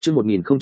Chương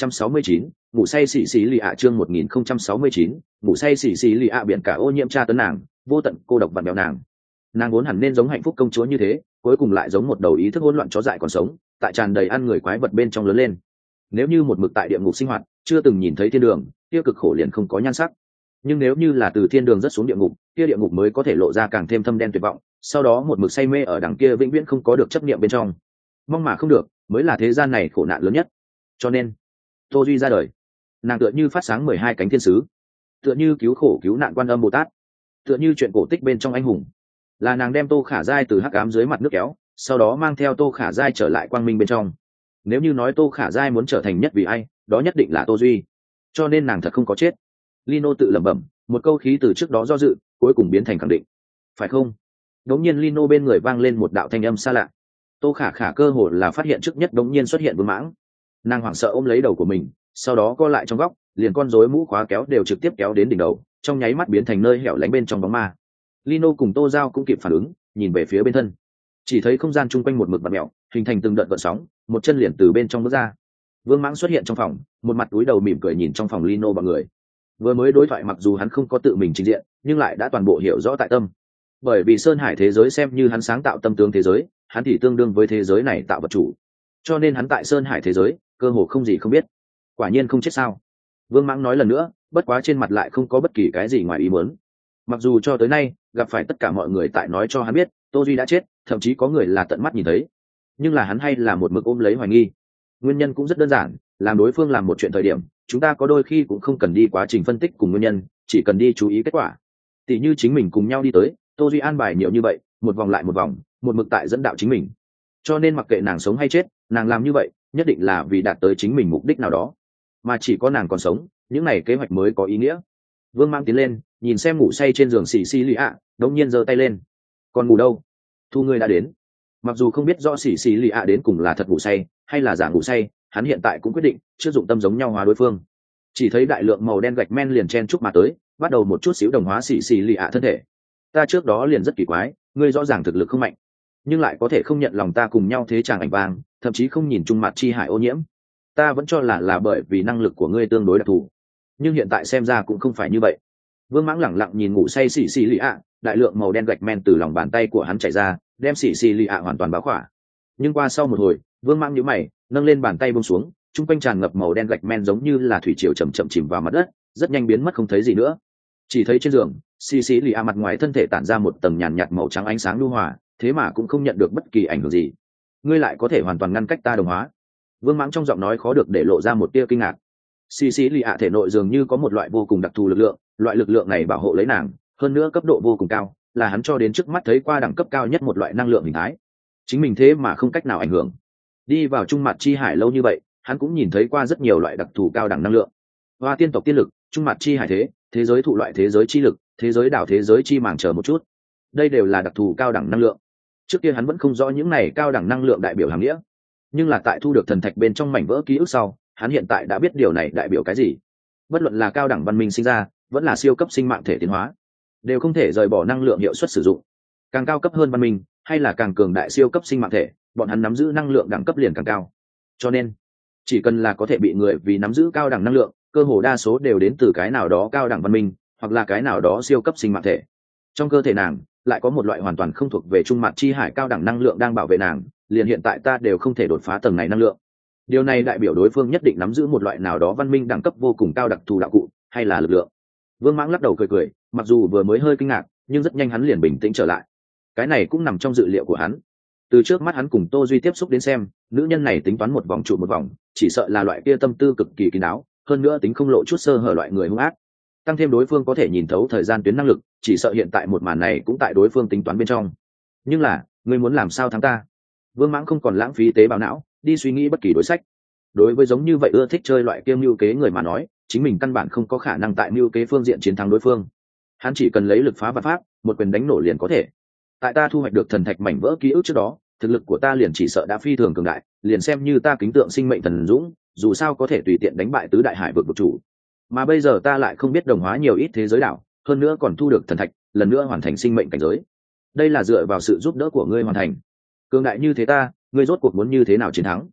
1069, ngủ say xỉ xỉ lì ạ. Chương 1069, ngủ say xỉ xỉ lì ạ. Biển cả ô nhiễm tra tấn nàng, vô tận cô độc vặn vẹo nàng. Nàng vốn hẳn nên giống hạnh phúc công chúa như thế, cuối cùng lại giống một đầu ý thức hỗn loạn chó dại còn sống, tại tràn đầy ăn người quái vật bên trong lớn lên. Nếu như một mực tại địa ngục sinh hoạt, chưa từng nhìn thấy thiên đường, kia cực khổ liền không có nhan sắc. Nhưng nếu như là từ thiên đường rất xuống địa ngục, kia địa ngục mới có thể lộ ra càng thêm thâm đen tuyệt vọng, sau đó một mực say mê ở đằng kia vĩnh viễn không có được chấp niệm bên trong. Mong mà không được, mới là thế gian này khổ nạn lớn nhất. Cho nên Tô Duy ra đời, nàng tựa như phát sáng 12 cánh thiên sứ, tựa như cứu khổ cứu nạn Quan Âm Bồ Tát, tựa như chuyện cổ tích bên trong anh hùng. Là nàng đem Tô Khả Giai từ hắc ám dưới mặt nước kéo, sau đó mang theo Tô Khả Giai trở lại quang minh bên trong. Nếu như nói Tô Khả Giai muốn trở thành nhất vì ai, đó nhất định là Tô Duy. Cho nên nàng thật không có chết. Lino tự lẩm bẩm, một câu khí từ trước đó do dự, cuối cùng biến thành khẳng định. Phải không? Đống nhiên Lino bên người vang lên một đạo thanh âm xa lạ. Tô Khả Khả cơ hồ là phát hiện trước nhất đống nhiên xuất hiện Vương Mãng. Nàng hoảng sợ ôm lấy đầu của mình, sau đó co lại trong góc, liền con rối mũ khóa kéo đều trực tiếp kéo đến đỉnh đầu, trong nháy mắt biến thành nơi hẻo lánh bên trong bóng ma. Lino cùng Tô Giao cũng kịp phản ứng, nhìn về phía bên thân, chỉ thấy không gian chung quanh một mực vặn mèo, hình thành từng đợt gợn sóng, một chân liền từ bên trong bước ra. Vương Mãng xuất hiện trong phòng, một mặt túi đầu mỉm cười nhìn trong phòng Lino bọn người. Vừa mới đối thoại mặc dù hắn không có tự mình trình diện, nhưng lại đã toàn bộ hiểu rõ tại tâm. Bởi vì Sơn Hải thế giới xem như hắn sáng tạo tâm tướng thế giới, hắn thì tương đương với thế giới này tạo vật chủ. Cho nên hắn tại Sơn Hải thế giới, cơ hồ không gì không biết. Quả nhiên không chết sao? Vương Mãng nói lần nữa, bất quá trên mặt lại không có bất kỳ cái gì ngoài ý muốn. Mặc dù cho tới nay gặp phải tất cả mọi người tại nói cho hắn biết Tô Duy đã chết, thậm chí có người là tận mắt nhìn thấy, nhưng là hắn hay là một mực ôm lấy hoài nghi. Nguyên nhân cũng rất đơn giản, làm đối phương làm một chuyện thời điểm, chúng ta có đôi khi cũng không cần đi quá trình phân tích cùng nguyên nhân, chỉ cần đi chú ý kết quả. Tỷ như chính mình cùng nhau đi tới, Tô Duy an bài nhiều như vậy, một vòng lại một vòng, một mực tại dẫn đạo chính mình. Cho nên mặc kệ nàng sống hay chết, nàng làm như vậy nhất định là vì đạt tới chính mình mục đích nào đó, mà chỉ có nàng còn sống, những này kế hoạch mới có ý nghĩa. Vương Mang tiến lên, nhìn xem ngủ say trên giường xỉ xỉ lì ạ, đột nhiên giơ tay lên. Còn ngủ đâu? Thu ngươi đã đến. Mặc dù không biết rõ xỉ xỉ lì ạ đến cùng là thật ngủ say hay là giả ngủ say, hắn hiện tại cũng quyết định chưa dụng tâm giống nhau hóa đối phương. Chỉ thấy đại lượng màu đen gạch men liền chen chúc mà tới, bắt đầu một chút xíu đồng hóa xỉ xỉ lì ạ thân thể. Ta trước đó liền rất kỳ quái, ngươi rõ ràng thực lực không mạnh, nhưng lại có thể không nhận lòng ta cùng nhau thế chàng ảnh vàng, thậm chí không nhìn trung mặt chi hải ô nhiễm. Ta vẫn cho là bởi vì năng lực của ngươi tương đối đặc thù, nhưng hiện tại xem ra cũng không phải như vậy. Vương Mãng lẳng lặng nhìn ngủ say xỉ xỉ lì ạ, đại lượng màu đen gạch men từ lòng bàn tay của hắn chảy ra, đem xỉ xỉ lì ạ hoàn toàn bao khỏa. Nhưng qua sau một hồi, Vương Mãng nhíu mày, nâng lên bàn tay buông xuống, trung quanh tràn ngập màu đen gạch men giống như là thủy triều chậm chậm chìm vào mặt đất, rất nhanh biến mất không thấy gì nữa. Chỉ thấy trên giường, xỉ xỉ lì ạ mặt ngoài thân thể tản ra một tầng nhàn nhạt màu trắng ánh sáng nhu hòa, thế mà cũng không nhận được bất kỳ ảnh hưởng gì. Ngươi lại có thể hoàn toàn ngăn cách ta đồng hóa. Vương Mãng trong giọng nói khó được để lộ ra một tia kinh ngạc. Xì xì lì ạ thể nội dường như có một loại vô cùng đặc thù lực lượng, loại lực lượng này bảo hộ lấy nàng, hơn nữa cấp độ vô cùng cao, là hắn cho đến trước mắt thấy qua đẳng cấp cao nhất một loại năng lượng hình thái. Chính mình thế mà không cách nào ảnh hưởng. Đi vào trung mặt chi hải lâu như vậy, hắn cũng nhìn thấy qua rất nhiều loại đặc thù cao đẳng năng lượng. Hoa tiên tộc tiên lực, trung mặt chi hải thế giới thụ loại thế giới chi lực, thế giới đảo thế giới chi màng chờ một chút. Đây đều là đặc thù cao đẳng năng lượng. Trước kia hắn vẫn không rõ những này cao đẳng năng lượng đại biểu hàm nghĩa, nhưng là tại thu được thần thạch bên trong mảnh vỡ ký ức sau, hắn hiện tại đã biết điều này đại biểu cái gì. Bất luận là cao đẳng văn minh sinh ra, vẫn là siêu cấp sinh mạng thể tiến hóa, đều không thể rời bỏ năng lượng hiệu suất sử dụng. Càng cao cấp hơn văn minh, hay là càng cường đại siêu cấp sinh mạng thể, bọn hắn nắm giữ năng lượng đẳng cấp liền càng cao. Cho nên, chỉ cần là có thể bị người vì nắm giữ cao đẳng năng lượng, cơ hồ đa số đều đến từ cái nào đó cao đẳng văn minh, hoặc là cái nào đó siêu cấp sinh mạng thể. Trong cơ thể nàng lại có một loại hoàn toàn không thuộc về trung mặt chi hải cao đẳng năng lượng đang bảo vệ nàng, liền hiện tại ta đều không thể đột phá tầng này năng lượng. Điều này đại biểu đối phương nhất định nắm giữ một loại nào đó văn minh đẳng cấp vô cùng cao đặc thù đạo cụ hay là lực lượng. Vương Mãng lắc đầu cười cười, mặc dù vừa mới hơi kinh ngạc, nhưng rất nhanh hắn liền bình tĩnh trở lại. Cái này cũng nằm trong dự liệu của hắn. Từ trước mắt hắn cùng Tô Duy tiếp xúc đến xem, nữ nhân này tính toán một vòng trụ một vòng, chỉ sợ là loại kia tâm tư cực kỳ kín đáo, hơn nữa tính không lộ chút sơ hở loại người hung ác. Tăng thêm đối phương có thể nhìn thấu thời gian tuyến năng lực, chỉ sợ hiện tại một màn này cũng tại đối phương tính toán bên trong. Nhưng là, ngươi muốn làm sao thắng ta? Vương Mãng không còn lãng phí tế bào não, đi suy nghĩ bất kỳ đối sách. Đối với giống như vậy ưa thích chơi loại kiêm mưu kế người mà nói, chính mình căn bản không có khả năng tại mưu kế phương diện chiến thắng đối phương. Hắn chỉ cần lấy lực phá vạn pháp, một quyền đánh nổ liền có thể. Tại ta thu hoạch được thần thạch mảnh vỡ ký ức trước đó, thực lực của ta liền chỉ sợ đã phi thường cường đại, liền xem như ta kính tượng sinh mệnh thần dũng, dù sao có thể tùy tiện đánh bại tứ đại hải vực vực chủ. Mà bây giờ ta lại không biết đồng hóa nhiều ít thế giới đảo, hơn nữa còn thu được thần thạch, lần nữa hoàn thành sinh mệnh cảnh giới. Đây là dựa vào sự giúp đỡ của ngươi hoàn thành. Cường đại như thế ta, ngươi rốt cuộc muốn như thế nào chiến thắng?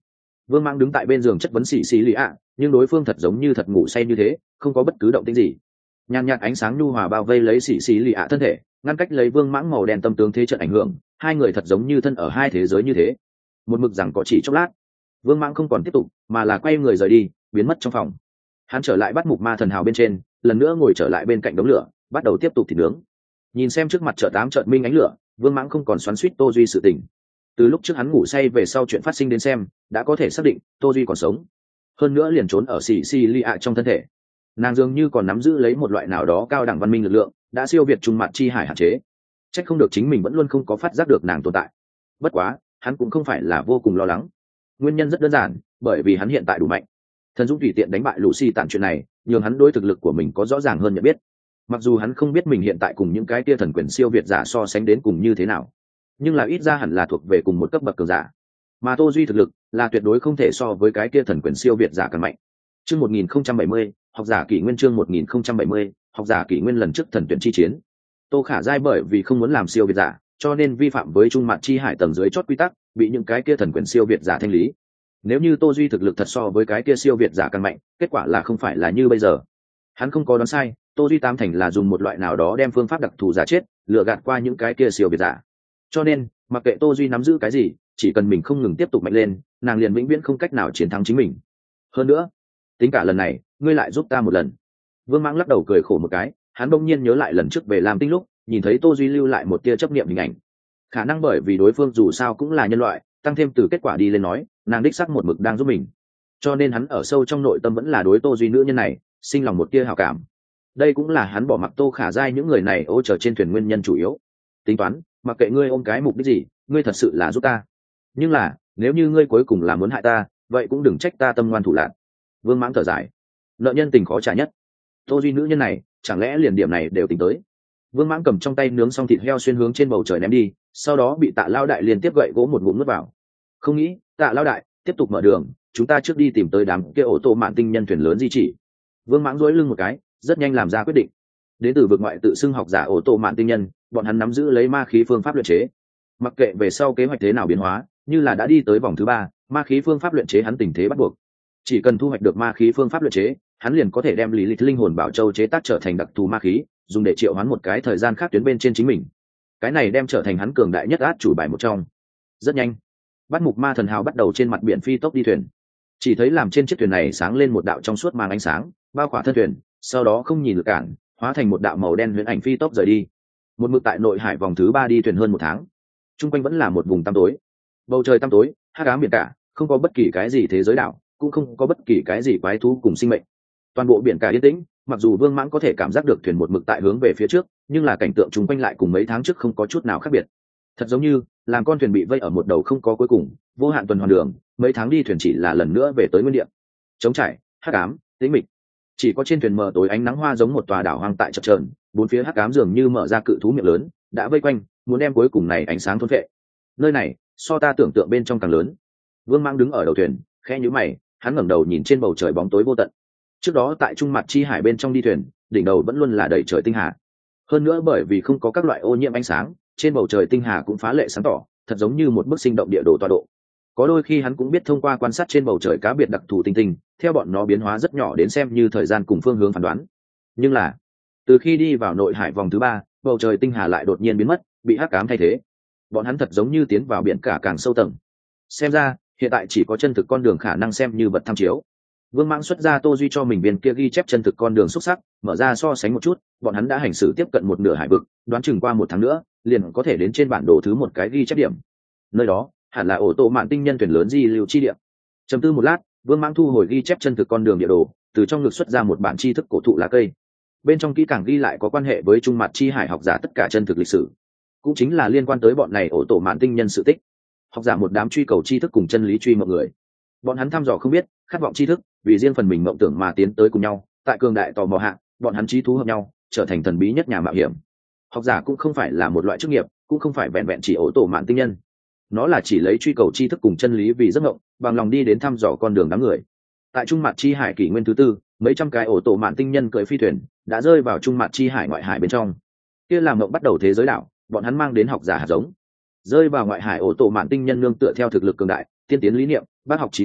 Vương Mãng đứng tại bên giường chất vấn xì xì lì ạ, nhưng đối phương thật giống như thật ngủ say như thế, không có bất cứ động tĩnh gì. Nhàn nhạt ánh sáng nhu hòa bao vây lấy xì xì lì ạ thân thể, ngăn cách lấy Vương Mãng màu đen tâm tướng thế trận ảnh hưởng, hai người thật giống như thân ở hai thế giới như thế. Một mực rằng có chỉ chốc lát, Vương Mãng không còn tiếp tục, mà là quay người rời đi, biến mất trong phòng. Hắn trở lại bắt mục ma thần hào bên trên, lần nữa ngồi trở lại bên cạnh đống lửa, bắt đầu tiếp tục thịt nướng. Nhìn xem trước mặt chợ tám chợt minh ánh lửa, Vương Mãng không còn xoắn xuýt Tô Duy sự tình. Từ lúc trước hắn ngủ say về sau chuyện phát sinh đến xem, đã có thể xác định Tô Duy còn sống. Hơn nữa liền trốn ở Sicilia trong thân thể. Nàng dường như còn nắm giữ lấy một loại nào đó cao đẳng văn minh lực lượng, đã siêu việt trung mặt chi hải hạn chế. Chắc không được chính mình vẫn luôn không có phát giác được nàng tồn tại. Bất quá, hắn cũng không phải là vô cùng lo lắng. Nguyên nhân rất đơn giản, bởi vì hắn hiện tại đủ mạnh. Thần Dũng tùy tiện đánh bại Lucy tản chuyện này, nhường hắn đối thực lực của mình có rõ ràng hơn nhận biết. Mặc dù hắn không biết mình hiện tại cùng những cái tia thần quyền siêu việt giả so sánh đến cùng như thế nào, nhưng là ít ra hẳn là thuộc về cùng một cấp bậc cường giả. Mà Tô Duy thực lực là tuyệt đối không thể so với cái kia thần quyền siêu việt giả càng mạnh. Chương 1070, học giả kỷ nguyên chương 1070, học giả kỷ nguyên lần trước thần tuyển chi chiến. Tô Khả Giai bởi vì không muốn làm siêu việt giả, cho nên vi phạm với trung mặt chi hải tầng dưới chót quy tắc, bị những cái kia thần quyền siêu việt giả thanh lý. Nếu như Tô Duy thực lực thật so với cái kia siêu việt giả càng mạnh, kết quả là không phải là như bây giờ. Hắn không có đoán sai, Tô Duy tám thành là dùng một loại nào đó đem phương pháp đặc thù giả chết, lừa gạt qua những cái kia siêu việt giả. Cho nên, mặc kệ Tô Duy nắm giữ cái gì, chỉ cần mình không ngừng tiếp tục mạnh lên, nàng liền vĩnh viễn không cách nào chiến thắng chính mình. Hơn nữa, tính cả lần này, ngươi lại giúp ta một lần. Vương Mãng lắc đầu cười khổ một cái, hắn bỗng nhiên nhớ lại lần trước về Lam Tinh lúc, nhìn thấy Tô Duy lưu lại một tia chấp niệm hình ảnh. Khả năng bởi vì đối phương dù sao cũng là nhân loại, tăng thêm từ kết quả đi lên nói, nàng đích xác một mực đang giúp mình. Cho nên hắn ở sâu trong nội tâm vẫn là đối Tô Duy nữ nhân này, sinh lòng một tia hảo cảm. Đây cũng là hắn bỏ mặc Tô Khả Giai những người này ô chờ trên thuyền nguyên nhân chủ yếu. Tính toán, mặc kệ ngươi ôm cái mục đích gì, ngươi thật sự là giúp ta. Nhưng là, nếu như ngươi cuối cùng là muốn hại ta, vậy cũng đừng trách ta tâm ngoan thủ lạn. Vương Mãng thở dài, nợ nhân tình khó trả nhất. Tô Duy nữ nhân này, chẳng lẽ liền điểm này đều tính tới. Vương Mãng cầm trong tay nướng xong thịt heo xuyên hướng trên bầu trời ném đi, sau đó bị Tạ Lao Đại liên tiếp gậy gỗ một ngụm nuốt vào. Không nghĩ, Tạ Lao Đại tiếp tục mở đường, chúng ta trước đi tìm tới đám kia ô tô mạn tinh nhân thuyền lớn di chỉ. Vương Mãng duỗi lưng một cái, rất nhanh làm ra quyết định. Đến từ vực ngoại tự xưng học giả ô tô mạn tinh nhân, bọn hắn nắm giữ lấy ma khí phương pháp luyện chế. Mặc kệ về sau kế hoạch thế nào biến hóa, như là đã đi tới vòng thứ 3, ma khí phương pháp luyện chế hắn tình thế bắt buộc. Chỉ cần thu hoạch được ma khí phương pháp luyện chế, hắn liền có thể đem lý lịch linh hồn bảo châu chế tác trở thành đặc thù ma khí, dùng để triệu hoán một cái thời gian khác tuyến bên trên chính mình. Cái này đem trở thành hắn cường đại nhất át chủ bài một trong. Rất nhanh, bắt mục ma thần hào bắt đầu trên mặt biển phi tốc đi thuyền. Chỉ thấy làm trên chiếc thuyền này sáng lên một đạo trong suốt màng ánh sáng, bao khỏa thân thuyền, sau đó không nhìn được cản, hóa thành một đạo màu đen huyền ảnh phi tốc rời đi. Một mực tại nội hải vòng thứ 3 đi thuyền hơn một tháng, chung quanh vẫn là một vùng tăm tối. Bầu trời tăm tối, hắc ám biển cả, không có bất kỳ cái gì thế giới đảo, cũng không có bất kỳ cái gì quái thú cùng sinh mệnh. Toàn bộ biển cả yên tĩnh, mặc dù Vương Mãng có thể cảm giác được thuyền một mực tại hướng về phía trước, nhưng là cảnh tượng chung quanh lại cùng mấy tháng trước không có chút nào khác biệt. Thật giống như làm con thuyền bị vây ở một đầu không có cuối cùng, vô hạn tuần hoàn đường, mấy tháng đi thuyền chỉ là lần nữa về tới nguyên địa. Trống trải, hắc ám, tĩnh mịch. Chỉ có trên thuyền mờ tối ánh nắng hoa giống một tòa đảo hoang tại chập chờn, bốn phía hắc ám dường như mở ra cự thú miệng lớn, đã vây quanh, muốn đem cuối cùng này ánh sáng thôn phệ. Nơi này, so ta tưởng tượng bên trong càng lớn. Vương Mãng đứng ở đầu thuyền, khẽ nhíu mày, hắn ngẩng đầu nhìn trên bầu trời bóng tối vô tận. Trước đó tại trung mặt chi hải bên trong đi thuyền, đỉnh đầu vẫn luôn là đầy trời tinh hà. Hơn nữa bởi vì không có các loại ô nhiễm ánh sáng, trên bầu trời tinh hà cũng phá lệ sáng tỏ, thật giống như một bức sinh động địa đồ tọa độ. Có đôi khi hắn cũng biết thông qua quan sát trên bầu trời cá biệt đặc thù tinh tinh, theo bọn nó biến hóa rất nhỏ đến xem như thời gian cùng phương hướng phán đoán. Nhưng là, từ khi đi vào nội hải vòng thứ 3, bầu trời tinh hà lại đột nhiên biến mất, bị hắc ám thay thế. Bọn hắn thật giống như tiến vào biển cả càng sâu tầng. Xem ra, hiện tại chỉ có chân thực con đường khả năng xem như vật tham chiếu. Vương Mãng xuất ra Tô Duy cho mình viên kia ghi chép chân thực con đường xuất sắc, mở ra so sánh một chút, bọn hắn đã hành xử tiếp cận một nửa hải vực, đoán chừng qua một tháng nữa, liền có thể đến trên bản đồ thứ một cái ghi chép điểm. Nơi đó, hẳn là ổ tổ mạn tinh nhân thuyền lớn di lưu chi địa. Trầm tư một lát, Vương Mãng thu hồi ghi chép chân thực con đường địa đồ, từ trong ngực xuất ra một bản tri thức cổ thụ lá cây. Bên trong kỹ càng ghi lại có quan hệ với trung mặt chi hải học giả tất cả chân thực lịch sử, cũng chính là liên quan tới bọn này ổ tổ mạn tinh nhân sự tích. Học giả một đám truy cầu tri thức cùng chân lý truy mọi người. Bọn hắn thăm dò không biết, khát vọng tri thức, vì riêng phần mình mộng tưởng mà tiến tới cùng nhau, tại cường đại tò mò hạ, bọn hắn trí thú hợp nhau, trở thành thần bí nhất nhà mạo hiểm. Học giả cũng không phải là một loại chức nghiệp, cũng không phải vẹn vẹn chỉ ổ tổ mạn tinh nhân. Nó là chỉ lấy truy cầu tri thức cùng chân lý vì giấc mộng, bằng lòng đi đến thăm dò con đường đám người. Tại trung mặt chi hải kỷ nguyên thứ 4, mấy trăm cái ổ tổ mạn tinh nhân cưỡi phi thuyền đã rơi vào trung mặt chi hải ngoại hải bên trong. Kia là mộng bắt đầu thế giới đảo, bọn hắn mang đến học giả hạt giống. Rơi vào ngoại hải ổ tổ mạn tinh nhân nương tựa theo thực lực cường đại, tiên tiến lý niệm, bác học trí tuệ,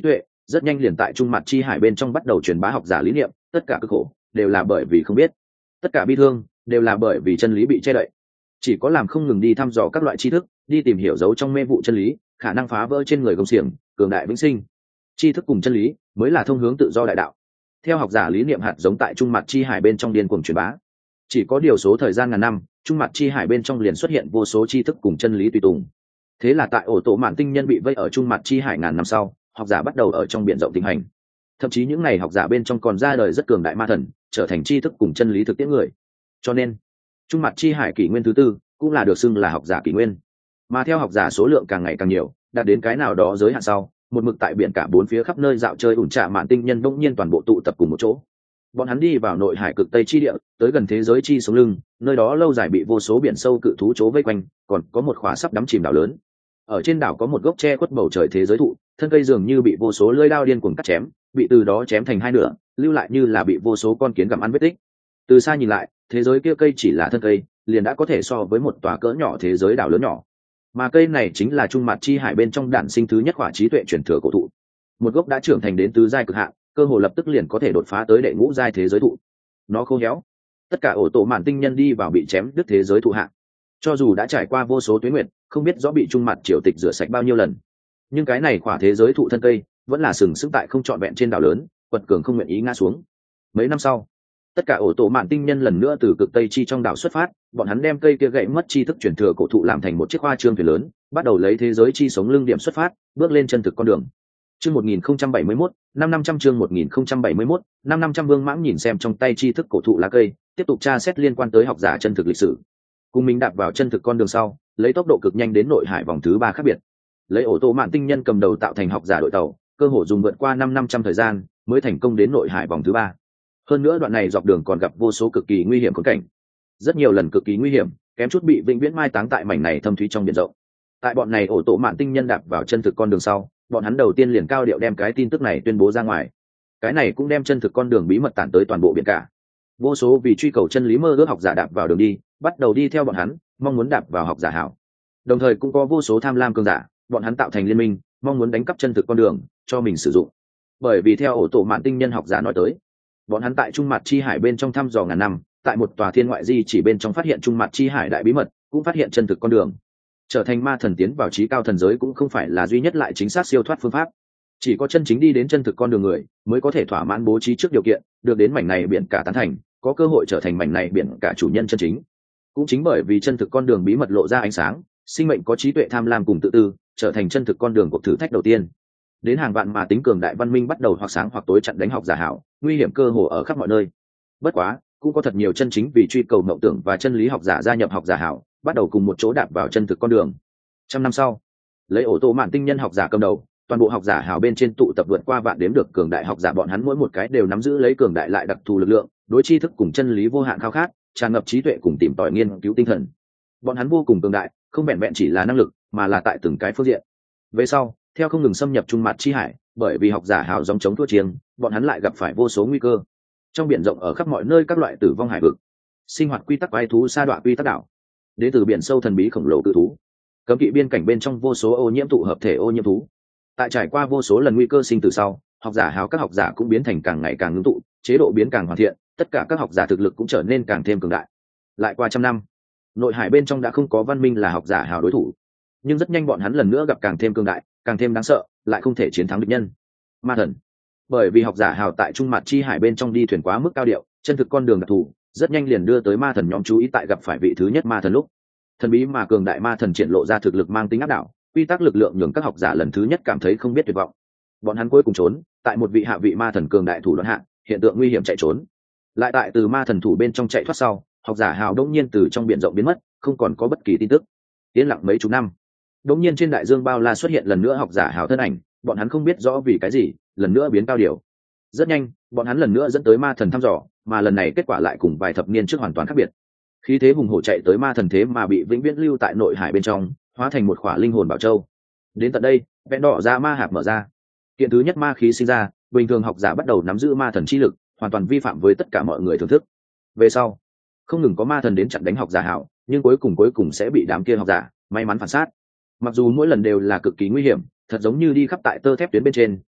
rất nhanh liền tại trung mặt chi hải bên trong bắt đầu truyền bá học giả lý niệm. Tất cả cực khổ đều là bởi vì không biết, tất cả bi thương đều là bởi vì chân lý bị che đậy. Chỉ có làm không ngừng đi thăm dò các loại tri thức, đi tìm hiểu dấu trong mê vụ chân lý, khả năng phá vỡ trên người công xiềng, cường đại vĩnh sinh. Tri thức cùng chân lý mới là thông hướng tự do đại đạo. Theo học giả lý niệm hạt giống tại trung mặt chi hải bên trong điên cuồng truyền bá. Chỉ có điều số thời gian ngàn năm, trung mặt chi hải bên trong liền xuất hiện vô số tri thức cùng chân lý tùy tùng. Thế là tại ổ tổ mạn tinh nhân bị vây ở trung mặt chi hải ngàn năm sau, học giả bắt đầu ở trong biển rộng tình hành. Thậm chí những ngày học giả bên trong còn ra đời rất cường đại ma thần, trở thành tri thức cùng chân lý thực tiễn người. Cho nên trung mặt chi hải kỷ nguyên thứ tư cũng là được xưng là học giả kỷ nguyên. Mà theo học giả số lượng càng ngày càng nhiều, đạt đến cái nào đó giới hạn sau, một mực tại biển cả bốn phía khắp nơi dạo chơi ủn trạ mạn tinh nhân bỗng nhiên toàn bộ tụ tập cùng một chỗ. Bọn hắn đi vào nội hải cực tây chi địa, tới gần thế giới chi sống lưng, nơi đó lâu dài bị vô số biển sâu cự thú chố vây quanh, còn có một khóa sắp đắm chìm đảo lớn. Ở trên đảo có một gốc tre khuất bầu trời thế giới thụ, thân cây dường như bị vô số lưỡi đao điên cuồng cắt chém, bị từ đó chém thành hai nửa, lưu lại như là bị vô số con kiến gặm ăn vết tích. Từ xa nhìn lại, thế giới kia cây chỉ là thân cây, liền đã có thể so với một tòa cỡ nhỏ thế giới đảo lớn nhỏ. Mà cây này chính là trung mặt chi hải bên trong đản sinh thứ nhất khỏa trí tuệ truyền thừa cổ thụ. Một gốc đã trưởng thành đến tứ giai cực hạn, cơ hồ lập tức liền có thể đột phá tới đệ ngũ giai thế giới thụ. Nó khô héo, tất cả ổ tổ mạn tinh nhân đi vào bị chém đứt thế giới thụ hạ. Cho dù đã trải qua vô số tuế nguyệt, không biết rõ bị trung mặt triều tịch rửa sạch bao nhiêu lần, nhưng cái này khỏa thế giới thụ thân cây vẫn là sừng sững tại không trọn vẹn trên đảo lớn, quật cường không nguyện ý ngã xuống. Mấy năm sau, tất cả ổ tổ mạn tinh nhân lần nữa từ cực tây chi trong đảo xuất phát, bọn hắn đem cây kia gãy mất tri thức truyền thừa cổ thụ làm thành một chiếc hoa trương thuyền lớn, bắt đầu lấy thế giới chi sống lưng điểm xuất phát, bước lên chân thực con đường. Chương 1071, năm 500 chương 1071, năm 500 Vương Mãng nhìn xem trong tay tri thức cổ thụ lá cây, tiếp tục tra xét liên quan tới học giả chân thực lịch sử. Cùng mình đạp vào chân thực con đường sau, lấy tốc độ cực nhanh đến nội hải vòng thứ 3 khác biệt. Lấy ổ tổ mạn tinh nhân cầm đầu tạo thành học giả đội tàu, cơ hội dùng vượt qua 500 thời gian mới thành công đến nội hải vòng thứ 3. Hơn nữa đoạn này dọc đường còn gặp vô số cực kỳ nguy hiểm khốn cảnh. Rất nhiều lần cực kỳ nguy hiểm, kém chút bị vĩnh viễn mai táng tại mảnh này thâm thúy trong biển rộng. Tại bọn này ổ tổ mạn tinh nhân đạp vào chân thực con đường sau, bọn hắn đầu tiên liền cao điệu đem cái tin tức này tuyên bố ra ngoài. Cái này cũng đem chân thực con đường bí mật tản tới toàn bộ biển cả. Vô số vì truy cầu chân lý mơ ước học giả đạp vào đường đi, bắt đầu đi theo bọn hắn, mong muốn đạp vào học giả hảo. Đồng thời cũng có vô số tham lam cường giả, bọn hắn tạo thành liên minh, mong muốn đánh cắp chân thực con đường cho mình sử dụng. Bởi vì theo ổ tổ mạn tinh nhân học giả nói tới, bọn hắn tại trung mặt chi hải bên trong thăm dò ngàn năm, tại một tòa thiên ngoại di chỉ bên trong phát hiện trung mặt chi hải đại bí mật, cũng phát hiện chân thực con đường. Trở thành ma thần tiến vào trí cao thần giới cũng không phải là duy nhất lại chính xác siêu thoát phương pháp. Chỉ có chân chính đi đến chân thực con đường người mới có thể thỏa mãn bố trí trước điều kiện, được đến mảnh này biển cả tán thành, có cơ hội trở thành mảnh này biển cả chủ nhân chân chính. Cũng chính bởi vì chân thực con đường bí mật lộ ra ánh sáng, sinh mệnh có trí tuệ tham lam cùng tự tư, trở thành chân thực con đường cuộc thử thách đầu tiên. Đến hàng vạn mà tính cường đại văn minh bắt đầu hoặc sáng hoặc tối chặn đánh học giả hảo, nguy hiểm cơ hồ ở khắp mọi nơi. Bất quá, cũng có thật nhiều chân chính vì truy cầu mộng tưởng và chân lý học giả gia nhập học giả hảo, bắt đầu cùng một chỗ đạp vào chân thực con đường. Trăm năm sau, lấy ổ tổ mạn tinh nhân học giả cầm đầu, toàn bộ học giả hảo bên trên tụ tập vượt qua vạn đếm được cường đại học giả, bọn hắn mỗi một cái đều nắm giữ lấy cường đại lại đặc thù lực lượng, đối tri thức cùng chân lý vô hạn khao khát, tràn ngập trí tuệ cùng tìm tòi nghiên cứu tinh thần. Bọn hắn vô cùng cường đại, không vẹn vẹn chỉ là năng lực, mà là tại từng cái phương diện. Về sau, theo không ngừng xâm nhập trung mặt chi hải, bởi vì học giả hảo dòng chống thua chiêng, bọn hắn lại gặp phải vô số nguy cơ. Trong biển rộng ở khắp mọi nơi các loại tử vong hải vực, sinh hoạt quy tắc quái thú sa đọa quy tắc đảo, đến từ biển sâu thần bí khổng lồ cự thú, cấm kỵ biên cảnh bên trong vô số ô nhiễm tụ hợp thể ô nhiễm thú. Tại trải qua vô số lần nguy cơ sinh tử sau, học giả hào các học giả cũng biến thành càng ngày càng ngưng tụ, chế độ biến càng hoàn thiện, tất cả các học giả thực lực cũng trở nên càng thêm cường đại. Lại qua trăm năm, nội hải bên trong đã không có văn minh là học giả hào đối thủ, nhưng rất nhanh bọn hắn lần nữa gặp càng thêm cường đại, càng thêm đáng sợ, lại không thể chiến thắng địch nhân. Ma thần. Bởi vì học giả hào tại trung mặt chi hải bên trong đi thuyền quá mức cao điệu, chân thực con đường đặc thù, rất nhanh liền đưa tới ma thần nhóm chú ý. Tại gặp phải vị thứ nhất ma thần lúc, thần bí mà cường đại ma thần triển lộ ra thực lực mang tính áp đảo, quy tắc lực lượng nhường các học giả lần thứ nhất cảm thấy không biết tuyệt vọng. Bọn hắn cuối cùng trốn tại một vị hạ vị ma thần cường đại thủ đoạn hạ, hiện tượng nguy hiểm chạy trốn. Lại tại từ ma thần thủ bên trong chạy thoát sau, học giả hào đống nhiên từ trong biển rộng biến mất, không còn có bất kỳ tin tức. Yên lặng mấy chục năm, đống nhiên trên đại dương bao la xuất hiện lần nữa học giả hào thân ảnh, bọn hắn không biết rõ vì cái gì, lần nữa biến cao điều. Rất nhanh, bọn hắn lần nữa dẫn tới ma thần thăm dò, mà lần này kết quả lại cùng vài thập niên trước hoàn toàn khác biệt. Khí thế hùng hổ chạy tới ma thần thế mà bị vĩnh viễn lưu tại nội hải bên trong, hóa thành một khỏa linh hồn bảo châu. Đến tận đây, vẹn đỏ ra ma hạp mở ra, kiện thứ nhất ma khí sinh ra, bình thường học giả bắt đầu nắm giữ ma thần chi lực, hoàn toàn vi phạm với tất cả mọi người thưởng thức. Về sau, không ngừng có ma thần đến chặn đánh học giả hảo, nhưng cuối cùng sẽ bị đám kia học giả may mắn phản sát. Mặc dù mỗi lần đều là cực kỳ nguy hiểm, thật giống như đi khắp tại tơ thép tuyến bên trên,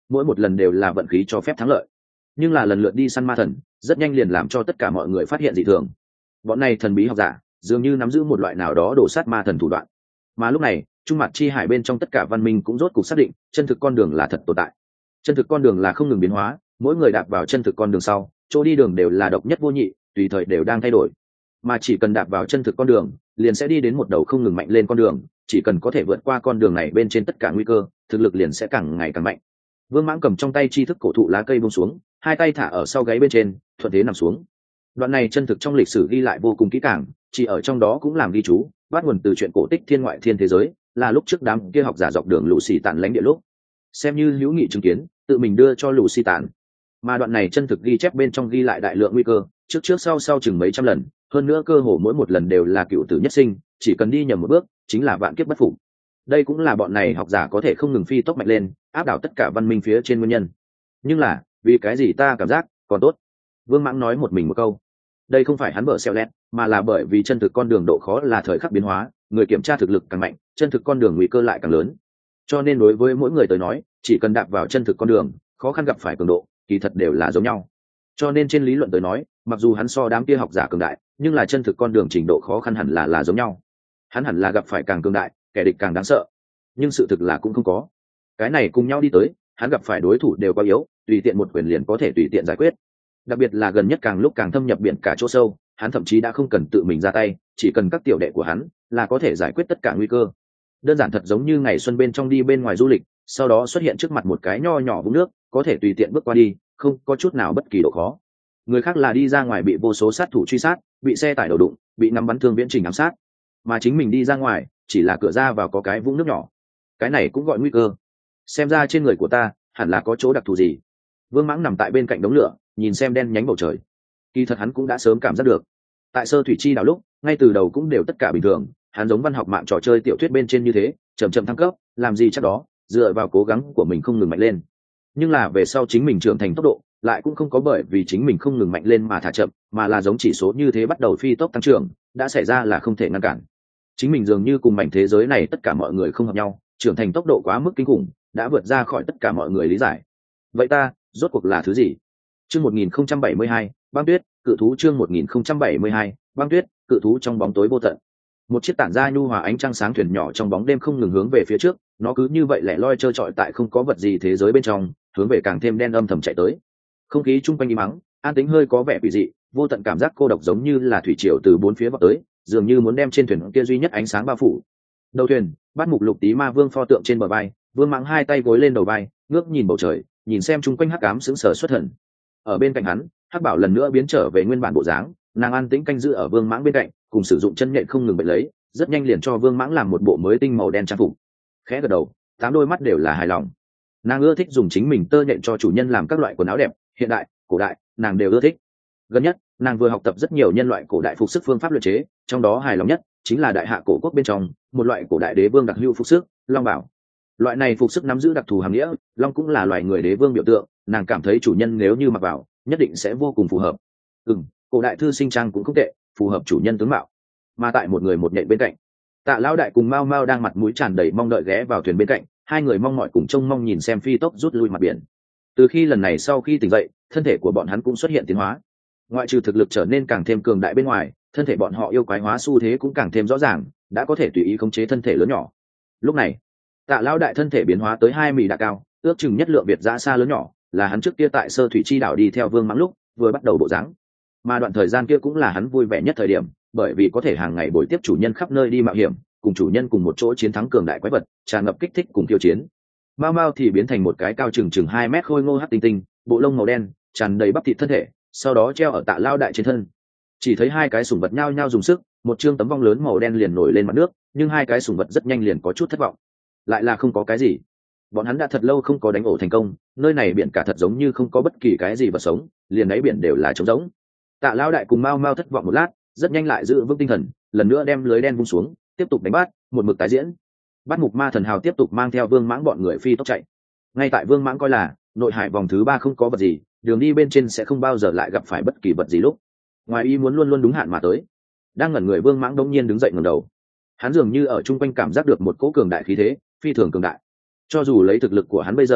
mỗi một lần đều là vận khí cho phép thắng lợi. Nhưng là lần lượt đi săn ma thần rất nhanh liền làm cho tất cả mọi người phát hiện dị thường. Bọn này thần bí học giả dường như nắm giữ một loại nào đó đổ sát ma thần thủ đoạn. Mà lúc này trung mặt chi hải bên trong tất cả văn minh cũng rốt cuộc xác định chân thực con đường là thật tồn tại. Chân thực con đường là không ngừng biến hóa, mỗi người đạp vào chân thực con đường sau chỗ đi đường đều là độc nhất vô nhị, tùy thời đều đang thay đổi. Mà chỉ cần đạp vào chân thực con đường liền sẽ đi đến một đầu không ngừng mạnh lên con đường, chỉ cần có thể vượt qua con đường này bên trên tất cả nguy cơ, thực lực liền sẽ càng ngày càng mạnh. Vương Mãng cầm trong tay tri thức cổ thụ lá cây buông xuống, hai tay thả ở sau gáy bên trên, thuận thế nằm xuống. Đoạn này chân thực trong lịch sử ghi lại vô cùng kỹ càng, chỉ ở trong đó cũng làm ghi chú, bắt nguồn từ chuyện cổ tích thiên ngoại thiên thế giới, là lúc trước đám kia học giả dọc đường lũ xì tản lãnh địa lúc, xem như hữu nghị chứng kiến, tự mình đưa cho lũ xì tản. Mà đoạn này chân thực ghi chép bên trong ghi lại đại lượng nguy cơ, trước sau chừng mấy trăm lần, hơn nữa cơ hồ mỗi một lần đều là cựu tử nhất sinh, chỉ cần đi nhầm một bước chính là vạn kiếp bất phục. Đây cũng là bọn này học giả có thể không ngừng phi tốc mạnh lên, áp đảo tất cả văn minh phía trên nguyên nhân. Nhưng là vì cái gì ta cảm giác còn tốt? Vương Mãng nói một mình một câu. Đây không phải hắn bở xẹo lẹt, mà là bởi vì chân thực con đường độ khó là thời khắc biến hóa, người kiểm tra thực lực càng mạnh, chân thực con đường nguy cơ lại càng lớn. Cho nên đối với mỗi người tới nói, chỉ cần đạp vào chân thực con đường, khó khăn gặp phải cường độ, kỳ thật đều là giống nhau. Cho nên trên lý luận tới nói, mặc dù hắn so đám kia học giả cường đại, nhưng là chân thực con đường trình độ khó khăn hẳn là giống nhau. Hắn hẳn là gặp phải càng cường đại, kẻ địch càng đáng sợ. Nhưng sự thực là cũng không có. Cái này cùng nhau đi tới, hắn gặp phải đối thủ đều quá yếu, tùy tiện một quyền liền có thể tùy tiện giải quyết. Đặc biệt là gần nhất càng lúc càng thâm nhập biển cả chỗ sâu, hắn thậm chí đã không cần tự mình ra tay, chỉ cần các tiểu đệ của hắn là có thể giải quyết tất cả nguy cơ. Đơn giản thật giống như ngày xuân bên trong đi bên ngoài du lịch, sau đó xuất hiện trước mặt một cái nho nhỏ vũng nước, có thể tùy tiện bước qua đi, không có chút nào bất kỳ độ khó. Người khác là đi ra ngoài bị vô số sát thủ truy sát, bị xe tải đầu đụng, bị ngắm bắn thương viễn trình ám sát, mà chính mình đi ra ngoài chỉ là cửa ra vào có cái vũng nước nhỏ. Cái này cũng gọi nguy cơ. Xem ra trên người của ta hẳn là có chỗ đặc thù gì. Vương Mãng nằm tại bên cạnh đống lửa, nhìn xem đen nhánh bầu trời. Kỳ thật hắn cũng đã sớm cảm giác được, tại Sơ Thủy Chi đảo lúc ngay từ đầu cũng đều tất cả bình thường, hắn giống văn học mạng trò chơi tiểu thuyết bên trên như thế, chậm chậm thăng cấp, làm gì chắc đó, dựa vào cố gắng của mình không ngừng mạnh lên. Nhưng là về sau chính mình trưởng thành tốc độ lại cũng không có bởi vì chính mình không ngừng mạnh lên mà thả chậm, mà là giống chỉ số như thế bắt đầu phi tốc tăng trưởng, đã xảy ra là không thể ngăn cản. Chính mình dường như cùng mảnh thế giới này tất cả mọi người không hợp nhau, trưởng thành tốc độ quá mức kinh khủng, đã vượt ra khỏi tất cả mọi người lý giải. Vậy ta rốt cuộc là thứ gì? Chương 1072, băng tuyết, cự thú. Chương 1072, băng tuyết, cự thú. Trong bóng tối vô tận, một chiếc tản ra nhu hòa ánh trăng sáng thuyền nhỏ trong bóng đêm không ngừng hướng về phía trước, nó cứ như vậy lẻ loi trơ trọi tại không có vật gì thế giới bên trong, hướng về càng thêm đen âm thầm chạy tới. Không khí chung quanh im mắng, an tĩnh hơi có vẻ quỷ dị, vô tận cảm giác cô độc giống như là thủy triều từ bốn phía vọt tới, dường như muốn đem trên thuyền kia duy nhất ánh sáng bao phủ. Đầu thuyền, Bát Mục Lục Tí Ma Vương pho tượng trên bờ vai, Vương Mãng hai tay gối lên đầu vai, ngước nhìn bầu trời, nhìn xem chung quanh hắc ám sững sờ xuất thần. Ở bên cạnh hắn, Hắc Bảo lần nữa biến trở về nguyên bản bộ dáng, nàng an tĩnh canh giữ ở Vương Mãng bên cạnh, cùng sử dụng chân nhện không ngừng bện lấy, rất nhanh liền cho Vương Mãng làm một bộ mới tinh màu đen trang phục. Khẽ gật đầu, tám đôi mắt đều là hài lòng. Nàng ưa thích dùng chính mình tơ nhện cho chủ nhân làm các loại quần áo đẹp, hiện đại, cổ đại, nàng đều ưa thích. Gần nhất, nàng vừa học tập rất nhiều nhân loại cổ đại phục sức phương pháp luyện chế, trong đó hài lòng nhất chính là đại hạ cổ quốc bên trong một loại cổ đại đế vương đặc hữu phục sức, long bảo. Loại này phục sức nắm giữ đặc thù hàm nghĩa, long cũng là loài người đế vương biểu tượng, nàng cảm thấy chủ nhân nếu như mặc vào, nhất định sẽ vô cùng phù hợp. Cổ đại thư sinh trang cũng không tệ, phù hợp chủ nhân tướng mạo. Mà tại một người một nhện bên cạnh, Tạ lão đại cùng Mao Mao đang mặt mũi tràn đầy mong đợi ghé vào thuyền bên cạnh, hai người mong mỏi cùng trông mong nhìn xem phi tốc rút lui mặt biển. Từ khi lần này sau khi tỉnh dậy, thân thể của bọn hắn cũng xuất hiện tiến hóa. Ngoại trừ thực lực trở nên càng thêm cường đại bên ngoài, thân thể bọn họ yêu quái hóa xu thế cũng càng thêm rõ ràng, đã có thể tùy ý khống chế thân thể lớn nhỏ. Lúc này, Tạ lão đại thân thể biến hóa tới 2 mì đa cao, ước chừng nhất lượng việt giã xa lớn nhỏ, là hắn trước kia tại Sơ Thủy Chi đảo đi theo Vương Mãng lúc vừa bắt đầu bộ dáng. Mà đoạn thời gian kia cũng là hắn vui vẻ nhất thời điểm, bởi vì có thể hàng ngày bồi tiếp chủ nhân khắp nơi đi mạo hiểm, cùng chủ nhân cùng một chỗ chiến thắng cường đại quái vật, tràn ngập kích thích cùng tiêu chiến. Mao Mao thì biến thành một cái cao chừng 2 mét khôi ngô hắc tinh tinh, bộ lông màu đen, tràn đầy bắp thịt thân thể, sau đó treo ở Tạ lão đại trên thân. Chỉ thấy hai cái sủng vật nhao nhao dùng sức, một trương tấm vong lớn màu đen liền nổi lên mặt nước, nhưng hai cái sủng vật rất nhanh liền có chút thất vọng. Lại là không có cái gì. Bọn hắn đã thật lâu không có đánh ổ thành công, nơi này biển cả thật giống như không có bất kỳ cái gì vật sống, liền đáy biển đều là trống rỗng. Tạ lão đại cùng Mao Mao thất vọng một lát, rất nhanh lại giữ vững tinh thần, lần nữa đem lưới đen vung xuống, tiếp tục đánh bắt, một mực tái diễn. Bát Mục Ma Thần Hào tiếp tục mang theo Vương Mãng bọn người phi tốc chạy. Ngay tại Vương Mãng coi là nội hải vòng thứ 3 không có vật gì, đường đi bên trên sẽ không bao giờ lại gặp phải bất kỳ vật gì lúc, ngoài ý muốn luôn luôn đúng hạn mà tới. Đang ngẩn người Vương Mãng đống nhiên đứng dậy ngẩng đầu. Hắn dường như ở chung quanh cảm giác được một cỗ cường đại khí thế, phi thường cường đại. Cho dù lấy thực lực của hắn bây giờ,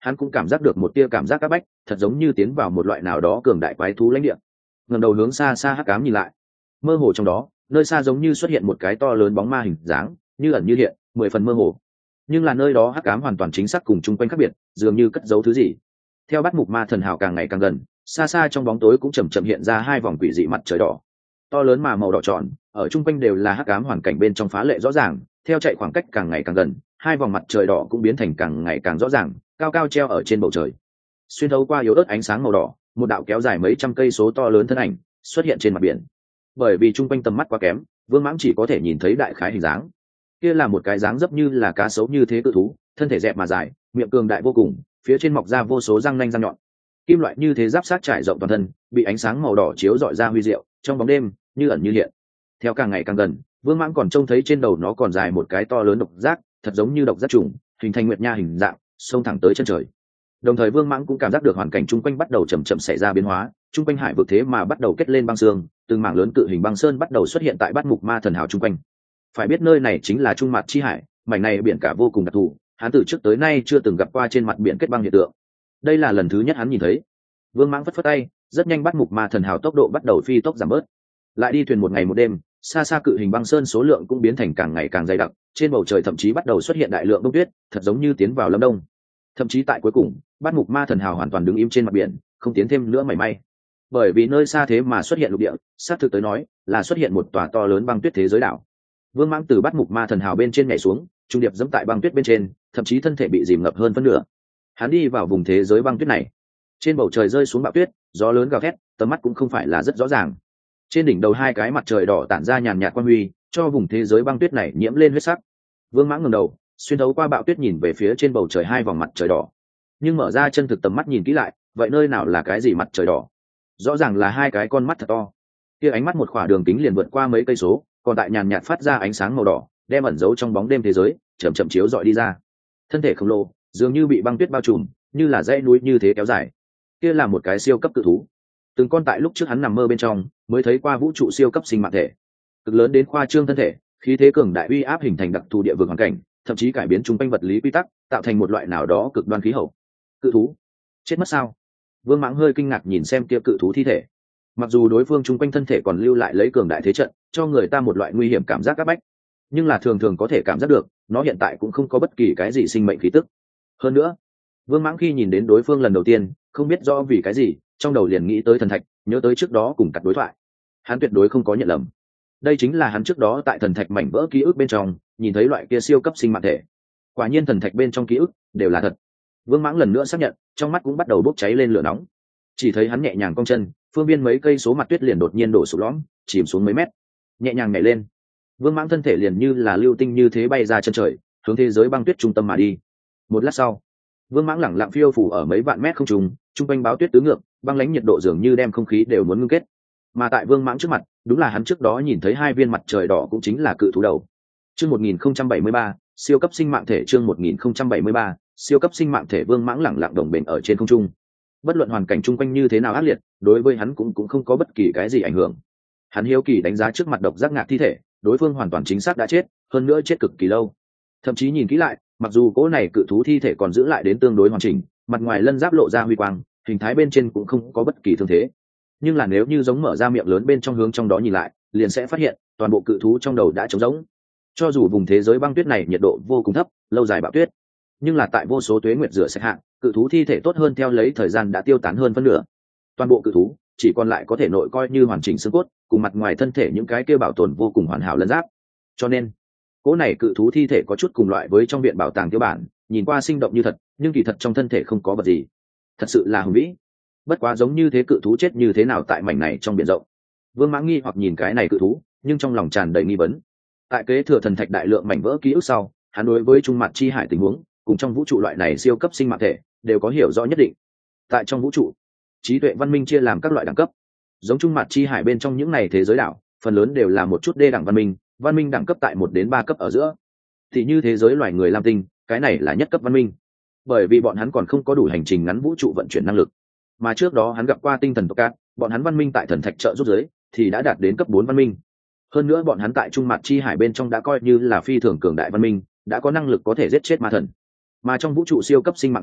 hắn cũng cảm giác được một tia cảm giác áp bách, thật giống như tiến vào một loại nào đó cường đại quái thú lãnh địa. Ngẩng đầu hướng xa xa hắc ám nhìn lại, mơ hồ trong đó nơi xa giống như xuất hiện một cái to lớn bóng ma hình dáng, như ẩn như hiện, 10 phần mơ hồ. Nhưng là nơi đó hắc ám hoàn toàn chính xác cùng chung quanh khác biệt, dường như cất giấu thứ gì. Theo Bát Mục Ma Thần Hào càng ngày càng gần, xa xa trong bóng tối cũng chậm chậm hiện ra hai vòng quỷ dị mặt trời đỏ, to lớn mà màu đỏ tròn, ở chung quanh đều là hắc ám hoàn cảnh bên trong phá lệ rõ ràng. Theo chạy khoảng cách càng ngày càng gần, hai vòng mặt trời đỏ cũng biến thành càng ngày càng rõ ràng, cao cao treo ở trên bầu trời. Xuyên thấu qua yếu ớt ánh sáng màu đỏ, một đạo kéo dài mấy trăm cây số to lớn thân ảnh xuất hiện trên mặt biển. Bởi vì chung quanh tầm mắt quá kém, Vương Mãng chỉ có thể nhìn thấy đại khái hình dáng. Kia là một cái dáng dấp như là cá sấu như thế cự thú, thân thể dẹp mà dài, miệng cường đại vô cùng, phía trên mọc ra vô số răng nanh răng nhọn, kim loại như thế giáp sát trải rộng toàn thân, bị ánh sáng màu đỏ chiếu rọi ra huy diệu, trong bóng đêm như ẩn như hiện. Theo càng ngày càng gần, Vương Mãng còn trông thấy trên đầu nó còn dài một cái to lớn độc giác, thật giống như độc giác trùng, hình thành nguyệt nha hình dạng, xông thẳng tới chân trời. Đồng thời Vương Mãng cũng cảm giác được hoàn cảnh chung quanh bắt đầu chậm chậm xảy ra biến hóa, chung quanh hải vực thế mà bắt đầu kết lên băng sương, từng mảng lớn cự hình băng sơn bắt đầu xuất hiện tại Bát Mục Ma Thần Hào chung quanh. Phải biết nơi này chính là Trung Mạt Chi Hải, mảnh này biển cả vô cùng đặc thù, hắn từ trước tới nay chưa từng gặp qua trên mặt biển kết băng hiện tượng. Đây là lần thứ nhất hắn nhìn thấy. Vương Mãng phất phất tay, rất nhanh Bát Mục Ma Thần Hào tốc độ bắt đầu phi tốc giảm bớt. Lại đi thuyền một ngày một đêm, xa xa cự hình băng sơn số lượng cũng biến thành càng ngày càng dày đặc, trên bầu trời thậm chí bắt đầu xuất hiện đại lượng đông tuyết, thật giống như tiến vào lâm đông. Thậm chí tại cuối cùng, Bát Mục Ma Thần Hào hoàn toàn đứng im trên mặt biển, không tiến thêm nữa mảy may. Bởi vì nơi xa thế mà xuất hiện lục địa, sát thực tới nói là xuất hiện một tòa to lớn băng tuyết thế giới đảo. Vương Mãng từ Bát Mục Ma Thần Hào bên trên nhảy xuống, trung điệp dẫm tại băng tuyết bên trên, thậm chí thân thể bị dìm ngập hơn phân nửa. Hắn đi vào vùng thế giới băng tuyết này. Trên bầu trời rơi xuống bão tuyết, gió lớn gào thét, tầm mắt cũng không phải là rất rõ ràng. Trên đỉnh đầu hai cái mặt trời đỏ tản ra nhàn nhạt quang huy, cho vùng thế giới băng tuyết này nhiễm lên huyết sắc. Vương Mãng ngẩng đầu, xuyên thấu qua bão tuyết nhìn về phía trên bầu trời hai vòng mặt trời đỏ. Nhưng mở ra chân thực tầm mắt nhìn kỹ lại, vậy nơi nào là cái gì mặt trời đỏ? Rõ ràng là hai cái con mắt thật to. Kia ánh mắt một khỏa đường kính liền vượt qua mấy cây số, còn tại nhàn nhạt phát ra ánh sáng màu đỏ, đem ẩn giấu trong bóng đêm thế giới, chậm chậm chiếu rọi đi ra. Thân thể khổng lồ, dường như bị băng tuyết bao trùm, như là dãy núi như thế kéo dài. Kia là một cái siêu cấp cự thú. Từng con tại lúc trước hắn nằm mơ bên trong, mới thấy qua vũ trụ siêu cấp sinh mạng thể. Cực lớn đến khoa trương thân thể, khí thế cường đại uy áp hình thành đặc thù địa vực hoàn cảnh, thậm chí cải biến chung quanh vật lý quy tắc, tạo thành một loại nào đó cực đoan khí hậu. Cự thú chết mất sao? Vương Mãng hơi kinh ngạc nhìn xem kia cự thú thi thể. Mặc dù đối phương chung quanh thân thể còn lưu lại lấy cường đại thế trận, cho người ta một loại nguy hiểm cảm giác áp bách, nhưng là thường thường có thể cảm giác được nó hiện tại cũng không có bất kỳ cái gì sinh mệnh khí tức. Hơn nữa, Vương Mãng khi nhìn đến đối phương lần đầu tiên, không biết rõ vì cái gì, trong đầu liền nghĩ tới thần thạch, nhớ tới trước đó cùng cặp đối thoại. Hắn tuyệt đối không có nhận lầm. Đây chính là hắn trước đó tại thần thạch mảnh vỡ ký ức bên trong nhìn thấy loại kia siêu cấp sinh mạng thể. Quả nhiên thần thạch bên trong ký ức đều là thật. Vương Mãng lần nữa xác nhận, trong mắt cũng bắt đầu bốc cháy lên lửa nóng. Chỉ thấy hắn nhẹ nhàng cong chân, phương viên mấy cây số mặt tuyết liền đột nhiên đổ sụp lõm, chìm xuống mấy mét. Nhẹ nhàng nhảy lên, Vương Mãng thân thể liền như là lưu tinh như thế bay ra chân trời, hướng thế giới băng tuyết trung tâm mà đi. Một lát sau, Vương Mãng lẳng lặng phiêu phủ ở mấy vạn mét không trung, trung quanh báo tuyết tứ ngược, băng lãnh nhiệt độ dường như đem không khí đều muốn ngưng kết. Mà tại Vương Mãng trước mặt, đúng là hắn trước đó nhìn thấy hai viên mặt trời đỏ cũng chính là cự thú đầu. Chương 1073, siêu cấp sinh mạng thể. Chương 1073, siêu cấp sinh mạng thể. Vương Mãng lẳng lặng đồng bền ở trên không trung. Bất luận hoàn cảnh chung quanh như thế nào ác liệt, đối với hắn cũng không có bất kỳ cái gì ảnh hưởng. Hắn hiếu kỳ đánh giá trước mặt độc giác ngạc thi thể, đối phương hoàn toàn chính xác đã chết, hơn nữa chết cực kỳ lâu. Thậm chí nhìn kỹ lại, mặc dù cỗ này cự thú thi thể còn giữ lại đến tương đối hoàn chỉnh, mặt ngoài lân giáp lộ ra huy quang, hình thái bên trên cũng không có bất kỳ thương thế. Nhưng là nếu như giống mở ra miệng lớn bên trong hướng trong đó nhìn lại, liền sẽ phát hiện toàn bộ cự thú trong đầu đã trống rỗng. Cho dù vùng thế giới băng tuyết này nhiệt độ vô cùng thấp, lâu dài bão tuyết, nhưng là tại vô số tuế nguyệt rửa sạch hạn, cự thú thi thể tốt hơn theo lấy thời gian đã tiêu tán hơn phân nửa. Toàn bộ cự thú chỉ còn lại có thể nội coi như hoàn chỉnh xương cốt, cùng mặt ngoài thân thể những cái kia bảo tồn vô cùng hoàn hảo lân giáp. Cho nên cỗ này cự thú thi thể có chút cùng loại với trong viện bảo tàng tiêu bản, nhìn qua sinh động như thật, nhưng kỳ thật trong thân thể không có vật gì. Thật sự là hùng vĩ. Bất quá giống như thế cự thú chết như thế nào tại mảnh này trong biển rộng? Vương Mãng nghi hoặc nhìn cái này cự thú, nhưng trong lòng tràn đầy nghi vấn. Tại kế thừa thần thạch đại lượng mảnh vỡ ký ức sau, hắn đối với Trung Mạt Chi Hải tình huống, cùng trong vũ trụ loại này siêu cấp sinh mạng thể, đều có hiểu rõ nhất định. Tại trong vũ trụ, trí tuệ văn minh chia làm các loại đẳng cấp. Giống Trung Mạt Chi Hải bên trong những này thế giới đảo, phần lớn đều là một chút đê đẳng văn minh đẳng cấp tại 1 đến 3 cấp ở giữa. Thì như thế giới loài người Lam Tinh, cái này là nhất cấp văn minh. Bởi vì bọn hắn còn không có đủ hành trình ngắn vũ trụ vận chuyển năng lực. Mà trước đó hắn gặp qua tinh thần tộc cát, bọn hắn văn minh tại thần thạch trợ giúp giới thì đã đạt đến cấp 4 văn minh. Hơn nữa bọn hắn tại Trung Mạt Chi Hải bên trong đã coi như là phi thường cường đại văn minh, đã có năng lực có thể giết chết ma thần. Mà trong vũ trụ siêu cấp sinh mạng thể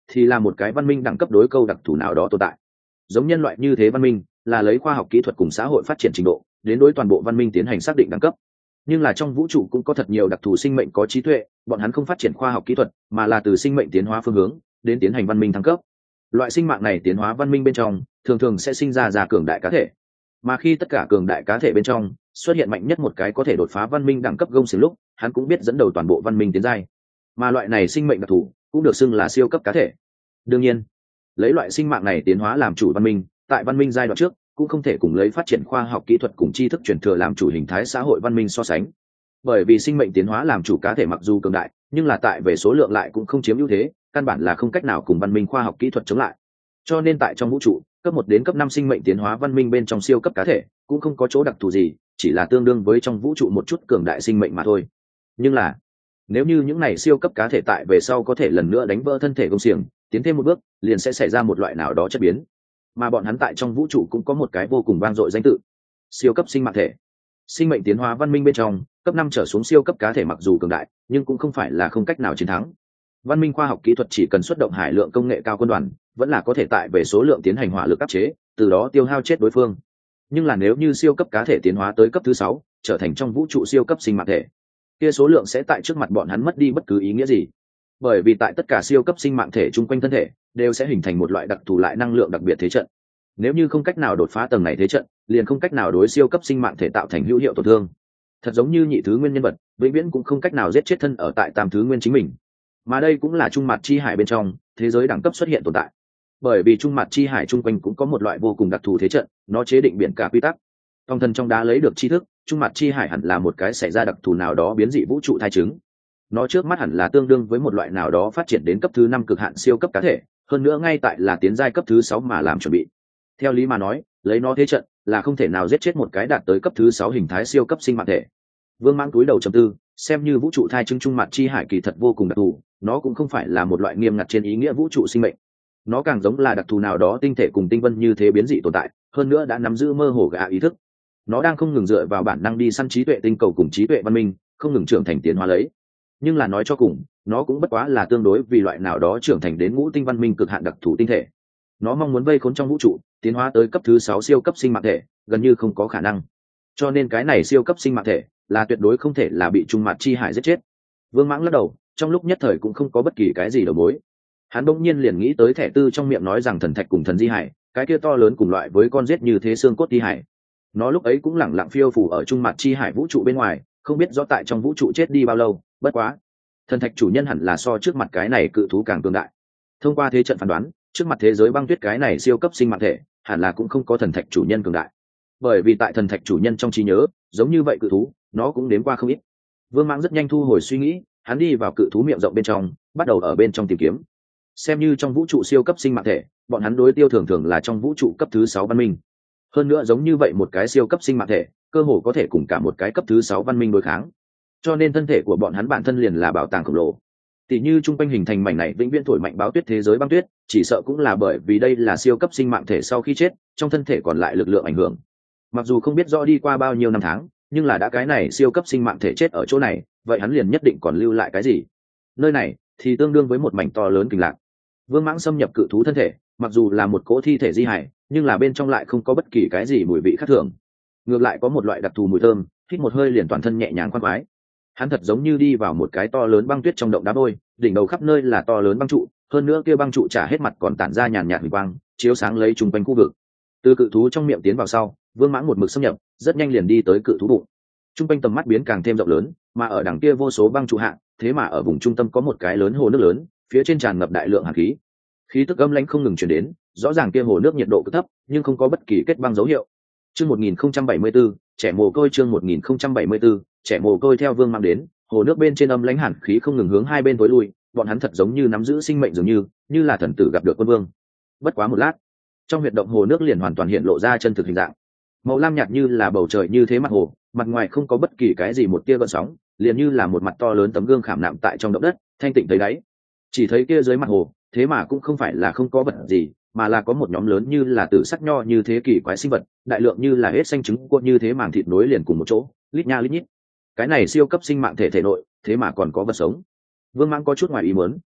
thì là một cái văn minh đẳng cấp đối câu đặc thù nào đó tồn tại. Giống nhân loại như thế văn minh là lấy khoa học kỹ thuật cùng xã hội phát triển trình độ đến đối toàn bộ văn minh tiến hành xác định đẳng cấp. Nhưng là trong vũ trụ cũng có thật nhiều đặc thù sinh mệnh có trí tuệ, bọn hắn không phát triển khoa học kỹ thuật mà là từ sinh mệnh tiến hóa phương hướng đến tiến hành văn minh thăng cấp. Loại sinh mạng này tiến hóa văn minh bên trong thường thường sẽ sinh ra cường đại cá thể, mà khi tất cả cường đại cá thể bên trong xuất hiện mạnh nhất một cái có thể đột phá văn minh đẳng cấp gông xiềng lúc, hắn cũng biết dẫn đầu toàn bộ văn minh tiến giai. Mà loại này sinh mệnh đặc thù cũng được xưng là siêu cấp cá thể. Đương nhiên, lấy loại sinh mạng này tiến hóa làm chủ văn minh, tại văn minh giai đoạn trước cũng không thể cùng lấy phát triển khoa học kỹ thuật cùng tri thức truyền thừa làm chủ hình thái xã hội văn minh so sánh. Bởi vì sinh mệnh tiến hóa làm chủ cá thể mặc dù cường đại, nhưng là tại về số lượng lại cũng không chiếm ưu thế, căn bản là không cách nào cùng văn minh khoa học kỹ thuật chống lại. Cho nên tại trong vũ trụ, cấp 1 đến cấp 5 sinh mệnh tiến hóa văn minh bên trong siêu cấp cá thể cũng không có chỗ đặc thù gì, chỉ là tương đương với trong vũ trụ một chút cường đại sinh mệnh mà thôi. Nhưng là nếu như những này siêu cấp cá thể tại về sau có thể lần nữa đánh vỡ thân thể công xiềng, tiến thêm một bước, liền sẽ xảy ra một loại nào đó chất biến. Mà bọn hắn tại trong vũ trụ cũng có một cái vô cùng vang dội danh tự: siêu cấp sinh mạng thể. Sinh mệnh tiến hóa văn minh bên trong, cấp 5 trở xuống siêu cấp cá thể mặc dù cường đại, nhưng cũng không phải là không cách nào chiến thắng. Văn minh khoa học kỹ thuật chỉ cần xuất động hải lượng công nghệ cao quân đoàn, vẫn là có thể tại về số lượng tiến hành hỏa lực áp chế, từ đó tiêu hao chết đối phương. Nhưng là nếu như siêu cấp cá thể tiến hóa tới cấp thứ 6, trở thành trong vũ trụ siêu cấp sinh mạng thể, kia số lượng sẽ tại trước mặt bọn hắn mất đi bất cứ ý nghĩa gì. Bởi vì tại tất cả siêu cấp sinh mạng thể chung quanh thân thể đều sẽ hình thành một loại đặc thù lại năng lượng đặc biệt thế trận. Nếu như không cách nào đột phá tầng này thế trận, liền không cách nào đối siêu cấp sinh mạng thể tạo thành hữu hiệu tổn thương. Thật giống như nhị thứ nguyên nhân vật, vĩnh viễn cũng không cách nào giết chết thân ở tại tam thứ nguyên chính mình. Mà đây cũng là trung mặt chi hải bên trong thế giới đẳng cấp xuất hiện tồn tại. Bởi vì trung mặt chi hải chung quanh cũng có một loại vô cùng đặc thù thế trận, nó chế định biển cả quy tắc. Phong thần trong đá lấy được tri thức, trung mặt chi hải hẳn là một cái xảy ra đặc thù nào đó biến dị vũ trụ thai trứng. Nó trước mắt hẳn là tương đương với một loại nào đó phát triển đến cấp thứ 5 cực hạn siêu cấp cá thể, hơn nữa ngay tại là tiến giai cấp thứ 6 mà làm chuẩn bị. Theo lý mà nói, lấy nó thế trận là không thể nào giết chết một cái đạt tới cấp thứ 6 hình thái siêu cấp sinh mạng thể. Vương Mãng túi đầu trầm tư, xem như vũ trụ thai trứng trung mặt chi hải kỳ thật vô cùng đặc thù, nó cũng không phải là một loại nghiêm ngặt trên ý nghĩa vũ trụ sinh mệnh. Nó càng giống là đặc thù nào đó tinh thể cùng tinh vân như thế biến dị tồn tại, hơn nữa đã nắm giữ mơ hồ gạ ý thức. Nó đang không ngừng dựa vào bản năng đi săn trí tuệ tinh cầu cùng trí tuệ văn minh, không ngừng trưởng thành tiến hóa lấy. Nhưng là nói cho cùng, nó cũng bất quá là tương đối vì loại nào đó trưởng thành đến ngũ tinh văn minh cực hạn đặc thù tinh thể. Nó mong muốn vây khốn trong vũ trụ, tiến hóa tới cấp thứ 6 siêu cấp sinh mạng thể, gần như không có khả năng. Cho nên cái này siêu cấp sinh mạng thể là tuyệt đối không thể là bị trung mặt chi hải giết chết. Vương Mãng lắc đầu, trong lúc nhất thời cũng không có bất kỳ cái gì đầu mối. Hắn bỗng nhiên liền nghĩ tới thẻ tư trong miệng nói rằng thần thạch cùng thần di hải, cái kia to lớn cùng loại với con rết như thế xương cốt di hải. Nó lúc ấy cũng lẳng lặng phiêu phù ở trung mặt chi hải vũ trụ bên ngoài, không biết rõ tại trong vũ trụ chết đi bao lâu. Bất quá, thần thạch chủ nhân hẳn là so trước mặt cái này cự thú càng cường đại. Thông qua thế trận phán đoán, trước mặt thế giới băng tuyết cái này siêu cấp sinh mạng thể hẳn là cũng không có thần thạch chủ nhân cường đại. Bởi vì tại thần thạch chủ nhân trong trí nhớ, giống như vậy cự thú nó cũng đến qua không ít. Vương Mãng rất nhanh thu hồi suy nghĩ, hắn đi vào cự thú miệng rộng bên trong, bắt đầu ở bên trong tìm kiếm. Xem như trong vũ trụ siêu cấp sinh mạng thể, bọn hắn đối tiêu thường thường là trong vũ trụ cấp thứ 6 văn minh. Hơn nữa giống như vậy một cái siêu cấp sinh mạng thể, cơ hồ có thể cùng cả một cái cấp thứ 6 văn minh đối kháng. Cho nên thân thể của bọn hắn bản thân liền là bảo tàng khổng lồ. Tỷ như trung quanh hình thành mảnh này vĩnh viễn thổi mạnh báo tuyết thế giới băng tuyết, chỉ sợ cũng là bởi vì đây là siêu cấp sinh mạng thể sau khi chết, trong thân thể còn lại lực lượng ảnh hưởng. Mặc dù không biết rõ đi qua bao nhiêu năm tháng, nhưng là đã cái này siêu cấp sinh mạng thể chết ở chỗ này, vậy hắn liền nhất định còn lưu lại cái gì. Nơi này thì tương đương với một mảnh to lớn kinh lạc. Vương Mãng xâm nhập cự thú thân thể, mặc dù là một cỗ thi thể di hải, nhưng là bên trong lại không có bất kỳ cái gì mùi vị khác thường. Ngược lại có một loại đặc thù mùi thơm, hít một hơi liền toàn thân nhẹ nhàng khoan khoái. Hắn thật giống như đi vào một cái to lớn băng tuyết trong động đá vôi, đỉnh đầu khắp nơi là to lớn băng trụ, hơn nữa kia băng trụ trả hết mặt còn tản ra nhàn nhạt huỳnh quang, chiếu sáng lấy chung quanh khu vực. Từ cự thú trong miệng tiến vào sau, Vương Mãng một mực xâm nhập, rất nhanh liền đi tới cự thú bụng. Chung quanh tầm mắt biến càng thêm rộng lớn, mà ở đằng kia vô số băng trụ hạ, thế mà ở vùng trung tâm có một cái lớn hồ nước lớn, phía trên tràn ngập đại lượng hàn khí. Khí tức âm lãnh không ngừng truyền đến, rõ ràng kia hồ nước nhiệt độ cực thấp, nhưng không có bất kỳ kết băng dấu hiệu. Chương 1074, trẻ mồ côi chương 1074, trẻ mồ côi theo Vương Mãng đến, hồ nước bên trên âm lãnh hàn khí không ngừng hướng hai bên tối lui, bọn hắn thật giống như nắm giữ sinh mệnh dường như là thần tử gặp được quân vương. Bất quá một lát, trong huyệt động hồ nước liền hoàn toàn hiện lộ ra chân thực hình dạng. Màu lam nhạt như là bầu trời như thế mặt hồ, mặt ngoài không có bất kỳ cái gì một tia gợn sóng, liền như là một mặt to lớn tấm gương khảm nạm tại trong động đất, thanh tịnh thấy đáy. Chỉ thấy kia dưới mặt hồ, thế mà cũng không phải là không có vật gì, mà là có một nhóm lớn như là tử sắc nho như thế kỳ quái sinh vật, đại lượng như là hết xanh trứng cuộn như thế màng thịt nối liền cùng một chỗ, lít nha lít nhít. Cái này siêu cấp sinh mạng thể thể nội, thế mà còn có vật sống. Vương Mãng có chút ngoài ý muốn,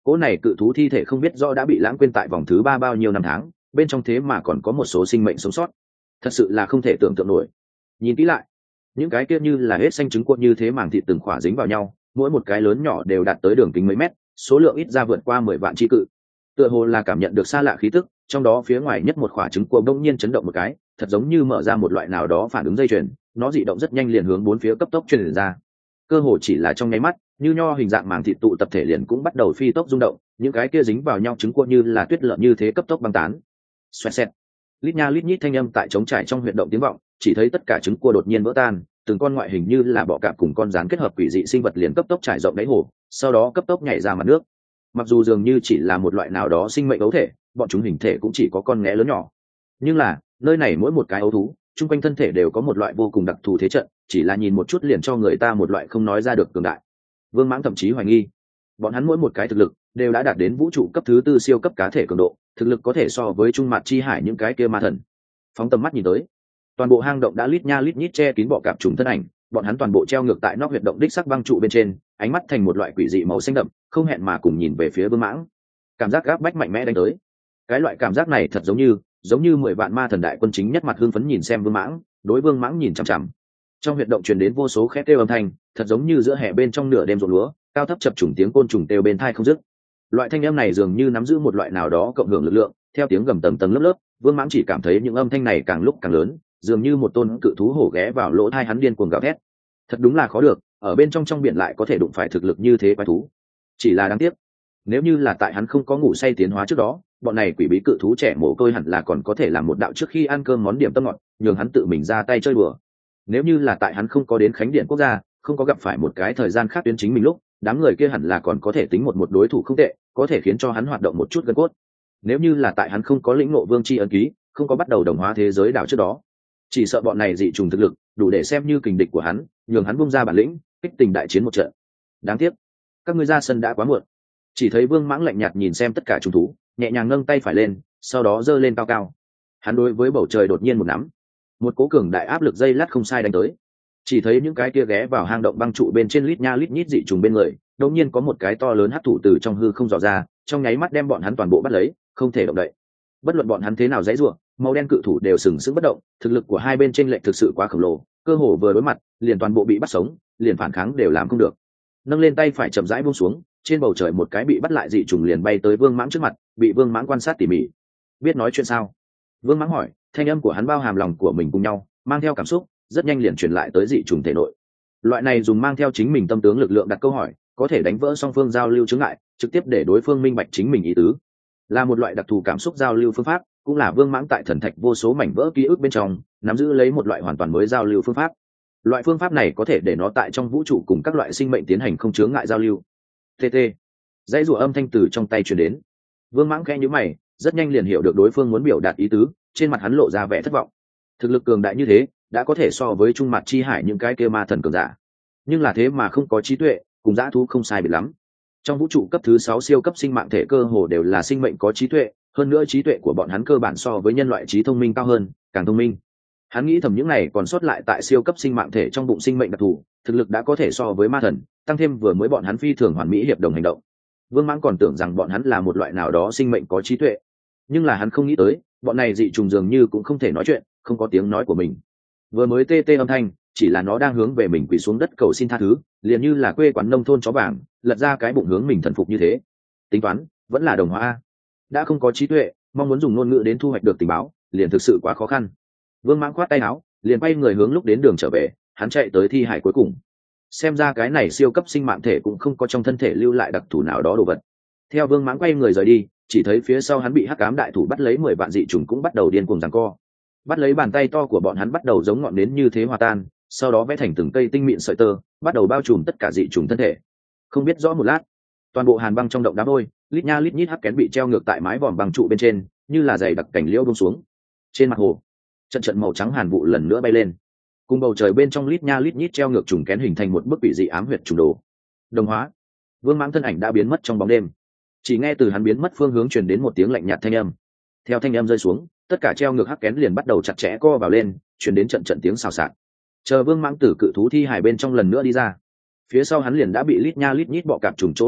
cỗ này cự thú thi thể không biết rõ đã bị lãng quên tại vòng thứ 3 bao nhiêu năm tháng, bên trong thế mà còn có một số sinh mệnh sống sót, thật sự là không thể tưởng tượng nổi. Nhìn kỹ lại, những cái kia như là hết xanh trứng cuộn như thế màng thịt từng khỏa dính vào nhau, mỗi một cái lớn nhỏ đều đạt tới đường kính mấy mét, số lượng ít ra vượt qua 10 vạn chi cự. Tựa hồ là cảm nhận được xa lạ khí tức, trong đó phía ngoài nhất một khỏa trứng cuộn bỗng nhiên chấn động một cái, thật giống như mở ra một loại nào đó phản ứng dây chuyền, nó dị động rất nhanh liền hướng bốn phía cấp tốc truyền ra. Cơ hồ chỉ là trong nháy mắt, như nho hình dạng màng thịt tụ tập thể liền cũng bắt đầu phi tốc rung động, những cái kia dính vào nhau trứng cuộn như là tuyết lợn như thế cấp tốc băng tán. Xoẹt xẹt, lít nha lít nhít thanh âm tại trống trải trong huyệt động tiếng vọng, chỉ thấy tất cả trứng cua đột nhiên vỡ tan, từng con ngoại hình như là bọ cạp cùng con rắn kết hợp quỷ dị sinh vật liền cấp tốc trải rộng đáy hồ, sau đó cấp tốc nhảy ra mặt nước. Mặc dù dường như chỉ là một loại nào đó sinh mệnh ấu thể, bọn chúng hình thể cũng chỉ có con nghé lớn nhỏ, nhưng là nơi này mỗi một cái ấu thú chung quanh thân thể đều có một loại vô cùng đặc thù thế trận, chỉ là nhìn một chút liền cho người ta một loại không nói ra được cường đại. Vương Mãng thậm chí hoài nghi bọn hắn mỗi một cái thực lực đều đã đạt đến vũ trụ cấp thứ 4 siêu cấp cá thể cường độ, thực lực có thể so với trung mặt chi hải những cái kia ma thần. Phóng tầm mắt nhìn tới, toàn bộ hang động đã lít nha lít nhít che kín bọ cạp trùng thân ảnh, bọn hắn toàn bộ treo ngược tại nóc huyệt động đích sắc băng trụ bên trên, ánh mắt thành một loại quỷ dị màu xanh đậm, không hẹn mà cùng nhìn về phía Vương Mãng. Cảm giác áp bách mạnh mẽ đánh tới. Cái loại cảm giác này thật giống như 10 vạn ma thần đại quân chính nhất mặt hưng phấn nhìn xem Vương Mãng, đối Vương Mãng nhìn chằm chằm. Trong huyệt động truyền đến vô số khét kêu âm thanh, thật giống như giữa hè bên trong nửa đêm ruộng lúa, cao thấp chập trùng tiếng côn trùng kêu bên tai không dứt. Loại thanh âm này dường như nắm giữ một loại nào đó cộng hưởng lực lượng, theo tiếng gầm tầng tầng lớp lớp, Vương Mãng chỉ cảm thấy những âm thanh này càng lúc càng lớn, dường như một tôn cự thú hổ ghé vào lỗ tai hắn điên cuồng gào thét. Thật đúng là khó được, ở bên trong biển lại có thể đụng phải thực lực như thế quái thú. Chỉ là đáng tiếc, nếu như là tại hắn không có ngủ say tiến hóa trước đó, bọn này quỷ bí cự thú trẻ mồ côi hẳn là còn có thể làm một đạo trước khi ăn cơm món điểm tâm ngọt, nhường hắn tự mình ra tay chơi đùa. Nếu như là tại hắn không có đến Khánh Điện quốc gia, không có gặp phải một cái thời gian khác tuyến chính mình lúc, đám người kia hẳn là còn có thể tính một đối thủ không tệ, có thể khiến cho hắn hoạt động một chút gân cốt. Nếu như là tại hắn không có lĩnh ngộ vương chi ấn ký, không có bắt đầu đồng hóa thế giới đảo trước đó, chỉ sợ bọn này dị trùng thực lực đủ để xem như kình địch của hắn, nhường hắn bung ra bản lĩnh, kích tình đại chiến một trận. Đáng tiếc, các ngươi ra sân đã quá muộn. Chỉ thấy Vương Mãng lạnh nhạt nhìn xem tất cả trùng thú, nhẹ nhàng nâng tay phải lên, sau đó giơ lên cao cao. Hắn đối với bầu trời đột nhiên một nắm, một cố cường đại áp lực dây lát không sai đánh tới. Chỉ thấy những cái kia ghé vào hang động băng trụ bên trên lít nha lít nhít dị trùng bên người, đột nhiên có một cái to lớn hấp thụ từ trong hư không dò ra, trong nháy mắt đem bọn hắn toàn bộ bắt lấy, không thể động đậy. Bất luận bọn hắn thế nào giãy giụa, màu đen cự thủ đều sừng sững bất động, thực lực của hai bên trên lệch thực sự quá khổng lồ, cơ hồ vừa đối mặt, liền toàn bộ bị bắt sống, liền phản kháng đều làm không được. Nâng lên tay phải chậm rãi buông xuống, trên bầu trời một cái bị bắt lại dị trùng liền bay tới Vương Mãng trước mặt, bị Vương Mãng quan sát tỉ mỉ. Biết nói chuyện sao? Vương Mãng hỏi, thanh âm của hắn bao hàm lòng của mình cùng nhau, mang theo cảm xúc, rất nhanh liền truyền lại tới dị trùng thể nội. Loại này dùng mang theo chính mình tâm tướng lực lượng đặt câu hỏi, có thể đánh vỡ song phương giao lưu chướng ngại, trực tiếp để đối phương minh bạch chính mình ý tứ. Là một loại đặc thù cảm xúc giao lưu phương pháp, cũng là Vương Mãng tại thần thạch vô số mảnh vỡ ký ức bên trong nắm giữ lấy một loại hoàn toàn mới giao lưu phương pháp. Loại phương pháp này có thể để nó tại trong vũ trụ cùng các loại sinh mệnh tiến hành không chướng ngại giao lưu. TT. Dãy rủa âm thanh từ trong tay truyền đến. Vương Mãng khẽ nhíu mày, rất nhanh liền hiểu được đối phương muốn biểu đạt ý tứ, trên mặt hắn lộ ra vẻ thất vọng. Thực lực cường đại như thế, đã có thể so với trung mặt chi hải những cái kia ma thần cường giả. Nhưng là thế mà không có trí tuệ, cùng dã thú không sai biệt lắm. Trong vũ trụ cấp thứ 6 siêu cấp sinh mạng thể cơ hồ đều là sinh mệnh có trí tuệ, hơn nữa trí tuệ của bọn hắn cơ bản so với nhân loại trí thông minh cao hơn, càng thông minh. Hắn nghĩ thầm những này còn sót lại tại siêu cấp sinh mạng thể trong bụng sinh mệnh đặc thù, thực lực đã có thể so với ma thần, tăng thêm vừa mới bọn hắn phi thường hoàn mỹ hiệp đồng hành động. Vương Mãng còn tưởng rằng bọn hắn là một loại nào đó sinh mệnh có trí tuệ, nhưng là hắn không nghĩ tới, bọn này dị trùng dường như cũng không thể nói chuyện, không có tiếng nói của mình. Vừa mới tê tê âm thanh, chỉ là nó đang hướng về mình quỳ xuống đất cầu xin tha thứ, liền như là quê quán nông thôn chó vàng, lật ra cái bụng hướng mình thần phục như thế. Tính toán, vẫn là đồng hóa a. Đã không có trí tuệ, mong muốn dùng ngôn ngữ đến thu hoạch được tình báo, liền thực sự quá khó khăn. Vương Mãng khoát tay áo, liền quay người hướng lúc đến đường trở về, hắn chạy tới thi hải cuối cùng. Xem ra cái này siêu cấp sinh mạng thể cũng không có trong thân thể lưu lại đặc thù nào đó đồ vật. Theo Vương Mãng quay người rời đi, chỉ thấy phía sau hắn bị hắc ám đại thủ bắt lấy 10 vạn dị trùng cũng bắt đầu điên cuồng giằng co. Bắt lấy bàn tay to của bọn hắn bắt đầu giống ngọn nến như thế hòa tan, sau đó vẽ thành từng cây tinh mịn sợi tơ, bắt đầu bao trùm tất cả dị trùng thân thể. Không biết rõ một lát, toàn bộ hàn băng trong động đá vôi, lít nha lít nhít hắc kén bị treo ngược tại mái vòm băng trụ bên trên, như là dày đặc cảnh liễu buông xuống. Trên mặt hồ, trận trận màu trắng hàn vụ lần nữa bay lên, cùng bầu trời bên trong lít nha lít nhít treo ngược trùng kén hình thành một bức quỷ dị ám huyệt trùng đồ. Đồng hóa. Vương Mãng thân ảnh đã biến mất trong bóng đêm, chỉ nghe từ hắn biến mất phương hướng truyền đến một tiếng lạnh nhạt thanh âm. Theo thanh âm rơi xuống, tất cả treo ngược hắc kén liền bắt đầu chặt chẽ co vào lên, truyền đến trận trận tiếng xào xạc. Chờ Vương Mãng từ cự thú thi hải bên trong lần nữa đi ra, phía sau hắn liền đã bị lít nha lít nhít bọ cạp trùng chỗ lấp đầy,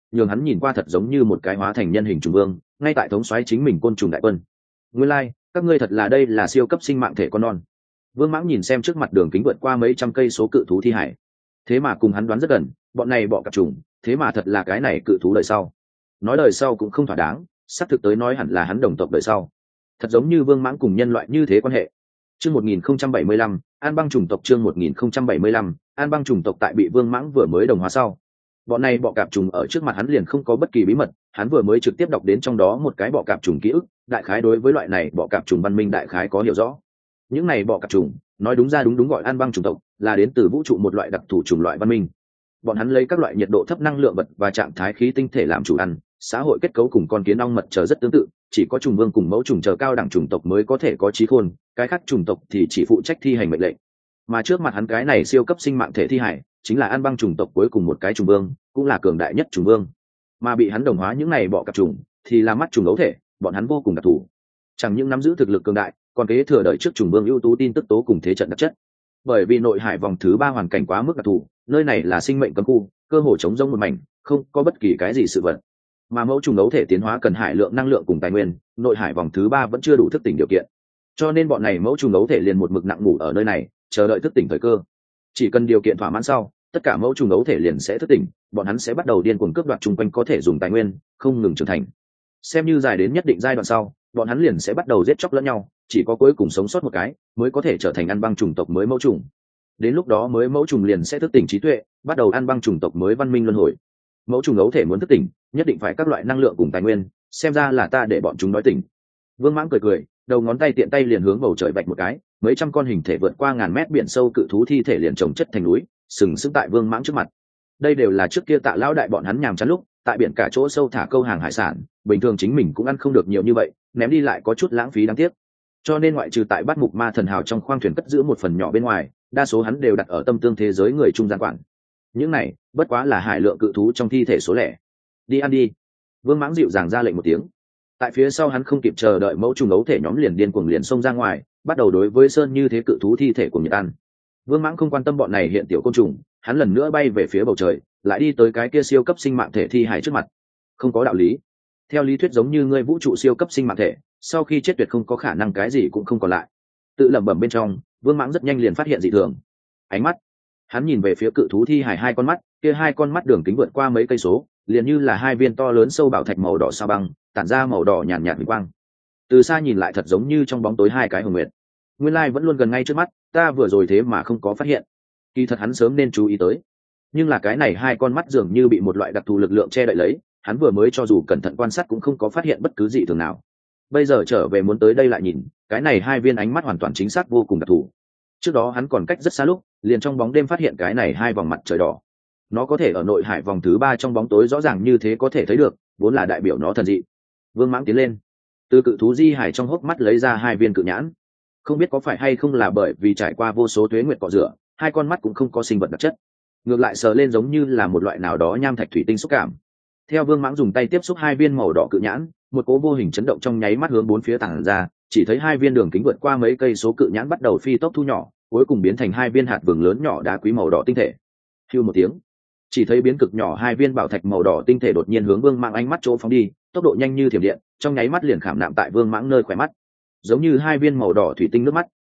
nhường hắn nhìn qua thật giống như một cái hóa thành nhân hình trùng vương ngay tại thống soái chính mình côn trùng đại quân. Nguyên lai, các ngươi thật là đây là siêu cấp sinh mạng thể con non. Vương Mãng nhìn xem trước mặt đường kính vượt qua mấy trăm cây số cự thú thi hải, thế mà cùng hắn đoán rất gần, bọn này bọ cạp trùng, thế mà thật là cái này cự thú đời sau. Nói đời sau cũng không thỏa đáng, sắp thực tới nói hẳn là hắn đồng tộc đời sau. Thật giống như Vương Mãng cùng nhân loại như thế quan hệ. Chương 1075, An băng chủng tộc chương 1075, An băng chủng tộc tại bị Vương Mãng vừa mới đồng hóa sau. Bọn này bọ cạp trùng ở trước mặt hắn liền không có bất kỳ bí mật, hắn vừa mới trực tiếp đọc đến trong đó một cái bọ cạp trùng ký ức, đại khái đối với loại này bọ cạp trùng văn minh đại khái có hiểu rõ. Những này bọ cạp trùng, nói đúng ra đúng gọi An băng chủng tộc, là đến từ vũ trụ một loại đặc thù chủng loại văn minh. Bọn hắn lấy các loại nhiệt độ thấp năng lượng vật và trạng thái khí tinh thể làm chủ ăn, xã hội kết cấu cùng con kiến ong mật chờ rất tương tự, chỉ có trùng vương cùng mẫu trùng chờ cao đẳng chủng tộc mới có thể có trí khôn, cái khác chủng tộc thì chỉ phụ trách thi hành mệnh lệnh. Mà trước mặt hắn cái này siêu cấp sinh mạng thể thi hải, chính là An băng chủng tộc cuối cùng một cái trùng vương, cũng là cường đại nhất trùng vương. Mà bị hắn đồng hóa những này bọ cạp trùng, thì là mắt trùng ấu thể, bọn hắn vô cùng đặc thù. Chẳng những nắm giữ thực lực cường đại, còn kế thừa đời trước trùng vương ưu tú tin tức tố cùng thế trận đặc chất. Bởi vì nội hải vòng thứ 3 hoàn cảnh quá mức đặc thù, nơi này là sinh mệnh cấm khu, cơ hồ trống rỗng một mảnh, không có bất kỳ cái gì sự vật. Mà mẫu trùng ấu thể tiến hóa cần hải lượng năng lượng cùng tài nguyên, nội hải vòng thứ 3 vẫn chưa đủ thức tỉnh điều kiện. Cho nên bọn này mẫu trùng ấu thể liền một mực nặng ngủ ở nơi này, chờ đợi thức tỉnh thời cơ. Chỉ cần điều kiện thỏa mãn sau, tất cả mẫu trùng ấu thể liền sẽ thức tỉnh, bọn hắn sẽ bắt đầu điên cuồng cướp đoạt chung quanh có thể dùng tài nguyên, không ngừng trưởng thành. Xem như dài đến nhất định giai đoạn sau, bọn hắn liền sẽ bắt đầu giết chóc lẫn nhau, chỉ có cuối cùng sống sót một cái mới có thể trở thành ăn băng chủng tộc mới mẫu trùng. Đến lúc đó mới mẫu trùng liền sẽ thức tỉnh trí tuệ, bắt đầu ăn băng chủng tộc mới văn minh luân hồi. Mẫu trùng ấu thể muốn thức tỉnh, nhất định phải các loại năng lượng cùng tài nguyên, xem ra là ta để bọn chúng nói tỉnh. Vương Mãng cười cười, đầu ngón tay tiện tay liền hướng bầu trời vạch một cái, mấy trăm con hình thể vượt qua ngàn mét biển sâu cự thú thi thể liền chồng chất thành núi, sừng sững tại Vương Mãng trước mặt. Đây đều là trước kia Tạ lão đại bọn hắn nhàm chán lúc tại biển cả chỗ sâu thả câu hàng hải sản, bình thường chính mình cũng ăn không được nhiều như vậy, ném đi lại có chút lãng phí đáng tiếc. Cho nên ngoại trừ tại Bát Mục Ma Thần Hào trong khoang thuyền cất giữ một phần nhỏ bên ngoài, đa số hắn đều đặt ở tâm tương thế giới người trung gian quản. Những này bất quá là hải lượng cự thú trong thi thể số lẻ. Đi ăn đi. Vương Mãng dịu dàng ra lệnh một tiếng. Tại phía sau hắn không kịp chờ đợi mẫu trùng ấu thể nhóm liền điên cuồng liền xông ra ngoài, bắt đầu đối với sơn như thế cự thú thi thể của nhiệt ăn. Vương Mãng không quan tâm bọn này hiện tiểu côn trùng, hắn lần nữa bay về phía bầu trời, lại đi tới cái kia siêu cấp sinh mạng thể thi hài trước mặt. Không có đạo lý. Theo lý thuyết giống như ngươi vũ trụ siêu cấp sinh mạng thể, sau khi chết tuyệt không có khả năng cái gì cũng không còn lại. Tự lẩm bẩm bên trong, Vương Mãng rất nhanh liền phát hiện dị thường. Ánh mắt, hắn nhìn về phía cự thú thi hài hai con mắt, kia hai con mắt đường kính vượt qua mấy cây số, liền như là hai viên to lớn sâu bảo thạch màu đỏ sao băng, tản ra màu đỏ nhàn nhạt huỳnh quang. Từ xa nhìn lại thật giống như trong bóng tối hai cái hồng nguyệt. Nguyên lai vẫn luôn gần ngay trước mắt, ta vừa rồi thế mà không có phát hiện. Kỳ thật hắn sớm nên chú ý tới, nhưng là cái này hai con mắt dường như bị một loại đặc thù lực lượng che đậy lấy, hắn vừa mới cho dù cẩn thận quan sát cũng không có phát hiện bất cứ gì thường nào. Bây giờ trở về muốn tới đây lại nhìn, cái này hai viên ánh mắt hoàn toàn chính xác vô cùng đặc thù. Trước đó hắn còn cách rất xa lúc, liền trong bóng đêm phát hiện cái này hai vòng mặt trời đỏ. Nó có thể ở nội hải vòng thứ 3 trong bóng tối rõ ràng như thế có thể thấy được, vốn là đại biểu nó thần dị. Vương Mãng tiến lên, từ cự thú di hải trong hốc mắt lấy ra hai viên cự nhãn. Không biết có phải hay không là bởi vì trải qua vô số tuế nguyệt cọ rửa, hai con mắt cũng không có sinh vật đặc chất, ngược lại sờ lên giống như là một loại nào đó nham thạch thủy tinh xúc cảm. Theo Vương Mãng dùng tay tiếp xúc hai viên màu đỏ cự nhãn, một cỗ vô hình chấn động trong nháy mắt hướng bốn phía tản ra, chỉ thấy hai viên đường kính vượt qua mấy cây số cự nhãn bắt đầu phi tốc thu nhỏ, cuối cùng biến thành hai viên hạt vừng lớn nhỏ đá quý màu đỏ tinh thể. Hưu một tiếng, chỉ thấy biến cực nhỏ hai viên bảo thạch màu đỏ tinh thể đột nhiên hướng Vương Mãng ánh mắt chỗ phóng đi, tốc độ nhanh như thiểm điện, trong nháy mắt liền khảm nạm tại Vương Mãng nơi khỏe mắt, giống như hai viên màu đỏ thủy tinh nước mắt.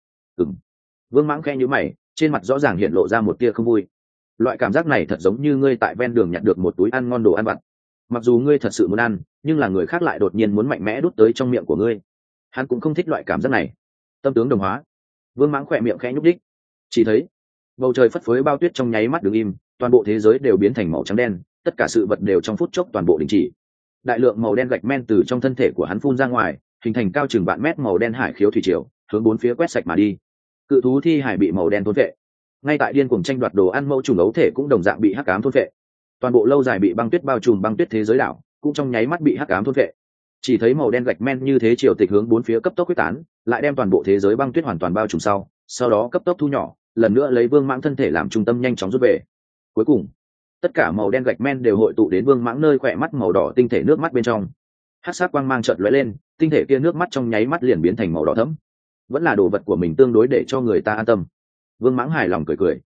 Vương Mãng khẽ nhíu mày, trên mặt rõ ràng hiện lộ ra một tia không vui. Loại cảm giác này thật giống như ngươi tại ven đường nhặt được một túi ăn ngon đồ ăn vặt, mặc dù ngươi thật sự muốn ăn, nhưng là người khác lại đột nhiên muốn mạnh mẽ đút tới trong miệng của ngươi. Hắn cũng không thích loại cảm giác này. Tâm tướng đồng hóa. Vương Mãng khỏe miệng khẽ nhúc đích, chỉ thấy bầu trời phất phới bao tuyết trong nháy mắt đứng im, toàn bộ thế giới đều biến thành màu trắng đen, tất cả sự vật đều trong phút chốc toàn bộ đình chỉ. Đại lượng màu đen gạch men từ trong thân thể của hắn phun ra ngoài, hình thành cao chừng vạn mét màu đen hải khiếu thủy triều, hướng bốn phía quét sạch mà đi. Cự thú thi hải bị màu đen thôn vệ. Ngay tại điên cuồng tranh đoạt đồ ăn mẫu trùng ấu thể cũng đồng dạng bị hắc ám thôn vệ. Toàn bộ lâu dài bị băng tuyết bao trùm băng tuyết thế giới đảo cũng trong nháy mắt bị hắc ám thôn vệ. Chỉ thấy màu đen gạch men như thế triều tịch hướng bốn phía cấp tốc quyết tán, lại đem toàn bộ thế giới băng tuyết hoàn toàn bao trùm sau đó cấp tốc thu nhỏ, lần nữa lấy Vương Mãng thân thể làm trung tâm nhanh chóng rút về. Cuối cùng, tất cả màu đen gạch men đều hội tụ đến Vương Mãng nơi khỏe mắt màu đỏ tinh thể nước mắt bên trong. Hắc sắc quang mang chợt lóe lên, tinh thể kia nước mắt trong nháy mắt liền biến thành màu đỏ thẫm. Vẫn là đồ vật của mình tương đối để cho người ta an tâm. Vương Mãng hài lòng cười cười.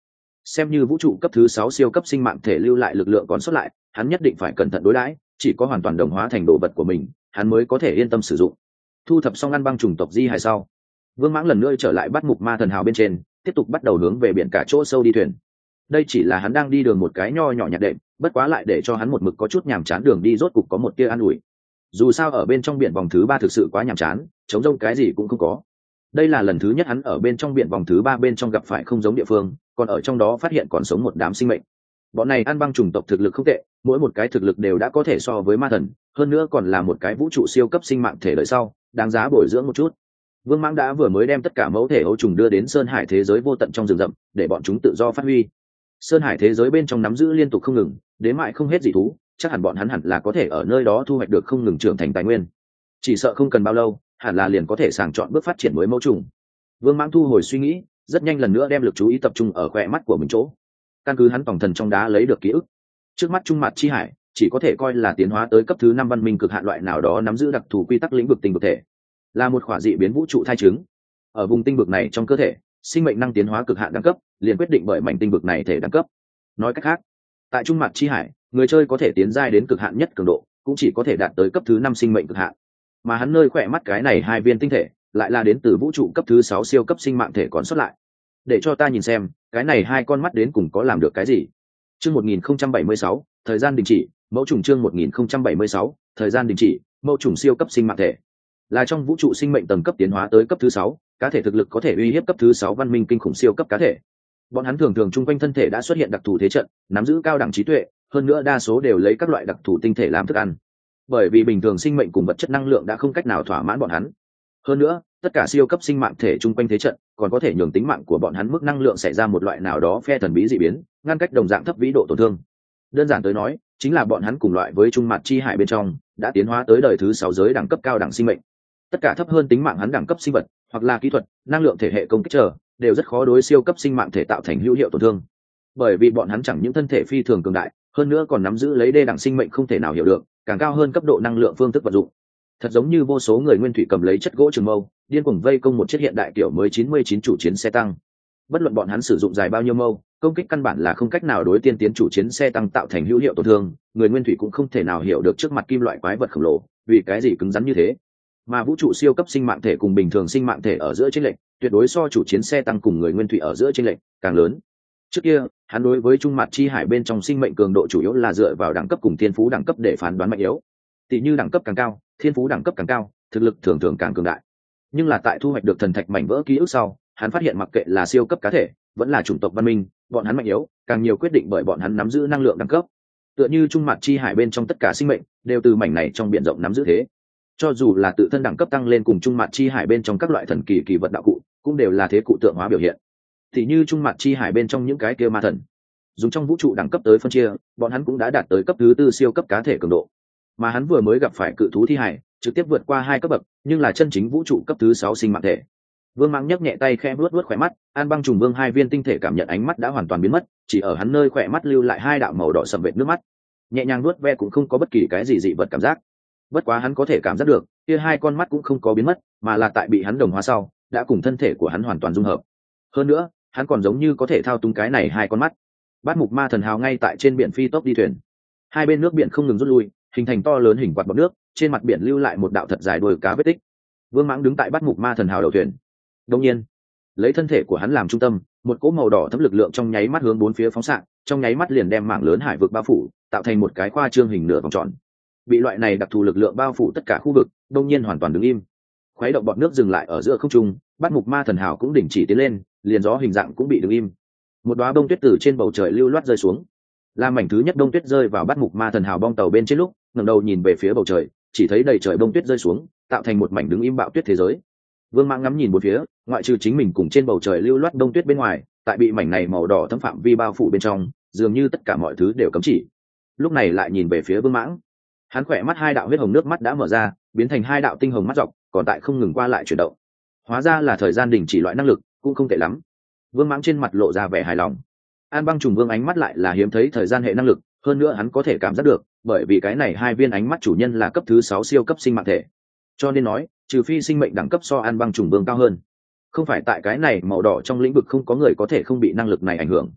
xem như vũ trụ cấp thứ 6 siêu cấp sinh mạng thể lưu lại lực lượng còn sót lại, hắn nhất định phải cẩn thận đối đãi, chỉ có hoàn toàn đồng hóa thành đồ vật của mình, hắn mới có thể yên tâm sử dụng. Thu thập xong ăn băng trùng tộc di hài sau, Vương Mãng lần nữa trở lại bắt mục ma thần hào bên trên, tiếp tục bắt đầu hướng về biển cả chỗ sâu đi thuyền. Đây chỉ là hắn đang đi đường một cái nho nhỏ nhặt đệm, bất quá lại để cho hắn một mực có chút nhàm chán, đường đi rốt cục có một tia an ủi. Dù sao ở bên trong biển vòng thứ 3 thực sự quá nhàm chán, trống rỗng cái gì cũng không có. Đây là lần thứ nhất hắn ở bên trong biển vòng thứ 3 bên trong gặp phải không giống địa phương, còn ở trong đó phát hiện còn sống một đám sinh mệnh. Bọn này ăn băng trùng tộc thực lực không tệ, mỗi một cái thực lực đều đã có thể so với ma thần, hơn nữa còn là một cái vũ trụ siêu cấp sinh mạng thể đời sau, đáng giá bồi dưỡng một chút. Vương Mãng đã vừa mới đem tất cả mẫu thể ấu trùng đưa đến sơn hải thế giới vô tận trong rừng rậm, để bọn chúng tự do phát huy. Sơn hải thế giới bên trong nắm giữ liên tục không ngừng, đến mãi không hết dị thú, chắc hẳn bọn hắn hẳn là có thể ở nơi đó thu hoạch được không ngừng trưởng thành tài nguyên. Chỉ sợ không cần bao lâu, hẳn là liền có thể sàng chọn bước phát triển mới mẫu trùng. Vương Mãng thu hồi suy nghĩ, rất nhanh lần nữa đem lực chú ý tập trung ở khóe mắt của mình chỗ. Căn cứ hắn tổng thần trong đá lấy được ký ức, trước mắt trung mặt chi hải chỉ có thể coi là tiến hóa tới cấp thứ 5 văn minh cực hạn loại nào đó nắm giữ đặc thù quy tắc lĩnh vực tinh vực thể, là một khỏa dị biến vũ trụ thai trứng. Ở vùng tinh vực này trong cơ thể, sinh mệnh năng tiến hóa cực hạn đẳng cấp liền quyết định bởi mảnh tinh vực này thể đẳng cấp. Nói cách khác, tại trung mặt chi hải, người chơi có thể tiến giai đến cực hạn nhất cường độ, cũng chỉ có thể đạt tới cấp thứ 5 sinh mệnh cực hạn. Mà hắn nơi khỏe mắt cái này hai viên tinh thể, lại là đến từ vũ trụ cấp thứ 6 siêu cấp sinh mạng thể còn sót lại. Để cho ta nhìn xem, cái này hai con mắt đến cùng có làm được cái gì. Chương 1076, thời gian đình chỉ, mẫu trùng chương 1076, thời gian đình chỉ, mẫu trùng siêu cấp sinh mạng thể. Là trong vũ trụ sinh mệnh tầng cấp tiến hóa tới cấp thứ 6, cá thể thực lực có thể uy hiếp cấp thứ 6 văn minh kinh khủng siêu cấp cá thể. Bọn hắn thường thường chung quanh thân thể đã xuất hiện đặc thù thế trận, nắm giữ cao đẳng trí tuệ, hơn nữa đa số đều lấy các loại đặc thù tinh thể làm thức ăn. Bởi vì bình thường sinh mệnh cùng vật chất năng lượng đã không cách nào thỏa mãn bọn hắn. Hơn nữa, tất cả siêu cấp sinh mạng thể chung quanh thế trận còn có thể nhường tính mạng của bọn hắn mức năng lượng xảy ra một loại nào đó phe thần bí dị biến, ngăn cách đồng dạng thấp vĩ độ tổn thương. Đơn giản tới nói, chính là bọn hắn cùng loại với trung mặt chi hải bên trong đã tiến hóa tới đời thứ 6 giới đẳng cấp cao đẳng sinh mệnh. Tất cả thấp hơn tính mạng hắn đẳng cấp sinh vật, hoặc là kỹ thuật, năng lượng thể hệ công kích trở, đều rất khó đối siêu cấp sinh mạng thể tạo thành hữu hiệu tổn thương. Bởi vì bọn hắn chẳng những thân thể phi thường cường đại, hơn nữa còn nắm giữ lấy đê đẳng sinh mệnh không thể nào hiểu được, càng cao hơn cấp độ năng lượng phương thức vận dụng. Thật giống như vô số người nguyên thủy cầm lấy chất gỗ trường mâu, điên cuồng vây công một chiếc hiện đại kiểu mới 99 chủ chiến xe tăng. Bất luận bọn hắn sử dụng dài bao nhiêu mâu, công kích căn bản là không cách nào đối tiên tiến chủ chiến xe tăng tạo thành hữu hiệu tổn thương, người nguyên thủy cũng không thể nào hiểu được trước mặt kim loại quái vật khổng lồ, vì cái gì cứng rắn như thế. Mà vũ trụ siêu cấp sinh mạng thể cùng bình thường sinh mạng thể ở giữa chênh lệch, tuyệt đối so chủ chiến xe tăng cùng người nguyên thủy ở giữa chênh lệch càng lớn. Trước kia, hắn đối với trung mặt chi hải bên trong sinh mệnh cường độ chủ yếu là dựa vào đẳng cấp cùng thiên phú đẳng cấp để phán đoán mạnh yếu. Tỷ như đẳng cấp càng cao, thiên phú đẳng cấp càng cao, thực lực thường thường càng cường đại. Nhưng là tại thu hoạch được thần thạch mảnh vỡ ký ức sau, hắn phát hiện mặc kệ là siêu cấp cá thể, vẫn là chủng tộc văn minh, bọn hắn mạnh yếu, càng nhiều quyết định bởi bọn hắn nắm giữ năng lượng đẳng cấp. Tựa như trung mặt chi hải bên trong tất cả sinh mệnh đều từ mảnh này trong biển rộng nắm giữ thế. Cho dù là tự thân đẳng cấp tăng lên cùng trung mặt chi hải bên trong các loại thần kỳ kỳ vật đạo cụ, cũng đều là thế cụ tượng hóa biểu hiện. Thì như trung mặt chi hải bên trong những cái kia ma thần, dùng trong vũ trụ đẳng cấp tới phân chia, bọn hắn cũng đã đạt tới cấp thứ 4 siêu cấp cá thể cường độ. Mà hắn vừa mới gặp phải cự thú thi hải, trực tiếp vượt qua 2 cấp bậc, nhưng là chân chính vũ trụ cấp thứ 6 sinh mạng thể. Vương Mãng nhấc nhẹ tay khẽ vuốt vuốt khóe mắt, An Băng Trùng Vương hai viên tinh thể cảm nhận ánh mắt đã hoàn toàn biến mất, chỉ ở hắn nơi khóe mắt lưu lại 2 đạo màu đỏ sẫm vệt nước mắt. Nhẹ nhàng vuốt ve cũng không có bất kỳ cái gì dị vật cảm giác. Bất quá hắn có thể cảm giác được, kia 2 con mắt cũng không có biến mất, mà là tại bị hắn đồng hóa sau, đã cùng thân thể của hắn hoàn toàn dung hợp. Hơn nữa, hắn còn giống như có thể thao túng cái này 2 con mắt. Bát Mục Ma Thần Hào ngay tại trên biển phi tốc đi thuyền. Hai bên nước biển không ngừng rút lui, hình thành to lớn hình quạt bọt nước, trên mặt biển lưu lại một đạo thật dài đuôi cá vết tích. Vương Mãng đứng tại Bát Mục Ma Thần Hào đầu thuyền. Đương nhiên, lấy thân thể của hắn làm trung tâm, một cỗ màu đỏ thấm lực lượng trong nháy mắt hướng bốn phía phóng xạ, trong nháy mắt liền đem mảng lớn hải vực bao phủ, tạo thành một cái khoa trương hình nửa vòng tròn. Bị loại này đặc thù lực lượng bao phủ tất cả khu vực, đương nhiên hoàn toàn đứng im. Khuấy động bọt nước dừng lại ở giữa không trung, Bát Mục Ma Thần Hào cũng đình chỉ tiến lên, liền gió hình dạng cũng bị đứng im. Một đóa bông tuyết từ trên bầu trời lưu loát rơi xuống. Làm mảnh thứ nhất bông tuyết rơi vào Bát Mục Ma Thần Hào bong tàu bên trên lúc, ngẩng đầu nhìn về phía bầu trời, chỉ thấy đầy trời bông tuyết rơi xuống, tạo thành một mảnh đứng im bạo tuyết thế giới. Vương Mãng ngắm nhìn bốn phía, ngoại trừ chính mình cùng trên bầu trời lưu loát bông tuyết bên ngoài, tại bị mảnh này màu đỏ thấm phạm vi bao phủ bên trong, dường như tất cả mọi thứ đều cấm chỉ. Lúc này lại nhìn về phía Vương Mãng, hắn khỏe mắt 2 đạo huyết hồng nước mắt đã mở ra, biến thành 2 đạo tinh hồng mắt dọc, còn tại không ngừng qua lại chuyển động. Hóa ra là thời gian đình chỉ loại năng lực, cũng không tệ lắm. Vương Mãng trên mặt lộ ra vẻ hài lòng. An Băng Trùng Vương ánh mắt lại là hiếm thấy thời gian hệ năng lực, hơn nữa hắn có thể cảm giác được, bởi vì cái này 2 viên ánh mắt chủ nhân là cấp thứ 6 siêu cấp sinh mạng thể. Cho nên nói, trừ phi sinh mệnh đẳng cấp so An Băng Trùng Vương cao hơn, không phải tại cái này màu đỏ trong lĩnh vực không có người có thể không bị năng lực này ảnh hưởng.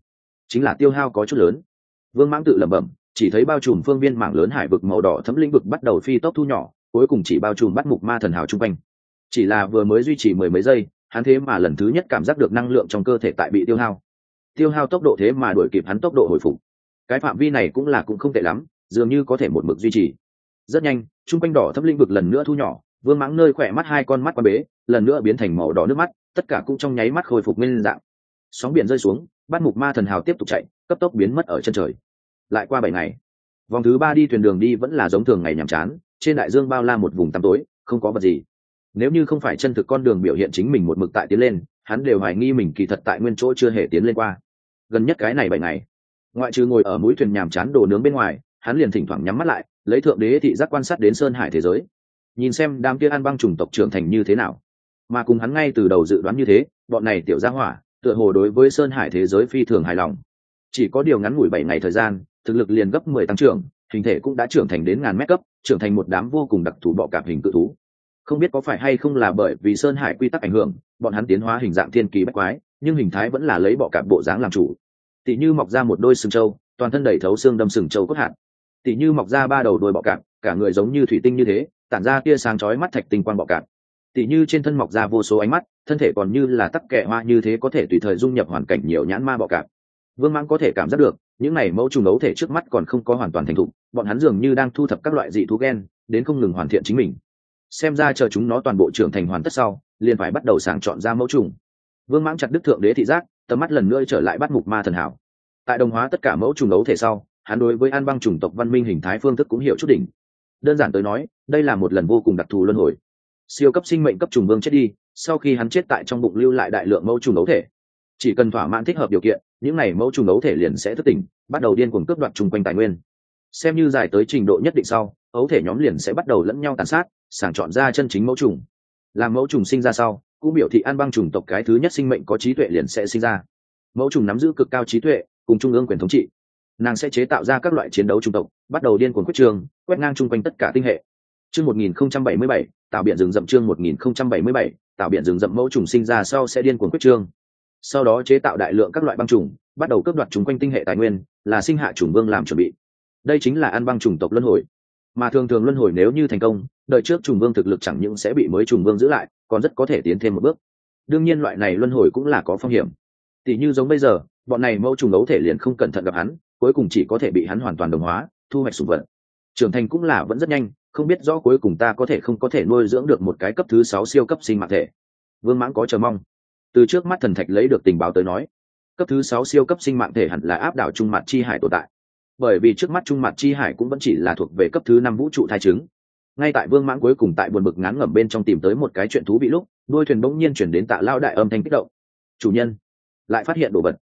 chính là tiêu hao có chút lớn. Vương Mãng tự lẩm bẩm, chỉ thấy bao trùm phương viên mảng lớn hải vực màu đỏ thẫm lĩnh vực bắt đầu phi tốc thu nhỏ, cuối cùng chỉ bao trùm bắt mục ma thần hào trung quanh. Chỉ là vừa mới duy trì mười mấy giây, hắn thế mà lần thứ nhất cảm giác được năng lượng trong cơ thể tại bị tiêu hao tốc độ thế mà đuổi kịp hắn tốc độ hồi phục. Cái phạm vi này cũng không tệ lắm, dường như có thể một mực duy trì. Rất nhanh, trung quanh đỏ thẫm lĩnh vực lần nữa thu nhỏ, Vương Mãng nơi khỏe mắt hai con mắt qua bế, lần nữa biến thành màu đỏ nước mắt, tất cả cũng trong nháy mắt khôi phục nguyên dạng. Sóng biển rơi xuống, bắt mục ma thần hào tiếp tục chạy, cấp tốc biến mất ở chân trời. Lại qua 7 ngày, vòng thứ 3 đi thuyền đường đi vẫn là giống thường ngày nhàm chán, trên đại dương bao la một vùng tăm tối, không có vật gì. Nếu như không phải chân thực con đường biểu hiện chính mình một mực tại tiến lên, hắn đều hoài nghi mình kỳ thật tại nguyên chỗ chưa hề tiến lên qua. Gần nhất cái này 7 ngày, ngoại trừ ngồi ở mũi thuyền nhàm chán đồ nướng bên ngoài, hắn liền thỉnh thoảng nhắm mắt lại, lấy thượng đế thị giác quan sát đến sơn hải thế giới, nhìn xem đám kia An Băng chủng tộc trưởng thành như thế nào. Mà cùng hắn ngay từ đầu dự đoán như thế, bọn này tiểu gia hỏa tựa hồ đối với sơn hải thế giới phi thường hài lòng. Chỉ có điều ngắn ngủi 7 ngày thời gian, thực lực liền gấp 10 tăng trưởng, hình thể cũng đã trưởng thành đến ngàn mét cấp, trưởng thành một đám vô cùng đặc thù bọ cạp hình cự thú. Không biết có phải hay không là bởi vì sơn hải quy tắc ảnh hưởng, bọn hắn tiến hóa hình dạng thiên kỳ bách quái, nhưng hình thái vẫn là lấy bọ cạp bộ dáng làm chủ. Tỷ như mọc ra một đôi sừng trâu, toàn thân đầy thấu xương đâm sừng trâu cốt hạt. Tỷ như mọc ra 3 đầu đuôi bọ cạp, cả người giống như thủy tinh như thế, tản ra tia sáng chói mắt thạch tinh quang bọ cạp. Tỷ như trên thân mọc ra vô số ánh mắt, thân thể còn như là tắc kẹ hoa như thế, có thể tùy thời dung nhập hoàn cảnh nhiều nhãn ma bọ cạp. Vương Mãng có thể cảm giác được, những này mẫu trùng ấu thể trước mắt còn không có hoàn toàn thành thục, bọn hắn dường như đang thu thập các loại dị thú gen, đến không ngừng hoàn thiện chính mình. Xem ra chờ chúng nó toàn bộ trưởng thành hoàn tất sau, liền phải bắt đầu sàng chọn ra mẫu trùng. Vương Mãng chặt đứt thượng đế thị giác, tầm mắt lần nữa trở lại bắt mục ma thần hảo. Tại đồng hóa tất cả mẫu trùng ấu thể sau, hắn đối với An Băng chủng tộc văn minh hình thái phương thức cũng hiểu chút đỉnh. Đơn giản tới nói, đây là một lần vô cùng đặc thù luân hồi. Siêu cấp sinh mệnh cấp trùng vương chết đi, sau khi hắn chết tại trong bụng lưu lại đại lượng mẫu trùng ấu thể. Chỉ cần thỏa mãn thích hợp điều kiện, những này mẫu trùng ấu thể liền sẽ thức tỉnh, bắt đầu điên cuồng cướp đoạt chung quanh tài nguyên. Xem như dài tới trình độ nhất định sau, ấu thể nhóm liền sẽ bắt đầu lẫn nhau tàn sát, sàng chọn ra chân chính mẫu trùng. Làm mẫu trùng sinh ra sau, cũng biểu thị An Băng chủng tộc cái thứ nhất sinh mệnh có trí tuệ liền sẽ sinh ra. Mẫu trùng nắm giữ cực cao trí tuệ, cùng trung ương quyền thống trị. Nàng sẽ chế tạo ra các loại chiến đấu chủng tộc, bắt đầu điên cuồng quyết trường, quét ngang chung quanh tất cả tinh hệ. Chương 1077, tạo biển rừng rậm. Chương 1077, tạo biển rừng rậm. Mẫu trùng sinh ra sau sẽ điên cuồng quyết trương, sau đó chế tạo đại lượng các loại băng trùng, bắt đầu cướp đoạt chung quanh tinh hệ tài nguyên, là sinh hạ chủng vương làm chuẩn bị. Đây chính là An Băng chủng tộc luân hồi. Mà thường thường luân hồi nếu như thành công, đời trước chủng vương thực lực chẳng những sẽ bị mới chủng vương giữ lại, còn rất có thể tiến thêm một bước. Đương nhiên loại này luân hồi cũng là có phong hiểm. Tỷ như giống bây giờ, bọn này mẫu trùng ấu thể liền không cẩn thận gặp hắn, cuối cùng chỉ có thể bị hắn hoàn toàn đồng hóa, thu hoạch sủng vật. Trưởng thành cũng là vẫn rất nhanh, không biết rõ cuối cùng ta có thể không có thể nuôi dưỡng được một cái cấp thứ 6 siêu cấp sinh mạng thể. Vương Mãng có chờ mong. Từ trước mắt thần thạch lấy được tình báo tới nói, cấp thứ 6 siêu cấp sinh mạng thể hẳn là áp đảo Trung Mạt Chi Hải tồn tại. Bởi vì trước mắt Trung Mạt Chi Hải cũng vẫn chỉ là thuộc về cấp thứ 5 vũ trụ thai trứng. Ngay tại Vương Mãng cuối cùng tại buồn bực ngán ngẩm bên trong tìm tới một cái chuyện thú vị lúc, đuôi thuyền bỗng nhiên chuyển đến Tạ Lao đại âm thanh kích động. Chủ nhân, lại phát hiện đồ vật.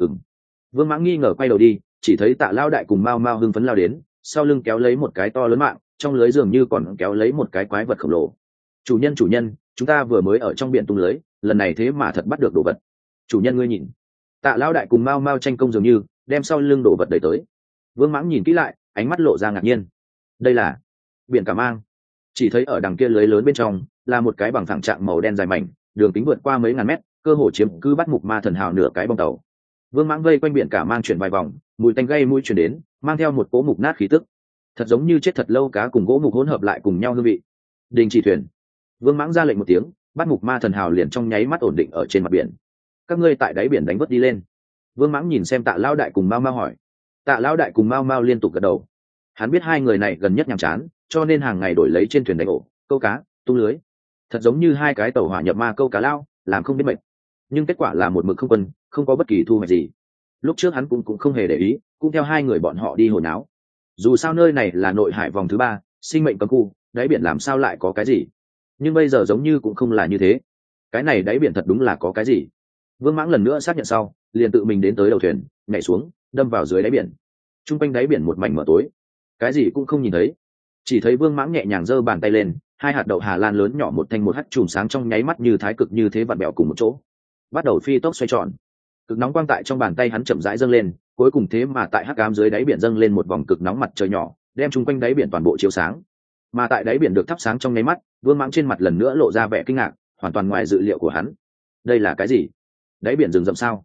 Vương Mãng nghi ngờ quay đầu đi, chỉ thấy Tạ Lao đại cùng Mao Mao hưng phấn lao đến, sau lưng kéo lấy một cái to lớn mạng, trong lưới dường như còn kéo lấy một cái quái vật khổng lồ. Chủ nhân, chúng ta vừa mới ở trong biển tung lưới, lần này thế mà thật bắt được đồ vật. Chủ nhân ngươi nhìn. Tạ Lao đại cùng Mao Mao tranh công dường như đem sau lưng đồ vật đẩy tới. Vương Mãng nhìn kỹ lại, ánh mắt lộ ra ngạc nhiên. Đây là biển cả mang. Chỉ thấy ở đằng kia lưới lớn bên trong là một cái bằng phẳng trạng màu đen dài mảnh, đường kính vượt qua mấy ngàn mét, cơ hồ chiếm cứ bắt mục ma thần hào nửa cái bong tàu. Vương Mãng vây quanh biển cả mang chuyển vài vòng, mùi tanh gây mũi chuyển đến, mang theo một cỗ mục nát khí tức, thật giống như chết thật lâu cá cùng gỗ mục hỗn hợp lại cùng nhau hương vị. Đình chỉ thuyền. Vương Mãng ra lệnh một tiếng, bắt mục ma thần hào liền trong nháy mắt ổn định ở trên mặt biển. Các ngươi tại đáy biển đánh vớt đi lên. Vương Mãng nhìn xem Tạ Lao đại cùng Mao Mao hỏi. Tạ Lao đại cùng Mao Mao liên tục gật đầu. Hắn biết hai người này gần nhất nhàm chán, cho nên hàng ngày đổi lấy trên thuyền đánh ổ, câu cá, tung lưới. Thật giống như hai cái tàu hỏa nhập ma câu cá lao, làm không biết mệt. Nhưng kết quả là một mực không quân, không có bất kỳ thu hoạch gì. Lúc trước hắn cũng không hề để ý, cũng theo hai người bọn họ đi hồi náo. Dù sao nơi này là nội hải vòng thứ 3, sinh mệnh cấm khu, đáy biển làm sao lại có cái gì? Nhưng bây giờ giống như cũng không là như thế. Cái này đáy biển thật đúng là có cái gì? Vương Mãng lần nữa xác nhận sau, liền tự mình đến tới đầu thuyền, nhảy xuống, đâm vào dưới đáy biển. Trung quanh đáy biển một mảnh mờ tối, cái gì cũng không nhìn thấy. Chỉ thấy Vương Mãng nhẹ nhàng giơ bàn tay lên, hai hạt đậu Hà Lan lớn nhỏ một thanh một hắt chùm sáng trong nháy mắt như thái cực như thế vặn bẹo cùng một chỗ, bắt đầu phi tốc xoay tròn. Cực nóng quang tại trong bàn tay hắn chậm rãi dâng lên, cuối cùng thế mà tại hắc ám dưới đáy biển dâng lên một vòng cực nóng mặt trời nhỏ, đem chung quanh đáy biển toàn bộ chiếu sáng. Mà tại đáy biển được thắp sáng trong nháy mắt, Vương Mãng trên mặt lần nữa lộ ra vẻ kinh ngạc, hoàn toàn ngoài dự liệu của hắn. Đây là cái gì? Đáy biển rừng rậm sao?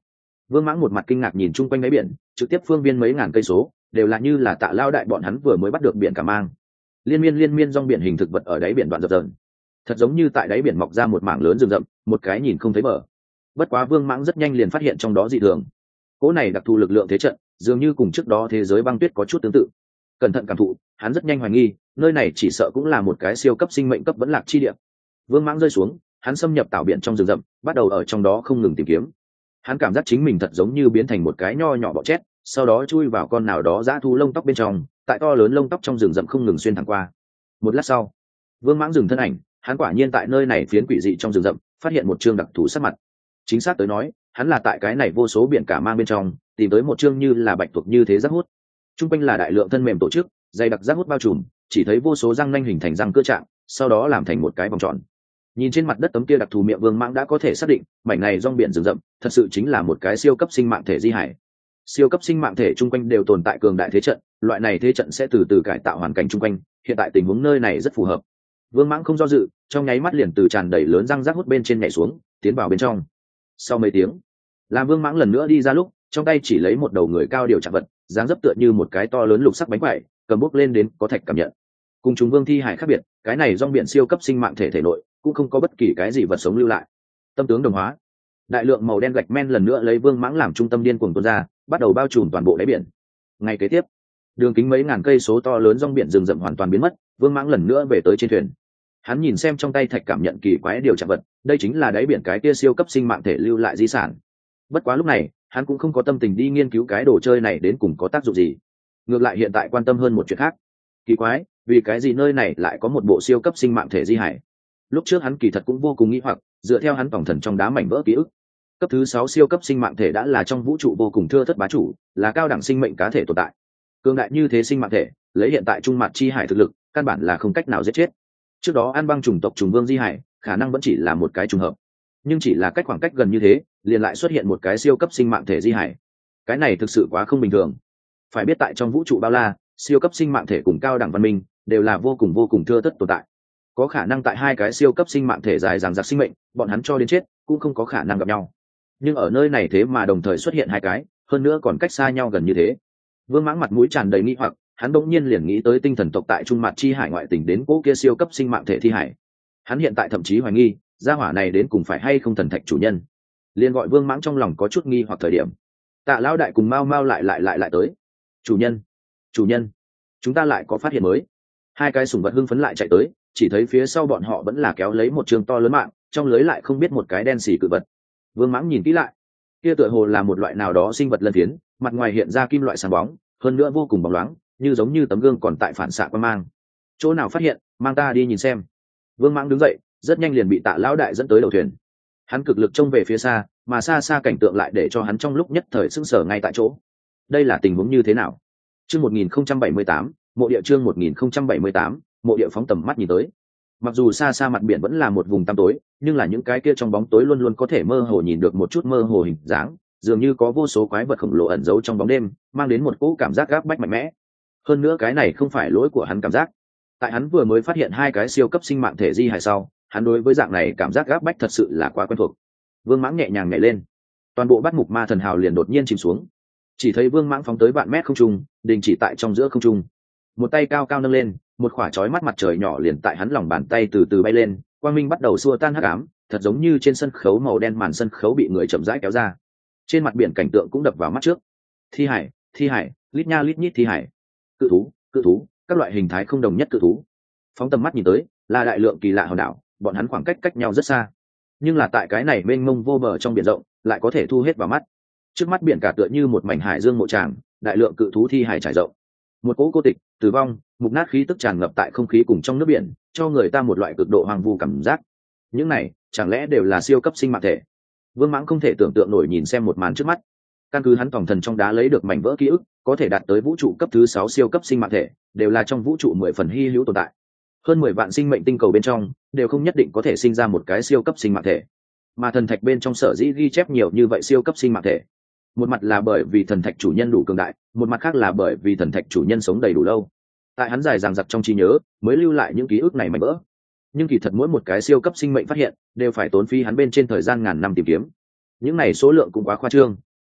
Vương Mãng một mặt kinh ngạc nhìn chung quanh đáy biển, trực tiếp phương viên mấy ngàn cây số đều là như là Tạ Lao đại bọn hắn vừa mới bắt được biển cả mang. Liên miên rong biển hình thực vật ở đáy biển đoạn dập dờn, thật giống như tại đáy biển mọc ra một mảng lớn rừng rậm, một cái nhìn không thấy bờ. Bất quá Vương Mãng rất nhanh liền phát hiện trong đó dị thường. Cỗ này đặc thù lực lượng thế trận, dường như cùng trước đó thế giới băng tuyết có chút tương tự. Cẩn thận cảm thụ, hắn rất nhanh hoài nghi, nơi này chỉ sợ cũng là một cái siêu cấp sinh mệnh cấp vẫn lạc chi địa. Vương Mãng rơi xuống, hắn xâm nhập tạo biển trong rừng rậm, bắt đầu ở trong đó không ngừng tìm kiếm. Hắn cảm giác chính mình thật giống như biến thành một cái nho nhỏ bọ chét, sau đó chui vào con nào đó dã thú lông tóc bên trong, tại to lớn lông tóc trong rừng rậm không ngừng xuyên thẳng qua. Một lát sau, Vương Mãng dừng thân ảnh, hắn quả nhiên tại nơi này phiến quỷ dị trong rừng rậm phát hiện một chương đặc thù sắc mặt. Chính xác tới nói, hắn là tại cái này vô số biển cả mang bên trong tìm tới một chương như là bạch tuộc như thế giác hút. Trung quanh là đại lượng thân mềm tổ chức, dày đặc giác hút bao trùm, chỉ thấy vô số răng nanh hình thành răng cưa trạng, sau đó làm thành một cái vòng tròn. Nhìn trên mặt đất tấm kia đặc thù miệng, Vương Mãng đã có thể xác định mảnh này rong biển rừng rậm thật sự chính là một cái siêu cấp sinh mạng thể di hải. Siêu cấp sinh mạng thể chung quanh đều tồn tại cường đại thế trận, loại này thế trận sẽ từ từ cải tạo hoàn cảnh chung quanh, hiện tại tình huống nơi này rất phù hợp. Vương Mãng không do dự, trong nháy mắt liền từ tràn đầy lớn răng rác hút bên trên nhảy xuống, tiến vào bên trong. Sau mấy tiếng, làm Vương Mãng lần nữa đi ra lúc, trong tay chỉ lấy một đầu người cao điều trạng vật, dáng dấp tựa như một cái to lớn lục sắc bánh quẩy, cầm bút lên đến có thạch cảm nhận. Cùng chúng Vương thi hải khác biệt, cái này rong biển siêu cấp sinh mạng thể thể nội cũng không có bất kỳ cái gì vật sống lưu lại. Tâm tướng đồng hóa, đại lượng màu đen gạch men lần nữa lấy Vương Mãng làm trung tâm điên cuồng tuôn ra, bắt đầu bao trùm toàn bộ đáy biển. Ngày kế tiếp, đường kính mấy ngàn cây số to lớn rong biển rừng rậm hoàn toàn biến mất, Vương Mãng lần nữa về tới trên thuyền. Hắn nhìn xem trong tay thạch cảm nhận kỳ quái điều trạng vật, đây chính là đáy biển cái kia siêu cấp sinh mạng thể lưu lại di sản. Bất quá lúc này, hắn cũng không có tâm tình đi nghiên cứu cái đồ chơi này đến cùng có tác dụng gì. Ngược lại hiện tại quan tâm hơn một chuyện khác. Kỳ quái, vì cái gì nơi này lại có một bộ siêu cấp sinh mạng thể di hải? Lúc trước hắn kỳ thật cũng vô cùng nghi hoặc, dựa theo hắn tổng thần trong đá mảnh vỡ ký ức, cấp thứ 6 siêu cấp sinh mạng thể đã là trong vũ trụ vô cùng thưa thớt bá chủ, là cao đẳng sinh mệnh cá thể tồn tại. Cường đại như thế sinh mạng thể, lấy hiện tại trung mặt chi hải thực lực, căn bản là không cách nào giết chết. Trước đó An Băng chủng tộc trùng vương di hải, khả năng vẫn chỉ là một cái trùng hợp, nhưng chỉ là cách khoảng cách gần như thế, liền lại xuất hiện một cái siêu cấp sinh mạng thể di hải. Cái này thực sự quá không bình thường. Phải biết tại trong vũ trụ bao la, siêu cấp sinh mạng thể cùng cao đẳng văn minh đều là vô cùng thưa thớt tồn tại. Có khả năng tại hai cái siêu cấp sinh mạng thể dài dằng dặc sinh mệnh, bọn hắn cho đến chết cũng không có khả năng gặp nhau. Nhưng ở nơi này thế mà đồng thời xuất hiện hai cái, hơn nữa còn cách xa nhau gần như thế. Vương Mãng mặt mũi tràn đầy nghi hoặc, hắn bỗng nhiên liền nghĩ tới tinh thần tộc tại trung mặt chi hải ngoại tỉnh đến cố kia siêu cấp sinh mạng thể thi hải. Hắn hiện tại thậm chí hoài nghi, gia hỏa này đến cùng phải hay không thần thạch chủ nhân. Liền gọi Vương Mãng trong lòng có chút nghi hoặc thời điểm, Tạ lão đại cùng Mao lại tới. Chủ nhân, chúng ta lại có phát hiện mới. Hai cái sủng vật hưng phấn lại chạy tới, chỉ thấy phía sau bọn họ vẫn là kéo lấy một trường to lớn mạng, trong lưới lại không biết một cái đen xì cự vật. Vương Mãng nhìn kỹ lại, kia tựa hồ là một loại nào đó sinh vật lân phiến, mặt ngoài hiện ra kim loại sáng bóng, hơn nữa vô cùng bóng loáng, như giống như tấm gương còn tại phản xạ quang mang. Chỗ nào phát hiện, mang ta đi nhìn xem. Vương Mãng đứng dậy, rất nhanh liền bị Tạ lão đại dẫn tới đầu thuyền. Hắn cực lực trông về phía xa, mà xa xa cảnh tượng lại để cho hắn trong lúc nhất thời sững sờ ngay tại chỗ. Đây là tình huống như thế nào? Chương 1078, mộ địa chương 1078, mộ địa phóng tầm mắt nhìn tới. Mặc dù xa xa mặt biển vẫn là một vùng tăm tối, nhưng là những cái kia trong bóng tối luôn luôn có thể mơ hồ nhìn được một chút mơ hồ hình dáng, dường như có vô số quái vật khổng lồ ẩn giấu trong bóng đêm, mang đến một cỗ cảm giác gáp bách mạnh mẽ. Hơn nữa cái này không phải lỗi của hắn cảm giác. Tại hắn vừa mới phát hiện hai cái siêu cấp sinh mạng thể di hải sau, hắn đối với dạng này cảm giác gáp bách thật sự là quá quen thuộc. Vương Mãng nhẹ nhàng nhảy lên, toàn bộ bát mục ma thần hào liền đột nhiên chìm xuống. Chỉ thấy Vương Mãng phóng tới vạn mét không trung, đình chỉ tại trong giữa không trung. Một tay cao cao nâng lên, một quả chói mắt mặt trời nhỏ liền tại hắn lòng bàn tay từ từ bay lên, quang minh bắt đầu xua tan hắc ám, thật giống như trên sân khấu màu đen màn sân khấu bị người chậm rãi kéo ra. Trên mặt biển cảnh tượng cũng đập vào mắt trước. Thi hải, lít nha lít nhít thi hải. Cự thú, các loại hình thái không đồng nhất cự thú. Phóng tầm mắt nhìn tới, là đại lượng kỳ lạ hòn đảo, bọn hắn khoảng cách nhau rất xa. Nhưng là tại cái này mênh mông vô bờ trong biển rộng, lại có thể thu hết vào mắt. Trước mắt biển cả tựa như một mảnh hải dương mộ tràng, đại lượng cự thú thi hải trải rộng. Một cỗ cô tịch, tử vong, mục nát khí tức tràn ngập tại không khí cùng trong nước biển, cho người ta một loại cực độ hoang vu cảm giác. Những này, chẳng lẽ đều là siêu cấp sinh mạng thể? Vương Mãng không thể tưởng tượng nổi nhìn xem một màn trước mắt. Căn cứ hắn tổng thần trong đá lấy được mảnh vỡ ký ức, có thể đạt tới vũ trụ cấp thứ 6 siêu cấp sinh mạng thể, đều là trong vũ trụ 10 phần hy hữu tồn tại. Hơn 10 vạn sinh mệnh tinh cầu bên trong, đều không nhất định có thể sinh ra một cái siêu cấp sinh mạng thể. Mà thần thạch bên trong sở dĩ ghi chép nhiều như vậy siêu cấp sinh mạng thể, một mặt là bởi vì thần thạch chủ nhân đủ cường đại, một mặt khác là bởi vì thần thạch chủ nhân sống đầy đủ lâu. Tại hắn dài dằng dặc trong trí nhớ, mới lưu lại những ký ức này mảnh vỡ. Nhưng kỳ thật mỗi một cái siêu cấp sinh mệnh phát hiện, đều phải tốn phí hắn bên trên thời gian ngàn năm tìm kiếm. Những này số lượng cũng quá khoa trương.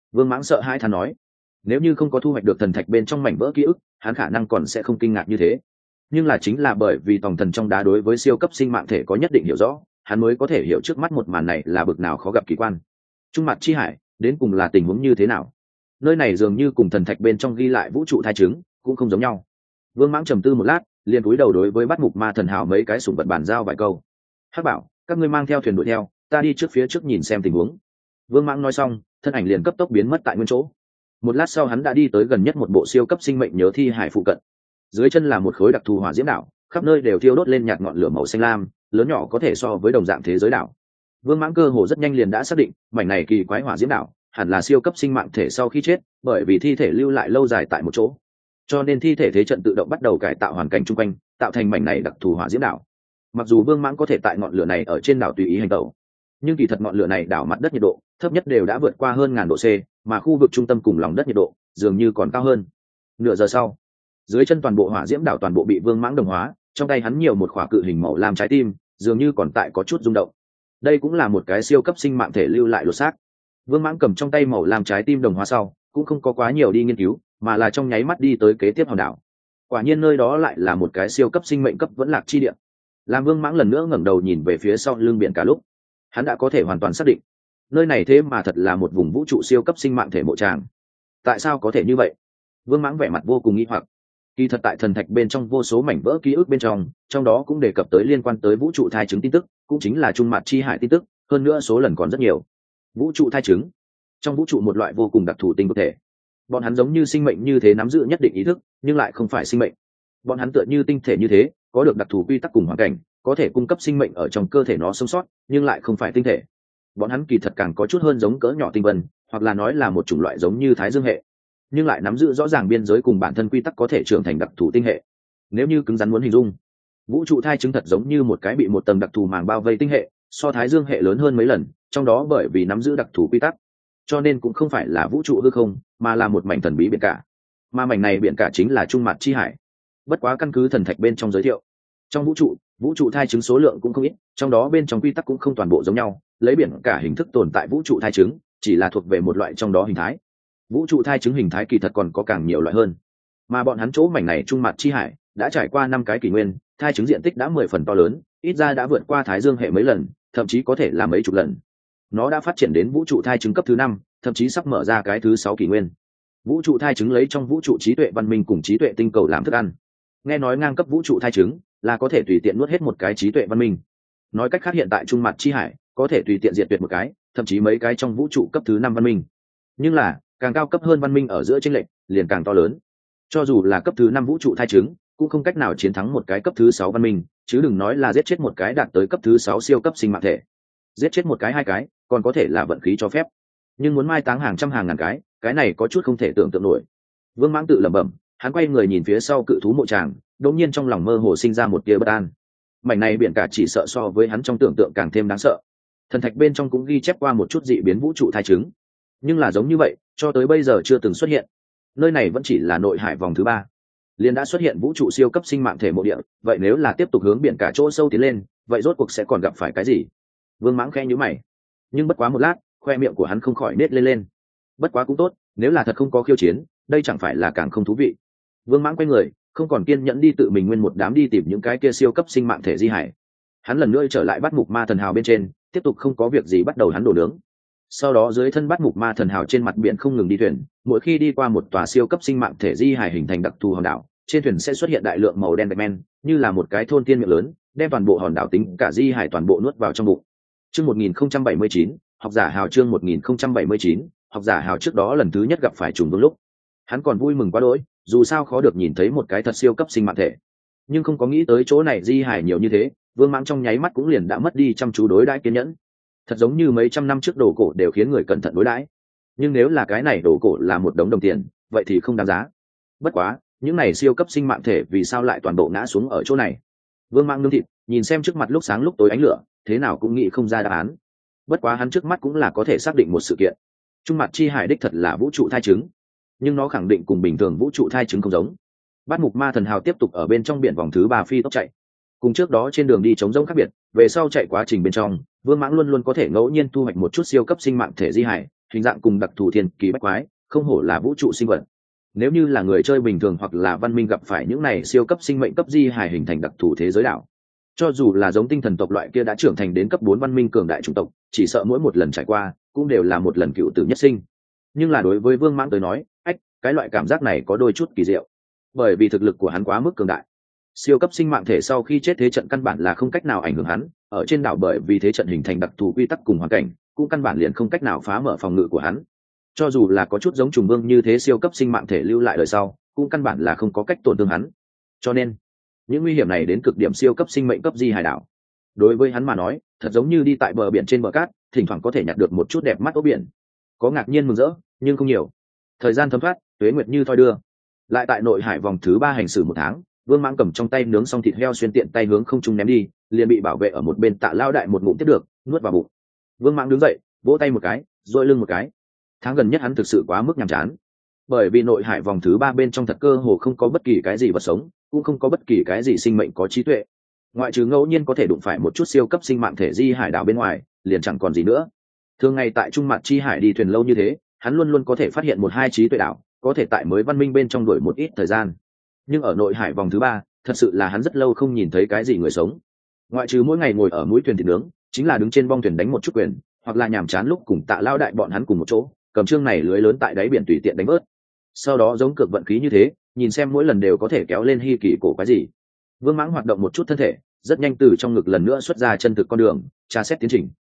Vương Mãng sợ hãi thán nói, nếu như không có thu hoạch được thần thạch bên trong mảnh vỡ ký ức, hắn khả năng còn sẽ không kinh ngạc như thế. Nhưng là chính là bởi vì tòng thần trong đá đối với siêu cấp sinh mạng thể có nhất định hiểu rõ, hắn mới có thể hiểu trước mắt một màn này là bực nào khó gặp kỳ quan. Trung mặt chi hải đến cùng là tình huống như thế nào? Nơi này dường như cùng thần thạch bên trong ghi lại vũ trụ thai trứng cũng không giống nhau. Vương Mãng trầm tư một lát, liền cúi đầu đối với Bát Mục Ma Thần Hào mấy cái sủng vật bàn giao vài câu. Hắc bảo, các ngươi mang theo thuyền đuổi theo, ta đi trước phía trước nhìn xem tình huống. Vương Mãng nói xong, thân ảnh liền cấp tốc biến mất tại nguyên chỗ. Một lát sau hắn đã đi tới gần nhất một bộ siêu cấp sinh mệnh nhớ thi hải phụ cận. Dưới chân là một khối đặc thù hỏa diễm đảo, khắp nơi đều thiêu đốt lên nhạt ngọn lửa màu xanh lam, lớn nhỏ có thể so với đồng dạng thế giới đảo. Vương Mãng cơ hồ rất nhanh liền đã xác định, mảnh này kỳ quái hỏa diễm đảo hẳn là siêu cấp sinh mạng thể sau khi chết, bởi vì thi thể lưu lại lâu dài tại một chỗ, cho nên thi thể thế trận tự động bắt đầu cải tạo hoàn cảnh chung quanh, tạo thành mảnh này đặc thù hỏa diễm đảo. Mặc dù Vương Mãng có thể tại ngọn lửa này ở trên đảo tùy ý hành tẩu, nhưng kỳ thật ngọn lửa này đảo mặt đất nhiệt độ thấp nhất đều đã vượt qua hơn 1000 độ C, mà khu vực trung tâm cùng lòng đất nhiệt độ dường như còn cao hơn. Nửa giờ sau, dưới chân toàn bộ hỏa diễm đảo toàn bộ bị Vương Mãng đồng hóa, trong tay hắn nhiều một khỏa cự hình màu lam trái tim, dường như còn tại có chút rung động. Đây cũng là một cái siêu cấp sinh mạng thể lưu lại lột xác. Vương Mãng cầm trong tay màu lam trái tim đồng hóa sau, cũng không có quá nhiều đi nghiên cứu, mà là trong nháy mắt đi tới kế tiếp hòn đảo. Quả nhiên nơi đó lại là một cái siêu cấp sinh mệnh cấp vẫn lạc chi địa. Làm Vương Mãng lần nữa ngẩng đầu nhìn về phía sau lưng biển cả lúc, hắn đã có thể hoàn toàn xác định, nơi này thế mà thật là một vùng vũ trụ siêu cấp sinh mạng thể mộ tràng. Tại sao có thể như vậy? Vương Mãng vẻ mặt vô cùng nghi hoặc. Kỳ thật tại thần thạch bên trong vô số mảnh vỡ ký ức bên trong đó cũng đề cập tới liên quan tới vũ trụ thai chứng tin tức, cũng chính là trung mặt chi hải tin tức, hơn nữa số lần còn rất nhiều. Vũ trụ thai chứng, trong vũ trụ một loại vô cùng đặc thù tinh thể. Bọn hắn giống như sinh mệnh như thế nắm giữ nhất định ý thức, nhưng lại không phải sinh mệnh. Bọn hắn tựa như tinh thể như thế, có được đặc thù quy tắc cùng hoàn cảnh, có thể cung cấp sinh mệnh ở trong cơ thể nó sống sót, nhưng lại không phải tinh thể. Bọn hắn kỳ thật càng có chút hơn giống cỡ nhỏ tinh vân, hoặc là nói là một chủng loại giống như thái dương hệ, nhưng lại nắm giữ rõ ràng biên giới cùng bản thân quy tắc, có thể trưởng thành đặc thù tinh hệ. Nếu như cứng rắn muốn hình dung, vũ trụ thai chứng thật giống như một cái bị một tầng đặc thù màng bao vây tinh hệ, so thái dương hệ lớn hơn mấy lần, trong đó bởi vì nắm giữ đặc thù quy tắc, cho nên cũng không phải là vũ trụ hư không, mà là một mảnh thần bí biển cả. Mà mảnh này biển cả chính là trung mặt chi hải. Bất quá căn cứ thần thạch bên trong giới thiệu, trong vũ trụ thai chứng số lượng cũng không ít, trong đó bên trong quy tắc cũng không toàn bộ giống nhau, lấy biển cả hình thức tồn tại vũ trụ thai chứng chỉ là thuộc về một loại trong đó hình thái. Vũ trụ thai chứng hình thái kỳ thật còn có càng nhiều loại hơn, mà bọn hắn chỗ mảnh này trung mặt chi hải đã trải qua 5 cái kỷ nguyên, thai chứng diện tích đã 10 phần to lớn, ít ra đã vượt qua thái dương hệ mấy lần, thậm chí có thể là mấy chục lần. Nó đã phát triển đến vũ trụ thai chứng cấp thứ 5, thậm chí sắp mở ra cái thứ 6 kỷ nguyên. Vũ trụ thai chứng lấy trong vũ trụ trí tuệ văn minh cùng trí tuệ tinh cầu làm thức ăn. Nghe nói ngang cấp vũ trụ thai chứng là có thể tùy tiện nuốt hết một cái trí tuệ văn minh. Nói cách khác, hiện tại trung mặt chi hải có thể tùy tiện diệt tuyệt một cái, thậm chí mấy cái trong vũ trụ cấp thứ 5 văn minh. Nhưng là càng cao cấp hơn văn minh ở giữa chênh lệch liền càng to lớn. Cho dù là cấp thứ 5 vũ trụ thai chứng cũng không cách nào chiến thắng một cái cấp thứ 6 văn minh, chứ đừng nói là giết chết một cái đạt tới cấp thứ 6 siêu cấp sinh mạng thể. Giết chết một cái hai cái còn có thể là vận khí cho phép, nhưng muốn mai táng hàng trăm hàng ngàn cái này có chút không thể tưởng tượng nổi. Vương Mãng tự lẩm bẩm, hắn quay người nhìn phía sau cự thú mộ tràng, đột nhiên trong lòng mơ hồ sinh ra một tia bất an. Mảnh này biển cả chỉ sợ so với hắn trong tưởng tượng càng thêm đáng sợ. Thần thạch bên trong cũng ghi chép qua một chút dị biến vũ trụ thai chứng, nhưng là giống như vậy cho tới bây giờ chưa từng xuất hiện. Nơi này vẫn chỉ là nội hải vòng thứ 3, liền đã xuất hiện vũ trụ siêu cấp sinh mạng thể mộ địa, vậy nếu là tiếp tục hướng biển cả chỗ sâu tiến lên, vậy rốt cuộc sẽ còn gặp phải cái gì? Vương Mãng khẽ nhíu mày, nhưng bất quá một lát, khoe miệng của hắn không khỏi nết lên. Bất quá cũng tốt, nếu là thật không có khiêu chiến, đây chẳng phải là càng không thú vị. Vương Mãng quay người, không còn kiên nhẫn đi tự mình nguyên một đám đi tìm những cái kia siêu cấp sinh mạng thể di hải. Hắn lần nữa trở lại Bát Mục Ma Thần Hào bên trên, tiếp tục không có việc gì bắt đầu hắn đổ nướng. Sau đó dưới thân Bát Mục Ma Thần Hào trên mặt biển không ngừng đi thuyền, mỗi khi đi qua một tòa siêu cấp sinh mạng thể di hải hình thành đặc thù hòn đảo, trên thuyền sẽ xuất hiện đại lượng màu đen bạch men, như là một cái thôn tiên miệng lớn, đem toàn bộ hòn đảo tính cả di hải toàn bộ nuốt vào trong bụng. Chương 1079, học giả hào. Chương 1079, học giả hào. Trước đó lần thứ nhất gặp phải trùng vương lúc, hắn còn vui mừng quá đỗi, dù sao khó được nhìn thấy một cái thật siêu cấp sinh mạng thể, nhưng không có nghĩ tới chỗ này di hải nhiều như thế. Vương Mãng trong nháy mắt cũng liền đã mất đi chăm chú đối đãi kiên nhẫn. Thật giống như mấy trăm năm trước đồ cổ đều khiến người cẩn thận đối đãi, nhưng nếu là cái này đồ cổ là một đống đồng tiền, vậy thì không đáng giá. Bất quá những này siêu cấp sinh mạng thể vì sao lại toàn bộ ngã xuống ở chỗ này? Vương Mãng nướng thịt, nhìn xem trước mặt lúc sáng lúc tối ánh lửa, thế nào cũng nghĩ không ra đáp án. Bất quá hắn trước mắt cũng là có thể xác định một sự kiện: trung mặt chi hải đích thật là vũ trụ thai chứng, nhưng nó khẳng định cùng bình thường vũ trụ thai chứng không giống. Bát Mục Ma Thần Hào tiếp tục ở bên trong biển vòng thứ 3 phi tốc chạy. Cùng trước đó trên đường đi chống rỗng khác biệt, về sau chạy quá trình bên trong, Vương Mãng luôn luôn có thể ngẫu nhiên thu hoạch một chút siêu cấp sinh mạng thể di hải, hình dạng cùng đặc thù thiên kỳ bách quái, không hổ là vũ trụ sinh vật. Nếu như là người chơi bình thường hoặc là văn minh gặp phải những này siêu cấp sinh mệnh cấp di hài hình thành đặc thù thế giới đảo, cho dù là giống tinh thần tộc loại kia đã trưởng thành đến cấp 4 văn minh cường đại chủng tộc, chỉ sợ mỗi một lần trải qua cũng đều là một lần cựu tử nhất sinh. Nhưng là đối với Vương Mãng tới nói, cái loại cảm giác này có đôi chút kỳ diệu, bởi vì thực lực của hắn quá mức cường đại. Siêu cấp sinh mạng thể sau khi chết thế trận căn bản là không cách nào ảnh hưởng hắn, ở trên đảo bởi vì thế trận hình thành đặc thù quy tắc cùng hoàn cảnh, cũng căn bản liền không cách nào phá mở phòng ngự của hắn. Cho dù là có chút giống trùng vương như thế siêu cấp sinh mạng thể lưu lại đời sau, cũng căn bản là không có cách tổn thương hắn. Cho nên những nguy hiểm này đến cực điểm siêu cấp sinh mệnh cấp di hải đảo, đối với hắn mà nói thật giống như đi tại bờ biển trên bờ cát, thỉnh thoảng có thể nhặt được một chút đẹp mắt ốc biển, có ngạc nhiên mừng rỡ nhưng không nhiều. Thời gian thấm thoát, tuế nguyệt như thoi đưa, lại tại nội hải vòng thứ 3 hành xử 1 tháng. Vương Mãng cầm trong tay nướng xong thịt heo xuyên tiện tay hướng không trung ném đi, liền bị bảo vệ ở một bên Tạ Lao Đại một ngụm tiếp được, nuốt vào bụng. Vương Mãng đứng dậy, vỗ tay một cái, duỗi lưng một cái. Tháng gần nhất hắn thực sự quá mức nhàm chán, bởi vì nội hải vòng thứ 3 bên trong thật cơ hồ không có bất kỳ cái gì vật sống, cũng không có bất kỳ cái gì sinh mệnh có trí tuệ, ngoại trừ ngẫu nhiên có thể đụng phải một chút siêu cấp sinh mạng thể di hải đảo bên ngoài, liền chẳng còn gì nữa. Thường ngày tại trung mặt chi hải đi thuyền lâu như thế, hắn luôn luôn có thể phát hiện 1-2 trí tuệ đảo, có thể tại mới văn minh bên trong đuổi một ít thời gian. Nhưng ở nội hải vòng thứ 3, thật sự là hắn rất lâu không nhìn thấy cái gì người sống, ngoại trừ mỗi ngày ngồi ở mũi thuyền thịt nướng, chính là đứng trên bong thuyền đánh một chút quyền, hoặc là nhàm chán lúc cùng Tạ Lao Đại bọn hắn cùng một chỗ cầm chương này lưới lớn tại đáy biển tùy tiện đánh vớt. Sau đó giống cược vận khí như thế, nhìn xem mỗi lần đều có thể kéo lên hy kỳ cổ cái gì. Vương Mãng hoạt động một chút thân thể, rất nhanh từ trong ngực lần nữa xuất ra chân thực con đường, tra xét tiến trình.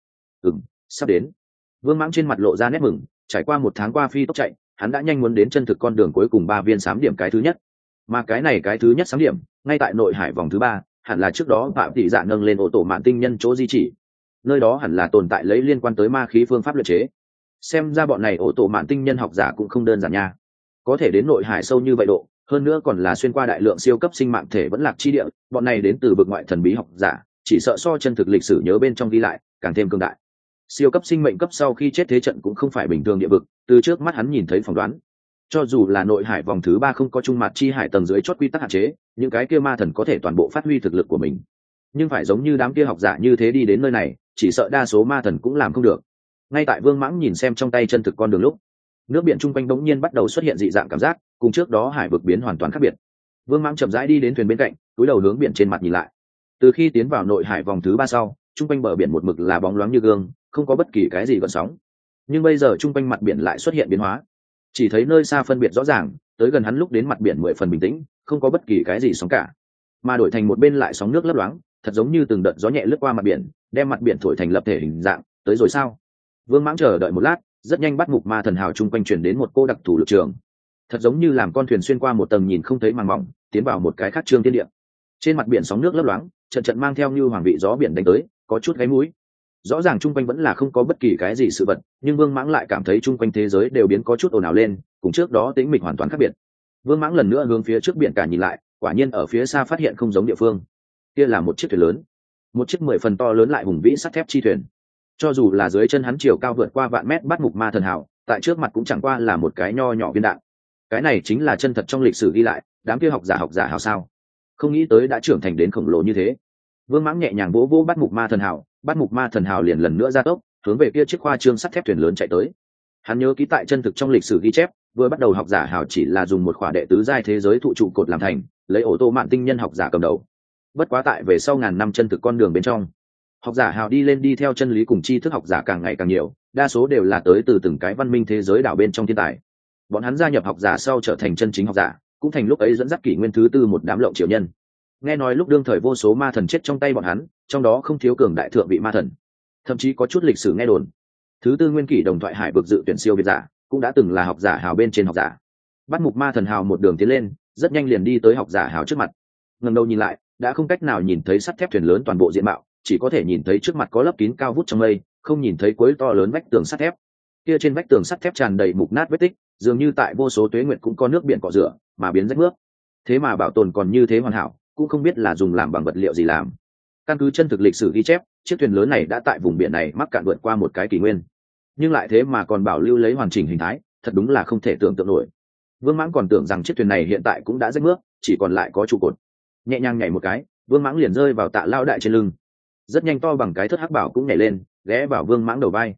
Sắp đến. Vương Mãng trên mặt lộ ra nét mừng, trải qua 1 tháng qua phi tốc chạy, hắn đã nhanh muốn đến chân thực con đường cuối cùng 3 viên xám điểm cái thứ nhất. Mà cái thứ nhất xám điểm, ngay tại nội hải vòng thứ 3, hẳn là trước đó Phạm Tỷ Dạ nâng lên ô tổ mạn tinh nhân chỗ di chỉ. Nơi đó hẳn là tồn tại lấy liên quan tới ma khí phương pháp luyện chế. Xem ra bọn này ô tổ mạn tinh nhân học giả cũng không đơn giản nha. Có thể đến nội hải sâu như vậy độ, hơn nữa còn là xuyên qua đại lượng siêu cấp sinh mạng thể vẫn lạc chi địa, bọn này đến từ vực ngoại thần bí học giả, chỉ sợ so chân thực lịch sử nhớ bên trong ghi lại càng thêm cường đại. Siêu cấp sinh mệnh cấp sau khi chết thế trận cũng không phải bình thường địa vực, từ trước mắt hắn nhìn thấy phỏng đoán, cho dù là nội hải vòng thứ 3 không có trung mặt chi hải tầng dưới chót quy tắc hạn chế, những cái kia ma thần có thể toàn bộ phát huy thực lực của mình. Nhưng phải giống như đám kia học giả như thế đi đến nơi này, chỉ sợ đa số ma thần cũng làm không được. Ngay tại Vương Mãng nhìn xem trong tay chân thực con đường lúc, nước biển chung quanh bỗng nhiên bắt đầu xuất hiện dị dạng cảm giác, cùng trước đó hải vực biến hoàn toàn khác biệt. Vương Mãng chậm rãi đi đến thuyền bên cạnh, cúi đầu hướng biển trên mặt nhìn lại. Từ khi tiến vào nội hải vòng thứ 3 sau, chung quanh bờ biển một mực là bóng loáng như gương, không có bất kỳ cái gì gợn sóng. Nhưng bây giờ chung quanh mặt biển lại xuất hiện biến hóa. Chỉ thấy nơi xa phân biệt rõ ràng, tới gần hắn lúc đến mặt biển 10 phần bình tĩnh, không có bất kỳ cái gì sóng cả, mà đổi thành một bên lại sóng nước lấp loáng, thật giống như từng đợt gió nhẹ lướt qua mặt biển, đem mặt biển thổi thành lập thể hình dạng. Tới rồi sao? Vương Mãng chờ đợi một lát, rất nhanh bắt mục ma thần hào chung quanh truyền đến một cô đặc thù lực trường, thật giống như làm con thuyền xuyên qua một tầng nhìn không thấy màng mỏng, tiến vào một cái khác trương thiên địa. Trên mặt biển sóng nước lấp loáng, trận trận mang theo như hoàng vị gió biển đánh tới, có chút gáy mũi. Rõ ràng chung quanh vẫn là không có bất kỳ cái gì sự vật, nhưng Vương Mãng lại cảm thấy chung quanh thế giới đều biến có chút ồn ào lên, cùng trước đó tĩnh mịch hoàn toàn khác biệt. Vương Mãng lần nữa hướng phía trước biển cả nhìn lại, quả nhiên ở phía xa phát hiện không giống địa phương. Kia là một chiếc thuyền lớn, một chiếc 10 phần to lớn lại hùng vĩ sắt thép chi thuyền. Cho dù là dưới chân hắn chiều cao vượt qua vạn mét bắt mục ma thần hào, tại trước mặt cũng chẳng qua là một cái nho nhỏ viên đạn. Cái này chính là chân thật trong lịch sử ghi lại, đám kia học giả hào sao? Không nghĩ tới đã trưởng thành đến khổng lồ như thế. Vương Mãng nhẹ nhàng vỗ vỗ bắt mục ma thần hào, bắt mục ma thần hào liền lần nữa ra tốc, hướng về kia chiếc khoa trương sắt thép thuyền lớn chạy tới. Hắn nhớ ký tại chân thực trong lịch sử ghi chép, vừa bắt đầu học giả hào chỉ là dùng một khỏa đệ tứ giai thế giới thụ trụ cột làm thành, lấy ổ tô mạn tinh nhân học giả cầm đầu. Bất quá tại về sau ngàn năm chân thực con đường bên trong, học giả hào đi lên đi theo chân lý cùng tri thức học giả càng ngày càng nhiều, đa số đều là tới từ từng cái văn minh thế giới đảo bên trong thiên tài. Bọn hắn gia nhập học giả sau trở thành chân chính học giả, cũng thành lúc ấy dẫn dắt kỷ nguyên thứ 4 một đám lộng triệu nhân. Nghe nói lúc đương thời vô số ma thần chết trong tay bọn hắn, trong đó không thiếu cường đại thượng vị ma thần, thậm chí có chút lịch sử nghe đồn thứ 4 nguyên kỷ đồng thoại hải vực dự tuyển siêu việt giả cũng đã từng là học giả hào bên trên học giả. Bắt mục ma thần hào một đường tiến lên, rất nhanh liền đi tới học giả hào trước mặt. Ngẩng đầu nhìn lại, đã không cách nào nhìn thấy sắt thép thuyền lớn toàn bộ diện mạo, chỉ có thể nhìn thấy trước mặt có lớp kín cao vút trong mây, không nhìn thấy cuối to lớn vách tường sắt thép. Kia trên vách tường sắt thép tràn đầy mục nát vết tích, dường như tại vô số tuế nguyệt cũng có nước biển cọ rửa mà biến rách nước. Thế mà bảo tồn còn như thế hoàn hảo, cũng không biết là dùng làm bằng vật liệu gì làm. Căn cứ chân thực lịch sử ghi chép, chiếc thuyền lớn này đã tại vùng biển này mắc cạn vượt qua một cái kỷ nguyên, nhưng lại thế mà còn bảo lưu lấy hoàn chỉnh hình thái, thật đúng là không thể tưởng tượng nổi. Vương Mãng còn tưởng rằng chiếc thuyền này hiện tại cũng đã rách nước, chỉ còn lại có trụ cột. Nhẹ nhàng nhảy một cái, Vương Mãng liền rơi vào Tạ Lao Đại trên lưng. Rất nhanh to bằng cái thất hắc bảo cũng nhảy lên, ghé vào Vương Mãng đầu vai.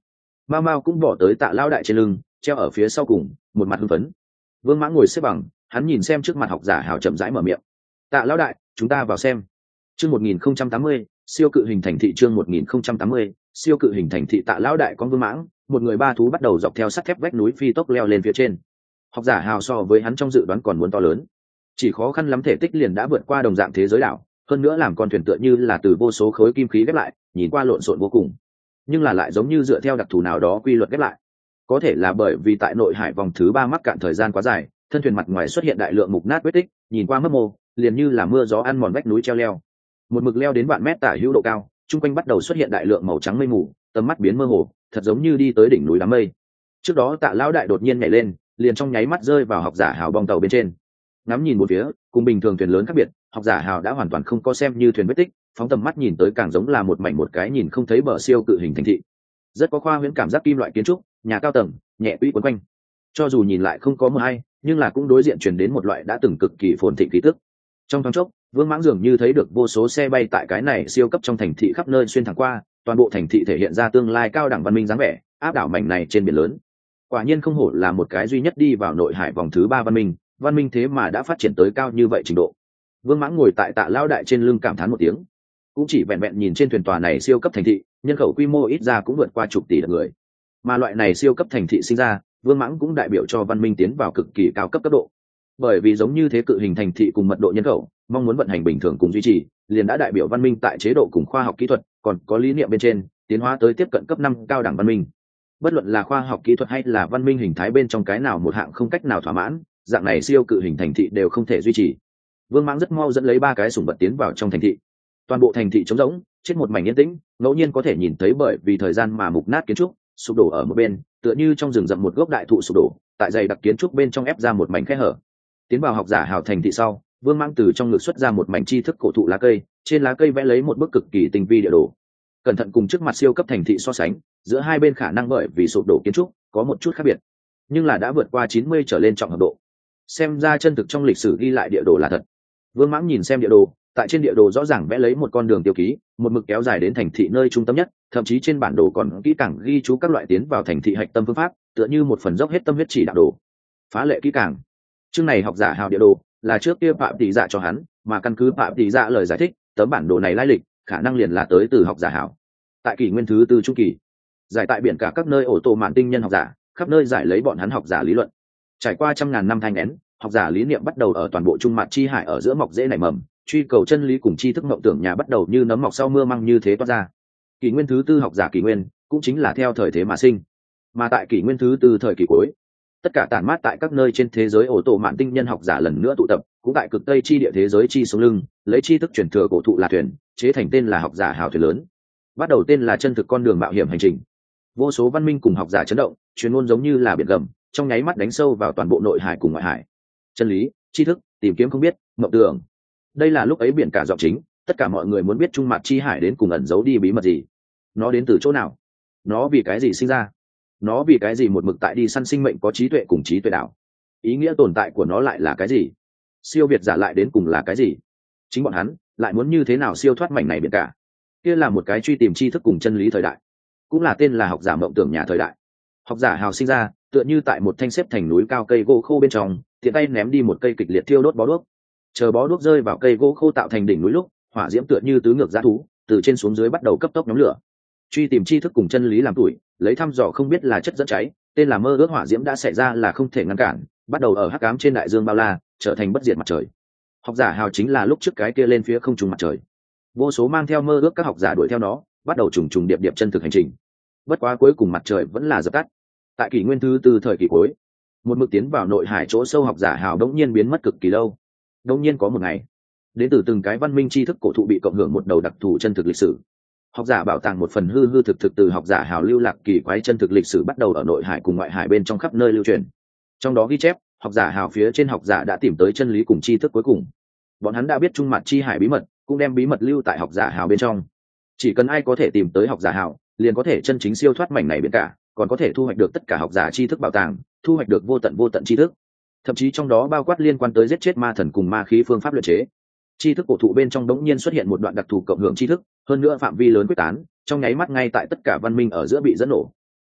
Mao Mao cũng bỏ tới Tạ Lão đại trên lưng, treo ở phía sau cùng, một mặt hưng phấn. Vương Mãng ngồi xếp bằng, hắn nhìn xem trước mặt học giả hào chậm rãi mở miệng. Tạ Lão đại, chúng ta vào xem. Chương 1080, siêu cự hình thành thị. Chương 1080, siêu cự hình thành thị. Tạ Lão đại con Vương Mãng, một người ba thú bắt đầu dọc theo sắt thép vách núi phi tốc leo lên phía trên. Học giả hào so với hắn trong dự đoán còn muốn to lớn, chỉ khó khăn lắm thể tích liền đã vượt qua đồng dạng thế giới đảo, hơn nữa làm con thuyền tựa như là từ vô số khối kim khí ghép lại, nhìn qua lộn xộn vô cùng, nhưng là lại giống như dựa theo đặc thù nào đó quy luật ghép lại. Có thể là bởi vì tại nội hải vòng thứ 3 mắc cạn thời gian quá dài, thân thuyền mặt ngoài xuất hiện đại lượng mục nát vết tích, nhìn qua mấp mô, liền như là mưa gió ăn mòn vách núi treo leo. Một mực leo đến vạn mét tả hữu độ cao, chung quanh bắt đầu xuất hiện đại lượng màu trắng mây mù, tầm mắt biến mơ hồ, thật giống như đi tới đỉnh núi đám mây. Trước đó Tạ Lão đại đột nhiên nhảy lên, liền trong nháy mắt rơi vào học giả hào bong tàu bên trên. Ngắm nhìn một phía, cùng bình thường thuyền lớn khác biệt, học giả hào đã hoàn toàn không có xem như thuyền vết tích, phóng tầm mắt nhìn tới càng giống là một mảnh một cái nhìn không thấy bờ siêu cự hình thành thị. Rất có khoa huyễn cảm giác kim loại kiến trúc, nhà cao tầng, nhẹ quỹ quấn quanh. Cho dù nhìn lại không có mưa hay, nhưng là cũng đối diện truyền đến một loại đã từng cực kỳ phồn thịnh khí tức. Trong thoáng chốc, Vương Mãng dường như thấy được vô số xe bay tại cái này siêu cấp trong thành thị khắp nơi xuyên thẳng qua, toàn bộ thành thị thể hiện ra tương lai cao đẳng văn minh dáng vẻ, áp đảo mảnh này trên biển lớn. Quả nhiên không hổ là một cái duy nhất đi vào nội hải vòng thứ 3 văn minh thế mà đã phát triển tới cao như vậy trình độ. Vương Mãng ngồi tại Tạ Lão đại trên lưng cảm thán một tiếng, cũng chỉ vẹn vẹn nhìn trên thuyền tòa này siêu cấp thành thị, nhân khẩu quy mô ít ra cũng vượt qua chục tỷ người, mà loại này siêu cấp thành thị sinh ra, Vương Mãng cũng đại biểu cho văn minh tiến vào cực kỳ cao cấp cấp độ. Bởi vì giống như thế cự hình thành thị cùng mật độ nhân khẩu, mong muốn vận hành bình thường cùng duy trì, liền đã đại biểu văn minh tại chế độ cùng khoa học kỹ thuật, còn có lý niệm bên trên, tiến hóa tới tiếp cận cấp 5 cao đẳng văn minh. Bất luận là khoa học kỹ thuật hay là văn minh hình thái bên trong cái nào một hạng không cách nào thỏa mãn, dạng này siêu cự hình thành thị đều không thể duy trì. Vương Mãng rất mau dẫn lấy 3 cái sủng vật tiến vào trong thành thị. Toàn bộ thành thị trống rỗng, trên một mảnh yên tĩnh, ngẫu nhiên có thể nhìn thấy bởi vì thời gian mà mục nát kiến trúc sụp đổ ở một bên, tựa như trong rừng rậm một gốc đại thụ sụp đổ, tại dày đặc kiến trúc bên trong ép ra một mảnh khe hở. Tiến vào học giả hào thành thị sau, Vương Mãng từ trong ngực xuất ra một mảnh tri thức cổ thụ lá cây, trên lá cây vẽ lấy một bức cực kỳ tinh vi địa đồ. Cẩn thận cùng trước mặt siêu cấp thành thị so sánh, giữa hai bên khả năng bởi vì sụp đổ kiến trúc có một chút khác biệt, nhưng là đã vượt qua 90 trở lên trọng hợp độ. Xem ra chân thực trong lịch sử ghi lại địa đồ là thật. Vương Mãng nhìn xem địa đồ, tại trên địa đồ rõ ràng vẽ lấy một con đường tiêu ký, một mực kéo dài đến thành thị nơi trung tâm nhất, thậm chí trên bản đồ còn kỹ càng ghi chú các loại tiến vào thành thị hạch tâm phương pháp, tựa như một phần dốc hết tâm huyết chỉ đạo đồ. Phá lệ kỹ càng. Chương này học giả hào địa đồ là trước kia Phạm Tỷ Dạ cho hắn, mà căn cứ Phạm Tỷ Dạ lời giải thích, tấm bản đồ này lai lịch khả năng liền là tới từ học giả hào. Tại kỷ nguyên thứ 4 trung kỳ, giải tại biển cả các nơi ổ tổ mạn tinh nhân học giả, khắp nơi giải lấy bọn hắn học giả lý luận. Trải qua trăm ngàn năm thanh nén, học giả lý niệm bắt đầu ở toàn bộ trung mạn chi hải ở giữa mọc rễ nảy mầm, truy cầu chân lý cùng tri thức mộng tưởng nhà bắt đầu như nấm mọc sau mưa măng như thế toát ra. Kỷ nguyên thứ 4 học giả kỷ nguyên cũng chính là theo thời thế mà sinh, mà tại kỷ nguyên thứ 4 thời kỳ cuối, tất cả tản mát tại các nơi trên thế giới ổ tổ mạn tinh nhân học giả lần nữa tụ tập, cũng tại cực tây chi địa thế giới chi sống lưng, lấy tri thức truyền thừa cổ thụ là thuyền, chế thành tên là học giả hào thuyền lớn, bắt đầu tên là chân thực con đường mạo hiểm hành trình. Vô số văn minh cùng học giả chấn động, truyền ngôn giống như là biển gầm, trong nháy mắt đánh sâu vào toàn bộ nội hải cùng ngoại hải. Chân lý, tri thức, tìm kiếm không biết, mộng tưởng. Đây là lúc ấy biển cả giọng chính, tất cả mọi người muốn biết trung mạn chi hải đến cùng ẩn giấu đi bí mật gì, nó đến từ chỗ nào, nó vì cái gì sinh ra, nó vì cái gì một mực tại đi săn sinh mệnh có trí tuệ cùng trí tuệ đạo, ý nghĩa tồn tại của nó lại là cái gì, siêu việt giả lại đến cùng là cái gì, chính bọn hắn lại muốn như thế nào siêu thoát mảnh này biển cả. Kia là một cái truy tìm tri thức cùng chân lý thời đại, cũng là tên là học giả mộng tưởng nhà thời đại. Học giả hào sinh ra tựa như tại một thanh xếp thành núi cao cây gỗ khô bên trong, tiện tay ném đi một cây kịch liệt thiêu đốt bó đuốc, chờ bó đuốc rơi vào cây gỗ khô tạo thành đỉnh núi lúc, hỏa diễm tựa như tứ ngược dã thú, từ trên xuống dưới bắt đầu cấp tốc nhóm lửa. Truy tìm tri thức cùng chân lý làm tuổi, lấy thăm dò không biết là chất dẫn cháy, tên là mơ ước hỏa diễm đã xảy ra là không thể ngăn cản, bắt đầu ở hắc ám trên đại dương bao la, trở thành bất diệt mặt trời. Học giả hào chính là lúc trước cái kia lên phía không trung mặt trời. Vô số mang theo mơ ước các học giả đuổi theo nó, bắt đầu trùng trùng điệp điệp chân thực hành trình. Bất quá cuối cùng mặt trời vẫn là dập tắt. Tại kỷ nguyên thứ 4 thời kỳ cuối, một mực tiến vào nội hải chỗ sâu học giả hào đống nhiên biến mất cực kỳ lâu. Đống nhiên có một ngày, đến từ từng cái văn minh tri thức cổ thụ bị cộng hưởng một đầu đặc thù chân thực lịch sử. Học giả bảo tàng một phần hư hư thực thực từ học giả hào lưu lạc kỳ quái chân thực lịch sử bắt đầu ở nội hải cùng ngoại hải bên trong khắp nơi lưu truyền. Trong đó ghi chép, học giả hào phía trên học giả đã tìm tới chân lý cùng tri thức cuối cùng. Bọn hắn đã biết trung mặt chi hải bí mật, cũng đem bí mật lưu tại học giả hào bên trong. Chỉ cần ai có thể tìm tới học giả hào, liền có thể chân chính siêu thoát mảnh này biển cả, còn có thể thu hoạch được tất cả học giả tri thức bảo tàng, thu hoạch được vô tận tri thức. Thậm chí trong đó bao quát liên quan tới giết chết ma thần cùng ma khí phương pháp luyện chế. Tri thức cổ thụ bên trong đống nhiên xuất hiện một đoạn đặc thù cộng hưởng tri thức, hơn nữa phạm vi lớn quyết tán, trong nháy mắt ngay tại tất cả văn minh ở giữa bị dẫn nổ.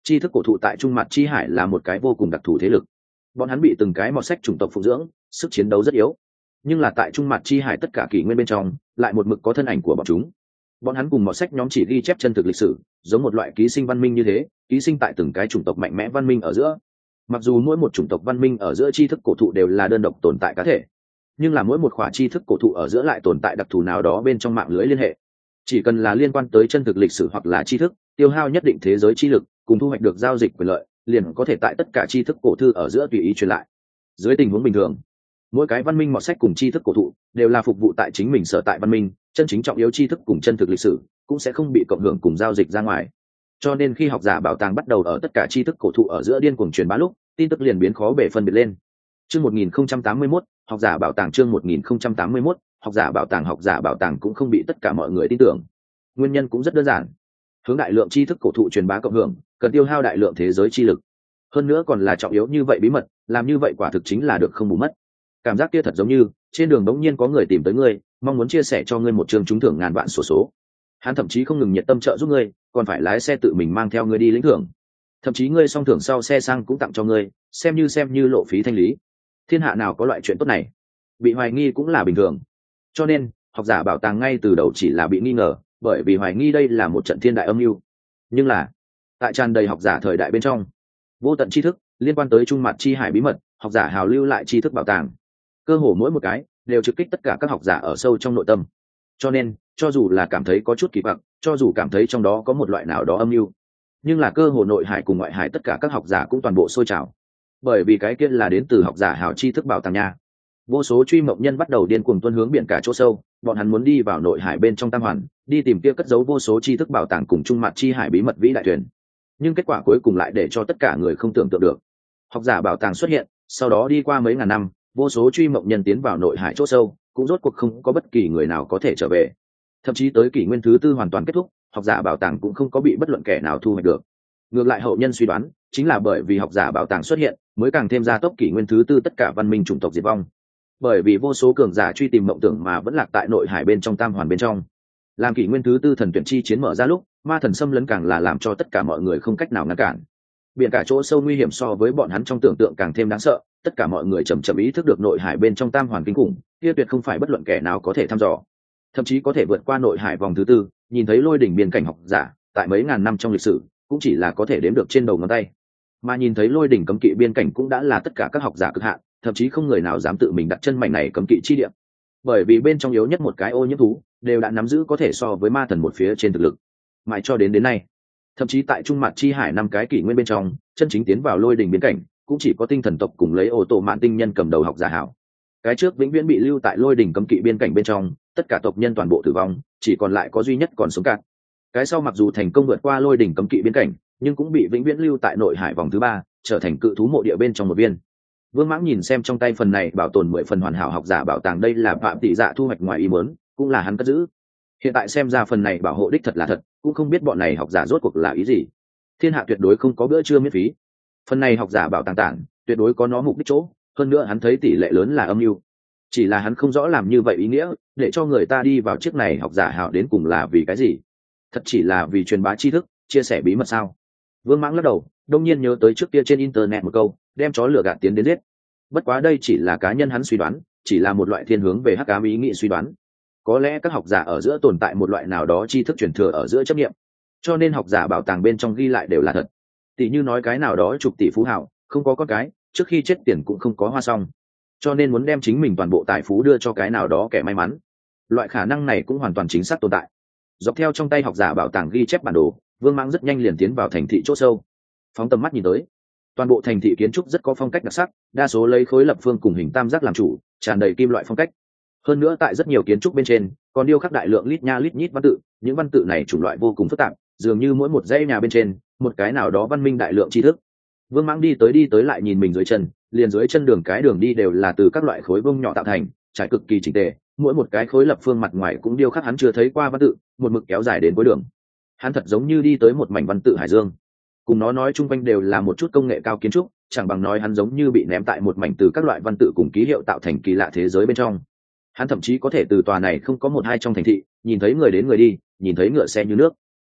Tri thức cổ thụ tại Trung Mặt Chi Hải là một cái vô cùng đặc thù thế lực. Bọn hắn bị từng cái mọt sách chủng tộc phụng dưỡng, sức chiến đấu rất yếu. Nhưng là tại Trung Mặt Chi Hải tất cả kỷ nguyên bên trong, lại một mực có thân ảnh của bọn chúng. Bọn hắn cùng mọt sách nhóm chỉ ghi chép chân thực lịch sử, giống một loại ký sinh văn minh như thế, ký sinh tại từng cái chủng tộc mạnh mẽ văn minh ở giữa. Mặc dù mỗi một chủng tộc văn minh ở giữa tri thức cổ thụ đều là đơn độc tồn tại cá thể, nhưng là mỗi một khóa tri thức cổ thụ ở giữa lại tồn tại đặc thù nào đó bên trong mạng lưới liên hệ. Chỉ cần là liên quan tới chân thực lịch sử hoặc là tri thức, tiêu hao nhất định thế giới chi lực, cùng thu hoạch được giao dịch quyền lợi, liền có thể tại tất cả tri thức cổ thư ở giữa tùy ý truyền lại. Dưới tình huống bình thường, mỗi cái văn minh mọt sách cùng tri thức cổ thụ đều là phục vụ tại chính mình sở tại văn minh, chân chính trọng yếu tri thức cùng chân thực lịch sử cũng sẽ không bị cộng hưởng cùng giao dịch ra ngoài. Cho nên khi học giả bảo tàng bắt đầu ở tất cả tri thức cổ thụ ở giữa điên cuồng truyền bá lúc, tin tức liền biến khó bể phân biệt lên. Chương 1081, học giả bảo tàng. Chương 1081, học giả bảo tàng cũng không bị tất cả mọi người tin tưởng. Nguyên nhân cũng rất đơn giản. Hướng đại lượng tri thức cổ thụ truyền bá cộng hưởng, cần tiêu hao đại lượng thế giới chi lực. Hơn nữa còn là trọng yếu như vậy bí mật, làm như vậy quả thực chính là được không bù mất. Cảm giác kia thật giống như trên đường đống nhiên có người tìm tới ngươi, mong muốn chia sẻ cho ngươi một trường trúng thưởng ngàn vạn xổ số. Hắn thậm chí không ngừng nhiệt tâm trợ giúp ngươi, còn phải lái xe tự mình mang theo ngươi đi lĩnh thưởng. Thậm chí ngươi xong thưởng sau xe sang cũng tặng cho ngươi, xem như lộ phí thanh lý. Thiên hạ nào có loại chuyện tốt này? Bị hoài nghi cũng là bình thường. Cho nên học giả bảo tàng ngay từ đầu chỉ là bị nghi ngờ, bởi vì hoài nghi đây là một trận thiên đại âm mưu. Nhưng là tại tràn đầy học giả thời đại bên trong, vô tận tri thức liên quan tới Trung Mặt Chi Hải bí mật, học giả hào lưu lại tri thức bảo tàng, cơ hồ mỗi một cái đều trực kích tất cả các học giả ở sâu trong nội tâm. Cho nên cho dù là cảm thấy có chút kỳ quặc, cho dù cảm thấy trong đó có một loại nào đó âm mưu, nhưng là cơ hồ nội hải cùng ngoại hải tất cả các học giả cũng toàn bộ sôi trào, bởi vì cái kia là đến từ học giả hào tri thức bảo tàng nha. Vô số truy mộng nhân bắt đầu điên cuồng tuôn hướng biển cả chỗ sâu, bọn hắn muốn đi vào nội hải bên trong tam hoàn, đi tìm kia cất giấu vô số tri thức bảo tàng cùng Trung Mặt Chi Hải bí mật vĩ đại thuyền. Nhưng kết quả cuối cùng lại để cho tất cả người không tưởng tượng được. Học giả bảo tàng xuất hiện, sau đó đi qua mấy ngàn năm, vô số truy mộng nhân tiến vào nội hải chỗ sâu, cũng rốt cuộc không có bất kỳ người nào có thể trở về. Thậm chí tới kỷ nguyên thứ tư hoàn toàn kết thúc, học giả bảo tàng cũng không có bị bất luận kẻ nào thu hoạch được. Ngược lại hậu nhân suy đoán, chính là bởi vì học giả bảo tàng xuất hiện, mới càng thêm gia tốc kỷ nguyên thứ tư tất cả văn minh chủng tộc diệt vong. Bởi vì vô số cường giả truy tìm mộng tưởng mà vẫn lạc tại nội hải bên trong tam hoàn bên trong. Làm kỷ nguyên thứ tư thần tuyển chi chiến mở ra lúc, ma thần xâm lấn càng là làm cho tất cả mọi người không cách nào ngăn cản. Biển cả chỗ sâu nguy hiểm so với bọn hắn trong tưởng tượng càng thêm đáng sợ, tất cả mọi người chậm chậm ý thức được nội hải bên trong tam hoàn kinh khủng, kia tuyệt không phải bất luận kẻ nào có thể thăm dò. Thậm chí có thể vượt qua nội hải vòng thứ tư, nhìn thấy lôi đỉnh biên cảnh học giả, tại mấy ngàn năm trong lịch sử, cũng chỉ là có thể đếm được trên đầu ngón tay. Mà nhìn thấy lôi đỉnh cấm kỵ biên cảnh cũng đã là tất cả các học giả cực hạn, thậm chí không người nào dám tự mình đặt chân mảnh này cấm kỵ chi địa. Bởi vì bên trong yếu nhất một cái ô nhiễm thú, đều đã nắm giữ có thể so với ma thần một phía trên thực lực. Mãi cho đến nay, thậm chí tại Trung Mặt Chi Hải năm cái kỷ nguyên bên trong, chân chính tiến vào lôi đỉnh biên cảnh, cũng chỉ có tinh thần tộc cùng lấy ô tô mạn tinh nhân cầm đầu học giả hảo. Cái trước vĩnh viễn bị lưu tại lôi đỉnh cấm kỵ biên cảnh bên trong, tất cả tộc nhân toàn bộ tử vong, chỉ còn lại có duy nhất còn sống cạn. Cái sau mặc dù thành công vượt qua lôi đỉnh cấm kỵ biên cảnh, nhưng cũng bị vĩnh viễn lưu tại nội hải vòng thứ ba, trở thành cự thú mộ địa bên trong một viên. Vương Mãng nhìn xem trong tay phần này bảo tồn 10 phần hoàn hảo học giả bảo tàng, đây là phạm tỷ dạ thu hoạch ngoài ý muốn, cũng là hắn cất giữ. Hiện tại xem ra phần này bảo hộ đích thật là thật, cũng không biết bọn này học giả rốt cuộc là ý gì. Thiên hạ tuyệt đối không có bữa trưa miễn phí. Phần này học giả bảo tàng tản, tuyệt đối có nó mục đích chỗ, hơn nữa hắn thấy tỷ lệ lớn là âm mưu. Chỉ là hắn không rõ làm như vậy ý nghĩa, để cho người ta đi vào chiếc này học giả hảo đến cùng là vì cái gì? Thật chỉ là vì truyền bá tri thức, chia sẻ bí mật sao? Vương Mãng lắc đầu, đông nhiên nhớ tới trước kia trên internet một câu, đem chó lửa gạt tiến đến giết. Bất quá đây chỉ là cá nhân hắn suy đoán, chỉ là một loại thiên hướng về hắc ám ý nghĩ suy đoán. Có lẽ các học giả ở giữa tồn tại một loại nào đó tri thức truyền thừa ở giữa chấp niệm, cho nên học giả bảo tàng bên trong ghi lại đều là thật. Tỷ như nói cái nào đó chục tỷ phú hào, không có con cái, trước khi chết tiền cũng không có hoa xong, cho nên muốn đem chính mình toàn bộ tài phú đưa cho cái nào đó kẻ may mắn. Loại khả năng này cũng hoàn toàn chính xác tồn tại. Dọc theo trong tay học giả bảo tàng ghi chép bản đồ, Vương Mãng rất nhanh liền tiến vào thành thị chỗ sâu. Phóng tầm mắt nhìn tới, toàn bộ thành thị kiến trúc rất có phong cách đặc sắc, đa số lấy khối lập phương cùng hình tam giác làm chủ, tràn đầy kim loại phong cách. Hơn nữa tại rất nhiều kiến trúc bên trên còn điêu khắc đại lượng lít nha lít nhít văn tự, những văn tự này chủng loại vô cùng phức tạp, dường như mỗi một dãy nhà bên trên một cái nào đó văn minh đại lượng tri thức. Vương Mãng đi tới lại nhìn mình dưới chân, liền dưới chân đường cái đường đi đều là từ các loại khối vông nhỏ tạo thành, trải cực kỳ chỉnh tề, mỗi một cái khối lập phương mặt ngoài cũng điêu khắc hắn chưa thấy qua văn tự, một mực kéo dài đến cuối đường. Hắn thật giống như đi tới một mảnh văn tự hải dương. Cùng nó nói chung quanh đều là một chút công nghệ cao kiến trúc, chẳng bằng nói hắn giống như bị ném tại một mảnh từ các loại văn tự cùng ký hiệu tạo thành kỳ lạ thế giới bên trong. Hắn thậm chí có thể từ tòa này không có một hai trong thành thị, nhìn thấy người đến người đi, nhìn thấy ngựa xe như nước.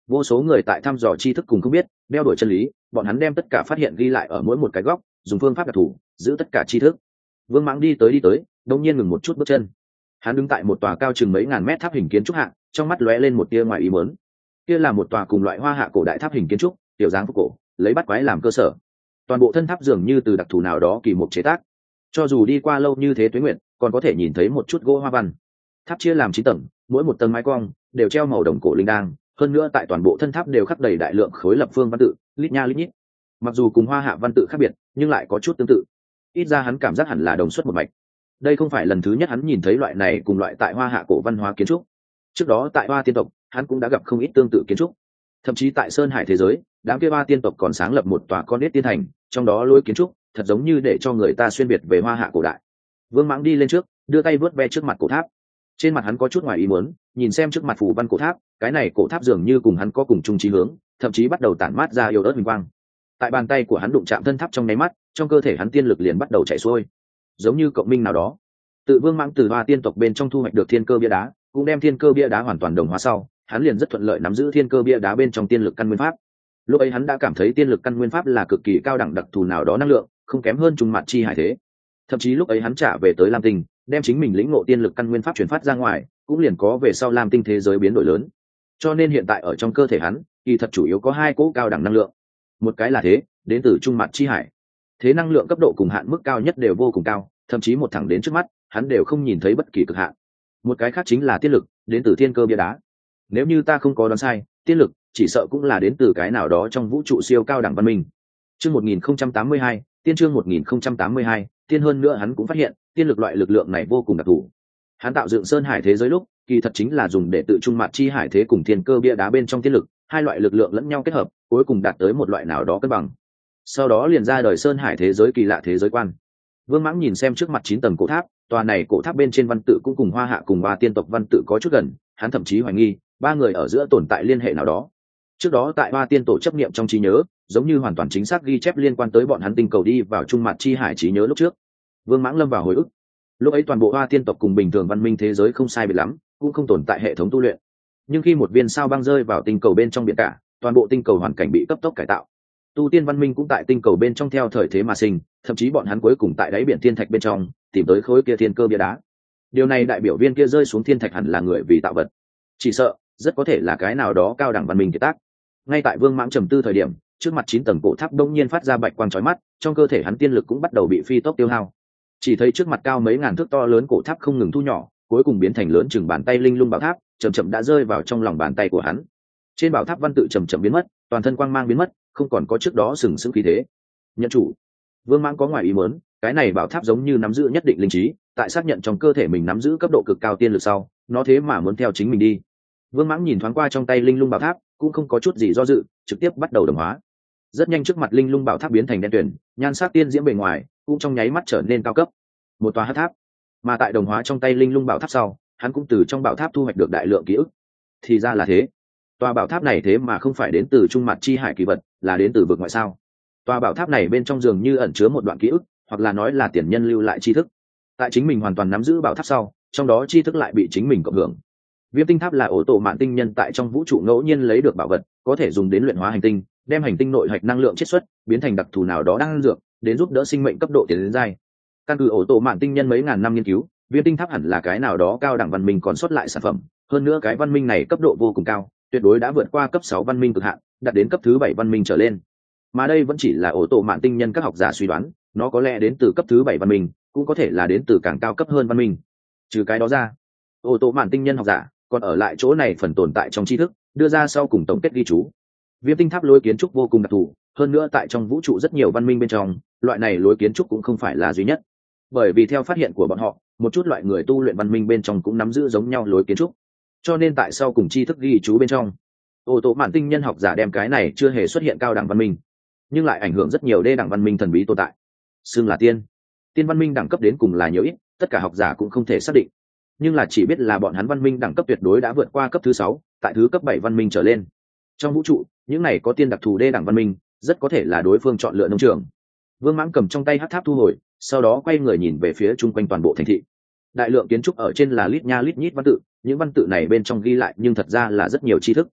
Vô số người tại thăm dò tri thức cùng không biết đeo đuổi chân lý, bọn hắn đem tất cả phát hiện ghi lại ở mỗi một cái góc, dùng phương pháp đặc thù giữ tất cả tri thức. Vương Mãng đi tới đột nhiên ngừng một chút bước chân. Hắn đứng tại một tòa cao chừng mấy ngàn mét tháp hình kiến trúc hạ, trong mắt lóe lên một tia ngoài ý muốn. Kia là một tòa cùng loại Hoa Hạ cổ đại tháp hình kiến trúc, tiểu dáng phúc cổ, lấy bắt quái làm cơ sở. Toàn bộ thân tháp dường như từ đặc thù nào đó kỳ mục chế tác, cho dù đi qua lâu như thế tuế nguyện, còn có thể nhìn thấy một chút gỗ hoa văn. Tháp chia làm 9 tầng, mỗi một tầng mái cong đều treo màu đồng cổ linh đang, hơn nữa tại toàn bộ thân tháp đều khắc đầy đại lượng khối lập phương văn tự, lít nha lít nhít. Mặc dù cùng Hoa Hạ văn tự khác biệt, nhưng lại có chút tương tự. Ít ra hắn cảm giác hẳn là đồng xuất một mạch. Đây không phải lần thứ nhất hắn nhìn thấy loại này cùng loại tại Hoa Hạ cổ văn hóa kiến trúc. Trước đó tại Hoa tiên tộc, hắn cũng đã gặp không ít tương tự kiến trúc. Thậm chí tại Sơn Hải thế giới, đám kia Hoa tiên tộc còn sáng lập một tòa con nết tiên thành, trong đó lối kiến trúc thật giống như để cho người ta xuyên việt về Hoa Hạ cổ đại. Vương Mãng đi lên trước, đưa tay vớt ve trước mặt cổ tháp. Trên mặt hắn có chút ngoài ý muốn, nhìn xem trước mặt phù văn cổ tháp, cái này cổ tháp dường như cùng hắn có cùng chung chí hướng, thậm chí bắt đầu tản mát ra yếu ớt huỳnh quang. Tại bàn tay của hắn đụng chạm thân tháp trong nháy mắt, trong cơ thể hắn tiên lực liền bắt đầu chảy xuôi, giống như cộng minh nào đó. Tự Vương Mãng từ Hoa tiên tộc bên trong thu hoạch được thiên cơ bia đá, cũng đem thiên cơ bia đá hoàn toàn đồng hóa sau, hắn liền rất thuận lợi nắm giữ thiên cơ bia đá bên trong tiên lực căn nguyên pháp. Lúc ấy hắn đã cảm thấy tiên lực căn nguyên pháp là cực kỳ cao đẳng đặc thù nào đó năng lượng, không kém hơn trung mạn chi hải thế. Thậm chí lúc ấy hắn trả về tới Lam Tinh, đem chính mình lĩnh ngộ tiên lực căn nguyên pháp truyền phát ra ngoài, cũng liền có về sau Lam Tinh thế giới biến đổi lớn. Cho nên hiện tại ở trong cơ thể hắn, kỳ thật chủ yếu có 2 cỗ cao đẳng năng lượng. Một cái là thế, đến từ trung mạn chi hải. Thế năng lượng cấp độ cùng hạn mức cao nhất đều vô cùng cao, thậm chí một thẳng đến trước mắt, hắn đều không nhìn thấy bất kỳ cực hạn. Một cái khác chính là tiên lực, đến từ thiên cơ bia đá. Nếu như ta không có đoán sai, tiên lực chỉ sợ cũng là đến từ cái nào đó trong vũ trụ siêu cao đẳng văn minh. Chương 1082, tiên chương 1082, tiên hơn nữa hắn cũng phát hiện, tiên lực loại lực lượng này vô cùng đặc thù. Hắn tạo dựng Sơn Hải thế giới lúc, kỳ thật chính là dùng để tự trung mạt chi hải thế cùng thiên cơ bia đá bên trong tiên lực, 2 loại lực lượng lẫn nhau kết hợp, cuối cùng đạt tới một loại nào đó cân bằng. Sau đó liền ra đời Sơn Hải thế giới kỳ lạ thế giới quan. Vương Mãng nhìn xem trước mặt 9 tầng cổ tháp, tòa này cổ tháp bên trên văn tự cũng cùng Hoa Hạ cùng Hoa tiên tộc văn tự có chút gần, hắn thậm chí hoài nghi 3 người ở giữa tồn tại liên hệ nào đó. Trước đó tại Hoa tiên tổ chấp niệm trong trí nhớ, giống như hoàn toàn chính xác ghi chép liên quan tới bọn hắn tinh cầu đi vào trung mạt chi hải trí nhớ lúc trước. Vương Mãng lâm vào hồi ức. Lúc ấy toàn bộ Hoa tiên tộc cùng bình thường văn minh thế giới không sai biệt lắm, cũng không tồn tại hệ thống tu luyện. Nhưng khi một viên sao băng rơi vào tinh cầu bên trong biển cả, toàn bộ tinh cầu hoàn cảnh bị cấp tốc cải tạo. Tu tiên văn minh cũng tại tinh cầu bên trong theo thời thế mà sinh, thậm chí bọn hắn cuối cùng tại đáy biển thiên thạch bên trong tìm tới khối kia thiên cơ bia đá. Điều này đại biểu viên kia rơi xuống thiên thạch hẳn là người vì tạo vật, chỉ sợ rất có thể là cái nào đó cao đẳng văn minh kiệt tác. Ngay tại Vương Mãng trầm tư thời điểm, trước mặt 9 tầng cổ tháp đông nhiên phát ra bạch quang chói mắt, trong cơ thể hắn tiên lực cũng bắt đầu bị phi tốc tiêu hao. Chỉ thấy trước mặt cao mấy ngàn thước to lớn cổ tháp không ngừng thu nhỏ, cuối cùng biến thành lớn chừng bàn tay linh lung bảo tháp, chậm chậm đã rơi vào trong lòng bàn tay của hắn. Trên bảo tháp văn tự chậm chậm biến mất, toàn thân quang mang biến mất, không còn có trước đó sừng sững khí thế. Nhận chủ. Vương Mãng có ngoài ý muốn, cái này bảo tháp giống như nắm giữ nhất định linh trí, tại xác nhận trong cơ thể mình nắm giữ cấp độ cực cao tiên lực sau, nó thế mà muốn theo chính mình đi. Vương Mãng nhìn thoáng qua trong tay linh lung bảo tháp, cũng không có chút gì do dự, trực tiếp bắt đầu đồng hóa. Rất nhanh trước mặt linh lung bảo tháp biến thành đen tuyền, nhan sắc tiên diễm bề ngoài cũng trong nháy mắt trở nên cao cấp. Một tòa hắc tháp. Mà tại đồng hóa trong tay linh lung bảo tháp sau, hắn cũng từ trong bảo tháp thu hoạch được đại lượng ký ức. Thì ra là thế. Tòa bảo tháp này thế mà không phải đến từ trung mặt chi hải kỳ vật, là đến từ vực ngoại sao. Tòa bảo tháp này bên trong dường như ẩn chứa một đoạn ký ức, hoặc là nói là tiền nhân lưu lại tri thức. Tại chính mình hoàn toàn nắm giữ bảo tháp sau, trong đó tri thức lại bị chính mình cộng hưởng. Viêm tinh tháp là ổ tổ mạn tinh nhân tại trong vũ trụ ngẫu nhiên lấy được bảo vật, có thể dùng đến luyện hóa hành tinh, đem hành tinh nội hạch năng lượng chiết xuất, biến thành đặc thù nào đó đang dược, đến giúp đỡ sinh mệnh cấp độ tiến đến giai. Căn cứ ổ tổ mạn tinh nhân mấy ngàn năm nghiên cứu, viêm tinh tháp hẳn là cái nào đó cao đẳng văn minh còn sót lại sản phẩm, hơn nữa cái văn minh này cấp độ vô cùng cao, tuyệt đối đã vượt qua cấp 6 văn minh cực hạn, đạt đến cấp thứ 7 văn minh trở lên. Mà đây vẫn chỉ là ổ tổ mạn tinh nhân các học giả suy đoán, nó có lẽ đến từ cấp thứ 7 văn minh, cũng có thể là đến từ càng cao cấp hơn văn minh. Trừ cái đó ra, ổ tổ mạn tinh nhân học giả còn ở lại chỗ này phần tồn tại trong tri thức, đưa ra sau cùng tổng kết ghi chú. Viêm tinh tháp lối kiến trúc vô cùng đặc thù, hơn nữa tại trong vũ trụ rất nhiều văn minh bên trong, loại này lối kiến trúc cũng không phải là duy nhất. Bởi vì theo phát hiện của bọn họ, một chút loại người tu luyện văn minh bên trong cũng nắm giữ giống nhau lối kiến trúc. Cho nên tại sau cùng tri thức ghi chú bên trong, ô tô mạn tinh nhân học giả đem cái này chưa hề xuất hiện cao đẳng văn minh, nhưng lại ảnh hưởng rất nhiều đê đẳng văn minh thần bí tồn tại, xưng là tiên. Tiên văn minh đẳng cấp đến cùng là nhiều ít, tất cả học giả cũng không thể xác định, nhưng là chỉ biết là bọn hắn văn minh đẳng cấp tuyệt đối đã vượt qua cấp thứ 6, tại thứ cấp 7 văn minh trở lên. Trong vũ trụ, những này có tiên đặc thù đê đẳng văn minh, rất có thể là đối phương chọn lựa nông trường. Vương Mãng cầm trong tay hắc tháp thu hồi, sau đó quay người nhìn về phía chung quanh toàn bộ thành thị. Đại lượng kiến trúc ở trên là lít nha lít nhít văn tự, những văn tự này bên trong ghi lại nhưng thật ra là rất nhiều tri thức.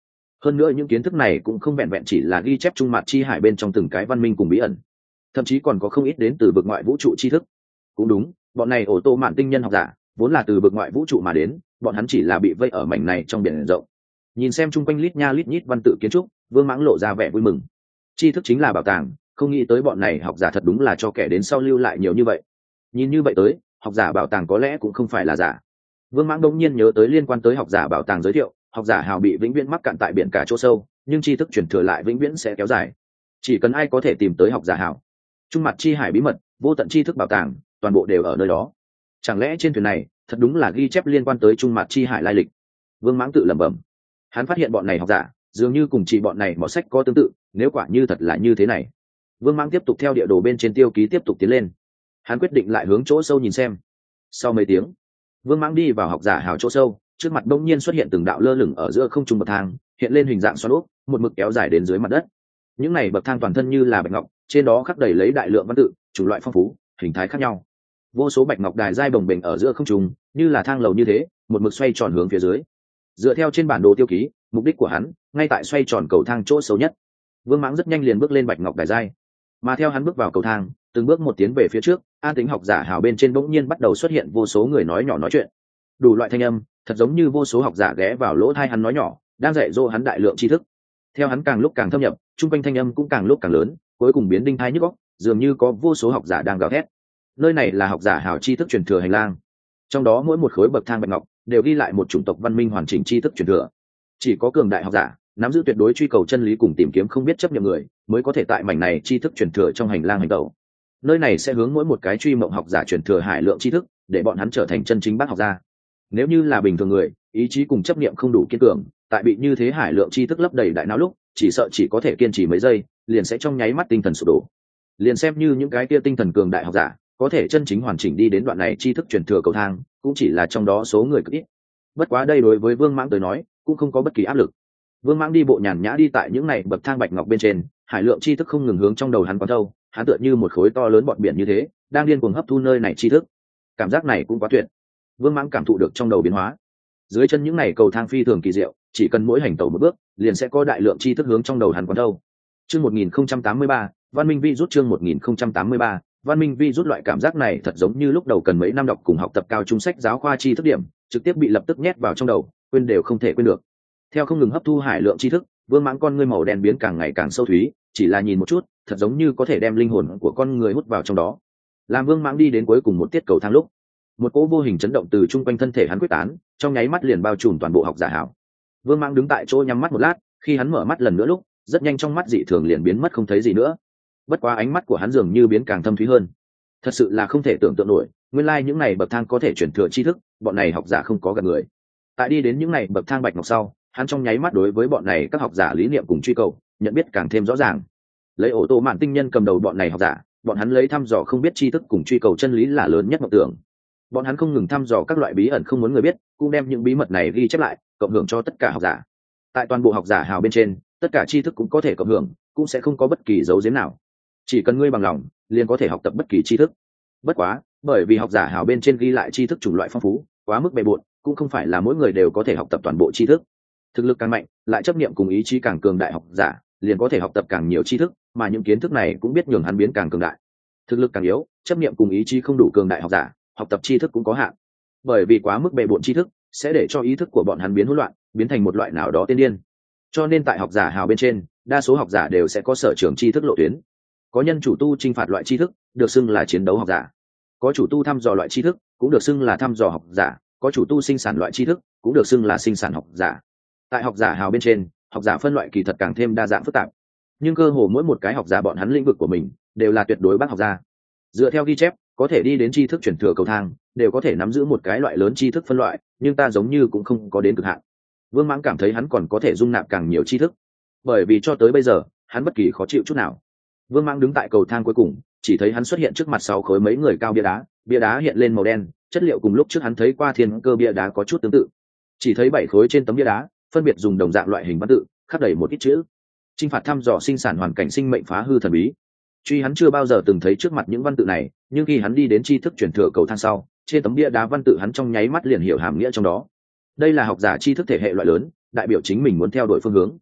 Hơn nữa những kiến thức này cũng không vẹn vẹn chỉ là ghi chép trung mạt chi hải bên trong từng cái văn minh cùng bí ẩn, thậm chí còn có không ít đến từ vực ngoại vũ trụ tri thức. Cũng đúng, bọn này ổ tô mạn tinh nhân học giả vốn là từ vực ngoại vũ trụ mà đến, bọn hắn chỉ là bị vây ở mảnh này trong biển rộng. Nhìn xem chung quanh lít nha lít nhít văn tự kiến trúc, Vương Mãng lộ ra vẻ vui mừng. Tri thức chính là bảo tàng, không nghĩ tới bọn này học giả thật đúng là cho kẻ đến sau lưu lại nhiều như vậy. Nhìn như vậy tới, học giả bảo tàng có lẽ cũng không phải là giả. Vương Mãng đống nhiên nhớ tới liên quan tới học giả bảo tàng giới thiệu, học giả hào bị vĩnh viễn mắc cạn tại biển cả chỗ sâu, nhưng tri thức truyền thừa lại vĩnh viễn sẽ kéo dài. Chỉ cần ai có thể tìm tới học giả hào, trung mặt chi hải bí mật, vô tận tri thức bảo tàng, toàn bộ đều ở nơi đó. Chẳng lẽ trên thuyền này thật đúng là ghi chép liên quan tới trung mặt chi hải lai lịch? Vương Mãng tự lẩm bẩm. Hắn phát hiện bọn này học giả dường như cùng chỉ bọn này mỏ sách có tương tự, nếu quả như thật là như thế này, Vương Mãng tiếp tục theo địa đồ bên trên tiêu ký tiếp tục tiến lên. Hắn quyết định lại hướng chỗ sâu nhìn xem. Sau mấy tiếng, Vương Mãng đi vào học giả hào chỗ sâu, trước mặt đông nhiên xuất hiện từng đạo lơ lửng ở giữa không trung bậc thang, hiện lên hình dạng xoắn ốc, một mực kéo dài đến dưới mặt đất. Những này bậc thang toàn thân như là bạch ngọc, trên đó khắc đầy lấy đại lượng văn tự, chủng loại phong phú, hình thái khác nhau. Vô số bạch ngọc đài dai bồng bềnh ở giữa không trung, như là thang lầu như thế, một mực xoay tròn hướng phía dưới. Dựa theo trên bản đồ tiêu ký, mục đích của hắn ngay tại xoay tròn cầu thang chỗ sâu nhất. Vương Mãng rất nhanh liền bước lên bạch ngọc đài dai, mà theo hắn bước vào cầu thang, từng bước một tiến về phía trước, an tính học giả hào bên trên bỗng nhiên bắt đầu xuất hiện vô số người nói nhỏ nói chuyện, đủ loại thanh âm, thật giống như vô số học giả ghé vào lỗ tai hắn nói nhỏ, đang dạy dỗ hắn đại lượng tri thức. Theo hắn càng lúc càng thâm nhập, trung quanh thanh âm cũng càng lúc càng lớn, cuối cùng biến đinh tai nhức óc, dường như có vô số học giả đang gào thét. Nơi này là học giả hào tri thức truyền thừa hành lang, trong đó mỗi một khối bậc thang bạch ngọc đều ghi lại một chủng tộc văn minh hoàn chỉnh tri thức truyền thừa. Chỉ có cường đại học giả nắm giữ tuyệt đối truy cầu chân lý cùng tìm kiếm không biết chấp nhận người mới có thể tại mảnh này tri thức truyền thừa trong hành lang hành tẩu. Nơi này sẽ hướng mỗi một cái truy mộng học giả truyền thừa hải lượng tri thức, để bọn hắn trở thành chân chính bác học gia. Nếu như là bình thường người, ý chí cùng chấp niệm không đủ kiên cường, tại bị như thế hải lượng tri thức lấp đầy đại não lúc, chỉ sợ chỉ có thể kiên trì mấy giây, liền sẽ trong nháy mắt tinh thần sụp đổ. Liền xem như những cái kia tinh thần cường đại học giả, có thể chân chính hoàn chỉnh đi đến đoạn này tri thức truyền thừa cầu thang, cũng chỉ là trong đó số người cực ít. Bất quá đây đối với Vương Mãng tới nói, cũng không có bất kỳ áp lực. Vương Mãng đi bộ nhàn nhã đi tại những này bậc thang bạch ngọc bên trên, hải lượng tri thức không ngừng hướng trong đầu hắn quán thâu, hắn tựa như một khối to lớn bọt biển như thế, đang điên cuồng hấp thu nơi này tri thức. Cảm giác này cũng quá tuyệt. Vương Mãng cảm thụ được trong đầu biến hóa. Dưới chân những này cầu thang phi thường kỳ diệu, chỉ cần mỗi hành tẩu một bước, liền sẽ có đại lượng tri thức hướng trong đầu hắn quán thâu. Chương 1083, Văn Minh Vi rút chương 1083, Văn Minh Vi rút loại cảm giác này thật giống như lúc đầu cần mấy năm đọc cùng học tập cao trung sách giáo khoa tri thức điểm, trực tiếp bị lập tức nhét vào trong đầu, quên đều không thể quên được. Theo không ngừng hấp thu hải lượng tri thức, Vương Mãng con ngươi màu đen biến càng ngày càng sâu thúy, chỉ là nhìn một chút, thật giống như có thể đem linh hồn của con người hút vào trong đó. Làm Vương Mãng đi đến cuối cùng một tiết cầu thang lúc, một cỗ vô hình chấn động từ trung quanh thân thể hắn quyết tán, trong nháy mắt liền bao trùm toàn bộ học giả hảo. Vương Mãng đứng tại chỗ nhắm mắt một lát, khi hắn mở mắt lần nữa lúc, rất nhanh trong mắt dị thường liền biến mất không thấy gì nữa. Bất quá ánh mắt của hắn dường như biến càng thâm thúy hơn. Thật sự là không thể tưởng tượng nổi, nguyên lai những này bậc thang có thể truyền thừa tri thức, bọn này học giả không có gần người. Tại đi đến những này bậc thang bạch ngọc sau, hắn trong nháy mắt đối với bọn này các học giả lý niệm cùng truy cầu nhận biết càng thêm rõ ràng. Lấy ổ tổ mạn tinh nhân cầm đầu bọn này học giả, bọn hắn lấy thăm dò không biết tri thức cùng truy cầu chân lý là lớn nhất mộng tưởng. Bọn hắn không ngừng thăm dò các loại bí ẩn không muốn người biết, cũng đem những bí mật này ghi chép lại, cộng hưởng cho tất cả học giả. Tại toàn bộ học giả hào bên trên, tất cả tri thức cũng có thể cộng hưởng, cũng sẽ không có bất kỳ dấu giếm nào. Chỉ cần ngươi bằng lòng, liền có thể học tập bất kỳ tri thức. Bất quá, bởi vì học giả hào bên trên ghi lại tri thức chủng loại phong phú, quá mức bề bộn, cũng không phải là mỗi người đều có thể học tập toàn bộ tri thức. Thực lực càng mạnh, lại chấp niệm cùng ý chí càng cường đại học giả, liền có thể học tập càng nhiều tri thức, mà những kiến thức này cũng biết nhường hắn biến càng cường đại. Thực lực càng yếu, chấp niệm cùng ý chí không đủ cường đại học giả, học tập tri thức cũng có hạn. Bởi vì quá mức bề bộn tri thức, sẽ để cho ý thức của bọn hắn biến hỗn loạn, biến thành một loại nào đó tiên điên. Cho nên tại học giả hào bên trên, đa số học giả đều sẽ có sở trường tri thức lộ tuyến. Có nhân chủ tu chinh phạt loại tri thức, được xưng là chiến đấu học giả. Có chủ tu thăm dò loại tri thức, cũng được xưng là thăm dò học giả. Có chủ tu sinh sản loại tri thức, cũng được xưng là sinh sản học giả. Tại học giả hào bên trên, học giả phân loại kỳ thật càng thêm đa dạng phức tạp, nhưng cơ hồ mỗi một cái học giả bọn hắn lĩnh vực của mình đều là tuyệt đối bác học gia. Dựa theo ghi chép, có thể đi đến tri thức truyền thừa cầu thang, đều có thể nắm giữ một cái loại lớn tri thức phân loại, nhưng ta giống như cũng không có đến cực hạn. Vương Mãng cảm thấy hắn còn có thể dung nạp càng nhiều tri thức, bởi vì cho tới bây giờ hắn bất kỳ khó chịu chút nào. Vương Mãng đứng tại cầu thang cuối cùng, chỉ thấy hắn xuất hiện trước mặt 6 khối mấy người cao bia đá hiện lên màu đen, chất liệu cùng lúc trước hắn thấy qua thiên cơ bia đá có chút tương tự. Chỉ thấy 7 khối trên tấm bia đá phân biệt dùng đồng dạng loại hình văn tự khắc đầy một ít chữ: chinh phạt thăm dò sinh sản hoàn cảnh sinh mệnh phá hư thần bí. Truy hắn chưa bao giờ từng thấy trước mặt những văn tự này, nhưng khi hắn đi đến tri thức truyền thừa cầu thang sau, trên tấm bia đá văn tự hắn trong nháy mắt liền hiểu hàm nghĩa trong đó. Đây là học giả tri thức thể hệ loại lớn, đại biểu chính mình muốn theo đuổi phương hướng,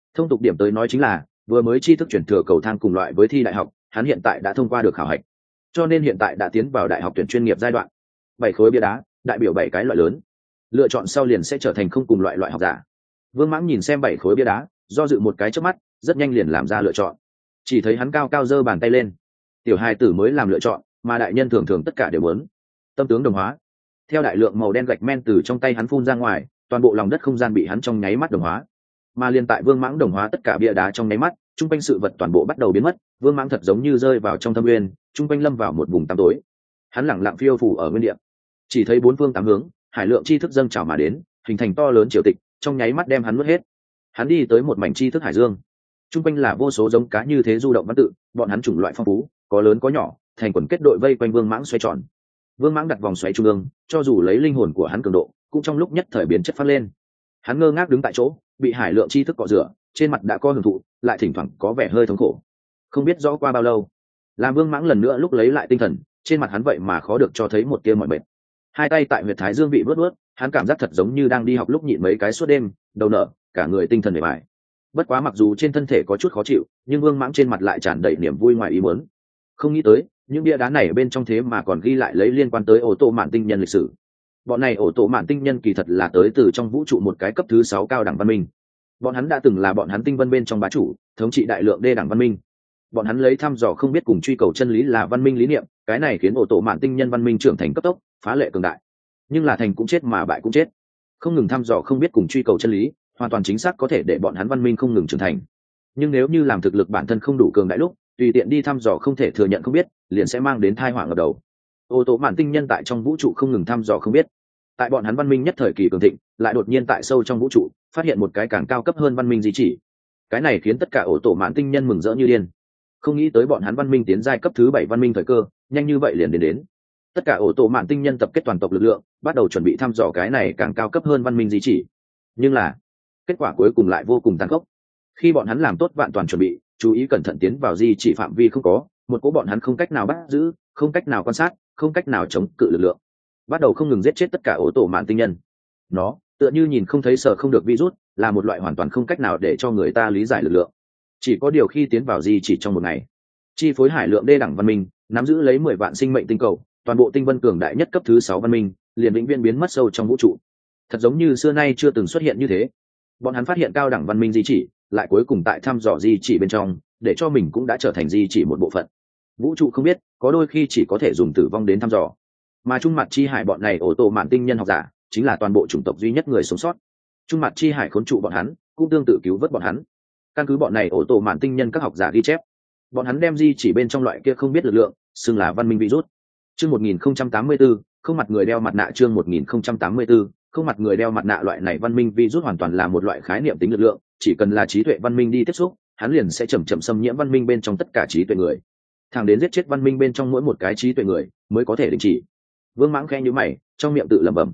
Thông tục điểm tới nói chính là vừa mới tri thức chuyển thừa cầu thang cùng loại với thi đại học, hắn hiện tại đã thông qua được khảo hạch, cho nên hiện tại đã tiến vào đại học tuyển chuyên nghiệp giai đoạn. 7 khối bia đá đại biểu 7 cái loại lớn, lựa chọn sau liền sẽ trở thành không cùng loại học giả. Vương Mãng nhìn xem 7 khối bia đá, do dự một cái chớp mắt, rất nhanh liền làm ra lựa chọn. Chỉ thấy hắn cao cao giơ bàn tay lên. Tiểu hài tử mới làm lựa chọn, mà đại nhân thường thường tất cả đều muốn. Tâm tướng đồng hóa. Theo đại lượng màu đen gạch men từ trong tay hắn phun ra ngoài, toàn bộ lòng đất không gian bị hắn trong nháy mắt đồng hóa. Mà liên tại Vương Mãng đồng hóa tất cả bia đá trong nháy mắt, trung quanh sự vật toàn bộ bắt đầu biến mất, Vương Mãng thật giống như rơi vào trong thâm nguyên, trung quanh lâm vào một vùng tăm tối. Hắn lẳng lặng phiêu phù ở nguyên địa. Chỉ thấy bốn phương tám hướng, hải lượng tri thức dâng trào mà đến, hình thành to lớn triều tịch, trong nháy mắt đem hắn nuốt hết. Hắn đi tới một mảnh tri thức hải dương. Trung quanh là vô số giống cá như thế du động văn tự, bọn hắn chủng loại phong phú, có lớn có nhỏ, thành quần kết đội vây quanh Vương Mãng xoay tròn. Vương Mãng đặt vòng xoáy trung ương, cho dù lấy linh hồn của hắn cường độ, cũng trong lúc nhất thời biến chất phát lên. Hắn ngơ ngác đứng tại chỗ, bị hải lượng tri thức cọ rửa, trên mặt đã có hưởng thụ, lại thỉnh thoảng có vẻ hơi thống khổ. Không biết rõ qua bao lâu, làm Vương Mãng lần nữa lúc lấy lại tinh thần, trên mặt hắn vậy mà khó được cho thấy một tia mỏi mệt. Hai tay tại huyệt thái dương bị vớt, hắn cảm giác thật giống như đang đi học lúc nhịn mấy cái suốt đêm, đầu nở, cả người tinh thần mệt mỏi. Bất quá mặc dù trên thân thể có chút khó chịu, nhưng Vương Mãng trên mặt lại tràn đầy niềm vui ngoài ý muốn. Không nghĩ tới, những bia đá này bên trong thế mà còn ghi lại lấy liên quan tới ổ tổ mạn tinh nhân lịch sử. Bọn này ổ tổ mạn tinh nhân kỳ thật là tới từ trong vũ trụ một cái cấp thứ 6 cao đẳng văn minh. Bọn hắn đã từng là bọn hắn tinh vân bên trong bá chủ, thống trị đại lượng đê đẳng văn minh. Bọn hắn lấy thăm dò không biết cùng truy cầu chân lý là văn minh lý niệm, cái này khiến ổ tổ mạn tinh nhân văn minh trưởng thành cấp tốc, phá lệ cường đại. Nhưng là thành cũng chết mà bại cũng chết. Không ngừng thăm dò không biết cùng truy cầu chân lý, hoàn toàn chính xác có thể để bọn hắn văn minh không ngừng trưởng thành. Nhưng nếu như làm thực lực bản thân không đủ cường đại lúc, tùy tiện đi thăm dò không thể thừa nhận không biết, liền sẽ mang đến tai họa ngập đầu. Ổ tổ mạn tinh nhân tại trong vũ trụ không ngừng thăm dò không biết. Tại bọn hắn văn minh nhất thời kỳ cường thịnh, lại đột nhiên tại sâu trong vũ trụ phát hiện một cái càng cao cấp hơn văn minh di chỉ. Cái này khiến tất cả ổ tổ mạn tinh nhân mừng rỡ như điên. Không nghĩ tới bọn hắn văn minh tiến giai cấp thứ 7 văn minh thời cơ, nhanh như vậy liền đến. Tất cả ổ tổ mạn tinh nhân tập kết toàn tộc lực lượng, bắt đầu chuẩn bị thăm dò cái này càng cao cấp hơn văn minh di chỉ. Nhưng là, kết quả cuối cùng lại vô cùng tàn khốc. Khi bọn hắn làm tốt vạn toàn chuẩn bị, chú ý cẩn thận tiến vào di chỉ phạm vi không có, một cỗ bọn hắn không cách nào bắt giữ, không cách nào quan sát, không cách nào chống cự lực lượng, bắt đầu không ngừng giết chết tất cả ổ tổ mạn tinh nhân. Nó tựa như nhìn không thấy sợ không được virus, là một loại hoàn toàn không cách nào để cho người ta lý giải lực lượng. Chỉ có điều khi tiến vào di chỉ trong một ngày, chi phối hải lượng đê đẳng văn minh, nắm giữ lấy 10 vạn sinh mệnh tinh cầu, toàn bộ tinh vân cường đại nhất cấp thứ 6 văn minh, liền vĩnh viễn biến mất sâu trong vũ trụ. Thật giống như xưa nay chưa từng xuất hiện như thế. Bọn hắn phát hiện cao đẳng văn minh di chỉ, lại cuối cùng tại thăm dò di chỉ bên trong, để cho mình cũng đã trở thành di chỉ một bộ phận. Vũ trụ không biết, có đôi khi chỉ có thể dùng tử vong đến thăm dò. Mà trung mặt chi hải bọn này ổ tổ mạn tinh nhân học giả, chính là toàn bộ chủng tộc duy nhất người sống sót. Trung mặt chi hải khốn trụ bọn hắn, cũng tương tự cứu vớt bọn hắn. Căn cứ bọn này ổ tổ mạn tinh nhân các học giả ghi chép, bọn hắn đem di chỉ bên trong loại kia không biết lực lượng, xưng là văn minh virus. Chương 1084, không mặt người đeo mặt nạ. Chương 1084, không mặt người đeo mặt nạ. Loại này văn minh virus hoàn toàn là một loại khái niệm tính lực lượng, chỉ cần là trí tuệ văn minh đi tiếp xúc, hắn liền sẽ chậm chậm xâm nhiễm văn minh bên trong tất cả trí tuệ người, thẳng đến giết chết văn minh bên trong mỗi một cái trí tuệ người mới có thể đình chỉ. Vương Mãng khẽ nhíu mày, trong miệng tự lẩm bẩm,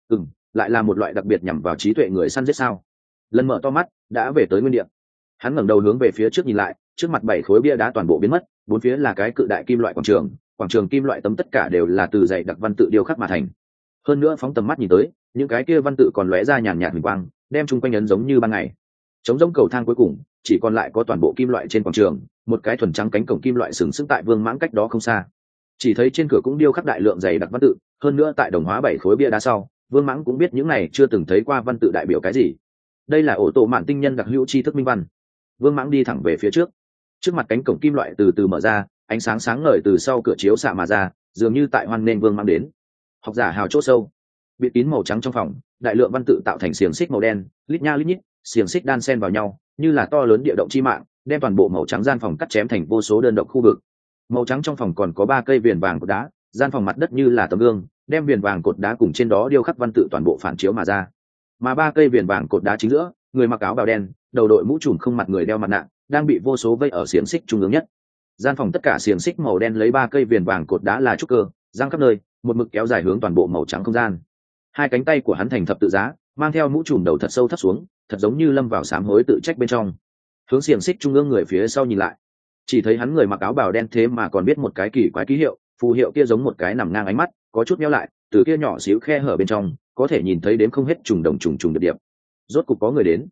lại là một loại đặc biệt nhằm vào trí tuệ người săn giết sao? Lần mở to mắt, đã về tới nguyên địa. Hắn ngẩng đầu hướng về phía trước nhìn lại, trước mặt 7 khối bia đá toàn bộ biến mất, bốn phía là cái cự đại kim loại quảng trường kim loại tấm tất cả đều là từ dày đặc văn tự điêu khắc mà thành. Hơn nữa phóng tầm mắt nhìn tới, những cái kia văn tự còn lóe ra nhàn nhạt huỳnh quang, đem chung quanh ấn giống như ban ngày. Trống rỗng cầu thang cuối cùng, chỉ còn lại có toàn bộ kim loại trên quảng trường, một cái thuần trắng cánh cổng kim loại sừng sững tại Vương Mãng cách đó không xa. Chỉ thấy trên cửa cũng điêu khắc đại lượng dày đặc văn tự, hơn nữa tại đồng hóa 7 khối bia đá sau, Vương Mãng cũng biết những này chưa từng thấy qua văn tự đại biểu cái gì. Đây là ổ tổ mạn tinh nhân đặc hữu tri thức minh văn. Vương Mãng đi thẳng về phía trước. Trước mặt cánh cổng kim loại từ từ mở ra, ánh sáng sáng ngời từ sau cửa chiếu xạ mà ra, dường như tại hoan nghênh Vương Mãng đến. Học giả hào chỗ sâu, bịt kín màu trắng trong phòng, đại lượng văn tự tạo thành xiềng xích màu đen, lít nha lít nhít, xiềng xích đan xen vào nhau, như là to lớn địa động chi mạng, đem toàn bộ màu trắng gian phòng cắt chém thành vô số đơn độc khu vực. Màu trắng trong phòng còn có 3 cây viền vàng cột đá, gian phòng mặt đất như là tấm gương, đem viền vàng cột đá cùng trên đó điêu khắc văn tự toàn bộ phản chiếu mà ra. Mà 3 cây viền vàng cột đá chính giữa, người mặc áo bào đen, đầu đội mũ trùm không mặt người đeo mặt nạ, đang bị vô số vây ở xiềng xích trung ương nhất. Gian phòng tất cả xiềng xích màu đen lấy 3 cây viền vàng cột đá là trúc cơ, giăng khắp nơi, một mực kéo dài hướng toàn bộ màu trắng không gian. Hai cánh tay của hắn thành thập tự giá, mang theo mũ trùm đầu thật sâu thấp xuống, thật giống như lâm vào sám hối tự trách bên trong. Hướng xiềng xích trung ương người phía sau nhìn lại, chỉ thấy hắn người mặc áo bào đen thế mà còn biết một cái kỳ quái ký hiệu, phù hiệu kia giống một cái nằm ngang ánh mắt, có chút méo lại, từ kia nhỏ xíu khe hở bên trong có thể nhìn thấy đếm không hết trùng đồng trùng điệp. Rốt cục có người đến.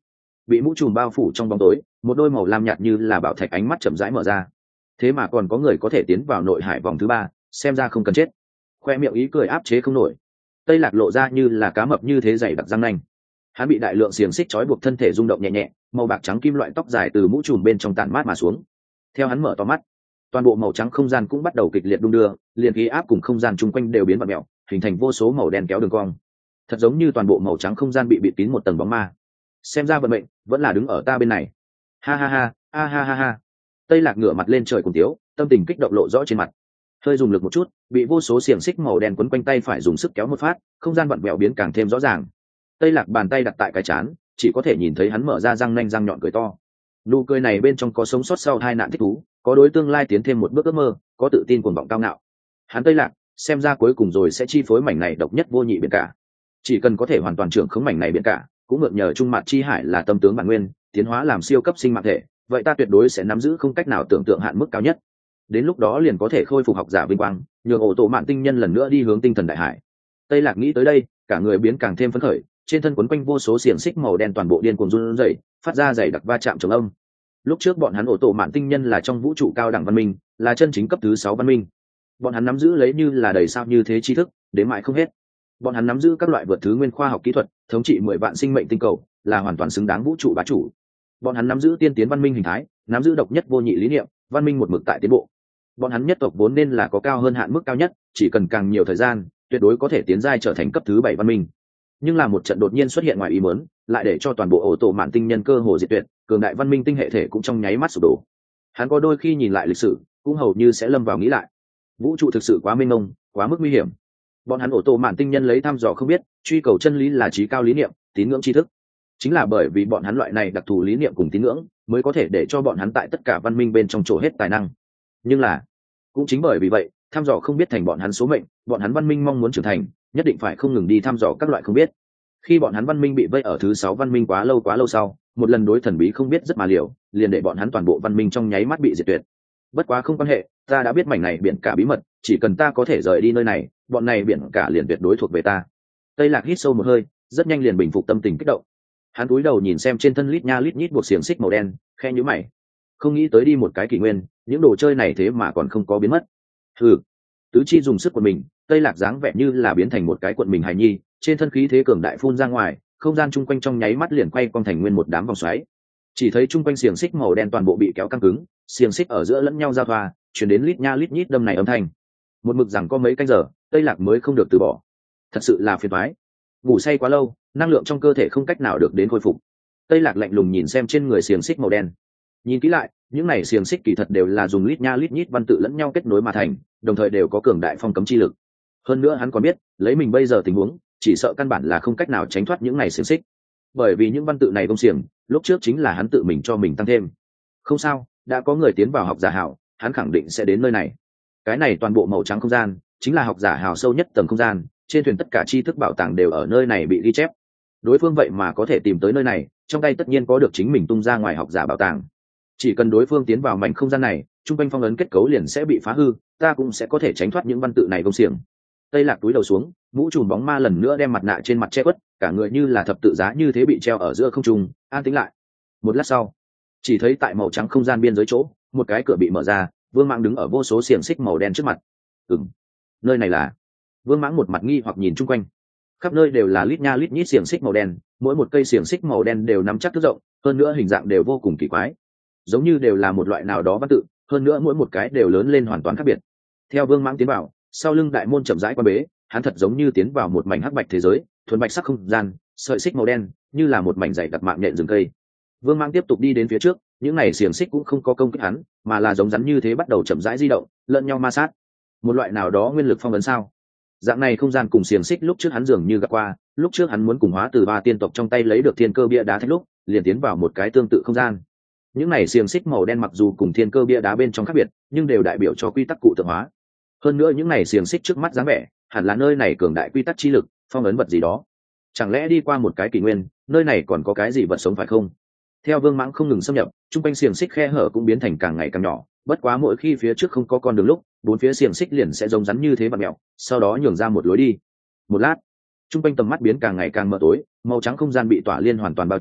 bị mũ trùm bao phủ trong bóng tối, một đôi màu lam nhạt như là bảo thạch ánh mắt chậm rãi mở ra. Thế mà còn có người có thể tiến vào nội hải vòng thứ ba, xem ra không cần chết. Khoe miệng ý cười áp chế không nổi. Tây Lạc lộ ra như là cá mập như thế dày đặc răng nanh. Hắn bị đại lượng xiềng xích trói buộc thân thể rung động nhẹ nhẹ, màu bạc trắng kim loại tóc dài từ mũ trùm bên trong tản mát mà xuống. Theo hắn mở to mắt, toàn bộ màu trắng không gian cũng bắt đầu kịch liệt đung đưa, liền khí áp cùng không gian chung quanh đều biến vặn mèo, hình thành vô số màu đen kéo đường cong. Thật giống như toàn bộ màu trắng không gian bị bịt kín một tầng bóng ma. Xem ra vận mệnh vẫn là đứng ở ta bên này. Ha ha ha, ha ha ha ha. Tây Lạc ngửa mặt lên trời cùng tiếu, tâm tình kích động lộ rõ trên mặt. Hơi dùng lực một chút, bị vô số xiềng xích màu đen quấn quanh tay phải dùng sức kéo một phát, không gian vặn vẹo biến càng thêm rõ ràng. Tây Lạc bàn tay đặt tại cái chán, chỉ có thể nhìn thấy hắn mở ra răng nanh răng nhọn cười to. Nụ cười này bên trong có sống sót sau hai nạn thích thú, có đối tương lai tiến thêm một bước ước mơ, có tự tin cuồng vọng cao ngạo. Hắn Tây Lạc, xem ra cuối cùng rồi sẽ chi phối mảnh này độc nhất vô nhị biển cả. Chỉ cần có thể hoàn toàn trưởng khống mảnh này biển cả, cũng mượn nhờ trung mạt chi hải là tâm tướng bản nguyên, tiến hóa làm siêu cấp sinh mạng thể, vậy ta tuyệt đối sẽ nắm giữ không cách nào tưởng tượng hạn mức cao nhất. Đến lúc đó liền có thể khôi phục học giả vinh quang, nhường ổ tổ mạn tinh nhân lần nữa đi hướng tinh thần đại hải. Tây Lạc nghĩ tới đây, cả người biến càng thêm phấn khởi, trên thân quấn quanh vô số xiềng xích màu đen toàn bộ điên cuồng run rẩy, phát ra dày đặc va chạm trầm âm. Lúc trước bọn hắn ổ tổ mạn tinh nhân là trong vũ trụ cao đẳng văn minh, là chân chính cấp thứ 6 văn minh. Bọn hắn nắm giữ lấy như là đầy sao như thế tri thức, đến mãi không hết. Bọn hắn nắm giữ các loại vượt thứ nguyên khoa học kỹ thuật, thống trị 10 vạn sinh mệnh tinh cầu, là hoàn toàn xứng đáng vũ trụ bá chủ. Bọn hắn nắm giữ tiên tiến văn minh hình thái, nắm giữ độc nhất vô nhị lý niệm, văn minh một mực tại tiến bộ. Bọn hắn nhất tộc vốn nên là có cao hơn hạn mức cao nhất, chỉ cần càng nhiều thời gian, tuyệt đối có thể tiến giai trở thành cấp thứ 7 văn minh. Nhưng là một trận đột nhiên xuất hiện ngoài ý muốn, lại để cho toàn bộ ổ tổ mạn tinh nhân cơ hồ diệt tuyệt, cường đại văn minh tinh hệ thể cũng trong nháy mắt sụp đổ. Hắn có đôi khi nhìn lại lịch sử, cũng hầu như sẽ lâm vào nghĩ lại. Vũ trụ thực sự quá mênh mông, quá mức nguy hiểm. Bọn hắn ổ tổ mạn tinh nhân lấy thăm dò không biết, truy cầu chân lý là trí cao lý niệm, tín ngưỡng tri thức. Chính là bởi vì bọn hắn loại này đặc thù lý niệm cùng tín ngưỡng, mới có thể để cho bọn hắn tại tất cả văn minh bên trong chỗ hết tài năng. Nhưng là, cũng chính bởi vì vậy, thăm dò không biết thành bọn hắn số mệnh, bọn hắn văn minh mong muốn trưởng thành, nhất định phải không ngừng đi thăm dò các loại không biết. Khi bọn hắn văn minh bị vây ở thứ 6 văn minh quá lâu sau, một lần đối thần bí không biết rất mà liều, liền để bọn hắn toàn bộ văn minh trong nháy mắt bị diệt tuyệt. Bất quá không quan hệ, ta đã biết mảnh này biển cả bí mật, chỉ cần ta có thể rời đi nơi này, bọn này biển cả liền tuyệt đối thuộc về ta. Tây Lạc hít sâu một hơi, rất nhanh liền bình phục tâm tình kích động. Hắn cúi đầu nhìn xem trên thân lít nha lít nhít buộc xiềng xích màu đen, khe nhíu mày. Không nghĩ tới đi một cái kỷ nguyên, những đồ chơi này thế mà còn không có biến mất. Tứ chi dùng sức của mình, Tây Lạc dáng vẻ như là biến thành một cái cuộn mình hài nhi, trên thân khí thế cường đại phun ra ngoài, không gian chung quanh trong nháy mắt liền quay quanh thành nguyên một đám vòng xoáy. Chỉ thấy chung quanh xiềng xích màu đen toàn bộ bị kéo căng cứng, xiềng xích ở giữa lẫn nhau giao thoa, truyền đến lít nha lít nhít đâm này âm thanh. Một mực rằng có mấy canh giờ, Tây Lạc mới không được từ bỏ. Thật sự là phiền toái. Ngủ say quá lâu, năng lượng trong cơ thể không cách nào được đến khôi phục. Tây Lạc lạnh lùng nhìn xem trên người xiềng xích màu đen. Nhìn kỹ lại, những này xiềng xích kỳ thật đều là dùng lít nha lít nhít văn tự lẫn nhau kết nối mà thành, đồng thời đều có cường đại phong cấm chi lực. Hơn nữa hắn còn biết, lấy mình bây giờ tình huống, chỉ sợ căn bản là không cách nào tránh thoát những này xiềng xích. Bởi vì những văn tự này công xiềng, lúc trước chính là hắn tự mình cho mình tăng thêm. Không sao, đã có người tiến vào học giả hào, hắn khẳng định sẽ đến nơi này. Cái này toàn bộ màu trắng không gian, chính là học giả hào sâu nhất tầng không gian, trên thuyền tất cả tri thức bảo tàng đều ở nơi này bị ghi chép. Đối phương vậy mà có thể tìm tới nơi này, trong tay tất nhiên có được chính mình tung ra ngoài học giả bảo tàng. Chỉ cần đối phương tiến vào mảnh không gian này, trung quanh phong ấn kết cấu liền sẽ bị phá hư, ta cũng sẽ có thể tránh thoát những văn tự này công xiềng. Tây Lạc túi đầu xuống, mũ trùm bóng ma lần nữa đem mặt nạ trên mặt che khuất, cả người như là thập tự giá như thế bị treo ở giữa không trung, an tĩnh lại. Một lát sau, chỉ thấy tại màu trắng không gian biên giới chỗ, một cái cửa bị mở ra, Vương Mãng đứng ở vô số xiềng xích màu đen trước mặt. Nơi này là? Vương Mãng một mặt nghi hoặc nhìn chung quanh. Khắp nơi đều là lít nha lít nhít xiềng xích màu đen, mỗi một cây xiềng xích màu đen đều nắm chắc thước rộng, hơn nữa hình dạng đều vô cùng kỳ quái, giống như đều là một loại nào đó văn tự, hơn nữa mỗi một cái đều lớn lên hoàn toàn khác biệt. Theo Vương Mãng tiến vào, sau lưng đại môn chậm rãi quan bế, hắn thật giống như tiến vào một mảnh hắc bạch thế giới, thuần bạch sắc không gian, sợi xích màu đen, như là một mảnh dày đặc mạng nhện rừng cây. Vương Mãng tiếp tục đi đến phía trước, những này xiềng xích cũng không có công kích hắn, mà là giống rắn như thế bắt đầu chậm rãi di động, lẫn nhau ma sát. Một loại nào đó nguyên lực phong ấn sao? Dạng này không gian cùng xiềng xích lúc trước hắn dường như gặp qua, lúc trước hắn muốn cùng hóa từ ba tiên tộc trong tay lấy được thiên cơ bia đá thạch lúc, liền tiến vào một cái tương tự không gian. Những này xiềng xích màu đen mặc dù cùng thiên cơ bia đá bên trong khác biệt, nhưng đều đại biểu cho quy tắc cụ tượng hóa. Hơn nữa những này xiềng xích trước mắt dáng vẻ, hẳn là nơi này cường đại quy tắc chi lực, phong ấn vật gì đó. Chẳng lẽ đi qua một cái kỷ nguyên, nơi này còn có cái gì vật sống phải không? Theo Vương Mãng không ngừng xâm nhập, trung quanh xiềng xích khe hở cũng biến thành càng ngày càng nhỏ, bất quá mỗi khi phía trước không có con đường lúc, bốn phía xiềng xích liền sẽ giống rắn như thế vặn mèo, sau đó nhường ra một lối đi. Một lát, trung quanh tầm mắt biến càng ngày càng mờ tối, màu trắng không gian bị tỏa liên hoàn toàn bao trùm,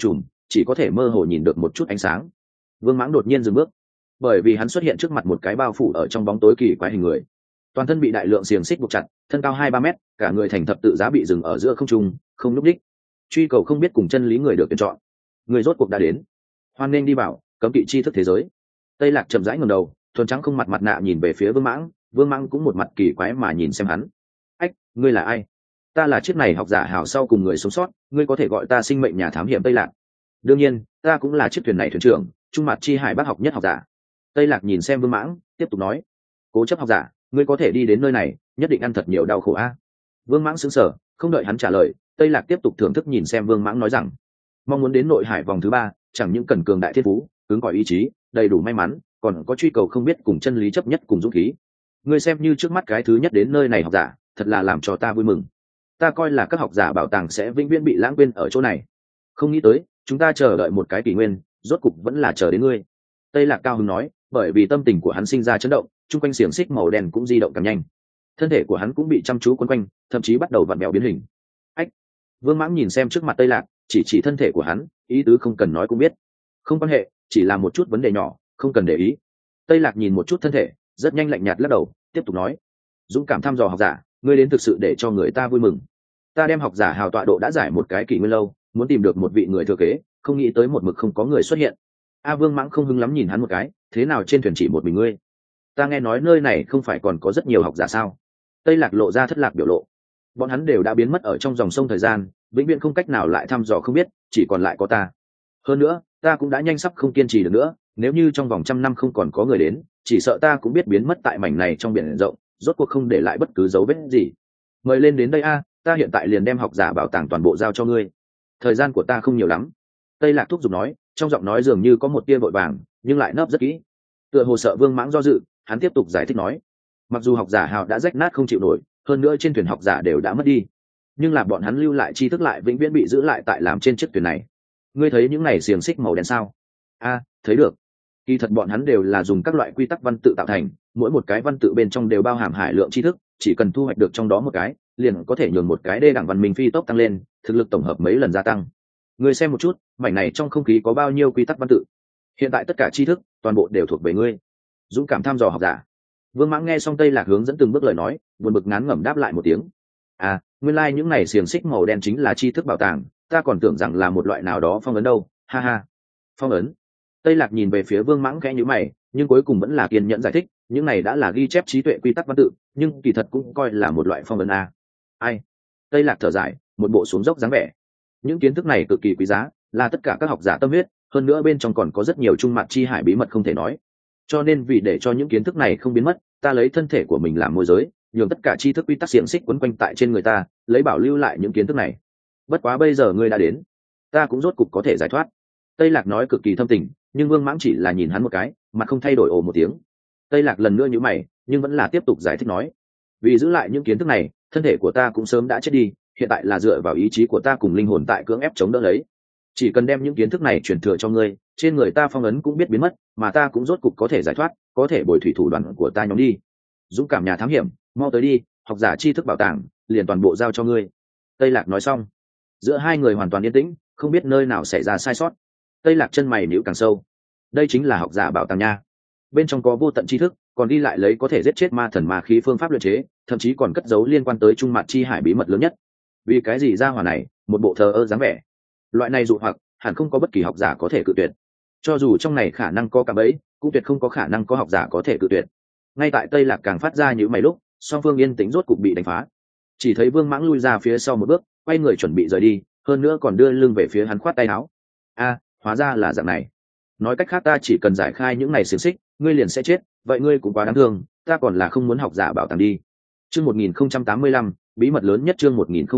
chỉ có thể mơ hồ nhìn được một chút ánh sáng. Vương Mãng đột nhiên dừng bước, bởi vì hắn xuất hiện trước mặt một cái bao phủ ở trong bóng tối kỳ quái hình người, toàn thân bị đại lượng xiềng xích buộc chặt, thân cao 2-3 mét, cả người thành thập tự giá bị dừng ở giữa không trung, không nhúc đích. Truy cầu không biết cùng chân lý người được tuyển chọn, người rốt cuộc đã đến, hoan nên đi vào cấm kỵ tri thức thế giới. Tây Lạc chậm rãi ngẩng đầu, thuần trắng không mặt nạ nhìn về phía Vương Mãng, Vương Mãng cũng một mặt kỳ quái mà nhìn xem hắn. Ách, ngươi là ai? Ta là chiếc này học giả hảo sau cùng người sống sót, ngươi có thể gọi ta sinh mệnh nhà thám hiểm Tây Lạc. Đương nhiên, ta cũng là chiếc thuyền này thuyền trưởng, trung mặt chi hải bác học nhất học giả. Tây Lạc nhìn xem Vương Mãng, tiếp tục nói, cố chấp học giả, ngươi có thể đi đến nơi này, nhất định ăn thật nhiều đau khổ a. Vương Mãng sững sờ, không đợi hắn trả lời, Tây Lạc tiếp tục thưởng thức nhìn xem Vương Mãng nói rằng, mong muốn đến nội hải vòng thứ 3, chẳng những cần cường đại thiên phú, cứng cỏi ý chí, đầy đủ may mắn, còn có truy cầu không biết cùng chân lý chấp nhất cùng dũng khí. Ngươi xem như trước mắt cái thứ nhất đến nơi này học giả, thật là làm cho ta vui mừng. Ta coi là các học giả bảo tàng sẽ vĩnh viễn bị lãng quên ở chỗ này, không nghĩ tới chúng ta chờ đợi một cái kỷ nguyên, rốt cục vẫn là chờ đến ngươi. Tây Lạc cao hứng nói, bởi vì tâm tình của hắn sinh ra chấn động, chung quanh xiềng xích màu đen cũng di động càng nhanh, thân thể của hắn cũng bị chăm chú quấn quanh, thậm chí bắt đầu vặn vẹo biến hình. Ách! Vương Mãng nhìn xem trước mặt Tây Lạc, chỉ thân thể của hắn, ý tứ không cần nói cũng biết. Không quan hệ, chỉ là một chút vấn đề nhỏ, không cần để ý. Tây Lạc nhìn một chút thân thể, rất nhanh lạnh nhạt lắc đầu, tiếp tục nói, dũng cảm thăm dò học giả, ngươi đến thực sự để cho người ta vui mừng. Ta đem học giả hào tọa độ đã giải một cái kỷ nguyên lâu, muốn tìm được một vị người thừa kế, không nghĩ tới một mực không có người xuất hiện. Vương Mãng không hứng lắm nhìn hắn một cái, thế nào trên thuyền chỉ một mình ngươi? Ta nghe nói nơi này không phải còn có rất nhiều học giả sao? Tây Lạc lộ ra thất lạc biểu lộ. Bọn hắn đều đã biến mất ở trong dòng sông thời gian, vĩnh viễn không cách nào lại thăm dò không biết, chỉ còn lại có ta. Hơn nữa, ta cũng đã nhanh sắp không kiên trì được nữa, nếu như trong vòng 100 năm không còn có người đến, chỉ sợ ta cũng biết biến mất tại mảnh này trong biển rộng, rốt cuộc không để lại bất cứ dấu vết gì. Mời lên đến đây ta hiện tại liền đem học giả bảo tàng toàn bộ giao cho ngươi. Thời gian của ta không nhiều lắm. Tây Lạc thúc giục nói, trong giọng nói dường như có một tia vội vàng, nhưng lại nấp rất kỹ. Tựa hồ sợ Vương Mãng do dự, hắn tiếp tục giải thích nói, mặc dù học giả hào đã rách nát không chịu nổi, hơn nữa trên thuyền học giả đều đã mất đi, nhưng là bọn hắn lưu lại tri thức lại vĩnh viễn bị giữ lại tại làm trên chiếc thuyền này. Ngươi thấy những này xiềng xích màu đen sao? Thấy được. Kỳ thật bọn hắn đều là dùng các loại quy tắc văn tự tạo thành, mỗi một cái văn tự bên trong đều bao hàm hải lượng tri thức, chỉ cần thu hoạch được trong đó một cái, liền có thể nhường một cái đê đẳng văn minh phi tốc tăng lên, thực lực tổng hợp mấy lần gia tăng. Ngươi xem một chút, mảnh này trong không khí có bao nhiêu quy tắc văn tự. Hiện tại tất cả tri thức, toàn bộ đều thuộc về ngươi. Dũng cảm thăm dò học giả. Vương Mãng nghe xong Tây Lạc hướng dẫn từng bước lời nói, buồn bực ngán ngẩm đáp lại một tiếng. Nguyên lai những này xiềng xích màu đen chính là tri thức bảo tàng, ta còn tưởng rằng là một loại nào đó phong ấn đâu, ha ha. Phong ấn? Tây Lạc nhìn về phía Vương Mãng khẽ nhíu mày, nhưng cuối cùng vẫn là kiên nhẫn giải thích, những này đã là ghi chép trí tuệ quy tắc văn tự, nhưng kỳ thật cũng coi là một loại phong ấn Ai? Tây Lạc thở dài, một bộ xuống dốc dáng vẻ. Những kiến thức này cực kỳ quý giá, là tất cả các học giả tâm huyết, hơn nữa bên trong còn có rất nhiều trung mặt chi hải bí mật không thể nói. Cho nên vì để cho những kiến thức này không biến mất, ta lấy thân thể của mình làm môi giới, nhường tất cả tri thức quy tắc xiềng xích quấn quanh tại trên người ta, lấy bảo lưu lại những kiến thức này. Bất quá bây giờ ngươi đã đến, ta cũng rốt cục có thể giải thoát. Tây Lạc nói cực kỳ thâm tình, nhưng Vương Mãng chỉ là nhìn hắn một cái, mặt không thay đổi ồ một tiếng. Tây Lạc lần nữa nhíu mày, nhưng vẫn là tiếp tục giải thích nói, vì giữ lại những kiến thức này, thân thể của ta cũng sớm đã chết đi, hiện tại là dựa vào ý chí của ta cùng linh hồn tại cưỡng ép chống đỡ lấy. Chỉ cần đem những kiến thức này truyền thừa cho ngươi, trên người ta phong ấn cũng biết biến mất, mà ta cũng rốt cục có thể giải thoát, có thể bồi thủy thủ đoàn của ta nhóm đi. Dũng cảm nhà thám hiểm, mau tới đi, học giả tri thức bảo tàng liền toàn bộ giao cho ngươi. Tây Lạc nói xong, giữa hai người hoàn toàn yên tĩnh, không biết nơi nào xảy ra sai sót. Tây Lạc chân mày nhíu càng sâu. Đây chính là học giả bảo tàng nha, bên trong có vô tận tri thức, còn đi lại lấy có thể giết chết ma thần ma khí phương pháp luyện chế, thậm chí còn cất giấu liên quan tới trung mặt chi hải bí mật lớn nhất. Vì cái gì ra hỏa này một bộ thờ ơ dáng vẻ? Loại này dụ hoặc hẳn không có bất kỳ học giả có thể cự tuyệt, cho dù trong này khả năng có cả bẫy, cũng tuyệt không có khả năng có học giả có thể cự tuyệt. Ngay tại Tây Lạc càng phát ra những mày lúc, song phương yên tĩnh rốt cục bị đánh phá. Chỉ thấy Vương Mãng lui ra phía sau một bước, quay người chuẩn bị rời đi, hơn nữa còn đưa lưng về phía hắn khoát tay áo. Hóa ra là dạng này. Nói cách khác ta chỉ cần giải khai những này xiềng xích, ngươi liền sẽ chết, vậy ngươi cũng quá đáng thương, ta còn là không muốn học giả bảo tàng đi. Chương 1085, bí mật lớn nhất. Chương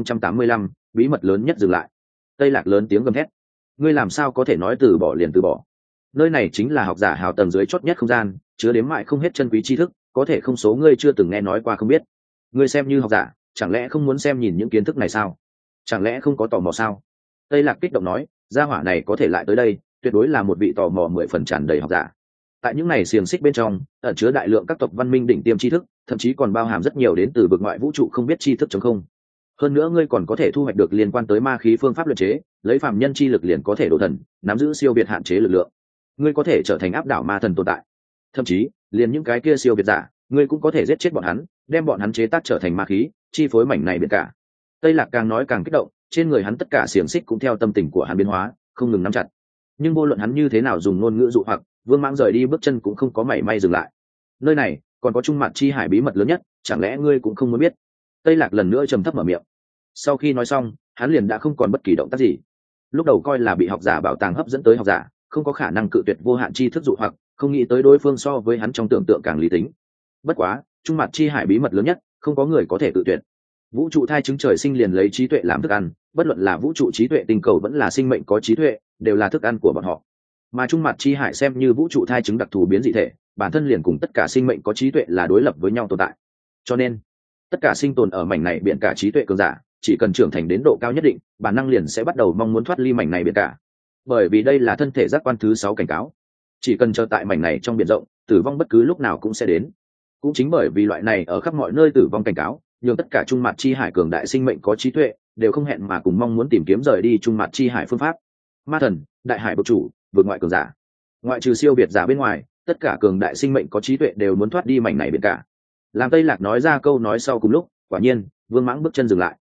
1085, bí mật lớn nhất. Dừng lại. Tây Lạc lớn tiếng gầm thét. Ngươi làm sao có thể nói từ bỏ liền từ bỏ? Nơi này chính là học giả hào tầng dưới chót nhất không gian, chứa đếm mãi không hết chân quý tri thức, có thể không số ngươi chưa từng nghe nói qua không biết. Ngươi xem như học giả, chẳng lẽ không muốn xem nhìn những kiến thức này sao? Chẳng lẽ không có tò mò sao? Tây Lạc kích động nói, gia hỏa này có thể lại tới đây, tuyệt đối là một vị tò mò 10 phần tràn đầy học giả. Tại những này xiềng xích bên trong, ẩn chứa đại lượng các tộc văn minh đỉnh tiêm tri thức, thậm chí còn bao hàm rất nhiều đến từ vực ngoại vũ trụ không biết tri thức chống không. hơn nữa ngươi còn có thể thu hoạch được liên quan tới ma khí phương pháp luyện chế, lấy phàm nhân chi lực liền có thể độ thần, nắm giữ siêu việt hạn chế lực lượng. Ngươi có thể trở thành áp đảo ma thần tồn tại, thậm chí liền những cái kia siêu việt giả ngươi cũng có thể giết chết bọn hắn, đem bọn hắn chế tác trở thành ma khí, chi phối mảnh này biển cả. Tây Lạc càng nói càng kích động, trên người hắn tất cả xiềng xích cũng theo tâm tình của hắn biến hóa, không ngừng nắm chặt. Nhưng vô luận hắn như thế nào dùng ngôn ngữ dụ hoặc, Vương Mãng rời đi bước chân cũng không có mảy may dừng lại. Nơi này còn có trung mặt chi hải bí mật lớn nhất, chẳng lẽ ngươi cũng không muốn biết? Tây Lạc lần nữa trầm thấp mở miệng. Sau khi nói xong, hắn liền đã không còn bất kỳ động tác gì. Lúc đầu coi là bị học giả bảo tàng hấp dẫn tới học giả, không có khả năng cự tuyệt vô hạn chi thức dụ hoặc, không nghĩ tới đối phương so với hắn trong tưởng tượng càng lý tính. Bất quá, trung mặt chi hải bí mật lớn nhất, không có người có thể cự tuyệt. Vũ trụ thai chứng trời sinh liền lấy trí tuệ làm thức ăn, bất luận là vũ trụ trí tuệ tinh cầu vẫn là sinh mệnh có trí tuệ, đều là thức ăn của bọn họ. Mà trung mặt chi hải xem như vũ trụ thai chứng đặc thù biến dị thể, bản thân liền cùng tất cả sinh mệnh có trí tuệ là đối lập với nhau tồn tại. Cho nên, tất cả sinh tồn ở mảnh này biển cả trí tuệ cường giả, chỉ cần trưởng thành đến độ cao nhất định, bản năng liền sẽ bắt đầu mong muốn thoát ly mảnh này biển cả. Bởi vì đây là thân thể giác quan thứ 6 cảnh cáo, chỉ cần chờ tại mảnh này trong biển rộng, tử vong bất cứ lúc nào cũng sẽ đến. Cũng chính bởi vì loại này ở khắp mọi nơi tử vong cảnh cáo, nhưng tất cả trung mặt chi hải cường đại sinh mệnh có trí tuệ đều không hẹn mà cùng mong muốn tìm kiếm rời đi trung mặt chi hải phương pháp. Ma thần, đại hải bộc chủ, vượt ngoại cường giả, ngoại trừ siêu việt giả bên ngoài, tất cả cường đại sinh mệnh có trí tuệ đều muốn thoát đi mảnh này biển cả. Làm Tây Lạc nói ra câu nói sau cùng lúc, quả nhiên Vương Mãng bước chân dừng lại.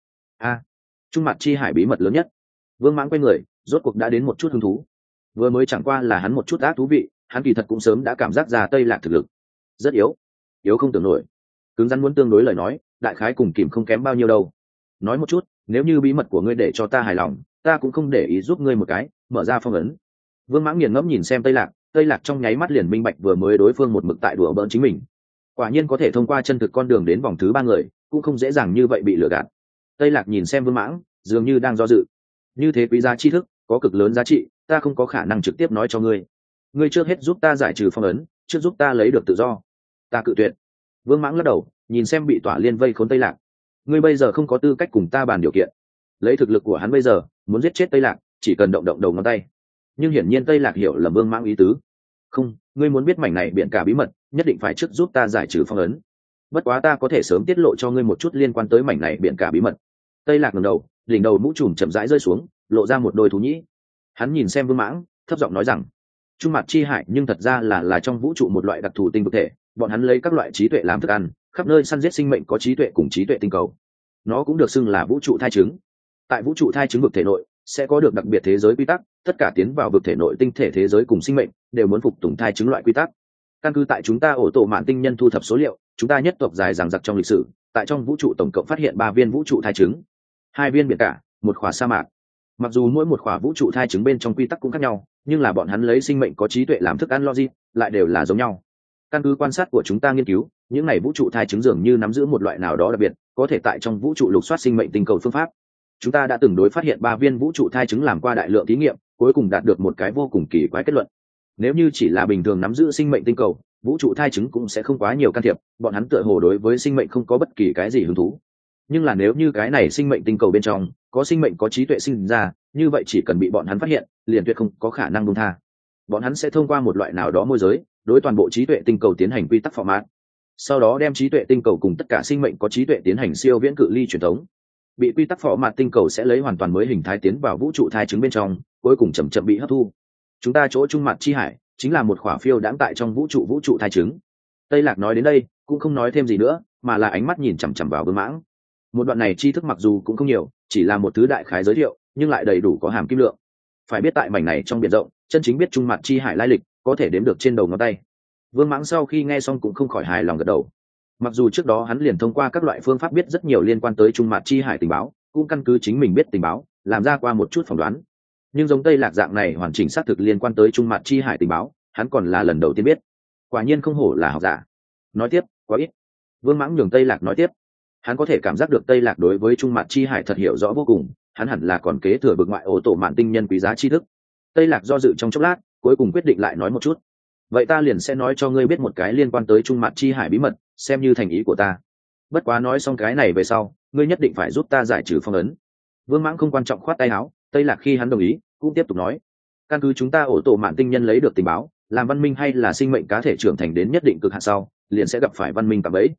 Trung mặt chi hải bí mật lớn nhất. Vương Mãng quay người, rốt cuộc đã đến một chút hứng thú. Vừa mới chẳng qua là hắn một chút ác thú vị, hắn kỳ thật cũng sớm đã cảm giác ra Tây Lạc thực lực rất yếu không tưởng nổi. Cứng rắn muốn tương đối lời nói, đại khái cùng kìm không kém bao nhiêu đâu. Nói một chút, nếu như bí mật của ngươi để cho ta hài lòng, ta cũng không để ý giúp ngươi một cái, mở ra phong ấn. Vương Mãng nghiền ngẫm nhìn xem Tây Lạc trong nháy mắt liền minh bạch vừa mới đối phương một mực tại đùa bỡn chính mình. Quả nhiên có thể thông qua chân thực con đường đến vòng thứ 3 người, cũng không dễ dàng như vậy bị lừa gạt. Tây Lạc nhìn xem Vương Mãng, dường như đang do dự. Như thế quý giá tri thức, có cực lớn giá trị, ta không có khả năng trực tiếp nói cho ngươi. Ngươi trước hết giúp ta giải trừ phong ấn, trước giúp ta lấy được tự do. Ta cự tuyệt. Vương Mãng lắc đầu, nhìn xem bị tỏa liên vây khốn Tây Lạc. Ngươi bây giờ không có tư cách cùng ta bàn điều kiện. Lấy thực lực của hắn bây giờ, muốn giết chết Tây Lạc, chỉ cần động đầu ngón tay. Nhưng hiển nhiên Tây Lạc hiểu lầm Vương Mãng ý tứ. Không, ngươi muốn biết mảnh này biển cả bí mật, nhất định phải trước giúp ta giải trừ phong ấn. Bất quá ta có thể sớm tiết lộ cho ngươi một chút liên quan tới mảnh này biển cả bí mật. Tây Lạc ngẩng đầu, đỉnh đầu mũ trùm chậm rãi rơi xuống, lộ ra một đôi thú nhĩ. Hắn nhìn xem Vương Mãng, thấp giọng nói rằng: Trung mặt chi hải nhưng thật ra là trong vũ trụ một loại đặc thù tinh vực thể, bọn hắn lấy các loại trí tuệ làm thức ăn, khắp nơi săn giết sinh mệnh có trí tuệ cùng trí tuệ tinh cầu. Nó cũng được xưng là vũ trụ thai trứng. Tại vũ trụ thai trứng vực thể nội sẽ có được đặc biệt thế giới quy tắc, tất cả tiến vào vực thể nội tinh thể thế giới cùng sinh mệnh đều muốn phục tùng thai trứng loại quy tắc. Căn cứ tại chúng ta ổ tổ mạn tinh nhân thu thập số liệu, chúng ta nhất tộc dài dằng dặc trong lịch sử, tại trong vũ trụ tổng cộng phát hiện 3 viên vũ trụ thai trứng, 2 viên biển cả, 1 khỏa sa mạc. Mặc dù mỗi một khỏa vũ trụ thai trứng bên trong quy tắc cũng khác nhau, nhưng là bọn hắn lấy sinh mệnh có trí tuệ làm thức ăn logic, lại đều là giống nhau. Căn cứ quan sát của chúng ta nghiên cứu, những này vũ trụ thai trứng dường như nắm giữ một loại nào đó đặc biệt, có thể tại trong vũ trụ lục soát sinh mệnh tinh cầu phương pháp. Chúng ta đã từng đối phát hiện 3 viên vũ trụ thai trứng làm qua đại lượng thí nghiệm, cuối cùng đạt được một cái vô cùng kỳ quái kết luận. Nếu như chỉ là bình thường nắm giữ sinh mệnh tinh cầu, vũ trụ thai trứng cũng sẽ không quá nhiều can thiệp, bọn hắn tựa hồ đối với sinh mệnh không có bất kỳ cái gì hứng thú. Nhưng là nếu như cái này sinh mệnh tinh cầu bên trong có sinh mệnh có trí tuệ sinh ra, như vậy chỉ cần bị bọn hắn phát hiện, liền tuyệt không có khả năng buông tha. Bọn hắn sẽ thông qua một loại nào đó môi giới, đối toàn bộ trí tuệ tinh cầu tiến hành quy tắc format, sau đó đem trí tuệ tinh cầu cùng tất cả sinh mệnh có trí tuệ tiến hành siêu viễn cự ly truyền thống. Bị quy tắc format tinh cầu sẽ lấy hoàn toàn mới hình thái tiến vào vũ trụ thai trứng bên trong, cuối cùng chậm chậm bị hấp thu. Chúng ta chỗ trung mặt chi hải chính là một khỏa phiêu đãng tại trong vũ trụ thai trứng. Tây Lạc nói đến đây cũng không nói thêm gì nữa, mà là ánh mắt nhìn chằm chằm vào Vương Mãng. Một đoạn này tri thức mặc dù cũng không nhiều, chỉ là một thứ đại khái giới thiệu, nhưng lại đầy đủ có hàm kim lượng. Phải biết tại mảnh này trong biển rộng, chân chính biết trung mặt chi hải lai lịch có thể đếm được trên đầu ngón tay. Vương Mãng sau khi nghe xong cũng không khỏi hài lòng gật đầu. Mặc dù trước đó hắn liền thông qua các loại phương pháp biết rất nhiều liên quan tới trung mặt chi hải tình báo, cũng căn cứ chính mình biết tình báo làm ra qua một chút phỏng đoán, nhưng giống Tây Lạc dạng này hoàn chỉnh xác thực liên quan tới trung mặt chi hải tình báo, hắn còn là lần đầu tiên biết. Quả nhiên không hổ là học giả. Nói tiếp, quá ít. Vương Mãng nhường Tây Lạc nói tiếp. Hắn có thể cảm giác được Tây Lạc đối với trung mặt chi hải thật hiểu rõ vô cùng, hắn hẳn là còn kế thừa bực ngoại ổ tổ mạn tinh nhân quý giá tri thức. Tây Lạc do dự trong chốc lát, cuối cùng quyết định lại nói một chút. Vậy ta liền sẽ nói cho ngươi biết một cái liên quan tới trung mặt chi hải bí mật, xem như thành ý của ta. Bất quá nói xong cái này về sau, ngươi nhất định phải giúp ta giải trừ phong ấn. Vương Mãng không quan trọng khoát tay áo. Tây Lạc khi hắn đồng ý, cũng tiếp tục nói: căn cứ chúng ta ổ tổ mạn tinh nhân lấy được tình báo, làm văn minh hay là sinh mệnh cá thể trưởng thành đến nhất định cực hạn sau, liền sẽ gặp phải văn minh cạm bẫy.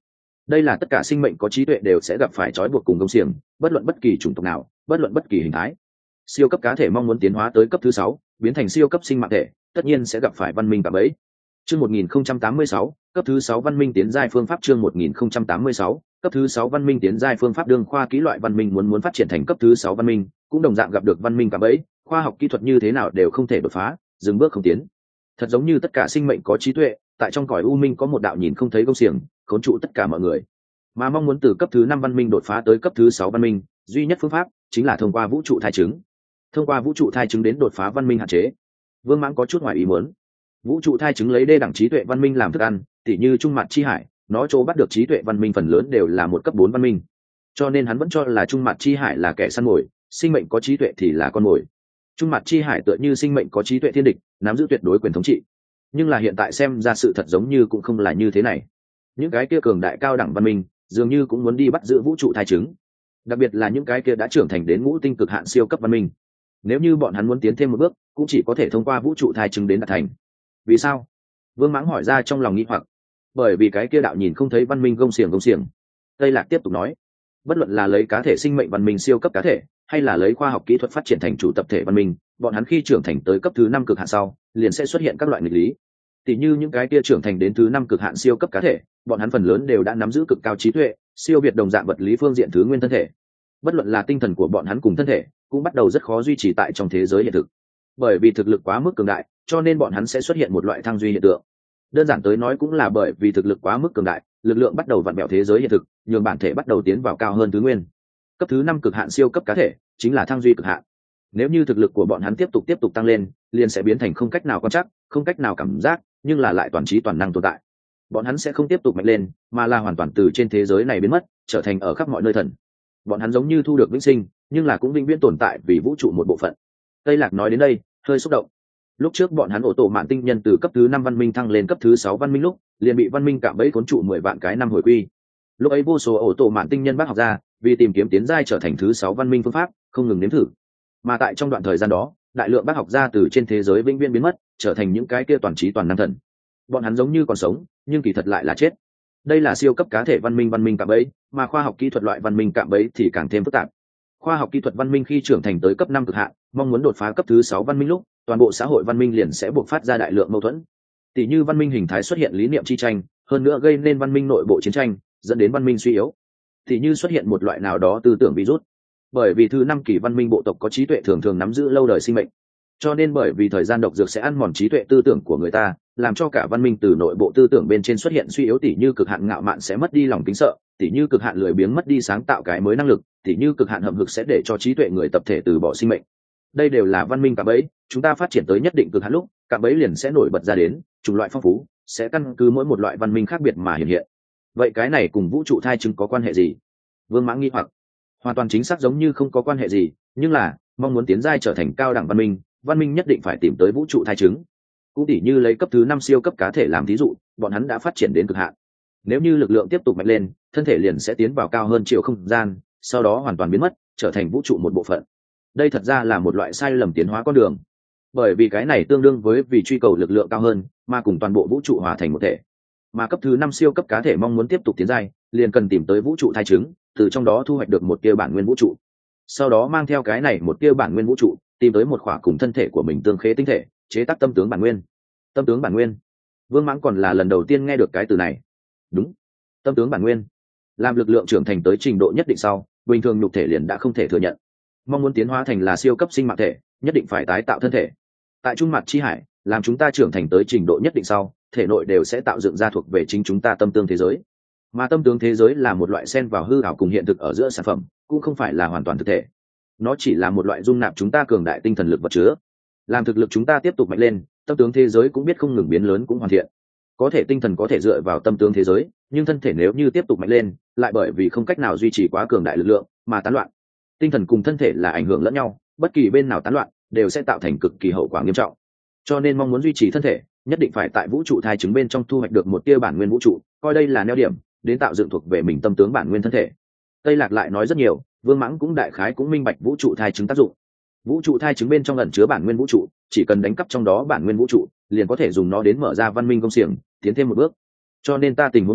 đây là tất cả sinh mệnh có trí tuệ đều sẽ gặp phải trói buộc cùng công xiềng, bất luận bất kỳ chủng tộc nào, bất luận bất kỳ hình thái. Siêu cấp cá thể mong muốn tiến hóa tới cấp thứ 6, biến thành siêu cấp sinh mạng thể, tất nhiên sẽ gặp phải văn minh cả bấy. Chương 1086, cấp thứ 6 văn minh tiến giai phương pháp. Chương 1086, cấp thứ 6 văn minh tiến giai phương pháp. Đường khoa kỹ loại văn minh muốn phát triển thành cấp thứ 6 văn minh, cũng đồng dạng gặp được văn minh cả bấy, khoa học kỹ thuật như thế nào đều không thể đột phá, dừng bước không tiến. Thật giống như tất cả sinh mệnh có trí tuệ, tại trong cõi u minh có một đạo nhìn không thấy gông xiềng, khốn trụ tất cả mọi người. Mà mong muốn từ cấp thứ 5 văn minh đột phá tới cấp thứ 6 văn minh, duy nhất phương pháp chính là thông qua vũ trụ thai trứng. Thông qua vũ trụ thai trứng đến đột phá văn minh hạn chế. Vương Mãng có chút ngoài ý muốn. Vũ trụ thai trứng lấy đê đẳng trí tuệ văn minh làm thức ăn, tỉ như Trung Mặt Chi Hải, nó chỗ bắt được trí tuệ văn minh phần lớn đều là một cấp 4 văn minh. Cho nên hắn vẫn cho là Trung Mặt Chi Hải là kẻ săn mồi, sinh mệnh có trí tuệ thì là con mồi. Trung Mặt Chi Hải tựa như sinh mệnh có trí tuệ thiên địch, nắm giữ tuyệt đối quyền thống trị. Nhưng là hiện tại xem ra sự thật giống như cũng không là như thế này. Những cái kia cường đại cao đẳng văn minh dường như cũng muốn đi bắt giữ vũ trụ thai trứng, đặc biệt là những cái kia đã trưởng thành đến ngũ tinh cực hạn siêu cấp văn minh. Nếu như bọn hắn muốn tiến thêm một bước, cũng chỉ có thể thông qua vũ trụ thai trứng đến đạt thành. Vì sao? Vương Mãng hỏi ra trong lòng nghi hoặc. Bởi vì cái kia đạo nhìn không thấy văn minh gông xiềng. Tây Lạc tiếp tục nói, bất luận là lấy cá thể sinh mệnh văn minh siêu cấp cá thể, hay là lấy khoa học kỹ thuật phát triển thành chủ tập thể văn minh, bọn hắn khi trưởng thành tới cấp thứ 5 cực hạn sau, liền sẽ xuất hiện các loại nghịch lý. Tỷ như những cái kia trưởng thành đến thứ 5 cực hạn siêu cấp cá thể, bọn hắn phần lớn đều đã nắm giữ cực cao trí tuệ, siêu việt đồng dạng vật lý phương diện thứ nguyên thân thể. Bất luận là tinh thần của bọn hắn cùng thân thể, cũng bắt đầu rất khó duy trì tại trong thế giới hiện thực. Bởi vì thực lực quá mức cường đại, cho nên bọn hắn sẽ xuất hiện một loại thăng duy hiện tượng. Đơn giản tới nói cũng là bởi vì thực lực quá mức cường đại, lực lượng bắt đầu vặn vẹo thế giới hiện thực, nhường bản thể bắt đầu tiến vào cao hơn thứ nguyên. Cấp thứ 5 cực hạn siêu cấp cá thể chính là thăng duy cực hạn. Nếu như thực lực của bọn hắn tiếp tục tăng lên, liền sẽ biến thành không cách nào quan trắc, không cách nào cảm giác, nhưng là lại toàn trí toàn năng tồn tại. Bọn hắn sẽ không tiếp tục mạnh lên, mà là hoàn toàn từ trên thế giới này biến mất, trở thành ở khắp mọi nơi thần. Bọn hắn giống như thu được vĩnh sinh, nhưng là cũng vĩnh viễn tồn tại vì vũ trụ một bộ phận. Tây Lạc nói đến đây hơi xúc động. Lúc trước bọn hắn ổ tổ mạn tinh nhân từ cấp thứ 5 văn minh thăng lên cấp thứ 6 văn minh lúc, liền bị văn minh cạm bẫy cuốn trụ 10 vạn cái năm hồi quy. Lúc ấy vô số ổ tổ mạn tinh nhân bác học ra, vì tìm kiếm tiến giai trở thành thứ 6 văn minh phương pháp, không ngừng nếm thử. Mà tại trong đoạn thời gian đó, đại lượng bác học gia từ trên thế giới vĩnh viễn biến mất, trở thành những cái kia toàn trí toàn năng thần. Bọn hắn giống như còn sống, nhưng kỳ thật lại là chết. Đây là siêu cấp cá thể văn minh cạm bẫy, mà khoa học kỹ thuật loại văn minh cạm bẫy thì càng thêm phức tạp. Khoa học kỹ thuật văn minh khi trưởng thành tới cấp 5 cực hạn, mong muốn đột phá cấp thứ 6 văn minh lúc, toàn bộ xã hội văn minh liền sẽ buộc phát ra đại lượng mâu thuẫn. Tỷ như văn minh hình thái xuất hiện lý niệm chi tranh, hơn nữa gây nên văn minh nội bộ chiến tranh, dẫn đến văn minh suy yếu. Tỷ như xuất hiện một loại nào đó tư tưởng virus. Bởi vì thứ 5 kỳ văn minh bộ tộc có trí tuệ thường thường nắm giữ lâu đời sinh mệnh, cho nên bởi vì thời gian độc dược sẽ ăn mòn trí tuệ tư tưởng của người ta, làm cho cả văn minh từ nội bộ tư tưởng bên trên xuất hiện suy yếu. Tỷ như cực hạn ngạo mạn sẽ mất đi lòng kính sợ, tỷ như cực hạn lười biếng mất đi sáng tạo cái mới năng lực, tỷ như cực hạn hậm hực sẽ để cho trí tuệ người tập thể từ bỏ sinh mệnh. Đây đều là văn minh cạm bẫy, chúng ta phát triển tới nhất định cực hạn lúc, cạm bẫy liền sẽ nổi bật ra đến, chủng loại phong phú, sẽ căn cứ mỗi một loại văn minh khác biệt mà hiện hiện. Vậy cái này cùng vũ trụ thai trứng có quan hệ gì? Vương Mãng nghi hoặc. Hoàn toàn chính xác giống như không có quan hệ gì, nhưng là mong muốn tiến giai trở thành cao đẳng văn minh nhất định phải tìm tới vũ trụ thai trứng. Cũng tỉ như lấy cấp thứ 5 siêu cấp cá thể làm thí dụ, bọn hắn đã phát triển đến cực hạn. Nếu như lực lượng tiếp tục mạnh lên, thân thể liền sẽ tiến vào cao hơn chiều không gian, sau đó hoàn toàn biến mất, trở thành vũ trụ một bộ phận. Đây thật ra là một loại sai lầm tiến hóa con đường, bởi vì cái này tương đương với vì truy cầu lực lượng cao hơn mà cùng toàn bộ vũ trụ hòa thành một thể. Mà cấp thứ 5 siêu cấp cá thể mong muốn tiếp tục tiến giai, liền cần tìm tới vũ trụ thai trứng, từ trong đó thu hoạch được một tia bản nguyên vũ trụ, sau đó mang theo cái này một tia bản nguyên vũ trụ, tìm tới một khỏa cùng thân thể của mình tương khế tinh thể, chế tác tâm tướng bản nguyên. Tâm tướng bản nguyên, Vương Mãng còn là lần đầu tiên nghe được cái từ này. Đúng, tâm tướng bản nguyên. Làm lực lượng trưởng thành tới trình độ nhất định sau, bình thường nhục thể liền đã không thể thừa nhận. Mong muốn tiến hóa thành là siêu cấp sinh mạng thể, nhất định phải tái tạo thân thể. Tại Trung Mặt Chi Hải, làm chúng ta trưởng thành tới trình độ nhất định sau, thể nội đều sẽ tạo dựng ra thuộc về chính chúng ta tâm tương thế giới. Mà tâm tướng thế giới là một loại xen vào hư ảo cùng hiện thực ở giữa sản phẩm, cũng không phải là hoàn toàn thực thể. Nó chỉ là một loại dung nạp chúng ta cường đại tinh thần lực vật chứa. Làm thực lực chúng ta tiếp tục mạnh lên, tâm tướng thế giới cũng biết không ngừng biến lớn cũng hoàn thiện. Có thể tinh thần có thể dựa vào tâm tướng thế giới, nhưng thân thể nếu như tiếp tục mạnh lên, lại bởi vì không cách nào duy trì quá cường đại lực lượng mà tán loạn. Tinh thần cùng thân thể là ảnh hưởng lẫn nhau, bất kỳ bên nào tán loạn đều sẽ tạo thành cực kỳ hậu quả nghiêm trọng. Cho nên mong muốn duy trì thân thể, nhất định phải tại vũ trụ thai trứng bên trong thu hoạch được một tia bản nguyên vũ trụ, coi đây là neo điểm, đến tạo dựng thuộc về mình tâm tướng bản nguyên thân thể. Tây Lạc lại nói rất nhiều, Vương Mãng cũng đại khái cũng minh bạch vũ trụ thai trứng tác dụng. Vũ trụ thai trứng bên trong ẩn chứa bản nguyên vũ trụ, chỉ cần đánh cắp trong đó bản nguyên vũ trụ, liền có thể dùng nó đến mở ra văn minh công xiềng, tiến thêm một bước. Cho nên ta tình huống hiện tại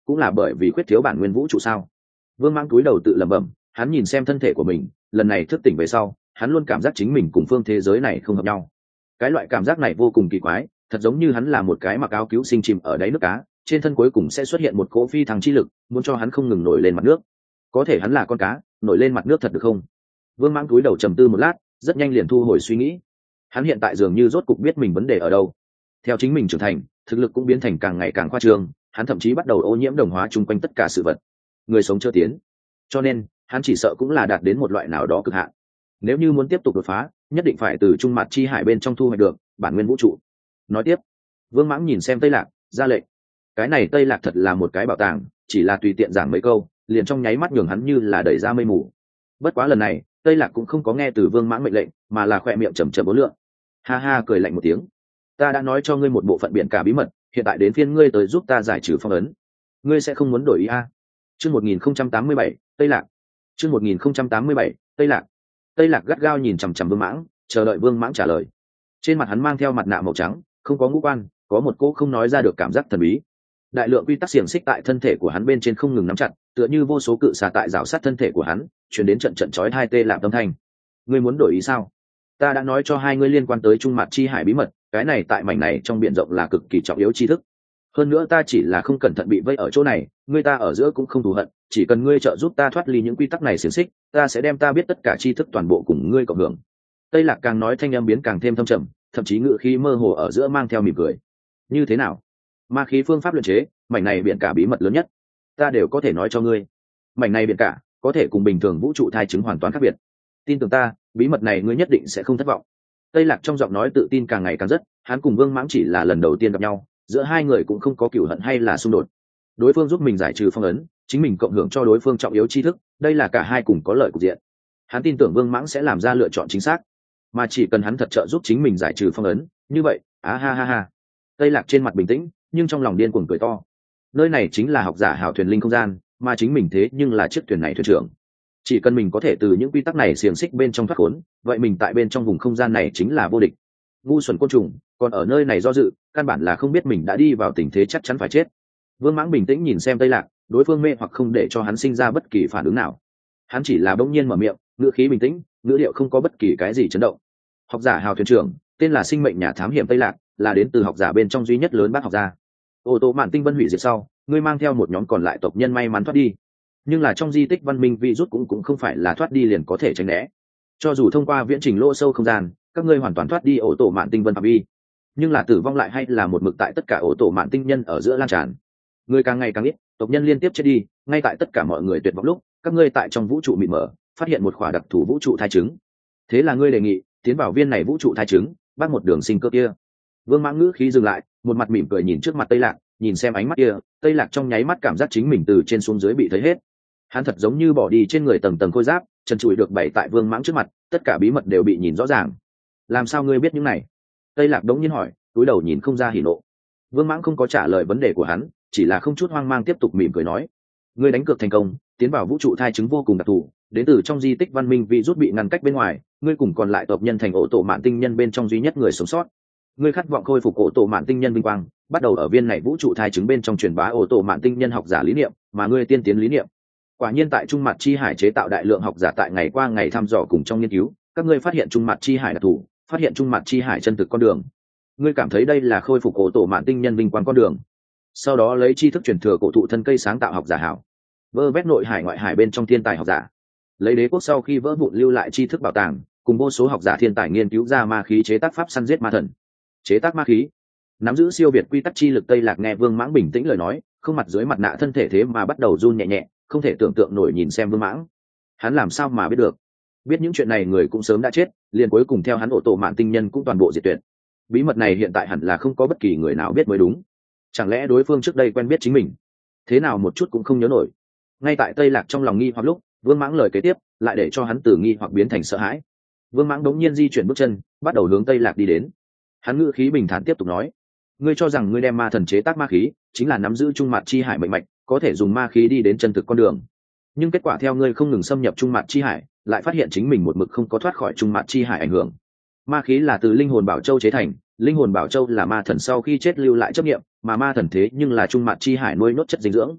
cũng là bởi vì khuyết thiếu bản nguyên vũ trụ sao? Vương Mãng cúi đầu tự lẩm bẩm, hắn nhìn xem thân thể của mình, lần này thức tỉnh về sau, hắn luôn cảm giác chính mình cùng phương thế giới này không hợp nhau. Cái loại cảm giác này vô cùng kỳ quái, thật giống như hắn là một cái mặc áo cứu sinh chìm ở đáy nước cá, trên thân cuối cùng sẽ xuất hiện một cỗ phi thăng chi lực, muốn cho hắn không ngừng nổi lên mặt nước. Có thể hắn là con cá, nổi lên mặt nước thật được không? Vương Mãng cúi đầu trầm tư một lát, rất nhanh liền thu hồi suy nghĩ. Hắn hiện tại dường như rốt cục biết mình vấn đề ở đâu. Theo chính mình trưởng thành, thực lực cũng biến thành càng ngày càng khoa trương, hắn thậm chí bắt đầu ô nhiễm đồng hóa chung quanh tất cả sự vật. Người sống chưa tiến, cho nên hắn chỉ sợ cũng là đạt đến một loại nào đó cực hạn. Nếu như muốn tiếp tục đột phá, nhất định phải từ trung mặt chi hải bên trong thu hoạch được bản nguyên vũ trụ. Nói tiếp, Vương Mãng nhìn xem Tây Lạc, ra lệnh. Cái này Tây Lạc thật là một cái bảo tàng, chỉ là tùy tiện giảng mấy câu, liền trong nháy mắt nhường hắn như là đẩy ra mây mù. Bất quá lần này, Tây Lạc cũng không có nghe từ Vương Mãng mệnh lệnh, mà là khỏe miệng chầm chậm uốn lượn. Ha ha cười lạnh một tiếng. Ta đã nói cho ngươi một bộ phận biển cả bí mật, hiện tại đến phiên ngươi tới giúp ta giải trừ phong ấn. Ngươi sẽ không muốn đổi ý a? Chương 1087, Tây Lạc. Chương 1087, Tây Lạc. Tây Lạc gắt gao nhìn chằm chằm Vương Mãng, chờ đợi Vương Mãng trả lời. Trên mặt hắn mang theo mặt nạ màu trắng, không có ngũ quan, có một cỗ không nói ra được cảm giác thần bí. Đại lượng quy tắc xiềng xích tại thân thể của hắn bên trên không ngừng nắm chặt, tựa như vô số cự xà tại rào sát thân thể của hắn, truyền đến trận trận chói tai tê làm tâm thanh. Ngươi muốn đổi ý sao? Ta đã nói cho hai ngươi liên quan tới trung mặt chi hải bí mật, cái này tại mảnh này trong biển rộng là cực kỳ trọng yếu tri thức. Hơn nữa ta chỉ là không cẩn thận bị vây ở chỗ này, ngươi ta ở giữa cũng không thù hận, chỉ cần ngươi trợ giúp ta thoát ly những quy tắc này xiềng xích, ta sẽ đem ta biết tất cả tri thức toàn bộ cùng ngươi cộng hưởng. Tây Lạc càng nói thanh âm biến càng thêm thâm trầm, thậm chí ngữ khí mơ hồ ở giữa mang theo mỉm cười. Như thế nào? Ma khí phương pháp luyện chế, mảnh này biển cả bí mật lớn nhất, ta đều có thể nói cho ngươi. Mảnh này biển cả có thể cùng bình thường vũ trụ thai chứng hoàn toàn khác biệt. Tin tưởng ta, bí mật này ngươi nhất định sẽ không thất vọng. Tây Lạc trong giọng nói tự tin càng ngày càng rất, hắn cùng Vương Mãng chỉ là lần đầu tiên gặp nhau, giữa hai người cũng không có cửu hận hay là xung đột. Đối phương giúp mình giải trừ phong ấn, chính mình cộng hưởng cho đối phương trọng yếu tri thức, đây là cả hai cùng có lợi cục diện. Hắn tin tưởng Vương Mãng sẽ làm ra lựa chọn chính xác, mà chỉ cần hắn thật trợ giúp chính mình giải trừ phong ấn, như vậy, ha ha ha. Tây Lạc trên mặt bình tĩnh, nhưng trong lòng điên cuồng cười to. Nơi này chính là học giả hào thuyền linh không gian, mà chính mình thế nhưng là chiếc thuyền này thuyền trưởng. Chỉ cần mình có thể từ những quy tắc này xiềng xích bên trong thoát khốn, vậy mình tại bên trong vùng không gian này chính là vô địch. Ngu xuẩn côn trùng, còn ở nơi này do dự, căn bản là không biết mình đã đi vào tình thế chắc chắn phải chết. Vương Mãng bình tĩnh nhìn xem Tây Lạc, đối phương mê hoặc không để cho hắn sinh ra bất kỳ phản ứng nào. Hắn chỉ là bỗng nhiên mở miệng, ngữ khí bình tĩnh, ngữ điệu không có bất kỳ cái gì chấn động. Học giả hào thuyền trưởng, tên là sinh mệnh nhà thám hiểm Tây Lạc, là đến từ học giả bên trong duy nhất lớn bác học gia. Ô tô mạn tinh vân hủy diệt sau, ngươi mang theo một nhóm còn lại tộc nhân may mắn thoát đi, nhưng là trong di tích văn minh virus cũng không phải là thoát đi liền có thể tránh né. Cho dù thông qua viễn trình lỗ sâu không gian, các ngươi hoàn toàn thoát đi ổ tổ mạn tinh vân phạm vi, nhưng là tử vong lại hay là một mực tại tất cả ổ tổ mạn tinh nhân ở giữa lan tràn. Người càng ngày càng ít, tộc nhân liên tiếp chết đi, ngay tại tất cả mọi người tuyệt vọng lúc, các ngươi tại trong vũ trụ mịt mờ phát hiện một khỏa đặc thù vũ trụ thai trứng. Thế là ngươi đề nghị tiến vào viên này vũ trụ thai trứng, bắt một đường sinh cơ kia. Vương Mãng ngữ khí dừng lại, một mặt mỉm cười nhìn trước mặt Tây Lạc, nhìn xem ánh mắt kia, Tây Lạc trong nháy mắt cảm giác chính mình từ trên xuống dưới bị thấy hết. Hắn thật giống như bỏ đi trên người tầng tầng khôi giáp, trần trụi được bày tại Vương Mãng trước mặt, tất cả bí mật đều bị nhìn rõ ràng. Làm sao ngươi biết những này? Tây Lạc đống nhiên hỏi, cúi đầu nhìn không ra hỉ nộ. Vương Mãng không có trả lời vấn đề của hắn, chỉ là không chút hoang mang tiếp tục mỉm cười nói: ngươi đánh cược thành công, tiến vào vũ trụ thai chứng vô cùng đặc thù, đến từ trong di tích văn minh vì rút bị ngăn cách bên ngoài, ngươi cùng còn lại tộc nhân thành ổ tổ mạn tinh nhân bên trong duy nhất người sống sót. Ngươi khát vọng khôi phục ổ tổ mạn tinh nhân vinh quang, bắt đầu ở viên này vũ trụ thai chứng bên trong truyền bá ổ tổ mạn tinh nhân học giả lý niệm, mà ngươi tiên tiến lý niệm. Quả nhiên tại trung mặt chi hải chế tạo đại lượng học giả tại ngày qua ngày thăm dò cùng trong nghiên cứu, các ngươi phát hiện trung mặt chi hải đặc thù, phát hiện trung mặt chi hải chân thực con đường. Ngươi cảm thấy đây là khôi phục ổ tổ mạn tinh nhân vinh quang con đường. Sau đó lấy tri thức truyền thừa cổ thụ thân cây sáng tạo học giả hảo, vơ vét nội hải ngoại hải bên trong thiên tài học giả, lấy đế quốc sau khi vỡ vụn lưu lại tri thức bảo tàng, cùng vô số học giả thiên tài nghiên cứu ra ma khí chế tác pháp săn giết ma thần. Chế tác ma khí, nắm giữ siêu việt quy tắc chi lực. Tây Lạc nghe Vương Mãng bình tĩnh lời nói, không mặt dưới mặt nạ thân thể thế mà bắt đầu run nhẹ nhẹ, không thể tưởng tượng nổi nhìn xem Vương Mãng. Hắn làm sao mà biết được? Biết những chuyện này người cũng sớm đã chết, liền cuối cùng theo hắn ổ tổ mạn tinh nhân cũng toàn bộ diệt tuyệt. Bí mật này hiện tại hẳn là không có bất kỳ người nào biết mới đúng. Chẳng lẽ đối phương trước đây quen biết chính mình? Thế nào một chút cũng không nhớ nổi. Ngay tại Tây Lạc trong lòng nghi hoặc lúc, Vương Mãng lời kế tiếp lại để cho hắn từ nghi hoặc biến thành sợ hãi. Vương Mãng đống nhiên di chuyển bước chân, bắt đầu hướng Tây Lạc đi đến. Hắn ngữ khí bình thản tiếp tục nói: ngươi cho rằng ngươi đem ma thần chế tác ma khí chính là nắm giữ trung mặt chi hải mệnh mạch, có thể dùng ma khí đi đến chân thực con đường. Nhưng kết quả theo ngươi không ngừng xâm nhập trung mặt chi hải, lại phát hiện chính mình một mực không có thoát khỏi trung mặt chi hải ảnh hưởng. Ma khí là từ linh hồn bảo châu chế thành, linh hồn bảo châu là ma thần sau khi chết lưu lại chấp niệm, mà ma thần thế nhưng là trung mặt chi hải nuôi nốt chất dinh dưỡng.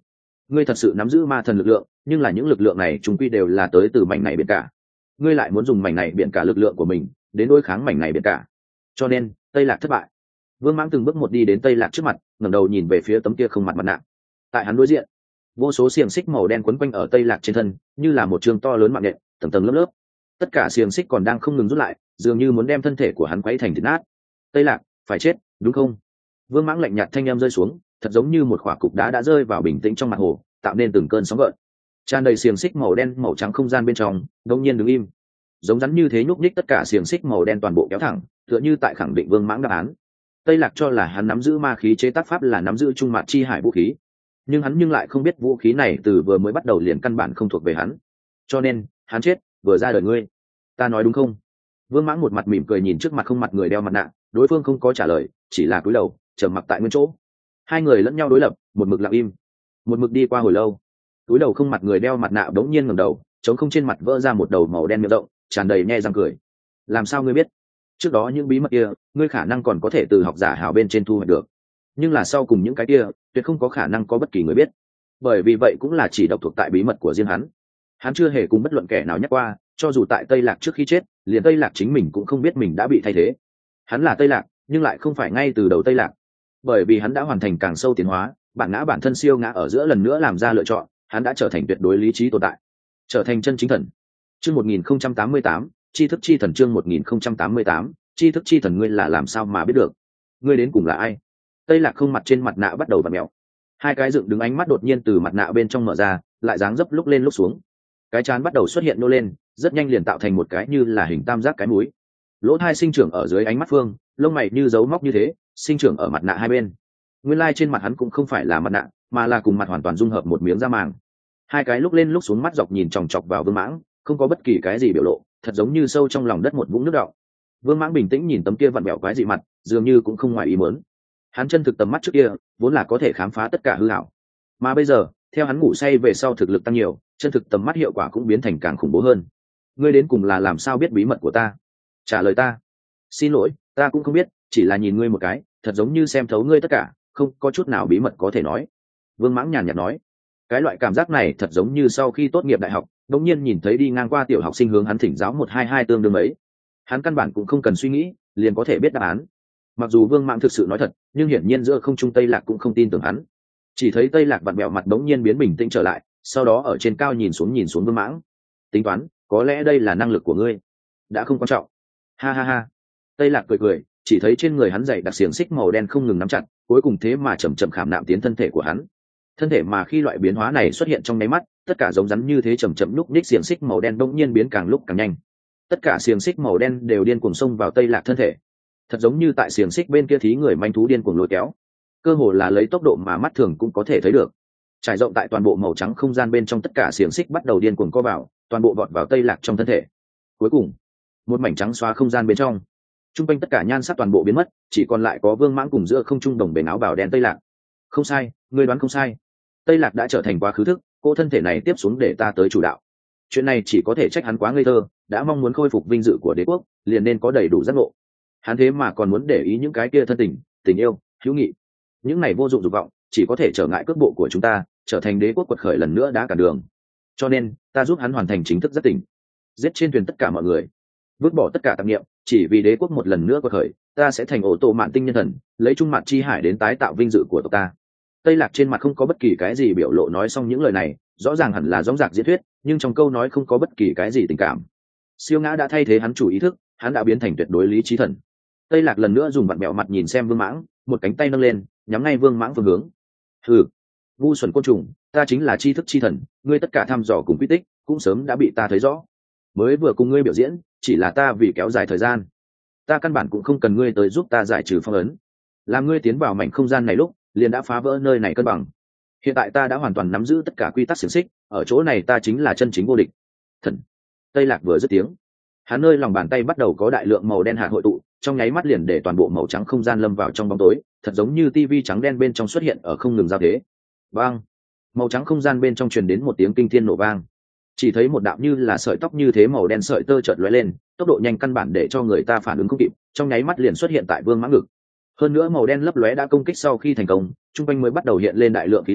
ngươi thật sự nắm giữ ma thần lực lượng, nhưng là những lực lượng này chúng quy đều là tới từ mảnh này biển cả. Ngươi lại muốn dùng mảnh này biển cả lực lượng của mình đến đối kháng mảnh này biển cả, cho nên Tây Lạc thất bại. Vương Mãng từng bước một đi đến Tây Lạc trước mặt, ngẩng đầu nhìn về phía tấm kia không mặt nạ. Tại hắn đối diện, vô số xiềng xích màu đen quấn quanh ở Tây Lạc trên thân, như là một trường to lớn mạng nhện, tầng tầng lớp lớp. Tất cả xiềng xích còn đang không ngừng rút lại, dường như muốn đem thân thể của hắn quấy thành thịt nát. Tây Lạc, phải chết, đúng không? Vương Mãng lạnh nhạt thanh âm rơi xuống, thật giống như một quả cục đá đã rơi vào bình tĩnh trong mặt hồ, tạo nên từng cơn sóng gợn. Tràn đầy xiềng xích màu đen màu trắng không gian bên trong, đột nhiên đứng im. Giống rắn như thế nhúc nhích, tất cả xiềng xích màu đen toàn bộ kéo thẳng, tựa như tại khẳng định Vương Mãng đáp án. Tây Lạc cho là hắn nắm giữ ma khí chế tác pháp là nắm giữ trung mạt chi hải vũ khí, nhưng hắn lại không biết vũ khí này từ vừa mới bắt đầu liền căn bản không thuộc về hắn, cho nên hắn chết vừa ra đời ngươi. Ta nói đúng không? Vương Mãng một mặt mỉm cười nhìn trước mặt không mặt người đeo mặt nạ, đối phương không có trả lời, chỉ là cúi đầu trầm mặc tại nguyên chỗ. Hai người lẫn nhau đối lập, một mực lặng im. Một mực đi qua hồi lâu, cúi đầu không mặt người đeo mặt nạ bỗng nhiên ngẩng đầu, trống không trên mặt vỡ ra một đầu màu đen miệng rộng, tràn đầy nhe răng cười. Làm sao ngươi biết? Trước đó những bí mật kia ngươi khả năng còn có thể từ học giả hào bên trên thu hoạch được, nhưng là sau cùng những cái kia tuyệt không có khả năng có bất kỳ người biết, bởi vì vậy cũng là chỉ độc thuộc tại bí mật của riêng hắn. Hắn chưa hề cùng bất luận kẻ nào nhắc qua, cho dù tại Tây Lạc trước khi chết, liền Tây Lạc chính mình cũng không biết mình đã bị thay thế. Hắn là Tây Lạc, nhưng lại không phải ngay từ đầu Tây Lạc, bởi vì hắn đã hoàn thành càng sâu tiến hóa, bản ngã bản thân siêu ngã ở giữa lần nữa làm ra lựa chọn, hắn đã trở thành tuyệt đối lý trí tồn tại, trở thành chân chính thần. Chương 1088, tri thức chi thần. Chương 1088, tri thức chi thần. Ngươi là làm sao mà biết được? Ngươi đến cùng là ai? Tây Lạc không mặt trên mặt nạ bắt đầu vặn mèo, hai cái dựng đứng ánh mắt đột nhiên từ mặt nạ bên trong mở ra, lại dáng dấp lúc lên lúc xuống. Cái trán bắt đầu xuất hiện nô lên, rất nhanh liền tạo thành một cái như là hình tam giác cái mũi. Lỗ thai sinh trưởng ở dưới ánh mắt phương, lông mày như dấu móc như thế, sinh trưởng ở mặt nạ hai bên. Nguyên lai trên mặt hắn cũng không phải là mặt nạ, mà là cùng mặt hoàn toàn dung hợp một miếng da màng. Hai cái lúc lên lúc xuống mắt dọc nhìn chòng chọc vào Vương Mãng, không có bất kỳ cái gì biểu lộ, thật giống như sâu trong lòng đất một vũng nước đọng. Vương Mãng bình tĩnh nhìn tấm kia vặn vẹo quái dị mặt, dường như cũng không ngoài ý muốn. Hắn chân thực tầm mắt trước kia vốn là có thể khám phá tất cả hư ảo, mà bây giờ theo hắn ngủ say về sau thực lực tăng nhiều, chân thực tầm mắt hiệu quả cũng biến thành càng khủng bố hơn. Ngươi đến cùng là làm sao biết bí mật của ta? Trả lời ta. Xin lỗi, ta cũng không biết, chỉ là nhìn ngươi một cái, thật giống như xem thấu ngươi tất cả, không có chút nào bí mật có thể nói. Vương Mãng nhàn nhạt nói. Cái loại cảm giác này thật giống như sau khi tốt nghiệp đại học, đột nhiên nhìn thấy đi ngang qua tiểu học sinh hướng hắn thỉnh giáo 122 tương đương mấy. Hắn căn bản cũng không cần suy nghĩ, liền có thể biết đáp án. Mặc dù Vương Mãng thực sự nói thật, nhưng hiển nhiên giữa không trung Tây Lạc cũng không tin tưởng hắn. Chỉ thấy Tây Lạc vặn vẹo mặt đống nhiên biến bình tĩnh trở lại, sau đó ở trên cao nhìn xuống Vương Mãng. Tính toán, có lẽ đây là năng lực của ngươi, đã không quan trọng. Ha ha ha. Tây Lạc cười cười, chỉ thấy trên người hắn dày đặc xiềng xích màu đen không ngừng nắm chặt, cuối cùng thế mà chậm chậm khảm nạm tiến thân thể của hắn. Thân thể mà khi loại biến hóa này xuất hiện trong nháy mắt, tất cả giống rắn như thế chậm chậm lúc ních xiềng xích màu đen bỗng nhiên biến càng lúc càng nhanh. Tất cả xiềng xích màu đen đều điên cuồng xông vào Tây Lạc thân thể, thật giống như tại xiềng xích bên kia thí người manh thú điên cuồng lôi kéo, cơ hồ là lấy tốc độ mà mắt thường cũng có thể thấy được. Trải rộng tại toàn bộ màu trắng không gian bên trong, tất cả xiềng xích bắt đầu điên cuồng co vào, toàn bộ vọt vào Tây Lạc trong thân thể. Cuối cùng, một mảnh trắng xóa không gian bên trong, trung quanh tất cả nhan sắc toàn bộ biến mất, chỉ còn lại có Vương Mãng cùng giữa không trung đồng bền áo bào đen Tây Lạc. Không sai, ngươi đoán không sai. Tây Lạc đã trở thành quá khứ thức, cô thân thể này tiếp xuống để ta tới chủ đạo. Chuyện này chỉ có thể trách hắn quá ngây thơ, đã mong muốn khôi phục vinh dự của đế quốc, liền nên có đầy đủ giác ngộ. Hắn thế mà còn muốn để ý những cái kia thân tình, tình yêu, hữu nghị. Những này vô dụng dục vọng, chỉ có thể trở ngại cước bộ của chúng ta, trở thành đế quốc quật khởi lần nữa đã cản đường. Cho nên, ta giúp hắn hoàn thành chính thức giác tỉnh, giết trên thuyền tất cả mọi người, vứt bỏ tất cả tạp niệm, chỉ vì đế quốc một lần nữa quật khởi, ta sẽ thành ổ tổ mạn tinh nhân thần, lấy trung mạn chi hải đến tái tạo vinh dự của tộc ta. Tây Lạc trên mặt không có bất kỳ cái gì biểu lộ, nói xong những lời này, rõ ràng hẳn là dõng dạc diễn thuyết, nhưng trong câu nói không có bất kỳ cái gì tình cảm. Siêu ngã đã thay thế hắn chủ ý thức, hắn đã biến thành tuyệt đối lý trí thần. Tây Lạc lần nữa dùng vặn bẹo mặt nhìn xem Vương Mãng, một cánh tay nâng lên, nhắm ngay Vương Mãng phương hướng. Hừ, ngu xuẩn côn trùng, ta chính là tri thức chi thần, ngươi tất cả thăm dò cùng quy tích cũng sớm đã bị ta thấy rõ. Mới vừa cùng ngươi biểu diễn, chỉ là ta vì kéo dài thời gian, ta căn bản cũng không cần ngươi tới giúp ta giải trừ phong ấn. Làm ngươi tiến vào mảnh không gian này lúc, liền đã phá vỡ nơi này cân bằng. Hiện tại ta đã hoàn toàn nắm giữ tất cả quy tắc xiềng xích, ở chỗ này ta chính là chân chính vô địch. Thần. Tây Lạc vừa dứt tiếng, hắn nơi lòng bàn tay bắt đầu có đại lượng màu đen hạt hội tụ, trong nháy mắt liền để toàn bộ màu trắng không gian lâm vào trong bóng tối, thật giống như tivi trắng đen bên trong xuất hiện ở không ngừng giao thế. Bang! Màu trắng không gian bên trong truyền đến một tiếng kinh thiên nổ vang. Chỉ thấy một đạo như là sợi tóc như thế màu đen sợi tơ chợt lóe lên, tốc độ nhanh căn bản để cho người ta phản ứng không kịp, trong nháy mắt liền xuất hiện tại Vương Mãng ngực. Hơn nữa màu đen lấp lóe đã công kích sau khi thành công, trung quanh mới bắt đầu hiện lên đại lượng khí lưu,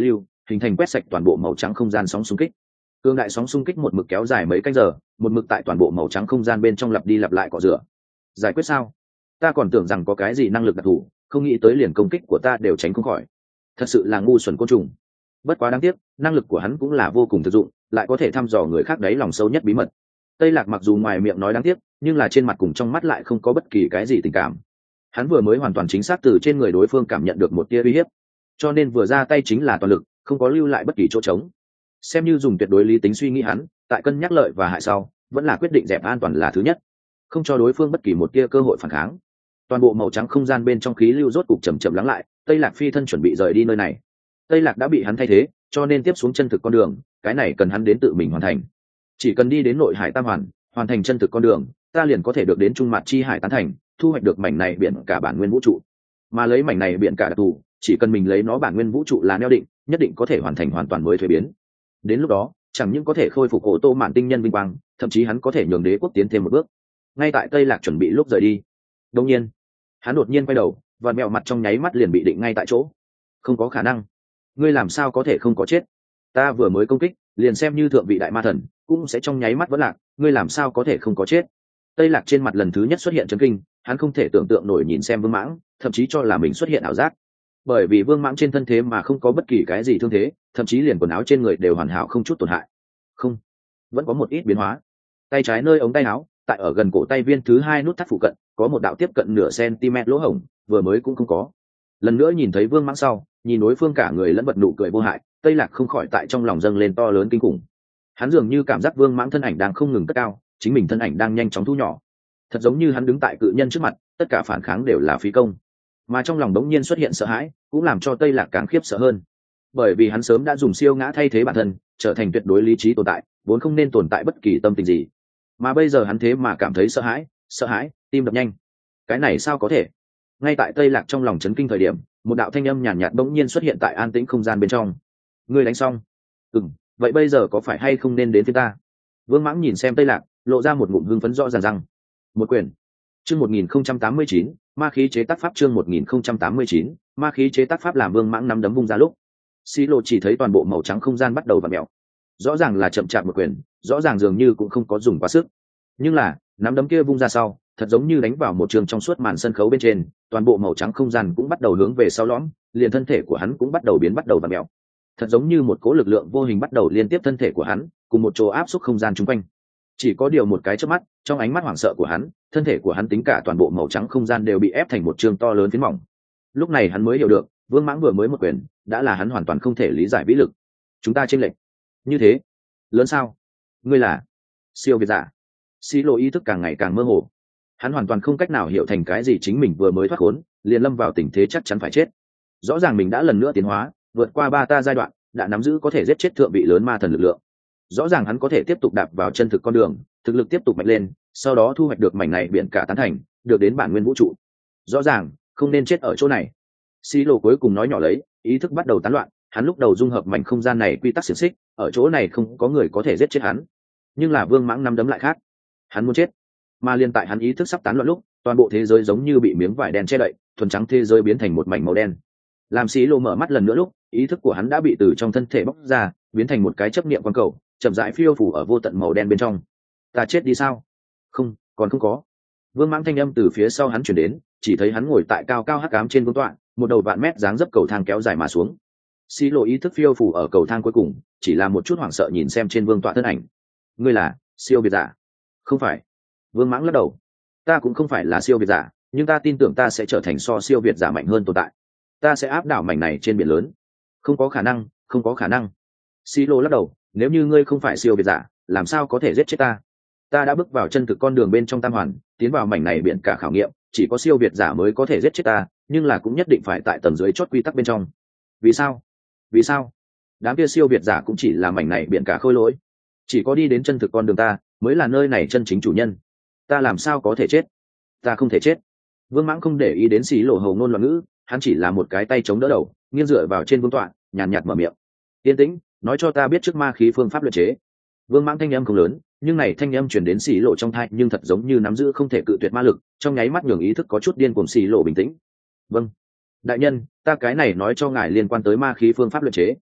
hình thành quét sạch toàn bộ màu trắng không gian sóng xung kích. Cương đại sóng xung kích một mực kéo dài mấy canh giờ, một mực tại toàn bộ màu trắng không gian bên trong lặp đi lặp lại cọ rửa. Giải quyết sao? Ta còn tưởng rằng có cái gì năng lực đặc thù, không nghĩ tới liền công kích của ta đều tránh không khỏi. Thật sự là ngu xuẩn côn trùng. Bất quá đáng tiếc, năng lực của hắn cũng là vô cùng thực dụng, lại có thể thăm dò người khác đáy lòng sâu nhất bí mật. Tây Lạc mặc dù ngoài miệng nói đáng tiếc, nhưng là trên mặt cùng trong mắt lại không có bất kỳ cái gì tình cảm. Hắn vừa mới hoàn toàn chính xác từ trên người đối phương cảm nhận được một tia uy hiếp, cho nên vừa ra tay chính là toàn lực, không có lưu lại bất kỳ chỗ trống. Xem như dùng tuyệt đối lý tính suy nghĩ hắn, tại cân nhắc lợi và hại sau, vẫn là quyết định dẹp an toàn là thứ nhất, không cho đối phương bất kỳ một tia cơ hội phản kháng. Toàn bộ màu trắng không gian bên trong khí lưu rốt cục chậm chậm lắng lại, Tây Lạc phi thân chuẩn bị rời đi nơi này. Tây Lạc đã bị hắn thay thế, cho nên tiếp xuống chân thực con đường, cái này cần hắn đến tự mình hoàn thành. Chỉ cần đi đến nội hải tam hoàn thành chân thực con đường, ta liền có thể được đến trung mặt chi hải tán thành, thu hoạch được mảnh này biển cả bản nguyên vũ trụ. Mà lấy mảnh này biển cả đặc thù, chỉ cần mình lấy nó bản nguyên vũ trụ là neo định, nhất định có thể hoàn thành hoàn toàn mới thuế biến. Đến lúc đó, chẳng những có thể khôi phục Ô Tô Mạn tinh nhân vinh quang, thậm chí hắn có thể nhường đế quốc tiến thêm một bước. Ngay tại Tây Lạc chuẩn bị lúc rời đi, đột nhiên, hắn đột nhiên quay đầu, và mèo mặt trong nháy mắt liền bị định ngay tại chỗ. Không có khả năng, ngươi làm sao có thể không có chết? Ta vừa mới công kích, liền xem như thượng vị đại ma thần, cũng sẽ trong nháy mắt vỡ lạc, ngươi làm sao có thể không có chết? Tây Lạc trên mặt lần thứ nhất xuất hiện chấn kinh, hắn không thể tưởng tượng nổi nhìn xem Vương Mãng, thậm chí cho là mình xuất hiện ảo giác. Bởi vì Vương Mãng trên thân thế mà không có bất kỳ cái gì thương thế, thậm chí liền quần áo trên người đều hoàn hảo không chút tổn hại. Không, vẫn có một ít biến hóa. Tay trái nơi ống tay áo, tại ở gần cổ tay viên thứ hai nút thắt phụ cận, có một đạo tiếp cận nửa cm lỗ hổng, vừa mới cũng không có. Lần nữa nhìn thấy Vương Mãng sau, nhìn đối phương cả người lẫn vật nụ cười vô hại, Tây Lạc không khỏi tại trong lòng dâng lên to lớn kinh khủng. Hắn dường như cảm giác Vương Mãng thân ảnh đang không ngừng cất cao, chính mình thân ảnh đang nhanh chóng thu nhỏ. Thật giống như hắn đứng tại cự nhân trước mặt, tất cả phản kháng đều là phí công. Mà trong lòng đống nhiên xuất hiện sợ hãi, cũng làm cho Tây Lạc càng khiếp sợ hơn. Bởi vì hắn sớm đã dùng siêu ngã thay thế bản thân, trở thành tuyệt đối lý trí tồn tại, vốn không nên tồn tại bất kỳ tâm tình gì. Mà bây giờ hắn thế mà cảm thấy sợ hãi, tim đập nhanh. Cái này sao có thể? Ngay tại Tây Lạc trong lòng chấn kinh thời điểm, một đạo thanh âm nhàn nhạt bỗng nhiên xuất hiện tại an tĩnh không gian bên trong. Ngươi đánh xong? Vậy bây giờ có phải hay không nên đến phía ta? Vương Mãng nhìn xem Tây Lạc, lộ ra một ngụm hưng phấn rõ ràng rằng. Một quyền. Chương 1089, ma khí chế tác pháp chương 1089, ma khí chế tác pháp làm Vương Mãng nắm đấm vung ra lúc, xí lộ chỉ thấy toàn bộ màu trắng không gian bắt đầu vặn mèo. Rõ ràng là chậm chạp một quyền, rõ ràng dường như cũng không có dùng quá sức. Nhưng là, nắm đấm kia vung ra sau, thật giống như đánh vào một trường trong suốt màn sân khấu bên trên, toàn bộ màu trắng không gian cũng bắt đầu hướng về sau lõm, liền thân thể của hắn cũng bắt đầu bắt đầu vặn mèo. Thật giống như một cỗ lực lượng vô hình bắt đầu liên tiếp thân thể của hắn, cùng một chỗ áp xúc không gian chung quanh. Chỉ có điều một cái chớp mắt, trong ánh mắt hoảng sợ của hắn, thân thể của hắn tính cả toàn bộ màu trắng không gian đều bị ép thành một trường to lớn phiến mỏng. Lúc này hắn mới hiểu được, Vương Mãng vừa mới một quyền, đã là hắn hoàn toàn không thể lý giải vĩ lực. Chúng ta chênh lệch như thế lớn sao? Ngươi là siêu việt giả? Xí lộ ý thức càng ngày càng mơ hồ. Hắn hoàn toàn không cách nào hiểu thành cái gì chính mình vừa mới thoát khốn, liền lâm vào tình thế chắc chắn phải chết. Rõ ràng mình đã lần nữa tiến hóa, vượt qua ba ta giai đoạn, đã nắm giữ có thể giết chết thượng vị lớn ma thần lực lượng. Rõ ràng hắn có thể tiếp tục đạp vào chân thực con đường, thực lực tiếp tục mạnh lên, sau đó thu hoạch được mảnh này biển cả tán thành, được đến bản nguyên vũ trụ. Rõ ràng không nên chết ở chỗ này. Xí lộ cuối cùng nói nhỏ lấy, ý thức bắt đầu tán loạn. Hắn lúc đầu dung hợp mảnh không gian này quy tắc xiềng xích, ở chỗ này không có người có thể giết chết hắn. Nhưng là Vương Mãng nắm đấm lại khác, hắn muốn chết. Mà liên tại hắn ý thức sắp tán loạn lúc, toàn bộ thế giới giống như bị miếng vải đen che đậy, thuần trắng thế giới biến thành một mảnh màu đen. Làm Xí lộ mở mắt lần nữa lúc, ý thức của hắn đã bị từ trong thân thể bóc ra, biến thành một cái chấp niệm quang cầu, chậm rãi phiêu phủ ở vô tận màu đen bên trong. Ta chết đi sao? Không, còn không có. Vương Mãng thanh âm từ phía sau hắn truyền đến, chỉ thấy hắn ngồi tại cao cao hắc ám trên vương tọa, một đầu vạn mét dáng dấp cầu thang kéo dài mà xuống. Xí lộ ý thức phiêu phủ ở cầu thang cuối cùng, chỉ là một chút hoảng sợ nhìn xem trên vương tọa thân ảnh. Ngươi là siêu việt giả? Không phải. Vương Mãng lắc đầu. Ta cũng không phải là siêu việt giả, nhưng ta tin tưởng ta sẽ trở thành so siêu việt giả mạnh hơn tồn tại. Ta sẽ áp đảo mảnh này trên biển lớn. Không có khả năng, không có khả năng. Xí lộ lắc đầu. Nếu như ngươi không phải siêu việt giả, làm sao có thể giết chết ta? Ta đã bước vào chân thực con đường bên trong tam hoàn, tiến vào mảnh này biển cả khảo nghiệm, chỉ có siêu việt giả mới có thể giết chết ta, nhưng là cũng nhất định phải tại tầng dưới chót quy tắc bên trong. Vì sao? Vì sao? Đám kia siêu việt giả cũng chỉ là mảnh này biển cả khôi lỗi. Chỉ có đi đến chân thực con đường ta, mới là nơi này chân chính chủ nhân. Ta làm sao có thể chết? Ta không thể chết. Vương Mãng không để ý đến Xí lộ hầu ngôn loạn ngữ, hắn chỉ là một cái tay chống đỡ đầu, nghiêng dựa vào trên vương tọa, nhàn nhạt mở miệng. Yên tĩnh, nói cho ta biết trước ma khí phương pháp luyện chế. Vương Mãng thanh âm không lớn, nhưng này thanh âm truyền đến Xí lộ trong tai, nhưng thật giống như nắm giữ không thể cự tuyệt ma lực, trong nháy mắt nhường ý thức có chút điên cuồng. Xí lộ bình tĩnh. Vâng, đại nhân, ta cái này nói cho ngài liên quan tới ma khí phương pháp luyện chế.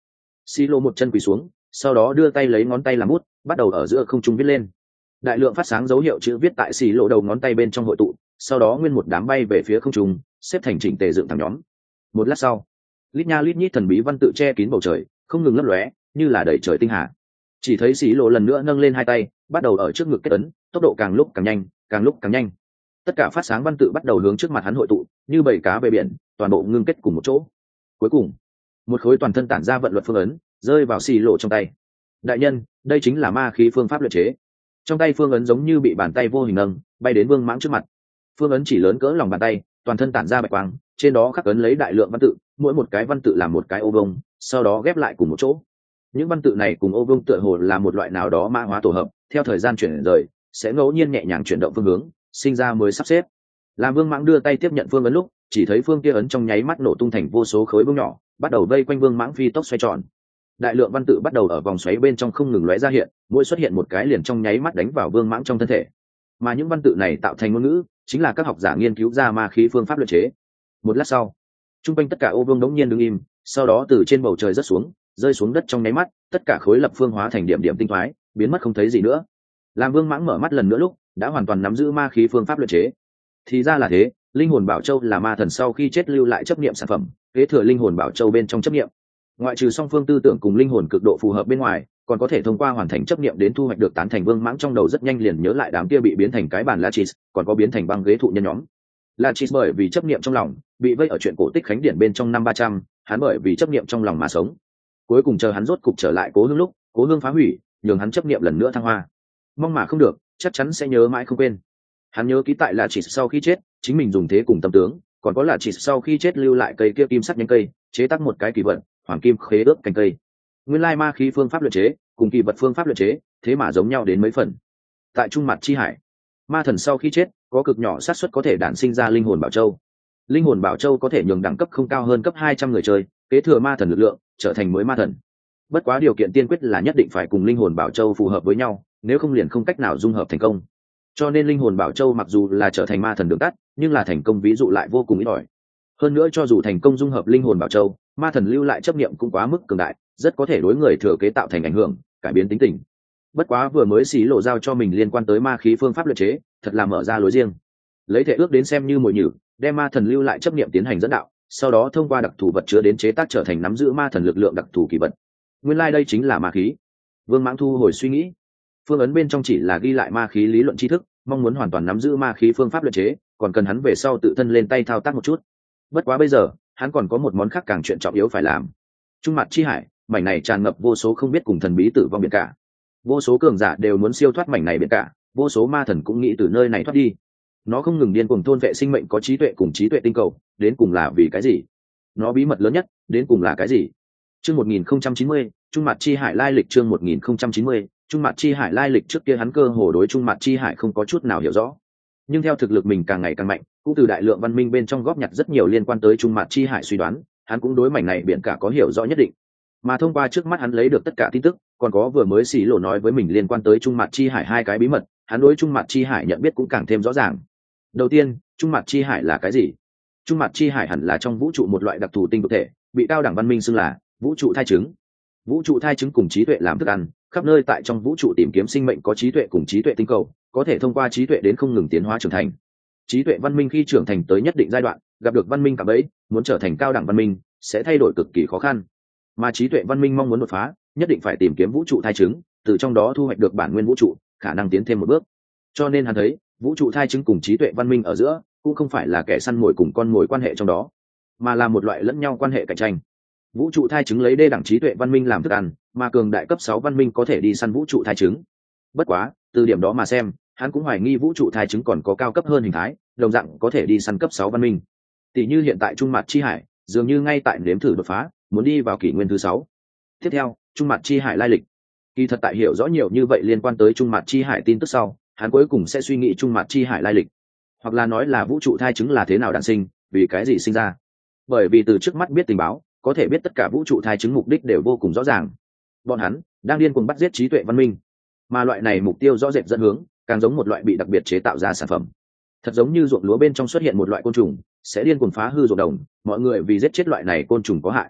xì lộ một chân quỳ xuống, sau đó đưa tay lấy ngón tay làm bút, bắt đầu ở giữa không trung viết lên. Đại lượng phát sáng dấu hiệu chữ viết tại xì lộ đầu ngón tay bên trong hội tụ, sau đó nguyên một đám bay về phía không trung, xếp thành chỉnh tề dựng thẳng nhóm. Một lát sau, lít nha lít nhít thần bí văn tự che kín bầu trời, không ngừng lấp lóe như là đầy trời tinh hà. Chỉ thấy xì lộ lần nữa nâng lên hai tay, bắt đầu ở trước ngực kết ấn, tốc độ càng lúc càng nhanh, càng lúc càng nhanh. Tất cả phát sáng văn tự bắt đầu hướng trước mặt hắn hội tụ, như bầy cá về biển, toàn bộ ngưng kết cùng một chỗ. Cuối cùng, một khối toàn thân tản ra vận luật phương ấn rơi vào xì lộ trong tay. Đại nhân, đây chính là ma khí phương pháp luyện chế. Trong tay phương ấn giống như bị bàn tay vô hình nâng bay đến Vương Mãng trước mặt. Phương ấn chỉ lớn cỡ lòng bàn tay, toàn thân tản ra bạch quang, trên đó khắc ấn lấy đại lượng văn tự, mỗi một cái văn tự làm một cái ô vuông, sau đó ghép lại cùng một chỗ. Những văn tự này cùng ô vuông tựa hồ là một loại nào đó mã hóa tổ hợp, theo thời gian chuyển rời sẽ ngẫu nhiên nhẹ nhàng chuyển động phương hướng, sinh ra mới sắp xếp. Làm Vương Mãng đưa tay tiếp nhận phương ấn lúc, chỉ thấy phương kia ấn trong nháy mắt nổ tung thành vô số khối bông nhỏ, bắt đầu vây quanh Vương Mãng phi tốc xoay tròn. Đại lượng văn tự bắt đầu ở vòng xoáy bên trong không ngừng lóe ra hiện, mỗi xuất hiện một cái liền trong nháy mắt đánh vào Vương Mãng trong thân thể. Mà những văn tự này tạo thành ngôn ngữ, chính là các học giả nghiên cứu ra ma khí phương pháp luyện chế. Một lát sau, trung quanh tất cả ô vương đống nhiên đứng im, sau đó từ trên bầu trời rớt xuống, rơi xuống đất trong nháy mắt, tất cả khối lập phương hóa thành điểm điểm tinh thoái, biến mất không thấy gì nữa. Làm Vương Mãng mở mắt lần nữa lúc, đã hoàn toàn nắm giữ ma khí phương pháp luyện chế. Thì ra là thế, linh hồn bảo châu là ma thần sau khi chết lưu lại chấp niệm sản phẩm, kế thừa linh hồn bảo châu bên trong chấp niệm. Ngoại trừ song phương tư tưởng cùng linh hồn cực độ phù hợp bên ngoài, còn có thể thông qua hoàn thành chấp niệm đến thu hoạch được tán thành. Vương Mãng trong đầu rất nhanh liền nhớ lại đám kia bị biến thành cái bàn Lachis, còn có biến thành băng ghế thụ nhân nhóm. Lachis bởi vì chấp niệm trong lòng, bị vây ở chuyện cổ tích khánh điển bên trong năm 300, hắn bởi vì chấp niệm trong lòng mà sống. Cuối cùng chờ hắn rốt cục trở lại Cố Hương lúc, Cố Hương phá hủy, nhường hắn chấp niệm lần nữa thăng hoa. Mong mà không được, chắc chắn sẽ nhớ mãi không quên. Hắn nhớ ký tại Lachis sau khi chết, chính mình dùng thế cùng tâm tướng, còn có Lachis sau khi chết lưu lại cây kia kim sắc nhánh cây, chế tác một cái kỳ vật, hoàng kim khế ước cành cây. Nguyên lai ma khí phương pháp luyện chế cùng kỳ vật phương pháp luyện chế thế mà giống nhau đến mấy phần. Tại Trung Mặt Chi Hải, ma thần sau khi chết có cực nhỏ xác suất có thể đản sinh ra linh hồn bảo châu. Linh hồn bảo châu có thể nhường đẳng cấp không cao hơn cấp 200 người chơi kế thừa ma thần lực lượng, trở thành mới ma thần. Bất quá điều kiện tiên quyết là nhất định phải cùng linh hồn bảo châu phù hợp với nhau, nếu không liền không cách nào dung hợp thành công. Cho nên linh hồn bảo châu mặc dù là trở thành ma thần đường tắt, nhưng là thành công ví dụ lại vô cùng ít ỏi. Hơn nữa cho dù thành công dung hợp linh hồn bảo châu, ma thần lưu lại chấp niệm cũng quá mức cường đại, rất có thể đối người thừa kế tạo thành ảnh hưởng, cải biến tính tình. Bất quá vừa mới xí lộ giao cho mình liên quan tới ma khí phương pháp luyện chế, thật là mở ra lối riêng. Lấy thể ước đến xem như mồi nhử, đem ma thần lưu lại chấp niệm tiến hành dẫn đạo, sau đó thông qua đặc thù vật chứa đến chế tác trở thành nắm giữ ma thần lực lượng đặc thù kỳ vật. Nguyên lai đây chính là ma khí. Vương Mãng thu hồi suy nghĩ. Phương ấn bên trong chỉ là ghi lại ma khí lý luận tri thức, mong muốn hoàn toàn nắm giữ ma khí phương pháp luyện chế, còn cần hắn về sau tự thân lên tay thao tác một chút. Bất quá bây giờ, hắn còn có một món khác càng chuyện trọng yếu phải làm. Trung Mặt Chi Hải, mảnh này tràn ngập vô số không biết cùng thần bí tử vong biển cả. Vô số cường giả đều muốn siêu thoát mảnh này biển cả, vô số ma thần cũng nghĩ từ nơi này thoát đi. Nó không ngừng điên cuồng thôn vệ sinh mệnh có trí tuệ cùng trí tuệ tinh cầu, đến cùng là vì cái gì? Nó bí mật lớn nhất, đến cùng là cái gì? Chương 1090, Trung Mặt Chi Hải lai lịch. Chương 1090, Trung Mặt Chi Hải lai lịch. Trước kia hắn cơ hồ đối Trung Mặt Chi Hải không có chút nào hiểu rõ, nhưng theo thực lực mình càng ngày càng mạnh, cũng từ đại lượng văn minh bên trong góp nhặt rất nhiều liên quan tới Trung Mặt Chi Hải suy đoán, hắn cũng đối mảnh này biển cả có hiểu rõ nhất định. Mà thông qua trước mắt hắn lấy được tất cả tin tức, còn có vừa mới xì lộ nói với mình liên quan tới Trung Mặt Chi Hải hai cái bí mật, hắn đối Trung Mặt Chi Hải nhận biết cũng càng thêm rõ ràng. Đầu tiên, Trung Mặt Chi Hải là cái gì? Trung Mặt Chi Hải hẳn là trong vũ trụ một loại đặc thù tinh cực thể, bị cao đẳng văn minh xưng là vũ trụ thai trứng. Vũ trụ thai trứng cùng trí tuệ làm thức ăn, khắp nơi tại trong vũ trụ tìm kiếm sinh mệnh có trí tuệ cùng trí tuệ tinh cầu, có thể thông qua trí tuệ đến không ngừng tiến hóa trưởng thành. Trí tuệ văn minh khi trưởng thành tới nhất định giai đoạn, gặp được văn minh cả bấy, muốn trở thành cao đẳng văn minh sẽ thay đổi cực kỳ khó khăn. Mà trí tuệ văn minh mong muốn đột phá, nhất định phải tìm kiếm vũ trụ thai trứng, từ trong đó thu hoạch được bản nguyên vũ trụ, khả năng tiến thêm một bước. Cho nên hắn thấy, vũ trụ thai trứng cùng trí tuệ văn minh ở giữa cũng không phải là kẻ săn mồi cùng con mồi quan hệ trong đó, mà là một loại lẫn nhau quan hệ cạnh tranh. Vũ trụ thai trứng lấy đê đẳng trí tuệ văn minh làm thức ăn, mà cường đại cấp 6 văn minh có thể đi săn vũ trụ thai trứng. Bất quá, từ điểm đó mà xem, hắn cũng hoài nghi vũ trụ thai trứng còn có cao cấp hơn hình thái, đồng dạng có thể đi săn cấp 6 văn minh. Tỷ như hiện tại Trung Mặt Chi Hải, dường như ngay tại nếm thử đột phá, muốn đi vào kỷ nguyên thứ 6. Tiếp theo, Trung Mặt Chi Hải lai lịch. Kỳ thật tại hiểu rõ nhiều như vậy liên quan tới Trung Mặt Chi Hải tin tức sau, hắn cuối cùng sẽ suy nghĩ Trung Mặt Chi Hải lai lịch, hoặc là nói là vũ trụ thai trứng là thế nào đản sinh, vì cái gì sinh ra. Bởi vì từ trước mắt biết tình báo, có thể biết tất cả vũ trụ thai trứng mục đích đều vô cùng rõ ràng. Bọn hắn đang điên cuồng bắt giết trí tuệ văn minh, mà loại này mục tiêu rõ rệt dẫn hướng, càng giống một loại bị đặc biệt chế tạo ra sản phẩm. Thật giống như ruộng lúa bên trong xuất hiện một loại côn trùng, sẽ điên cuồng phá hư ruộng đồng, mọi người vì giết chết loại này côn trùng có hại.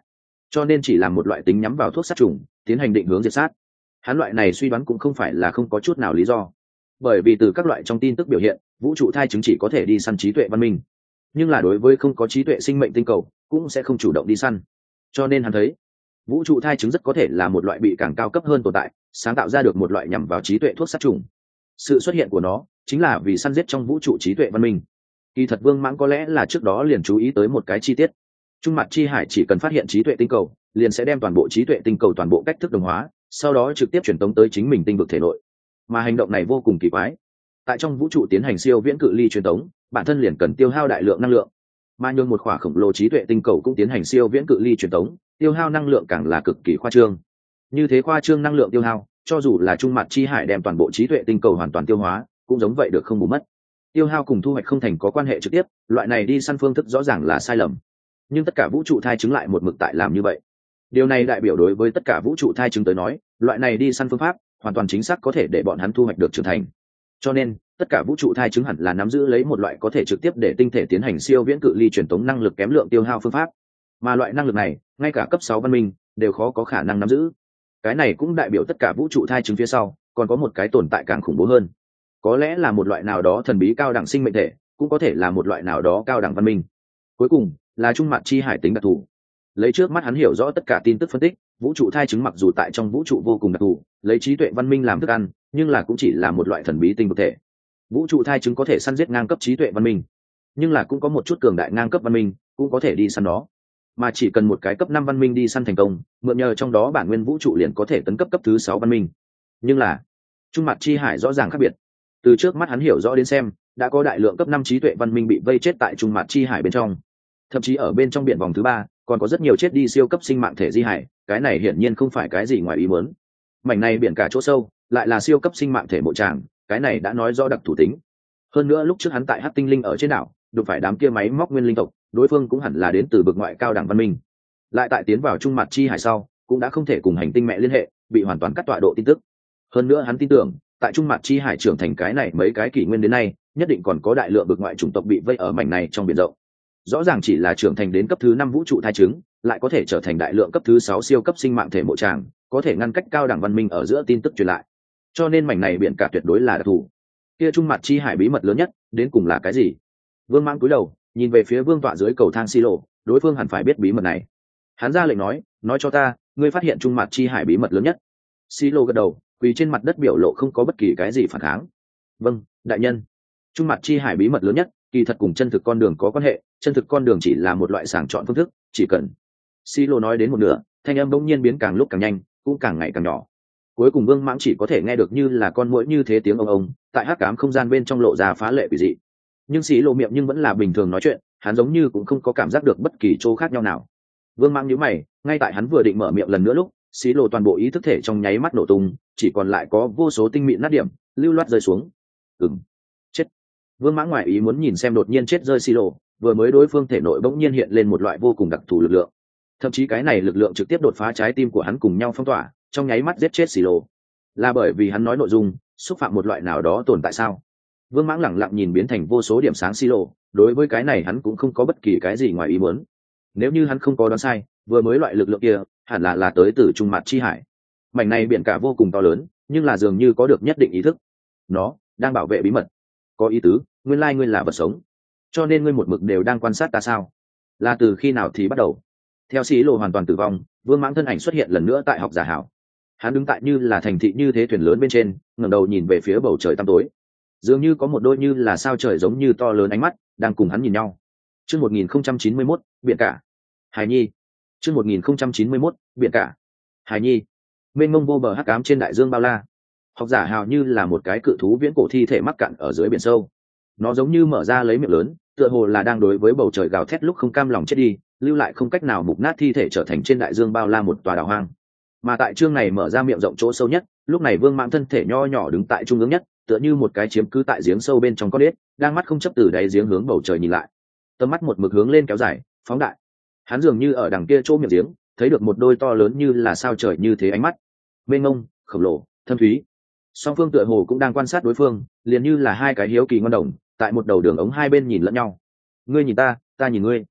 cho nên chỉ làm một loại tính nhắm vào thuốc sát trùng tiến hành định hướng diệt sát. Hắn loại này suy đoán cũng không phải là không có chút nào lý do, bởi vì từ các loại trong tin tức biểu hiện, vũ trụ thai chứng chỉ có thể đi săn trí tuệ văn minh, nhưng là đối với không có trí tuệ sinh mệnh tinh cầu cũng sẽ không chủ động đi săn. Cho nên hắn thấy vũ trụ thai chứng rất có thể là một loại bị càng cao cấp hơn tồn tại, sáng tạo ra được một loại nhằm vào trí tuệ thuốc sát trùng. Sự xuất hiện của nó chính là vì săn giết trong vũ trụ trí tuệ văn minh. Kỳ thật Vương Mãng có lẽ là trước đó liền chú ý tới một cái chi tiết. Trung mặt chi hải chỉ cần phát hiện trí tuệ tinh cầu, liền sẽ đem toàn bộ trí tuệ tinh cầu toàn bộ cách thức đồng hóa, sau đó trực tiếp truyền tống tới chính mình tinh vực thể nội. Mà hành động này vô cùng kỳ quái. Tại trong vũ trụ tiến hành siêu viễn cự ly truyền tống, bản thân liền cần tiêu hao đại lượng năng lượng. Mà nhường một khỏa khổng lồ trí tuệ tinh cầu cũng tiến hành siêu viễn cự ly truyền tống, tiêu hao năng lượng càng là cực kỳ khoa trương. Như thế khoa trương năng lượng tiêu hao, cho dù là Trung mặt chi hải đem toàn bộ trí tuệ tinh cầu hoàn toàn tiêu hóa, cũng giống vậy được không bù mất. Tiêu hao cùng thu hoạch không thành có quan hệ trực tiếp, loại này đi săn phương thức rõ ràng là sai lầm. Nhưng tất cả vũ trụ thai chứng lại một mực tại làm như vậy. Điều này đại biểu đối với tất cả vũ trụ thai chứng tới nói, loại này đi săn phương pháp hoàn toàn chính xác có thể để bọn hắn thu hoạch được trưởng thành. Cho nên tất cả vũ trụ thai chứng hẳn là nắm giữ lấy một loại có thể trực tiếp để tinh thể tiến hành siêu viễn cự ly truyền tống năng lực kém lượng tiêu hao phương pháp, mà loại năng lực này ngay cả cấp 6 văn minh đều khó có khả năng nắm giữ. Cái này cũng đại biểu tất cả vũ trụ thai chứng phía sau còn có một cái tồn tại càng khủng bố hơn, có lẽ là một loại nào đó thần bí cao đẳng sinh mệnh thể, cũng có thể là một loại nào đó cao đẳng văn minh. Cuối cùng là trung mặt chi hải tính đặc thù. Lấy trước mắt hắn hiểu rõ tất cả tin tức phân tích, vũ trụ thai chứng mặc dù tại trong vũ trụ vô cùng đặc thù, lấy trí tuệ văn minh làm thức ăn, nhưng là cũng chỉ là một loại thần bí tinh vực thể. Vũ trụ thai chứng có thể săn giết ngang cấp trí tuệ văn minh, nhưng là cũng có một chút cường đại ngang cấp văn minh cũng có thể đi săn nó, mà chỉ cần một cái cấp 5 văn minh đi săn thành công, mượn nhờ trong đó bản nguyên vũ trụ liền có thể tấn cấp cấp thứ 6 văn minh. Nhưng là trung mặt chi hải rõ ràng khác biệt. Từ trước mắt hắn hiểu rõ đến xem, đã có đại lượng cấp 5 trí tuệ văn minh bị vây chết tại trung mặt chi hải bên trong, thậm chí ở bên trong biển vòng thứ 3 còn có rất nhiều chết đi siêu cấp sinh mạng thể di hải. Cái này hiển nhiên không phải cái gì ngoài ý muốn. Mảnh này biển cả chỗ sâu lại là siêu cấp sinh mạng thể mộ tràng, cái này đã nói rõ đặc thủ tính. Hơn nữa lúc trước hắn tại Hắc Tinh Linh ở trên đảo đụng phải đám kia máy móc nguyên linh tộc, đối phương cũng hẳn là đến từ vực ngoại cao đẳng văn minh. Lại tại tiến vào trung mặt chi hải sau, cũng đã không thể cùng hành tinh mẹ liên hệ, bị hoàn toàn cắt tọa độ tin tức. Hơn nữa hắn tin tưởng, tại trung mặt chi hải trưởng thành cái này mấy cái kỷ nguyên đến nay, nhất định còn có đại lượng vực ngoại chủng tộc bị vây ở mảnh này trong biển rộng. Rõ ràng chỉ là trưởng thành đến cấp thứ 5 vũ trụ thai chứng, lại có thể trở thành đại lượng cấp thứ 6 siêu cấp sinh mạng thể mộ tràng, có thể ngăn cách cao đẳng văn minh ở giữa tin tức truyền lại. Cho nên mảnh này biển cả tuyệt đối là đặc thù. Kia trung mặt chi hải bí mật lớn nhất đến cùng là cái gì? Vương Mãng cúi đầu nhìn về phía vương tọa dưới cầu thang Silo, đối phương hẳn phải biết bí mật này. Hắn ra lệnh nói cho ta, ngươi phát hiện trung mặt chi hải bí mật lớn nhất. Silo gật đầu, quỳ trên mặt đất biểu lộ không có bất kỳ cái gì phản kháng. Vâng, đại nhân. Trung mặt chi hải bí mật lớn nhất kỳ thật cùng chân thực con đường có quan hệ, chân thực con đường chỉ là một loại sàng chọn phương thức, chỉ cần. Silo nói đến một nửa, thanh âm bỗng nhiên biến càng lúc càng nhanh, cũng càng ngày càng nhỏ. Cuối cùng Vương Mãng chỉ có thể nghe được như là con muỗi như thế tiếng ông, tại hắc ám không gian bên trong lộ ra phá lệ quỷ dị. Nhưng xí lộ miệng nhưng vẫn là bình thường nói chuyện, hắn giống như cũng không có cảm giác được bất kỳ chỗ khác nhau nào. Vương Mãng nhíu mày, ngay tại hắn vừa định mở miệng lần nữa lúc, xí lộ toàn bộ ý thức thể trong nháy mắt nổ tung, chỉ còn lại có vô số tinh mịn nát điểm lưu loát rơi xuống. Chết. Vương Mãng ngoài ý muốn nhìn xem đột nhiên chết rơi xí lộ, vừa mới đối phương thể nội bỗng nhiên hiện lên một loại vô cùng đặc thù lực lượng, thậm chí cái này lực lượng trực tiếp đột phá trái tim của hắn cùng nhau phong tỏa, trong nháy mắt giết chết xí lộ. Là bởi vì hắn nói nội dung xúc phạm một loại nào đó tồn tại sao? Vương Mãng lẳng lặng nhìn biến thành vô số điểm sáng xi lộ, đối với cái này hắn cũng không có bất kỳ cái gì ngoài ý muốn. Nếu như hắn không có đoán sai, vừa mới loại lực lượng kia hẳn là tới từ trung mặt chi hải. Mảnh này biển cả vô cùng to lớn, nhưng là dường như có được nhất định ý thức. Nó đang bảo vệ bí mật. Có ý tứ, nguyên lai ngươi là vật sống, cho nên ngươi một mực đều đang quan sát ta sao? Là từ khi nào thì bắt đầu? Theo xí lộ hoàn toàn tử vong, Vương Mãng thân ảnh xuất hiện lần nữa tại học giả hảo. Hắn đứng tại như là thành thị như thế thuyền lớn bên trên, ngẩng đầu nhìn về phía bầu trời tăm tối, dường như có một đôi như là sao trời giống như to lớn ánh mắt đang cùng hắn nhìn nhau. Chương 1091, biển cả. Hải Nhi. Chương 1091, biển cả. Hải Nhi. Mênh mông vô bờ hắc ám trên đại dương bao la. Học giả hào như là một cái cự thú viễn cổ thi thể mắc cạn ở dưới biển sâu. Nó giống như mở ra lấy miệng lớn, tựa hồ là đang đối với bầu trời gào thét lúc không cam lòng chết đi, lưu lại không cách nào mục nát thi thể trở thành trên đại dương bao la một tòa đảo hoang. Mà tại chương này mở ra miệng rộng chỗ sâu nhất, lúc này Vương Mãng thân thể nho nhỏ đứng tại trung ương nhất, tựa như một cái chiếm cứ tại giếng sâu bên trong con ếch, đang mắt không chấp từ đáy giếng hướng bầu trời nhìn lại. Tầm mắt một mực hướng lên kéo dài, phóng đại. Hắn dường như ở đằng kia chỗ miệng giếng, thấy được một đôi to lớn như là sao trời như thế ánh mắt, mênh mông, khổng lồ, thâm thúy. Song phương tựa hồ cũng đang quan sát đối phương, liền như là hai cái hiếu kỳ ngon đồng, tại một đầu đường ống hai bên nhìn lẫn nhau. Ngươi nhìn ta, ta nhìn ngươi.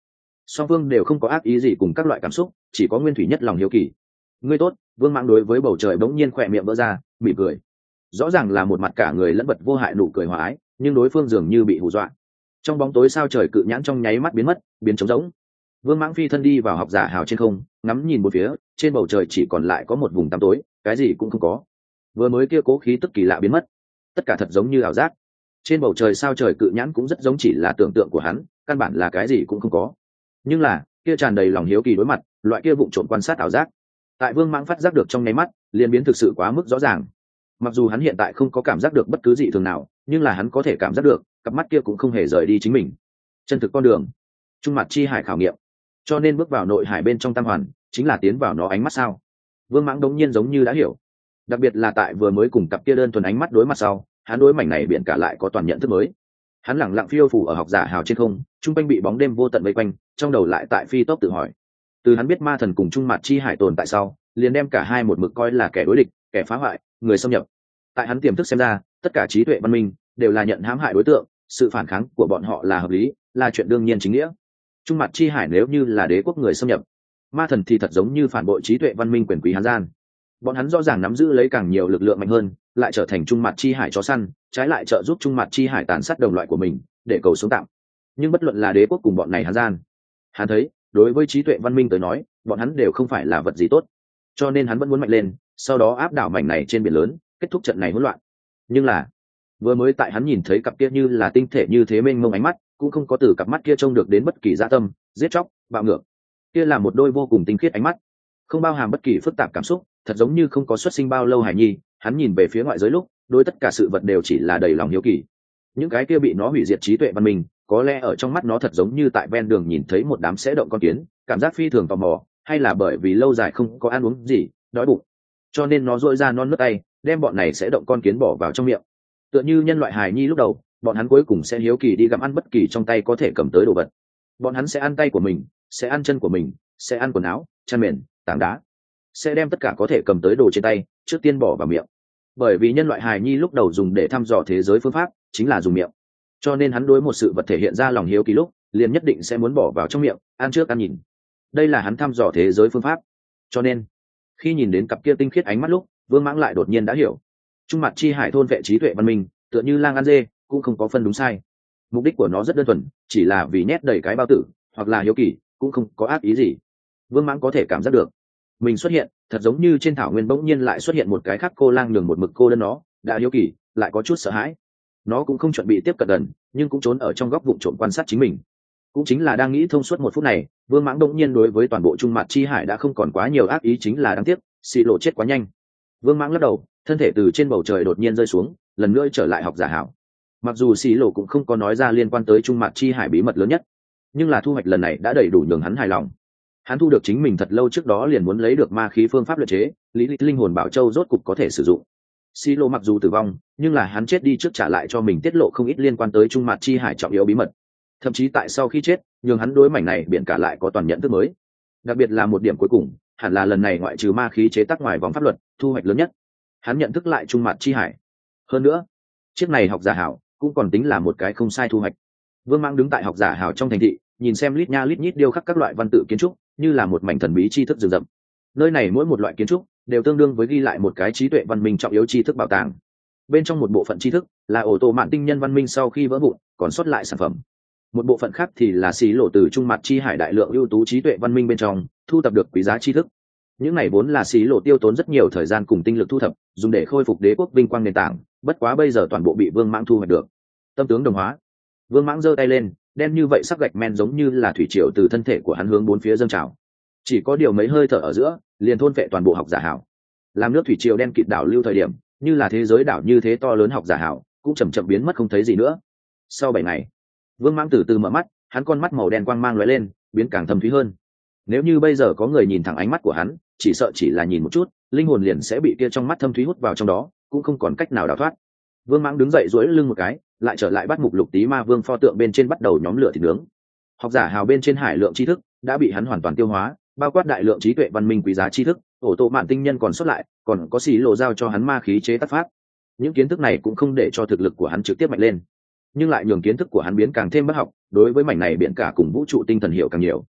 song phương đều không có ác ý gì cùng các loại cảm xúc, chỉ có nguyên thủy nhất lòng hiếu kỳ. Ngươi tốt. Vương Mãng đối với bầu trời bỗng nhiên khỏe miệng vỡ ra, mỉm cười. Rõ ràng là một mặt cả người lẫn vật vô hại nụ cười hòa ái, nhưng đối phương dường như bị hù dọa. Trong bóng tối sao trời cự nhãn trong nháy mắt biến mất, biến trống rỗng. Vương Mãng phi thân đi vào học giả hào trên không, ngắm nhìn bốn phía, trên bầu trời chỉ còn lại có một vùng tăm tối, cái gì cũng không có. Vừa mới kia cố khí tức kỳ lạ biến mất, tất cả thật giống như ảo giác. Trên bầu trời sao trời cự nhãn cũng rất giống chỉ là tưởng tượng của hắn, căn bản là cái gì cũng không có. Nhưng là kia tràn đầy lòng hiếu kỳ đối mặt, loại kia vụng trộm quan sát ảo giác, tại Vương Mãng phát giác được trong nháy mắt, liền biến thực sự quá mức rõ ràng. Mặc dù hắn hiện tại không có cảm giác được bất cứ dị thường nào, nhưng là hắn có thể cảm giác được cặp mắt kia cũng không hề rời đi chính mình. Chân thực con đường, trung mặt chi hải khảo nghiệm, cho nên bước vào nội hải bên trong tam hoàn chính là tiến vào nó ánh mắt sao? Vương Mãng đống nhiên giống như đã hiểu, đặc biệt là tại vừa mới cùng cặp kia đơn thuần ánh mắt đối mặt sau, hắn đối mảnh này biển cả lại có toàn nhận thức mới. Hắn lẳng lặng phiêu phù ở học giả hào trên không, trung quanh bị bóng đêm vô tận vây quanh, trong đầu lại tại phi tốc tự hỏi. Từ hắn biết ma thần cùng trung mặt chi hải tồn tại sau, liền đem cả hai một mực coi là kẻ đối địch, kẻ phá hoại, người xâm nhập. Tại hắn tiềm thức xem ra, tất cả trí tuệ văn minh đều là nhận hãm hại đối tượng, sự phản kháng của bọn họ là hợp lý, là chuyện đương nhiên chính nghĩa. Trung mặt chi hải nếu như là đế quốc người xâm nhập, ma thần thì thật giống như phản bội trí tuệ văn minh quyền quý hán gian. Bọn hắn rõ ràng nắm giữ lấy càng nhiều lực lượng mạnh hơn, lại trở thành trung mặt chi hải chó săn, trái lại trợ giúp trung mặt chi hải tàn sát đồng loại của mình để cầu sống tạm. Nhưng bất luận là đế quốc cùng bọn này hán gian, hắn thấy đối với trí tuệ văn minh tới nói, bọn hắn đều không phải là vật gì tốt, cho nên hắn vẫn muốn mạnh lên, sau đó áp đảo mảnh này trên biển lớn, kết thúc trận này hỗn loạn. Nhưng là vừa mới tại hắn nhìn thấy cặp kia như là tinh thể như thế mênh mông ánh mắt, cũng không có từ cặp mắt kia trông được đến bất kỳ dã tâm, giết chóc, bạo ngược. Kia là một đôi vô cùng tinh khiết ánh mắt, không bao hàm bất kỳ phức tạp cảm xúc, thật giống như không có xuất sinh bao lâu hải nhi. Hắn nhìn về phía ngoại giới lúc, đối tất cả sự vật đều chỉ là đầy lòng hiếu kỳ. Những cái kia bị nó hủy diệt trí tuệ văn minh, có lẽ ở trong mắt nó thật giống như tại ven đường nhìn thấy một đám sẽ động con kiến, cảm giác phi thường tò mò, hay là bởi vì lâu dài không có ăn uống gì, đói bụng, cho nên nó duỗi ra non nớt tay, đem bọn này sẽ động con kiến bỏ vào trong miệng. Tựa như nhân loại hài nhi lúc đầu, bọn hắn cuối cùng sẽ hiếu kỳ đi gặm ăn bất kỳ trong tay có thể cầm tới đồ vật. Bọn hắn sẽ ăn tay của mình, sẽ ăn chân của mình, sẽ ăn quần áo, chăn mền, tảng đá, sẽ đem tất cả có thể cầm tới đồ trên tay trước tiên bỏ vào miệng. Bởi vì nhân loại hài nhi lúc đầu dùng để thăm dò thế giới phương pháp chính là dùng miệng, cho nên hắn đối một sự vật thể hiện ra lòng hiếu kỳ lúc, liền nhất định sẽ muốn bỏ vào trong miệng, ăn trước ăn nhìn. Đây là hắn thăm dò thế giới phương pháp. Cho nên khi nhìn đến cặp kia tinh khiết ánh mắt lúc, Vương Mãng lại đột nhiên đã hiểu, trung mặt chi hải thôn vệ trí tuệ văn minh, tựa như lang ăn dê, cũng không có phân đúng sai. Mục đích của nó rất đơn thuần, chỉ là vì nhét đầy cái bao tử, hoặc là hiếu kỳ, cũng không có ác ý gì. Vương Mãng có thể cảm giác được mình xuất hiện, thật giống như trên thảo nguyên bỗng nhiên lại xuất hiện một cái khác cô lang nhường một mực cô đơn, nó đã hiếu kỳ, lại có chút sợ hãi. Nó cũng không chuẩn bị tiếp cận gần, nhưng cũng trốn ở trong góc vụng trộm quan sát chính mình. Cũng chính là đang nghĩ thông suốt một phút này, Vương Mãng đột nhiên đối với toàn bộ trung mặt chi hải đã không còn quá nhiều ác ý, chính là đáng tiếc, xì lộ chết quá nhanh. Vương Mãng lắc đầu, thân thể từ trên bầu trời đột nhiên rơi xuống, lần nữa trở lại học giả hảo. Mặc dù xì lộ cũng không có nói ra liên quan tới trung mặt chi hải bí mật lớn nhất, nhưng là thu hoạch lần này đã đầy đủ nhường hắn hài lòng. Hắn thu được chính mình thật lâu trước đó liền muốn lấy được ma khí phương pháp luyện chế, lý lịch linh hồn bảo châu rốt cục có thể sử dụng. Xì lộ mặc dù tử vong, nhưng là hắn chết đi trước trả lại cho mình tiết lộ không ít liên quan tới trung mặt chi hải trọng yếu bí mật. Thậm chí tại sau khi chết, nhường hắn đối mảnh này biển cả lại có toàn nhận thức mới. Đặc biệt là một điểm cuối cùng, hẳn là lần này ngoại trừ ma khí chế tác ngoài vòng pháp luật, thu hoạch lớn nhất. Hắn nhận thức lại trung mặt chi hải. Hơn nữa, chiếc này học giả hảo cũng còn tính là một cái không sai thu hoạch. Vương Mãng đứng tại học giả hảo trong thành thị, nhìn xem lít nha lít nhít điêu khắc các loại văn tự kiến trúc, như là một mảnh thần bí tri thức rừng rậm. Nơi này mỗi một loại kiến trúc đều tương đương với ghi lại một cái trí tuệ văn minh trọng yếu tri thức bảo tàng. Bên trong một bộ phận tri thức là ổ tổ mạn tinh nhân văn minh sau khi vỡ vụn còn sót lại sản phẩm, một bộ phận khác thì là xí lộ từ trung mặt chi hải đại lượng ưu tú trí tuệ văn minh bên trong thu thập được quý giá tri thức. Những này vốn là xí lộ tiêu tốn rất nhiều thời gian cùng tinh lực thu thập, dùng để khôi phục đế quốc vinh quang nền tảng, bất quá bây giờ toàn bộ bị Vương Mãng thu hoạch được. Tâm tướng đồng hóa. Vương Mãng giơ tay lên, đen như vậy sắc gạch men giống như là thủy triều từ thân thể của hắn hướng bốn phía dâng trào. Chỉ có điều mấy hơi thở ở giữa, liền thôn phệ toàn bộ học giả hảo. Làm nước thủy triều đen kịt đảo lưu thời điểm, như là thế giới đảo như thế to lớn học giả hảo, cũng chậm chậm biến mất không thấy gì nữa. Sau 7 ngày, Vương Mãng từ từ mở mắt, hắn con mắt màu đen quang mang lóe lên, biến càng thâm thúy hơn. Nếu như bây giờ có người nhìn thẳng ánh mắt của hắn, chỉ sợ chỉ là nhìn một chút, linh hồn liền sẽ bị kia trong mắt thâm thúy hút vào trong đó, cũng không còn cách nào đào thoát. Vương Mãng đứng dậy duỗi lưng một cái, lại trở lại bắt mục lục tí ma vương pho tượng bên trên bắt đầu nhóm lửa thịt nướng. Học giả hào bên trên hải lượng tri thức đã bị hắn hoàn toàn tiêu hóa, bao quát đại lượng trí tuệ văn minh quý giá tri thức, ổ tổ mạn tinh nhân còn xuất lại, còn có xì lộ giao cho hắn ma khí chế tác pháp. Những kiến thức này cũng không để cho thực lực của hắn trực tiếp mạnh lên, nhưng lại nhường kiến thức của hắn biến càng thêm bất học, đối với mảnh này biển cả cùng vũ trụ tinh thần hiểu càng nhiều.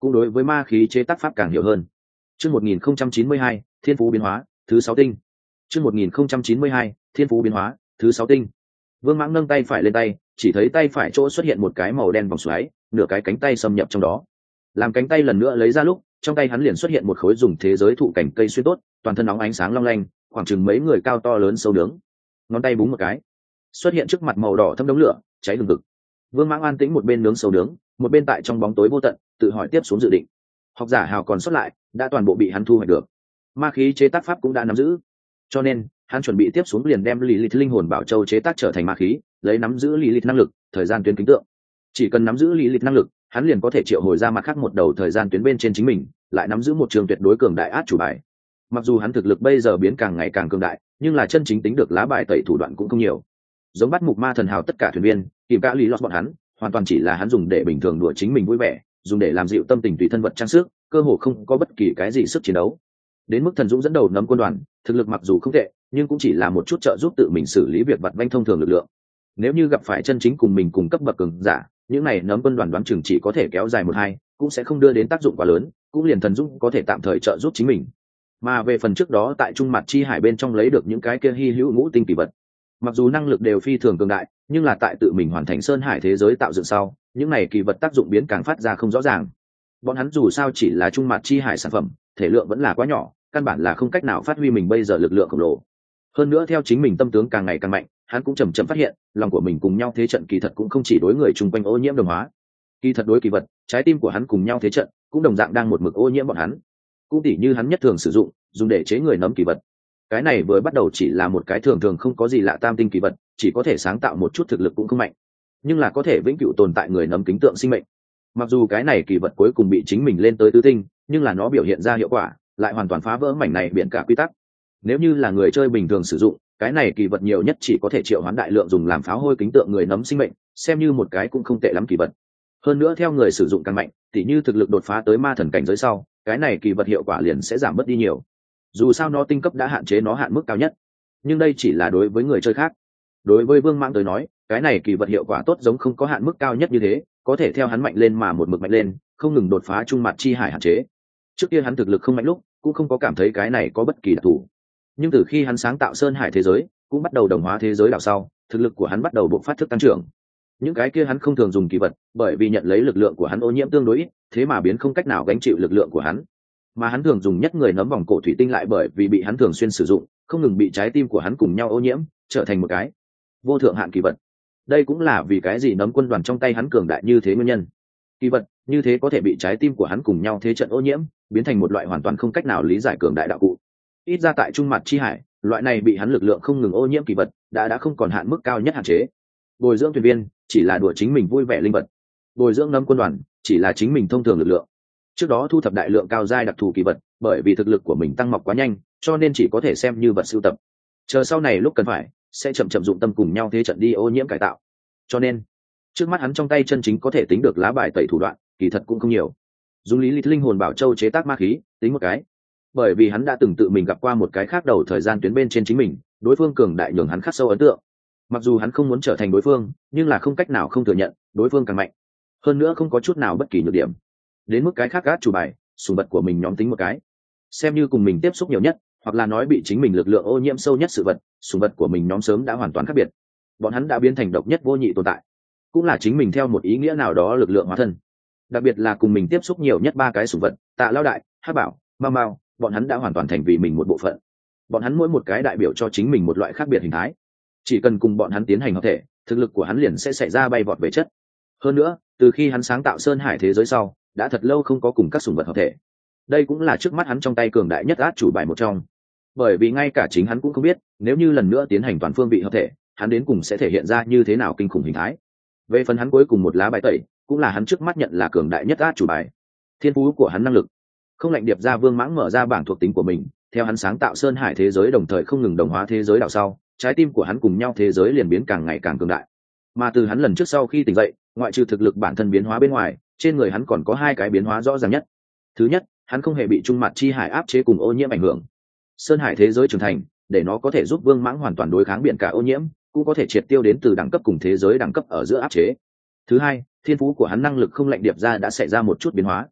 cũng đối với ma khí chế tác pháp càng hiểu hơn. Chương 1092, Thiên phú biến hóa, thứ 6 tinh. Chương 1092, Thiên phú biến hóa, thứ 6 tinh. Vương Mãng nâng tay phải lên tay, chỉ thấy tay phải chỗ xuất hiện một cái màu đen vòng xoáy, nửa cái cánh tay xâm nhập trong đó. Làm cánh tay lần nữa lấy ra lúc, trong tay hắn liền xuất hiện một khối dùng thế giới thụ cảnh cây xuyên tốt, toàn thân nóng ánh sáng long lanh, khoảng chừng mấy người cao to lớn sâu nướng. Ngón tay búng một cái, xuất hiện trước mặt màu đỏ thâm đống lửa, cháy hừng hực. Vương Mãng an tĩnh một bên nướng sâu nướng, một bên tại trong bóng tối vô tận, tự hỏi tiếp xuống dự định. Học giả hào còn xuất lại, đã toàn bộ bị hắn thu hoạch được. Ma khí chế tác pháp cũng đã nắm giữ, cho nên hắn chuẩn bị tiếp xuống liền đem Lilith linh hồn bảo châu chế tác trở thành ma khí, lấy nắm giữ Lilith năng lực, thời gian tuyến kính tượng. Chỉ cần nắm giữ Lilith năng lực, hắn liền có thể triệu hồi ra mặt khác một đầu thời gian tuyến bên trên chính mình, lại nắm giữ một trường tuyệt đối cường đại át chủ bài. Mặc dù hắn thực lực bây giờ biến càng ngày càng cường đại, nhưng là chân chính tính được lá bài tẩy thủ đoạn cũng không nhiều. Giống bắt mục ma thần hào tất cả thuyền viên, tìm cả lý lọt bọn hắn, hoàn toàn chỉ là hắn dùng để bình thường đùa chính mình vui vẻ, dùng để làm dịu tâm tình tùy thân vật trang sức, cơ hồ không có bất kỳ cái gì sức chiến đấu. Đến mức thần dũng dẫn đầu nấm quân đoàn, thực lực mặc dù không tệ, nhưng cũng chỉ là một chút trợ giúp tự mình xử lý việc vặt vãnh thông thường lực lượng. Nếu như gặp phải chân chính cùng mình cùng cấp bậc cường giả, những này nấm quân đoàn đoán chừng chỉ có thể kéo dài một hai, cũng sẽ không đưa đến tác dụng quá lớn, cũng liền thần dũng có thể tạm thời trợ giúp chính mình. Mà về phần trước đó tại trung mặt chi hải bên trong lấy được những cái kia hy hữu ngũ tinh kỳ vật, mặc dù năng lực đều phi thường cường đại, nhưng là tại tự mình hoàn thành sơn hải thế giới tạo dựng sau, những này kỳ vật tác dụng biến càng phát ra không rõ ràng. Bọn hắn dù sao chỉ là trung mặt chi hải sản phẩm, thể lượng vẫn là quá nhỏ, căn bản là không cách nào phát huy mình bây giờ lực lượng khổng lồ. Hơn nữa theo chính mình tâm tướng càng ngày càng mạnh, hắn cũng chậm chậm phát hiện, lòng của mình cùng nhau thế trận kỳ thật cũng không chỉ đối người chung quanh ô nhiễm đồng hóa. Kỳ thật đối kỳ vật, trái tim của hắn cùng nhau thế trận, cũng đồng dạng đang một mực ô nhiễm bọn hắn. Cũng tỉ như hắn nhất thường sử dụng, dùng để chế người nấm kỳ vật. Cái này vừa bắt đầu chỉ là một cái thường thường không có gì lạ tam tinh kỳ vật, chỉ có thể sáng tạo một chút thực lực cũng không mạnh, nhưng là có thể vĩnh cửu tồn tại người nấm kính tượng sinh mệnh. Mặc dù cái này kỳ vật cuối cùng bị chính mình lên tới tứ tinh, nhưng là nó biểu hiện ra hiệu quả lại hoàn toàn phá vỡ mảnh này biển cả quy tắc. Nếu như là người chơi bình thường sử dụng, cái này kỳ vật nhiều nhất chỉ có thể triệu hoán đại lượng dùng làm pháo hôi kính tượng người nấm sinh mệnh, xem như một cái cũng không tệ lắm kỳ vật. Hơn nữa theo người sử dụng càng mạnh, tỉ như thực lực đột phá tới ma thần cảnh giới sau, cái này kỳ vật hiệu quả liền sẽ giảm bớt đi nhiều. Dù sao nó tinh cấp đã hạn chế nó hạn mức cao nhất, nhưng đây chỉ là đối với người chơi khác. Đối với Vương Mãng tới nói, cái này kỳ vật hiệu quả tốt giống không có hạn mức cao nhất như thế, có thể theo hắn mạnh lên mà một mực mạnh lên, không ngừng đột phá trung mặt chi hải hạn chế. Trước kia hắn thực lực không mạnh lúc, cũng không có cảm thấy cái này có bất kỳ đặc thù. Nhưng từ khi hắn sáng tạo sơn hải thế giới, cũng bắt đầu đồng hóa thế giới đằng sau, thực lực của hắn bắt đầu bộc phát thức tăng trưởng. Những cái kia hắn không thường dùng kỳ vật, bởi vì nhận lấy lực lượng của hắn ô nhiễm tương đối ít, thế mà biến không cách nào gánh chịu lực lượng của hắn. Mà hắn thường dùng nhất người nấm vòng cổ thủy tinh lại bởi vì bị hắn thường xuyên sử dụng, không ngừng bị trái tim của hắn cùng nhau ô nhiễm, trở thành một cái vô thượng hạn kỳ vật. Đây cũng là vì cái gì nấm quân đoàn trong tay hắn cường đại như thế nguyên nhân. Kỳ vật như thế có thể bị trái tim của hắn cùng nhau thế trận ô nhiễm, biến thành một loại hoàn toàn không cách nào lý giải cường đại đạo cụ. Ít ra tại trung mặt chi hải, loại này bị hắn lực lượng không ngừng ô nhiễm kỳ vật đã không còn hạn mức cao nhất hạn chế. Bồi dưỡng thuyền viên chỉ là đùa chính mình vui vẻ linh vật, bồi dưỡng nấm quân đoàn chỉ là chính mình thông thường lực lượng. Trước đó thu thập đại lượng cao giai đặc thù kỳ vật, bởi vì thực lực của mình tăng mọc quá nhanh, cho nên chỉ có thể xem như vật sưu tập. Chờ sau này lúc cần phải, sẽ chậm chậm dụng tâm cùng nhau thế trận đi ô nhiễm cải tạo. Cho nên trước mắt hắn trong tay chân chính có thể tính được lá bài tẩy thủ đoạn, kỳ thật cũng không nhiều. Dùng lý lịch linh hồn bảo châu chế tác ma khí, tính một cái. Bởi vì hắn đã từng tự mình gặp qua một cái khác đầu thời gian tuyến bên trên chính mình, đối phương cường đại nhường hắn khắc sâu ấn tượng. Mặc dù hắn không muốn trở thành đối phương, nhưng là không cách nào không thừa nhận, đối phương càng mạnh. Hơn nữa không có chút nào bất kỳ nhược điểm. Đến mức cái khác gác chủ bài, sùng vật của mình nhóm tính một cái. Xem như cùng mình tiếp xúc nhiều nhất, hoặc là nói bị chính mình lực lượng ô nhiễm sâu nhất sự vật, sùng vật của mình nhóm sớm đã hoàn toàn khác biệt. Bọn hắn đã biến thành độc nhất vô nhị tồn tại, cũng là chính mình theo một ý nghĩa nào đó lực lượng hóa thân. Đặc biệt là cùng mình tiếp xúc nhiều nhất ba cái sùng vật, Tạ Lao Đại, Hắc Bảo, Mao Mao, bọn hắn đã hoàn toàn thành vì mình một bộ phận. Bọn hắn mỗi một cái đại biểu cho chính mình một loại khác biệt hình thái. Chỉ cần cùng bọn hắn tiến hành hợp thể, thực lực của hắn liền sẽ xảy ra bay vọt về chất. Hơn nữa, từ khi hắn sáng tạo sơn hải thế giới sau, đã thật lâu không có cùng các sùng vật hợp thể. Đây cũng là trước mắt hắn trong tay cường đại nhất át chủ bài một trong. Bởi vì ngay cả chính hắn cũng không biết, nếu như lần nữa tiến hành toàn phương vị hợp thể, hắn đến cùng sẽ thể hiện ra như thế nào kinh khủng hình thái. Về phần hắn cuối cùng một lá bài tẩy, cũng là hắn trước mắt nhận là cường đại nhất át chủ bài. Thiên phú của hắn năng lực. Không lạnh điệp ra Vương Mãng mở ra bảng thuộc tính của mình, theo hắn sáng tạo sơn hải thế giới đồng thời không ngừng đồng hóa thế giới đằng sau, trái tim của hắn cùng nhau thế giới liền biến càng ngày càng cường đại. Mà từ hắn lần trước sau khi tỉnh dậy, ngoại trừ thực lực bản thân biến hóa bên ngoài, trên người hắn còn có hai cái biến hóa rõ ràng nhất. Thứ nhất, hắn không hề bị trung mặt chi hải áp chế cùng ô nhiễm ảnh hưởng. Sơn hải thế giới trưởng thành, để nó có thể giúp Vương Mãng hoàn toàn đối kháng biển cả ô nhiễm, cũng có thể triệt tiêu đến từ đẳng cấp cùng thế giới đẳng cấp ở giữa áp chế. Thứ hai, thiên phú của hắn năng lực không lạnh điệp ra đã xảy ra một chút biến hóa.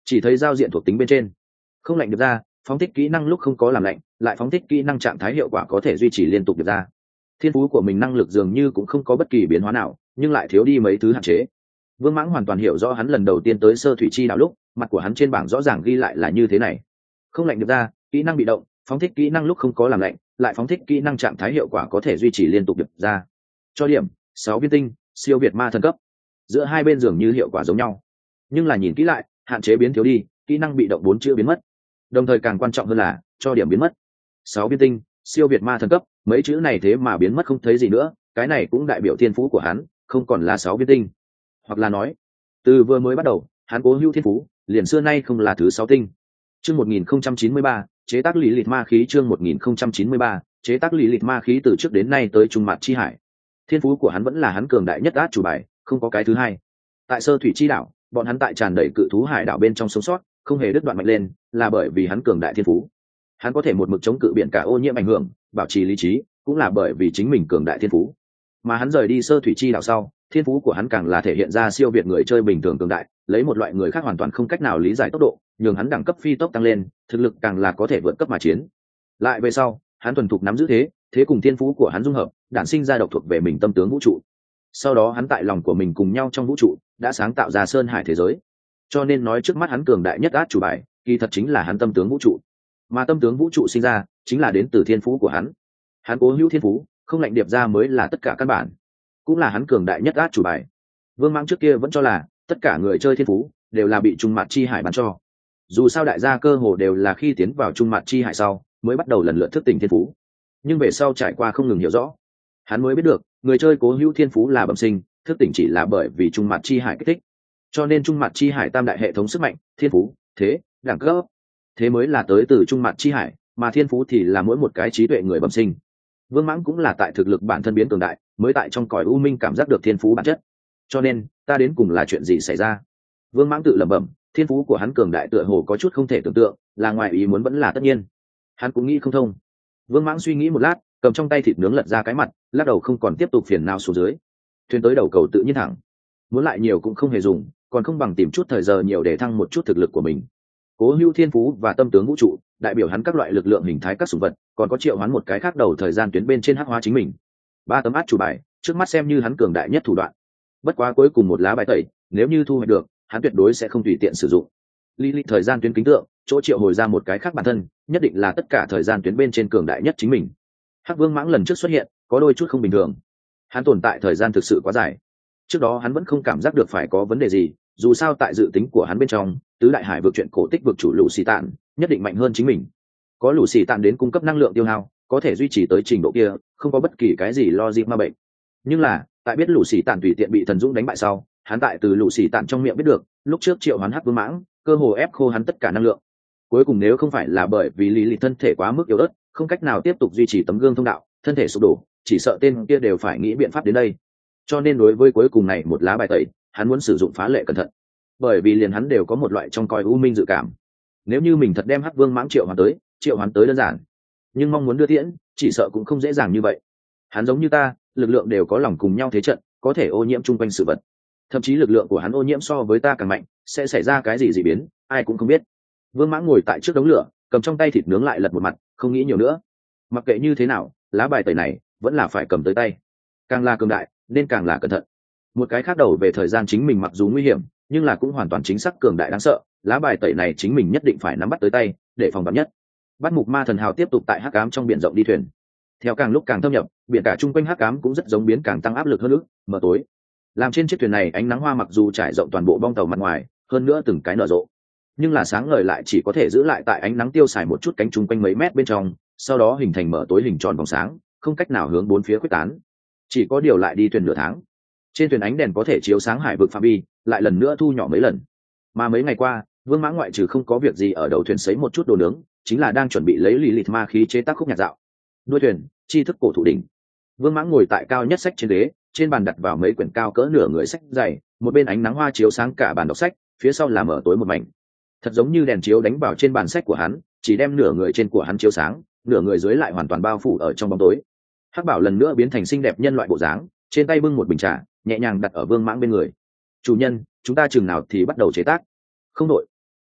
chỉ thấy giao diện thuộc tính bên trên không lạnh được ra, phóng thích kỹ năng lúc không có làm lạnh, lại phóng thích kỹ năng trạng thái hiệu quả có thể duy trì liên tục được ra. Thiên phú của mình năng lực dường như cũng không có bất kỳ biến hóa nào, nhưng lại thiếu đi mấy thứ hạn chế. Vương Mãng hoàn toàn hiểu rõ hắn lần đầu tiên tới Sơ Thủy Chi Đạo lúc, mặt của hắn trên bảng rõ ràng ghi lại là như thế này. Không lạnh được ra, kỹ năng bị động, phóng thích kỹ năng lúc không có làm lạnh, lại phóng thích kỹ năng trạng thái hiệu quả có thể duy trì liên tục được ra. Cho điểm 6 viên tinh, siêu việt ma thần cấp. Giữa hai bên dường như hiệu quả giống nhau, nhưng là nhìn kỹ lại, hạn chế biến thiếu đi, kỹ năng bị động 4 chữ biến mất. Đồng thời càng quan trọng hơn là cho điểm biến mất. 6 viên tinh, siêu việt ma thần cấp, mấy chữ này thế mà biến mất không thấy gì nữa, cái này cũng đại biểu thiên phú của hắn không còn là 6 viên tinh, hoặc là nói từ vừa mới bắt đầu hắn cố hữu thiên phú liền xưa nay không là thứ 6 tinh. Chương 1093, chế tác lý lịch ma khí. Chương 1093, chế tác lý lịch ma khí. Từ trước đến nay tới Trung Mạt Chi Hải, thiên phú của hắn vẫn là hắn cường đại nhất át chủ bài, không có cái thứ hai. Tại Sơ Thủy Chi Đảo, bọn hắn tại tràn đầy cự thú hải đảo bên trong sống sót, không hề đứt đoạn mạnh lên, là bởi vì hắn cường đại thiên phú. Hắn có thể một mực chống cự biển cả ô nhiễm ảnh hưởng, bảo trì lý trí, cũng là bởi vì chính mình cường đại thiên phú. Mà hắn rời đi Sơ Thủy Chi Đảo sau, thiên phú của hắn càng là thể hiện ra siêu việt người chơi bình thường cường đại, lấy một loại người khác hoàn toàn không cách nào lý giải tốc độ, nhường hắn đẳng cấp phi tốc tăng lên, thực lực càng là có thể vượt cấp mà chiến. Lại về sau, hắn thuần thục nắm giữ thế cùng thiên phú của hắn dung hợp, đản sinh ra độc thuộc về mình tâm tướng vũ trụ. Sau đó hắn tại lòng của mình cùng nhau trong vũ trụ đã sáng tạo ra sơn hải thế giới. Cho nên nói trước mắt hắn cường đại nhất át chủ bài, kỳ thật chính là hắn tâm tướng vũ trụ. Mà tâm tướng vũ trụ sinh ra chính là đến từ thiên phú của hắn. Hắn cố hữu thiên phú, không lạnh điệp ra mới là tất cả căn bản, cũng là hắn cường đại nhất át chủ bài. Vương Mãng trước kia vẫn cho là tất cả người chơi thiên phú đều là bị Trung Mạt Chi Hải bán cho. Dù sao đại gia cơ hồ đều là khi tiến vào Trung Mạt Chi Hải sau mới bắt đầu lần lượt thức tỉnh thiên phú, nhưng về sau trải qua không ngừng hiểu rõ, hắn mới biết được người chơi cố hữu thiên phú là bẩm sinh, thức tỉnh chỉ là bởi vì Trung Mạt Chi Hải kích thích. Cho nên Trung Mạt Chi Hải tam đại hệ thống sức mạnh, thiên phú, thế, đẳng cấp. Thế mới là tới từ Trung Mạt Chi Hải, mà thiên phú thì là mỗi một cái trí tuệ người bẩm sinh. Vương Mãng cũng là tại thực lực bản thân biến cường đại, mới tại trong cõi u minh cảm giác được thiên phú bản chất. Cho nên, ta đến cùng là chuyện gì xảy ra? Vương Mãng tự lẩm bẩm, thiên phú của hắn cường đại tựa hồ có chút không thể tưởng tượng, là ngoài ý muốn vẫn là tất nhiên. Hắn cũng nghĩ không thông. Vương Mãng suy nghĩ một lát, cầm trong tay thịt nướng lật ra cái mặt, lắc đầu không còn tiếp tục phiền não xuống dưới. Thuyền tới đầu cầu tự nhiên thẳng, muốn lại nhiều cũng không hề dùng, còn không bằng tìm chút thời giờ nhiều để thăng một chút thực lực của mình. Cố hữu thiên phú và tâm tướng vũ trụ, đại biểu hắn các loại lực lượng hình thái các sủng vật, còn có triệu hoán một cái khác đầu thời gian tuyến bên trên hắc hóa chính mình. 3 tấm át chủ bài, trước mắt xem như hắn cường đại nhất thủ đoạn. Bất quá cuối cùng một lá bài tẩy, nếu như thu hoạch được, hắn tuyệt đối sẽ không tùy tiện sử dụng. Lý lịch thời gian tuyến kính tượng, chỗ triệu hồi ra một cái khác bản thân, nhất định là tất cả thời gian tuyến bên trên cường đại nhất chính mình. Hắc Vương Mãng lần trước xuất hiện, có đôi chút không bình thường. Hắn tồn tại thời gian thực sự quá dài. Trước đó hắn vẫn không cảm giác được phải có vấn đề gì, dù sao tại dự tính của hắn bên trong, tứ đại hải vực chuyện cổ tích vực chủ lũ xì tạn nhất định mạnh hơn chính mình. Có lũ xì tạn đến cung cấp năng lượng tiêu hao, có thể duy trì tới trình độ kia, không có bất kỳ cái gì lo gì ma bệnh. Nhưng là, tại biết lũ xì tạn tùy tiện bị thần dũng đánh bại sau, hắn tại từ lũ xì tạn trong miệng biết được, lúc trước triệu hoán Hắc Vương Mãng, cơ hồ ép khô hắn tất cả năng lượng. Cuối cùng nếu không phải là bởi vì lý lịch thân thể quá mức yếu ớt, không cách nào tiếp tục duy trì tấm gương thông đạo, thân thể sụp đổ, chỉ sợ tên kia đều phải nghĩ biện pháp đến đây. Cho nên đối với cuối cùng này một lá bài tẩy, hắn muốn sử dụng phá lệ cẩn thận, bởi vì liền hắn đều có một loại trong coi u minh dự cảm. Nếu như mình thật đem Hắc Vương Mãng triệu hoán tới đơn giản, nhưng mong muốn đưa tiễn, chỉ sợ cũng không dễ dàng như vậy. Hắn giống như ta, lực lượng đều có lòng cùng nhau thế trận, có thể ô nhiễm chung quanh sự vật. Thậm chí lực lượng của hắn ô nhiễm so với ta càng mạnh, sẽ xảy ra cái gì dị biến, ai cũng không biết. Vương Mãng ngồi tại trước đống lửa, cầm trong tay thịt nướng lại lật một mặt, không nghĩ nhiều nữa. Mặc kệ như thế nào, lá bài tẩy này vẫn là phải cầm tới tay. Càng là cường đại, nên càng là cẩn thận. Một cái khác đầu về thời gian chính mình mặc dù nguy hiểm, nhưng là cũng hoàn toàn chính xác cường đại đáng sợ. Lá bài tẩy này chính mình nhất định phải nắm bắt tới tay, để phòng vạn nhất. Bắt Mục Ma Thần Hào tiếp tục tại hắc ám trong biển rộng đi thuyền. Theo càng lúc càng thâm nhập, biển cả chung quanh hắc ám cũng rất giống biến càng tăng áp lực hơn nữa, mờ tối. Làm trên chiếc thuyền này ánh nắng hoa mặc dù trải rộng toàn bộ bong tàu mặt ngoài, hơn nữa từng cái nở rộ, nhưng là sáng ngời lại chỉ có thể giữ lại tại ánh nắng tiêu xài một chút cánh chung quanh mấy mét bên trong, sau đó hình thành mở tối hình tròn vòng sáng, không cách nào hướng bốn phía khuếch tán. Chỉ có điều lại đi thuyền nửa tháng, trên thuyền ánh đèn có thể chiếu sáng hải vực phạm vi lại lần nữa thu nhỏ mấy lần. Mà mấy ngày qua, Vương Mãng ngoại trừ không có việc gì ở đầu thuyền sấy một chút đồ nướng, chính là đang chuẩn bị lấy lì lịt ma khí chế tác khúc nhạc dạo. Đuôi thuyền, tri thức cổ thụ đỉnh. Vương Mãng ngồi tại cao nhất sách trên ghế, trên bàn đặt vào mấy quyển cao cỡ nửa người sách dày, một bên ánh nắng hoa chiếu sáng cả bàn đọc sách, phía sau là mở tối một mảnh. Thật giống như đèn chiếu đánh vào trên bàn sách của hắn, chỉ đem nửa người trên của hắn chiếu sáng, nửa người dưới lại hoàn toàn bao phủ ở trong bóng tối. Hắc Bảo lần nữa biến thành xinh đẹp nhân loại bộ dáng, trên tay bưng một bình trà, nhẹ nhàng đặt ở Vương Mãng bên người. "Chủ nhân, chúng ta chừng nào thì bắt đầu chế tác?" "Không đội."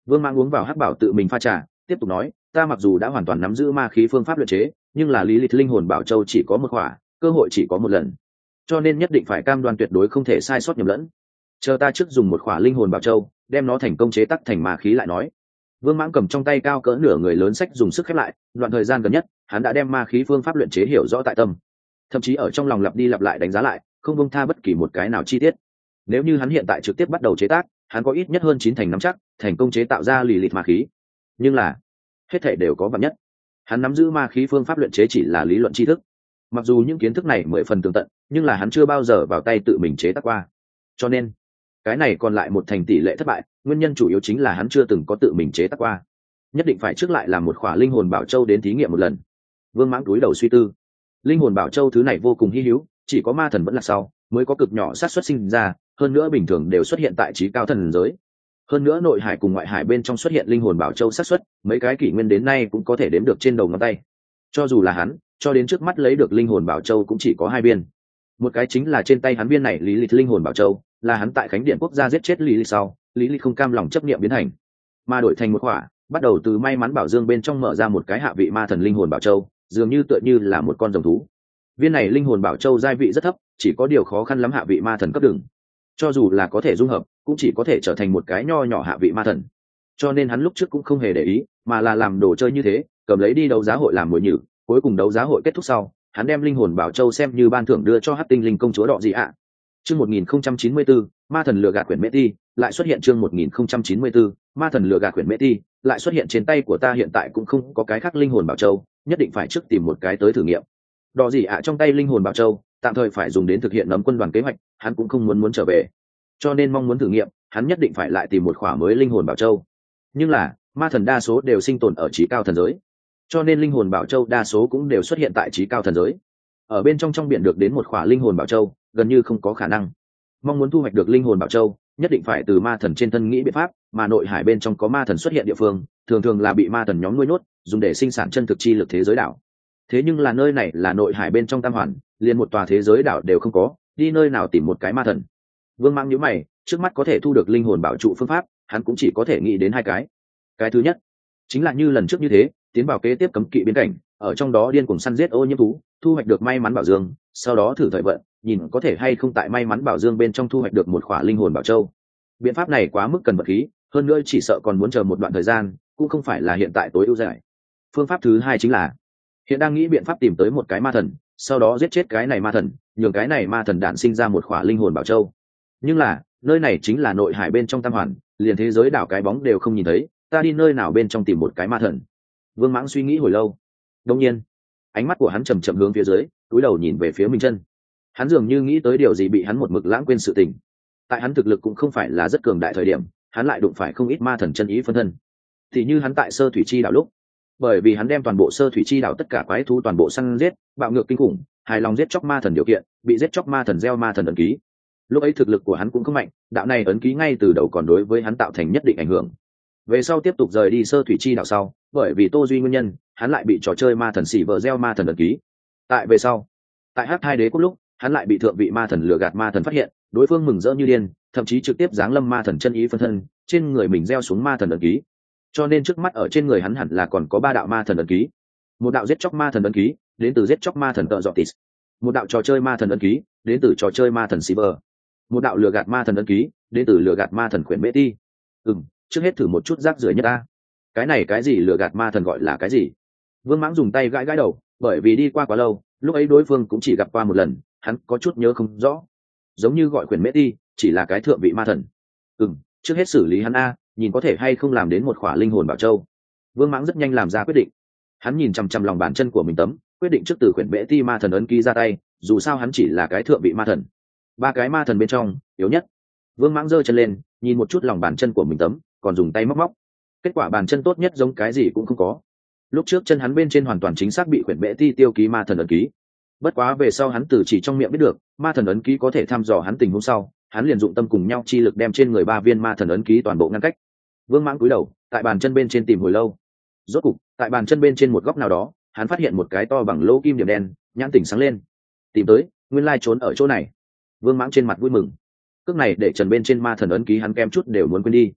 Vương Mãng uống vào hắc bảo tự mình pha trà, tiếp tục nói, ta mặc dù đã hoàn toàn nắm giữ ma khí phương pháp luyện chế, nhưng là lý lịch linh hồn bảo châu chỉ có một khỏa, cơ hội chỉ có một lần, cho nên nhất định phải cam đoan tuyệt đối không thể sai sót nhầm lẫn. Chờ ta trước dùng một khỏa linh hồn bảo châu, đem nó thành công chế tác thành ma khí lại nói. Vương Mãng cầm trong tay cao cỡ nửa người lớn sách dùng sức khép lại, đoạn thời gian gần nhất, hắn đã đem ma khí phương pháp luyện chế hiểu rõ tại tâm, thậm chí ở trong lòng lặp đi lặp lại đánh giá lại, không buông tha bất kỳ một cái nào chi tiết. Nếu như hắn hiện tại trực tiếp bắt đầu chế tác, hắn có ít nhất hơn 9 thành nắm chắc thành công chế tạo ra lì lịt ma khí. Nhưng là hết thảy đều có vạn nhất, hắn nắm giữ ma khí phương pháp luyện chế chỉ là lý luận tri thức. Mặc dù những kiến thức này 10 phần tường tận, nhưng là hắn chưa bao giờ vào tay tự mình chế tác qua, cho nên cái này còn lại 1 thành tỷ lệ thất bại, nguyên nhân chủ yếu chính là hắn chưa từng có tự mình chế tác qua. Nhất định phải trước lại làm một khỏa linh hồn bảo châu đến thí nghiệm một lần. Vương Mãng cúi đầu suy tư. Linh hồn bảo châu thứ này vô cùng hy hữu, chỉ có ma thần vẫn là sau mới có cực nhỏ xác suất sinh ra, hơn nữa bình thường đều xuất hiện tại trí cao thần giới. Hơn nữa nội hải cùng ngoại hải bên trong xuất hiện linh hồn bảo châu xác suất, mấy cái kỷ nguyên đến nay cũng có thể đếm được trên đầu ngón tay. Cho dù là hắn, cho đến trước mắt lấy được linh hồn bảo châu cũng chỉ có 2 viên. Một cái chính là trên tay hắn viên này lý lịch linh hồn bảo châu, là hắn tại Khánh Điện Quốc gia giết chết lý lịch sau, lý lịch không cam lòng chấp niệm biến thành, mà đổi thành một khỏa, bắt đầu từ may mắn bảo dương bên trong mở ra một cái hạ vị ma thần linh hồn bảo châu, dường như tựa như là một con rồng thú. Viên này linh hồn bảo châu giai vị rất thấp, chỉ có điều khó khăn lắm hạ vị ma thần cấp đường. Cho dù là có thể dung hợp, cũng chỉ có thể trở thành một cái nho nhỏ hạ vị ma thần. Cho nên hắn lúc trước cũng không hề để ý, mà là làm đồ chơi như thế, cầm lấy đi đấu giá hội làm mồi nhử. Cuối cùng đấu giá hội kết thúc sau, hắn đem linh hồn bảo châu xem như ban thưởng đưa cho Hắc Tinh Linh công chúa Đọ Dị ạ. Chương 1094, ma thần lừa gạt quyển mễ ti, lại xuất hiện chương 1094, ma thần lừa gạt quyển mễ ti, lại xuất hiện trên tay của ta hiện tại cũng không có cái khác linh hồn bảo châu, nhất định phải trước tìm một cái tới thử nghiệm. Đọ Dị ạ trong tay linh hồn bảo châu, tạm thời phải dùng đến thực hiện nấm quân đoàn kế hoạch, hắn cũng không muốn trở về. Cho nên mong muốn thử nghiệm, hắn nhất định phải lại tìm một khỏa mới linh hồn bảo châu. Nhưng là, ma thần đa số đều sinh tồn ở trí cao thần giới, cho nên linh hồn bảo châu đa số cũng đều xuất hiện tại trí cao thần giới. Ở bên trong biển được đến một khỏa linh hồn bảo châu, gần như không có khả năng. Mong muốn thu hoạch được linh hồn bảo châu, nhất định phải từ ma thần trên thân nghĩ biện pháp, mà nội hải bên trong có ma thần xuất hiện địa phương, thường thường là bị ma thần nhóm nuôi nhốt, dùng để sinh sản chân thực chi lực thế giới đảo. Thế nhưng là nơi này là nội hải bên trong tam hoàn, liền một tòa thế giới đảo đều không có, đi nơi nào tìm một cái ma thần. Vương Mãng nhíu mày, trước mắt có thể thu được linh hồn bảo trụ phương pháp, hắn cũng chỉ có thể nghĩ đến 2 cái. Cái thứ nhất, chính là như lần trước như thế, tiến vào kế tiếp cấm kỵ biên cảnh, ở trong đó điên cuồng săn giết ô nhiễm thú, thu hoạch được may mắn bảo dương, sau đó thử thời vận, nhìn có thể hay không tại may mắn bảo dương bên trong thu hoạch được một khỏa linh hồn bảo châu. Biện pháp này quá mức cần vật khí, hơn nữa chỉ sợ còn muốn chờ một đoạn thời gian, cũng không phải là hiện tại tối ưu giải. Phương pháp thứ 2 chính là hiện đang nghĩ biện pháp tìm tới một cái ma thần, sau đó giết chết cái này ma thần, nhường cái này ma thần đản sinh ra một khỏa linh hồn bảo châu. Nhưng là nơi này chính là nội hải bên trong tam hoàn, liền thế giới đảo cái bóng đều không nhìn thấy, ta đi nơi nào bên trong tìm một cái ma thần? Vương Mãng suy nghĩ hồi lâu, đột nhiên ánh mắt của hắn chầm chậm hướng phía dưới, cúi đầu nhìn về phía Minh Chân. Hắn dường như nghĩ tới điều gì bị hắn một mực lãng quên sự tình. Tại hắn thực lực cũng không phải là rất cường đại thời điểm, hắn lại đụng phải không ít ma thần chân ý phân thân. Thì như hắn tại Sơ Thủy Chi đảo lúc, bởi vì hắn đem toàn bộ Sơ Thủy Chi đảo tất cả quái thú toàn bộ săn giết, bạo ngược kinh khủng, hài lòng giết chóc ma thần điều kiện, bị giết chóc ma thần gieo ma thần ấn ký. Lúc ấy thực lực của hắn cũng không mạnh, đạo này ấn ký ngay từ đầu còn đối với hắn tạo thành nhất định ảnh hưởng. Về sau tiếp tục rời đi Sơ Thủy Chi đảo sau, bởi vì Tô Duy nguyên nhân, hắn lại bị trò chơi ma thần xỉ vợ gieo ma thần ấn ký. Tại về sau, tại Hắc Hai Đế Quốc lúc, hắn lại bị thượng vị ma thần lừa gạt ma thần phát hiện, đối phương mừng rỡ như điên, thậm chí trực tiếp giáng lâm ma thần chân ý phân thân, trên người mình gieo xuống ma thần ấn ký. Cho nên trước mắt ở trên người hắn hẳn là còn có 3 đạo ma thần ấn ký. Một đạo giết chóc ma thần ấn ký, đến từ giết chóc ma thần Tợ Dọ Tịt. Một đạo trò chơi ma thần ấn ký, đến từ trò chơi ma thần Silver. Một đạo lừa gạt ma thần ấn ký, đến từ lừa gạt ma thần Quyển Mễ Ti. Trước hết thử một chút rác rưởi nhất ta. Cái này cái gì lừa gạt ma thần gọi là cái gì? Vương Mãng dùng tay gãi gãi đầu, bởi vì đi qua quá lâu, lúc ấy đối phương cũng chỉ gặp qua một lần, hắn có chút nhớ không rõ. Giống như gọi Quyển Mễ Ti, chỉ là cái thượng vị ma thần. Trước hết xử lý hắn a, nhìn có thể hay không làm đến một khỏa linh hồn bảo châu. Vương Mãng rất nhanh làm ra quyết định. Hắn nhìn chằm chằm lòng bàn chân của mình tấm, quyết định trước từ Quyển Mễ Ti ma thần ấn ký ra tay, dù sao hắn chỉ là cái thượng vị ma thần. 3 cái ma thần bên trong, yếu nhất. Vương Mãng giơ chân lên, nhìn một chút lòng bàn chân của mình tấm, còn dùng tay móc móc. Kết quả bàn chân tốt nhất giống cái gì cũng không có. Lúc trước chân hắn bên trên hoàn toàn chính xác bị Quyển Mễ Ti tiêu ký ma thần ấn ký. Bất quá về sau hắn từ chỉ trong miệng biết được, ma thần ấn ký có thể thăm dò hắn tình huống sau, hắn liền dụng tâm cùng nhau chi lực đem trên người 3 viên ma thần ấn ký toàn bộ ngăn cách. Vương Mãng cúi đầu, tại bàn chân bên trên tìm hồi lâu. Rốt cục, tại bàn chân bên trên một góc nào đó, hắn phát hiện một cái to bằng lỗ kim điểm đen, nhãn tỉnh sáng lên. Tìm tới, nguyên lai trốn ở chỗ này. Vương Mãng trên mặt vui mừng. Cước này để trần bên trên ma thần ấn ký hắn kem chút đều muốn quên đi.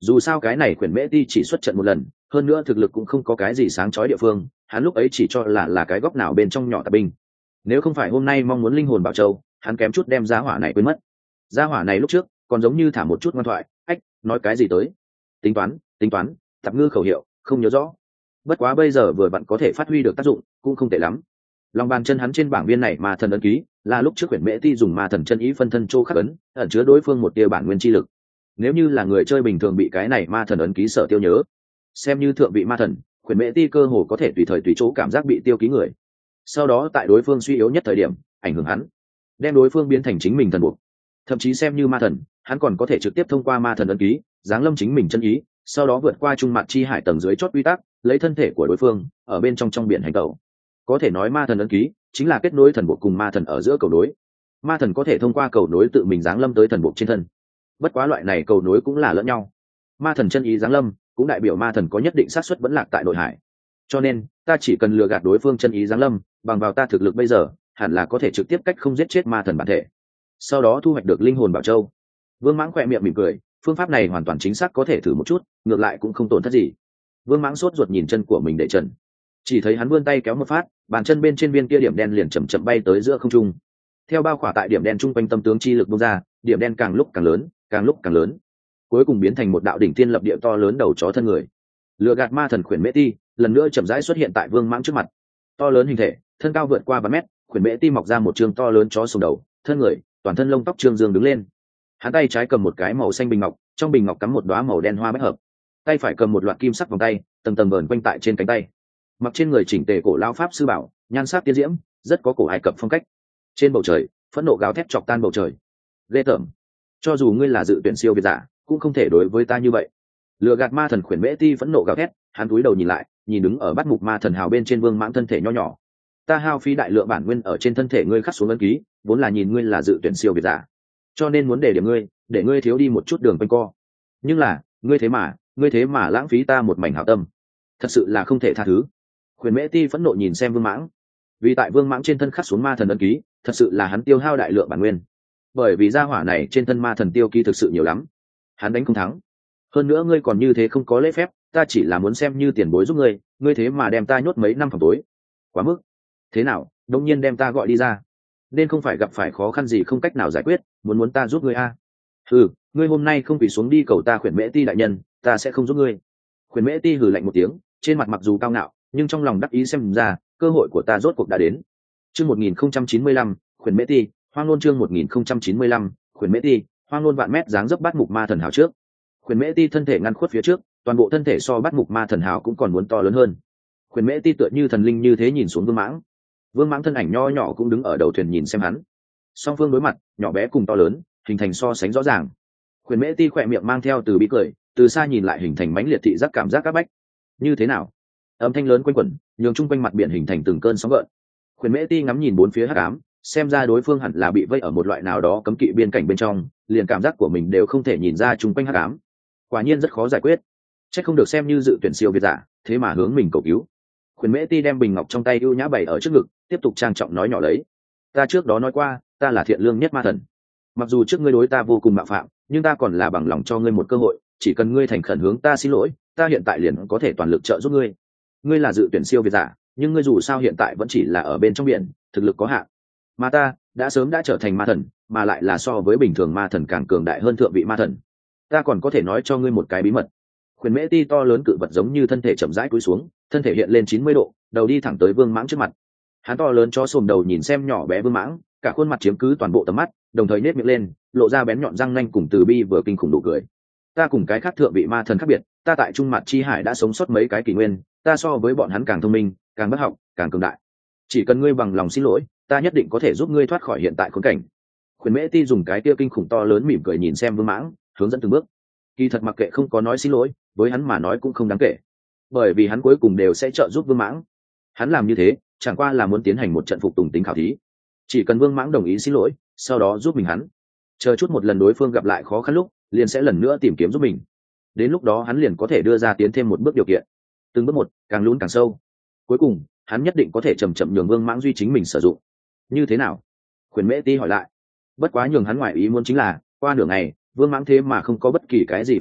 Dù sao cái này khuyển mễ ti chỉ xuất trận một lần, hơn nữa thực lực cũng không có cái gì sáng chói địa phương, hắn lúc ấy chỉ cho là cái góc nào bên trong nhỏ tạp binh. Nếu không phải hôm nay mong muốn linh hồn bảo châu, hắn kém chút đem giá hỏa này quên mất. Giá hỏa này lúc trước còn giống như thả một chút ngoan thoại, ách, nói cái gì tới? Tính toán, tạp ngư khẩu hiệu, không nhớ rõ. Bất quá bây giờ vừa vặn có thể phát huy được tác dụng, cũng không tệ lắm. Lòng bàn chân hắn trên bảng viên này ma thần ấn ký, là lúc trước khuyển mễ ti dùng ma thần chân ý phân thân chô khắc ấn, ẩn chứa đối phương một tia bản nguyên chi lực. Nếu như là người chơi bình thường bị cái này ma thần ấn ký sợ tiêu nhớ, xem như thượng vị ma thần, khuyển mễ ti cơ hồ có thể tùy thời tùy chỗ cảm giác bị tiêu ký người. Sau đó tại đối phương suy yếu nhất thời điểm, ảnh hưởng hắn, đem đối phương biến thành chính mình thần buộc. Thậm chí xem như ma thần, hắn còn có thể trực tiếp thông qua ma thần ấn ký giáng lâm chính mình chân ý, sau đó vượt qua trung mặt chi hải tầng dưới chót quy tắc, lấy thân thể của đối phương ở bên trong biển hành tẩu. Có thể nói ma thần ấn ký chính là kết nối thần buộc cùng ma thần ở giữa cầu nối. Ma thần có thể thông qua cầu nối tự mình giáng lâm tới thần buộc trên thân. Bất quá loại này cầu nối cũng là lẫn nhau. Ma thần chân ý giáng lâm cũng đại biểu ma thần có nhất định xác suất vẫn lạc tại nội hải. Cho nên ta chỉ cần lừa gạt đối phương chân ý giáng lâm, bằng vào ta thực lực bây giờ, hẳn là có thể trực tiếp cách không giết chết ma thần bản thể. Sau đó thu hoạch được linh hồn bảo châu. Vương Mãng khỏe miệng mỉm cười, phương pháp này hoàn toàn chính xác, có thể thử một chút, ngược lại cũng không tổn thất gì. Vương Mãng sốt ruột nhìn chân của mình để trần, chỉ thấy hắn vươn tay kéo một phát, bàn chân bên trên viên kia điểm đen liền chậm chậm bay tới giữa không trung. Theo bao khỏa tại điểm đen trung quanh tâm tướng chi lực bung ra, điểm đen càng lúc càng lớn, càng lúc càng lớn, cuối cùng biến thành một đạo đỉnh thiên lập địa to lớn đầu chó thân người. Lừa gạt ma thần khuyển mễ ti lần nữa chậm rãi xuất hiện tại Vương Mãng trước mặt. To lớn hình thể, thân cao vượt qua 3 mét, khuyển mễ ti mọc ra một trương to lớn chó sừng đầu, thân người, toàn thân lông tóc trương dương đứng lên. Hắn tay trái cầm một cái màu xanh bình ngọc, trong bình ngọc cắm một đóa màu đen hoa bách hợp. Tay phải cầm một loạt kim sắc vòng tay, tầng tầng vờn quanh tại trên cánh tay. Mặc trên người chỉnh tề cổ lao pháp sư bảo, nhan sắc tiên diễm, rất có cổ Ai Cập phong cách. Trên bầu trời, phẫn nộ gào thét chọc tan bầu trời. Ghê tởm, cho dù ngươi là dự tuyển siêu việt giả, cũng không thể đối với ta như vậy. Lừa gạt ma thần khuyển mễ ti phẫn nộ gào thét, hắn cúi đầu nhìn lại, nhìn đứng ở bát mục ma thần hào bên trên Vương Mãng thân thể nho nhỏ. Ta hao phí đại lượng bản nguyên ở trên thân thể ngươi khắc xuống ấn ký, vốn là nhìn ngươi là dự tuyển siêu việt giả, cho nên muốn để điểm ngươi, để ngươi thiếu đi một chút đường quanh co. Nhưng là ngươi thế mà lãng phí ta một mảnh hảo tâm, thật sự là không thể tha thứ. Khuyển mễ ti phẫn nộ nhìn xem Vương Mãng, vì tại Vương Mãng trên thân khắc xuống ma thần ấn ký, thật sự là hắn tiêu hao đại lượng bản nguyên. Bởi vì gia hỏa này trên thân ma thần tiêu ký thực sự nhiều lắm, hắn đánh không thắng. Hơn nữa ngươi còn như thế không có lễ phép, ta chỉ là muốn xem như tiền bối giúp ngươi, ngươi thế mà đem ta nhốt mấy năm phòng tối, quá mức. Thế nào, đông nhiên đem ta gọi đi ra, nên không phải gặp phải khó khăn gì không cách nào giải quyết, muốn ta giúp ngươi a? Ừ, ngươi hôm nay không quỳ xuống đi cầu ta khuyển mễ ti đại nhân, ta sẽ không giúp ngươi. Khuyển mễ ti hừ lạnh một tiếng, trên mặt mặc dù cao ngạo, nhưng trong lòng đắc ý xem ra cơ hội của ta rốt cuộc đã đến. Chương 1095, khuyển mễ ti, hoang ngôn. Chương 1095, khuyển mễ ti, hoang ngôn. Vạn mét dáng dấp bát mục ma thần hào trước. Khuyển mễ ti thân thể ngăn khuất phía trước, toàn bộ thân thể so bát mục ma thần hào cũng còn muốn to lớn hơn. Khuyển mễ ti tựa như thần linh như thế nhìn xuống Vương Mãng. Vương Mãng thân ảnh nho nhỏ cũng đứng ở đầu thuyền nhìn xem hắn. Song phương đối mặt, nhỏ bé cùng to lớn, hình thành so sánh rõ ràng. Khuyển mễ ti khỏe miệng mang theo từ bí cười, từ xa nhìn lại hình thành mãnh liệt thị giác cảm giác áp bách. Như thế nào? Âm thanh lớn quanh quẩn, nhường chung quanh mặt biển hình thành từng cơn sóng gợn. Khuyển mễ ti ngắm nhìn bốn phía hắc ám, xem ra đối phương hẳn là bị vây ở một loại nào đó cấm kỵ biên cảnh bên trong, liền cảm giác của mình đều không thể nhìn ra chung quanh hắc ám. Quả nhiên rất khó giải quyết. Chắc không được xem như dự tuyển siêu việt giả, thế mà hướng mình cầu cứu. Khuyển mễ ti đem bình ngọc trong tay ưu nhã bày ở trước ngực, tiếp tục trang trọng nói nhỏ lấy. Ta trước đó nói qua, ta là thiện lương nhất ma thần. Mặc dù trước ngươi đối ta vô cùng mạo phạm, nhưng ta còn là bằng lòng cho ngươi một cơ hội, chỉ cần ngươi thành khẩn hướng ta xin lỗi, ta hiện tại liền có thể toàn lực trợ giúp ngươi. Ngươi là dự tuyển siêu việt giả, nhưng ngươi dù sao hiện tại vẫn chỉ là ở bên trong biển, thực lực có hạn. Mà ta đã sớm đã trở thành ma thần, mà lại là so với bình thường ma thần càng cường đại hơn thượng vị ma thần. Ta còn có thể nói cho ngươi một cái bí mật. Khuyển mễ ti to lớn cự vật giống như thân thể chậm rãi cúi xuống, thân thể hiện lên 90 độ, đầu đi thẳng tới Vương Mãng trước mặt. Hắn to lớn chó sồm đầu nhìn xem nhỏ bé Vương Mãng, cả khuôn mặt chiếm cứ toàn bộ tầm mắt, đồng thời nết miệng lên, lộ ra bén nhọn răng nanh cùng từ bi vừa kinh khủng nụ cười. Ta cùng cái khác thượng vị ma thần khác biệt, ta tại trung mặt chi hải đã sống sót mấy cái kỷ nguyên, ta so với bọn hắn càng thông minh, càng bất học, càng cường đại. Chỉ cần ngươi bằng lòng xin lỗi, ta nhất định có thể giúp ngươi thoát khỏi hiện tại khốn cảnh. Khuyển mễ ti dùng cái tia kinh khủng to lớn mỉm cười nhìn xem Vương Mãng, hướng dẫn từng bước. Kỳ thật mặc kệ không có nói xin lỗi, với hắn mà nói cũng không đáng kể, bởi vì hắn cuối cùng đều sẽ trợ giúp Vương Mãng. Hắn làm như thế chẳng qua là muốn tiến hành một trận phục tùng tính khảo thí. Chỉ cần Vương Mãng đồng ý xin lỗi, sau đó giúp mình hắn, chờ chút một lần đối phương gặp lại khó khăn lúc, liền sẽ lần nữa tìm kiếm giúp mình. Đến lúc đó hắn liền có thể đưa ra tiến thêm một bước điều kiện, từng bước một, càng lún càng sâu. Cuối cùng hắn nhất định có thể chậm chậm nhường Vương Mãng duy chính mình sử dụng. Như thế nào? Khuyển mễ ti hỏi lại. Bất quá nhường hắn ngoại ý muốn chính là, qua nửa ngày Vương Mãng thế mà không có bất kỳ cái gì phản ứng,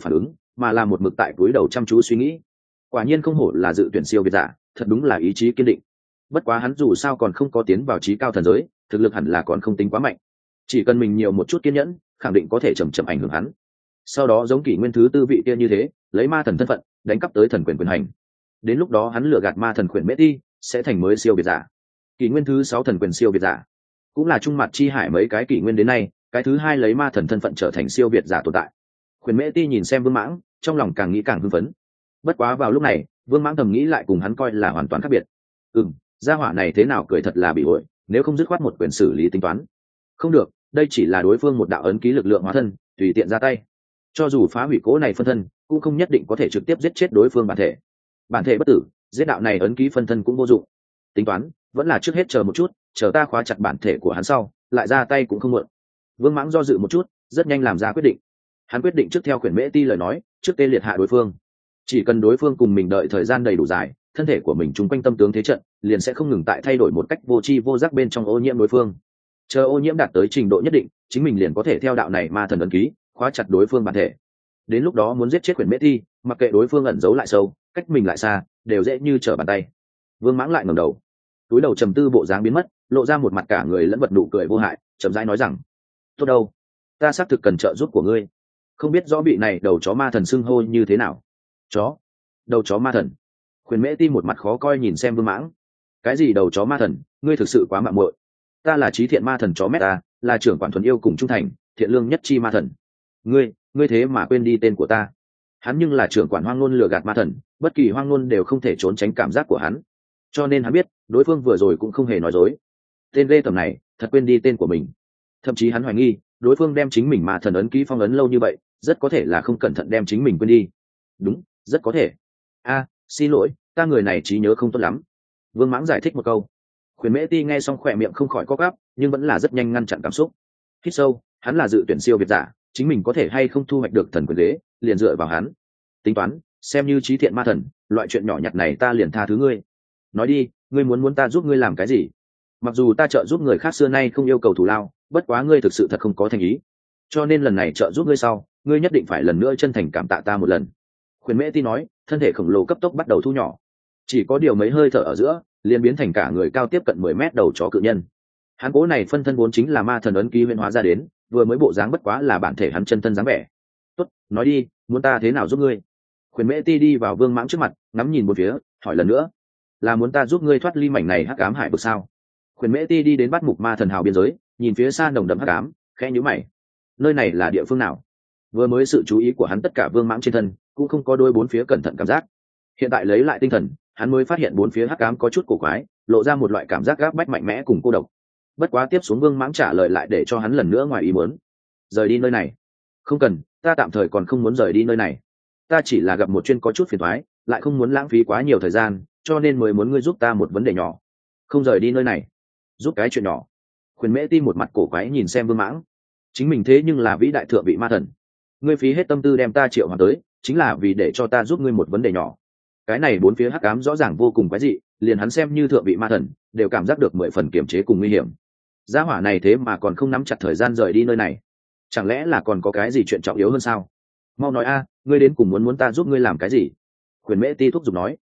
mà là một mực tại túi đầu chăm chú suy nghĩ. Quả nhiên không hổ là dự tuyển siêu việt giả, thật đúng là ý chí kiên định. Bất quá hắn dù sao còn không có tiến vào trí cao thần giới, thực lực hẳn là còn không tính quá mạnh, chỉ cần mình nhiều một chút kiên nhẫn, khẳng định có thể chậm chậm ảnh hưởng hắn. Sau đó giống kỷ nguyên thứ tư vị kia như thế, lấy ma thần thân phận đánh cắp tới thần quyền quyền hành. Đến lúc đó hắn lừa gạt ma thần khuyển mễ ti, sẽ thành mới siêu việt giả. Kỷ nguyên thứ 6 thần quyền siêu việt giả, cũng là trung mặt chi hải mấy cái kỷ nguyên đến nay cái thứ hai lấy ma thần thân phận trở thành siêu việt giả tồn tại. Khuyển mễ ti nhìn xem Vương Mãng, trong lòng càng nghĩ càng hưng phấn. Bất quá vào lúc này, Vương Mãng thầm nghĩ lại cùng hắn coi là hoàn toàn khác biệt. Gia hỏa này thế nào cười thật là bị ổi, nếu không dứt khoát một quyền xử lý tính toán. Không được, đây chỉ là đối phương một đạo ấn ký lực lượng hóa thân, tùy tiện ra tay. Cho dù phá hủy cố này phân thân, cũng không nhất định có thể trực tiếp giết chết đối phương bản thể. Bản thể bất tử, giết đạo này ấn ký phân thân cũng vô dụng. Tính toán, vẫn là trước hết chờ một chút, chờ ta khóa chặt bản thể của hắn sau, lại ra tay cũng không muộn. Vương Mãng do dự một chút, rất nhanh làm ra quyết định. Hắn quyết định trước theo Khuyển Mễ Ti lời nói, trước tê liệt hạ đối phương. Chỉ cần đối phương cùng mình đợi thời gian đầy đủ dài, thân thể của mình chung quanh tâm tướng thế trận, liền sẽ không ngừng tại thay đổi một cách vô tri vô giác bên trong ô nhiễm đối phương. Chờ ô nhiễm đạt tới trình độ nhất định, chính mình liền có thể theo đạo này ma thần ấn ký, khóa chặt đối phương bản thể. Đến lúc đó muốn giết chết Khuyển Mễ Ti, mặc kệ đối phương ẩn giấu lại sâu, cách mình lại xa, đều dễ như trở bàn tay. Vương Mãng lại ngẩng đầu, túi đầu trầm tư bộ dáng biến mất, lộ ra một mặt cả người lẫn vật nụ cười vô hại, chậm rãi nói rằng: "Tốt đâu, ta xác thực cần trợ giúp của ngươi. Không biết rõ bị này đầu chó ma thần xưng hô như thế nào?" "Chó? Đầu chó ma thần?" Khuyển Mễ Ti một mặt khó coi nhìn xem Vương Mãng. "Cái gì đầu chó ma thần, ngươi thực sự quá mạo muội. Ta là trí thiện ma thần chó Meta, là trưởng quản thuần yêu cùng trung thành, thiện lương nhất chi ma thần. Ngươi thế mà quên đi tên của ta?" Hắn nhưng là trưởng quản hoang ngôn lừa gạt ma thần, bất kỳ hoang ngôn đều không thể trốn tránh cảm giác của hắn. Cho nên hắn biết, đối phương vừa rồi cũng không hề nói dối. Tên ghê tởm này, thật quên đi tên của mình. Thậm chí hắn hoài nghi, đối phương đem chính mình ma thần ấn ký phong ấn lâu như vậy, rất có thể là không cẩn thận đem chính mình quên đi. Đúng, rất có thể. Xin lỗi, ta người này trí nhớ không tốt lắm. Vương Mãng giải thích một câu. Khuyển Mễ Ti nghe xong khỏe miệng không khỏi co quắp, nhưng vẫn là rất nhanh ngăn chặn cảm xúc. Hít sâu, hắn là dự tuyển siêu việt giả, chính mình có thể hay không thu hoạch được thần quyền ghế, liền dựa vào hắn. Tính toán, xem như trí thiện ma thần, loại chuyện nhỏ nhặt này ta liền tha thứ ngươi. Nói đi, ngươi muốn ta giúp ngươi làm cái gì? Mặc dù ta trợ giúp người khác xưa nay không yêu cầu thù lao, bất quá ngươi thực sự thật không có thành ý. Cho nên lần này trợ giúp ngươi sau, ngươi nhất định phải lần nữa chân thành cảm tạ ta một lần. Khuyển Mễ Ti nói, thân thể khổng lồ cấp tốc bắt đầu thu nhỏ. Chỉ có điều mấy hơi thở ở giữa, liền biến thành cả người cao tiếp cận 10 mét đầu chó cự nhân. Hắn cố này phân thân vốn chính là ma thần ấn ký huyễn hóa ra đến, vừa mới bộ dáng bất quá là bản thể hắn chân thân dáng vẻ. Tốt, nói đi, muốn ta thế nào giúp ngươi? Khuyển Mễ Ti đi vào Vương Mãng trước mặt, ngắm nhìn một phía, hỏi lần nữa, là muốn ta giúp ngươi thoát ly mảnh này hắc ám hải vực sao? Khuyển Mễ Ti đi đến bắt mục ma thần hào biên giới, nhìn phía xa nồng đậm hắc ám, khẽ nhíu mày. Nơi này là địa phương nào? Vừa mới sự chú ý của hắn tất cả Vương Mãng trên thân, cũng không có đôi bốn phía cẩn thận cảm giác. Hiện tại lấy lại tinh thần, hắn mới phát hiện bốn phía hắc ám có chút cổ quái, lộ ra một loại cảm giác gáp bách mạnh mẽ cùng cô độc. Bất quá tiếp xuống Vương Mãng trả lời lại để cho hắn lần nữa ngoài ý muốn. Rời đi nơi này? Không cần, ta tạm thời còn không muốn rời đi nơi này. Ta chỉ là gặp một chuyên có chút phiền toái, lại không muốn lãng phí quá nhiều thời gian, cho nên mới muốn ngươi giúp ta một vấn đề nhỏ. Không rời đi nơi này? Giúp cái chuyện nhỏ? Khuyển Mễ Ti một mặt cổ quái nhìn xem Vương Mãng. Chính mình thế nhưng là vĩ đại thượng vị ma thần, ngươi phí hết tâm tư đem ta triệu hoàn tới, chính là vì để cho ta giúp ngươi một vấn đề nhỏ. Cái này bốn phía hắc ám rõ ràng vô cùng quái dị, liền hắn xem như thượng vị ma thần, đều cảm giác được 10 phần kiềm chế cùng nguy hiểm. Gia hỏa này thế mà còn không nắm chặt thời gian rời đi nơi này, chẳng lẽ là còn có cái gì chuyện trọng yếu hơn sao? Mau nói a, ngươi đến cùng muốn ta giúp ngươi làm cái gì? Khuyển Mễ Ti thúc giục nói.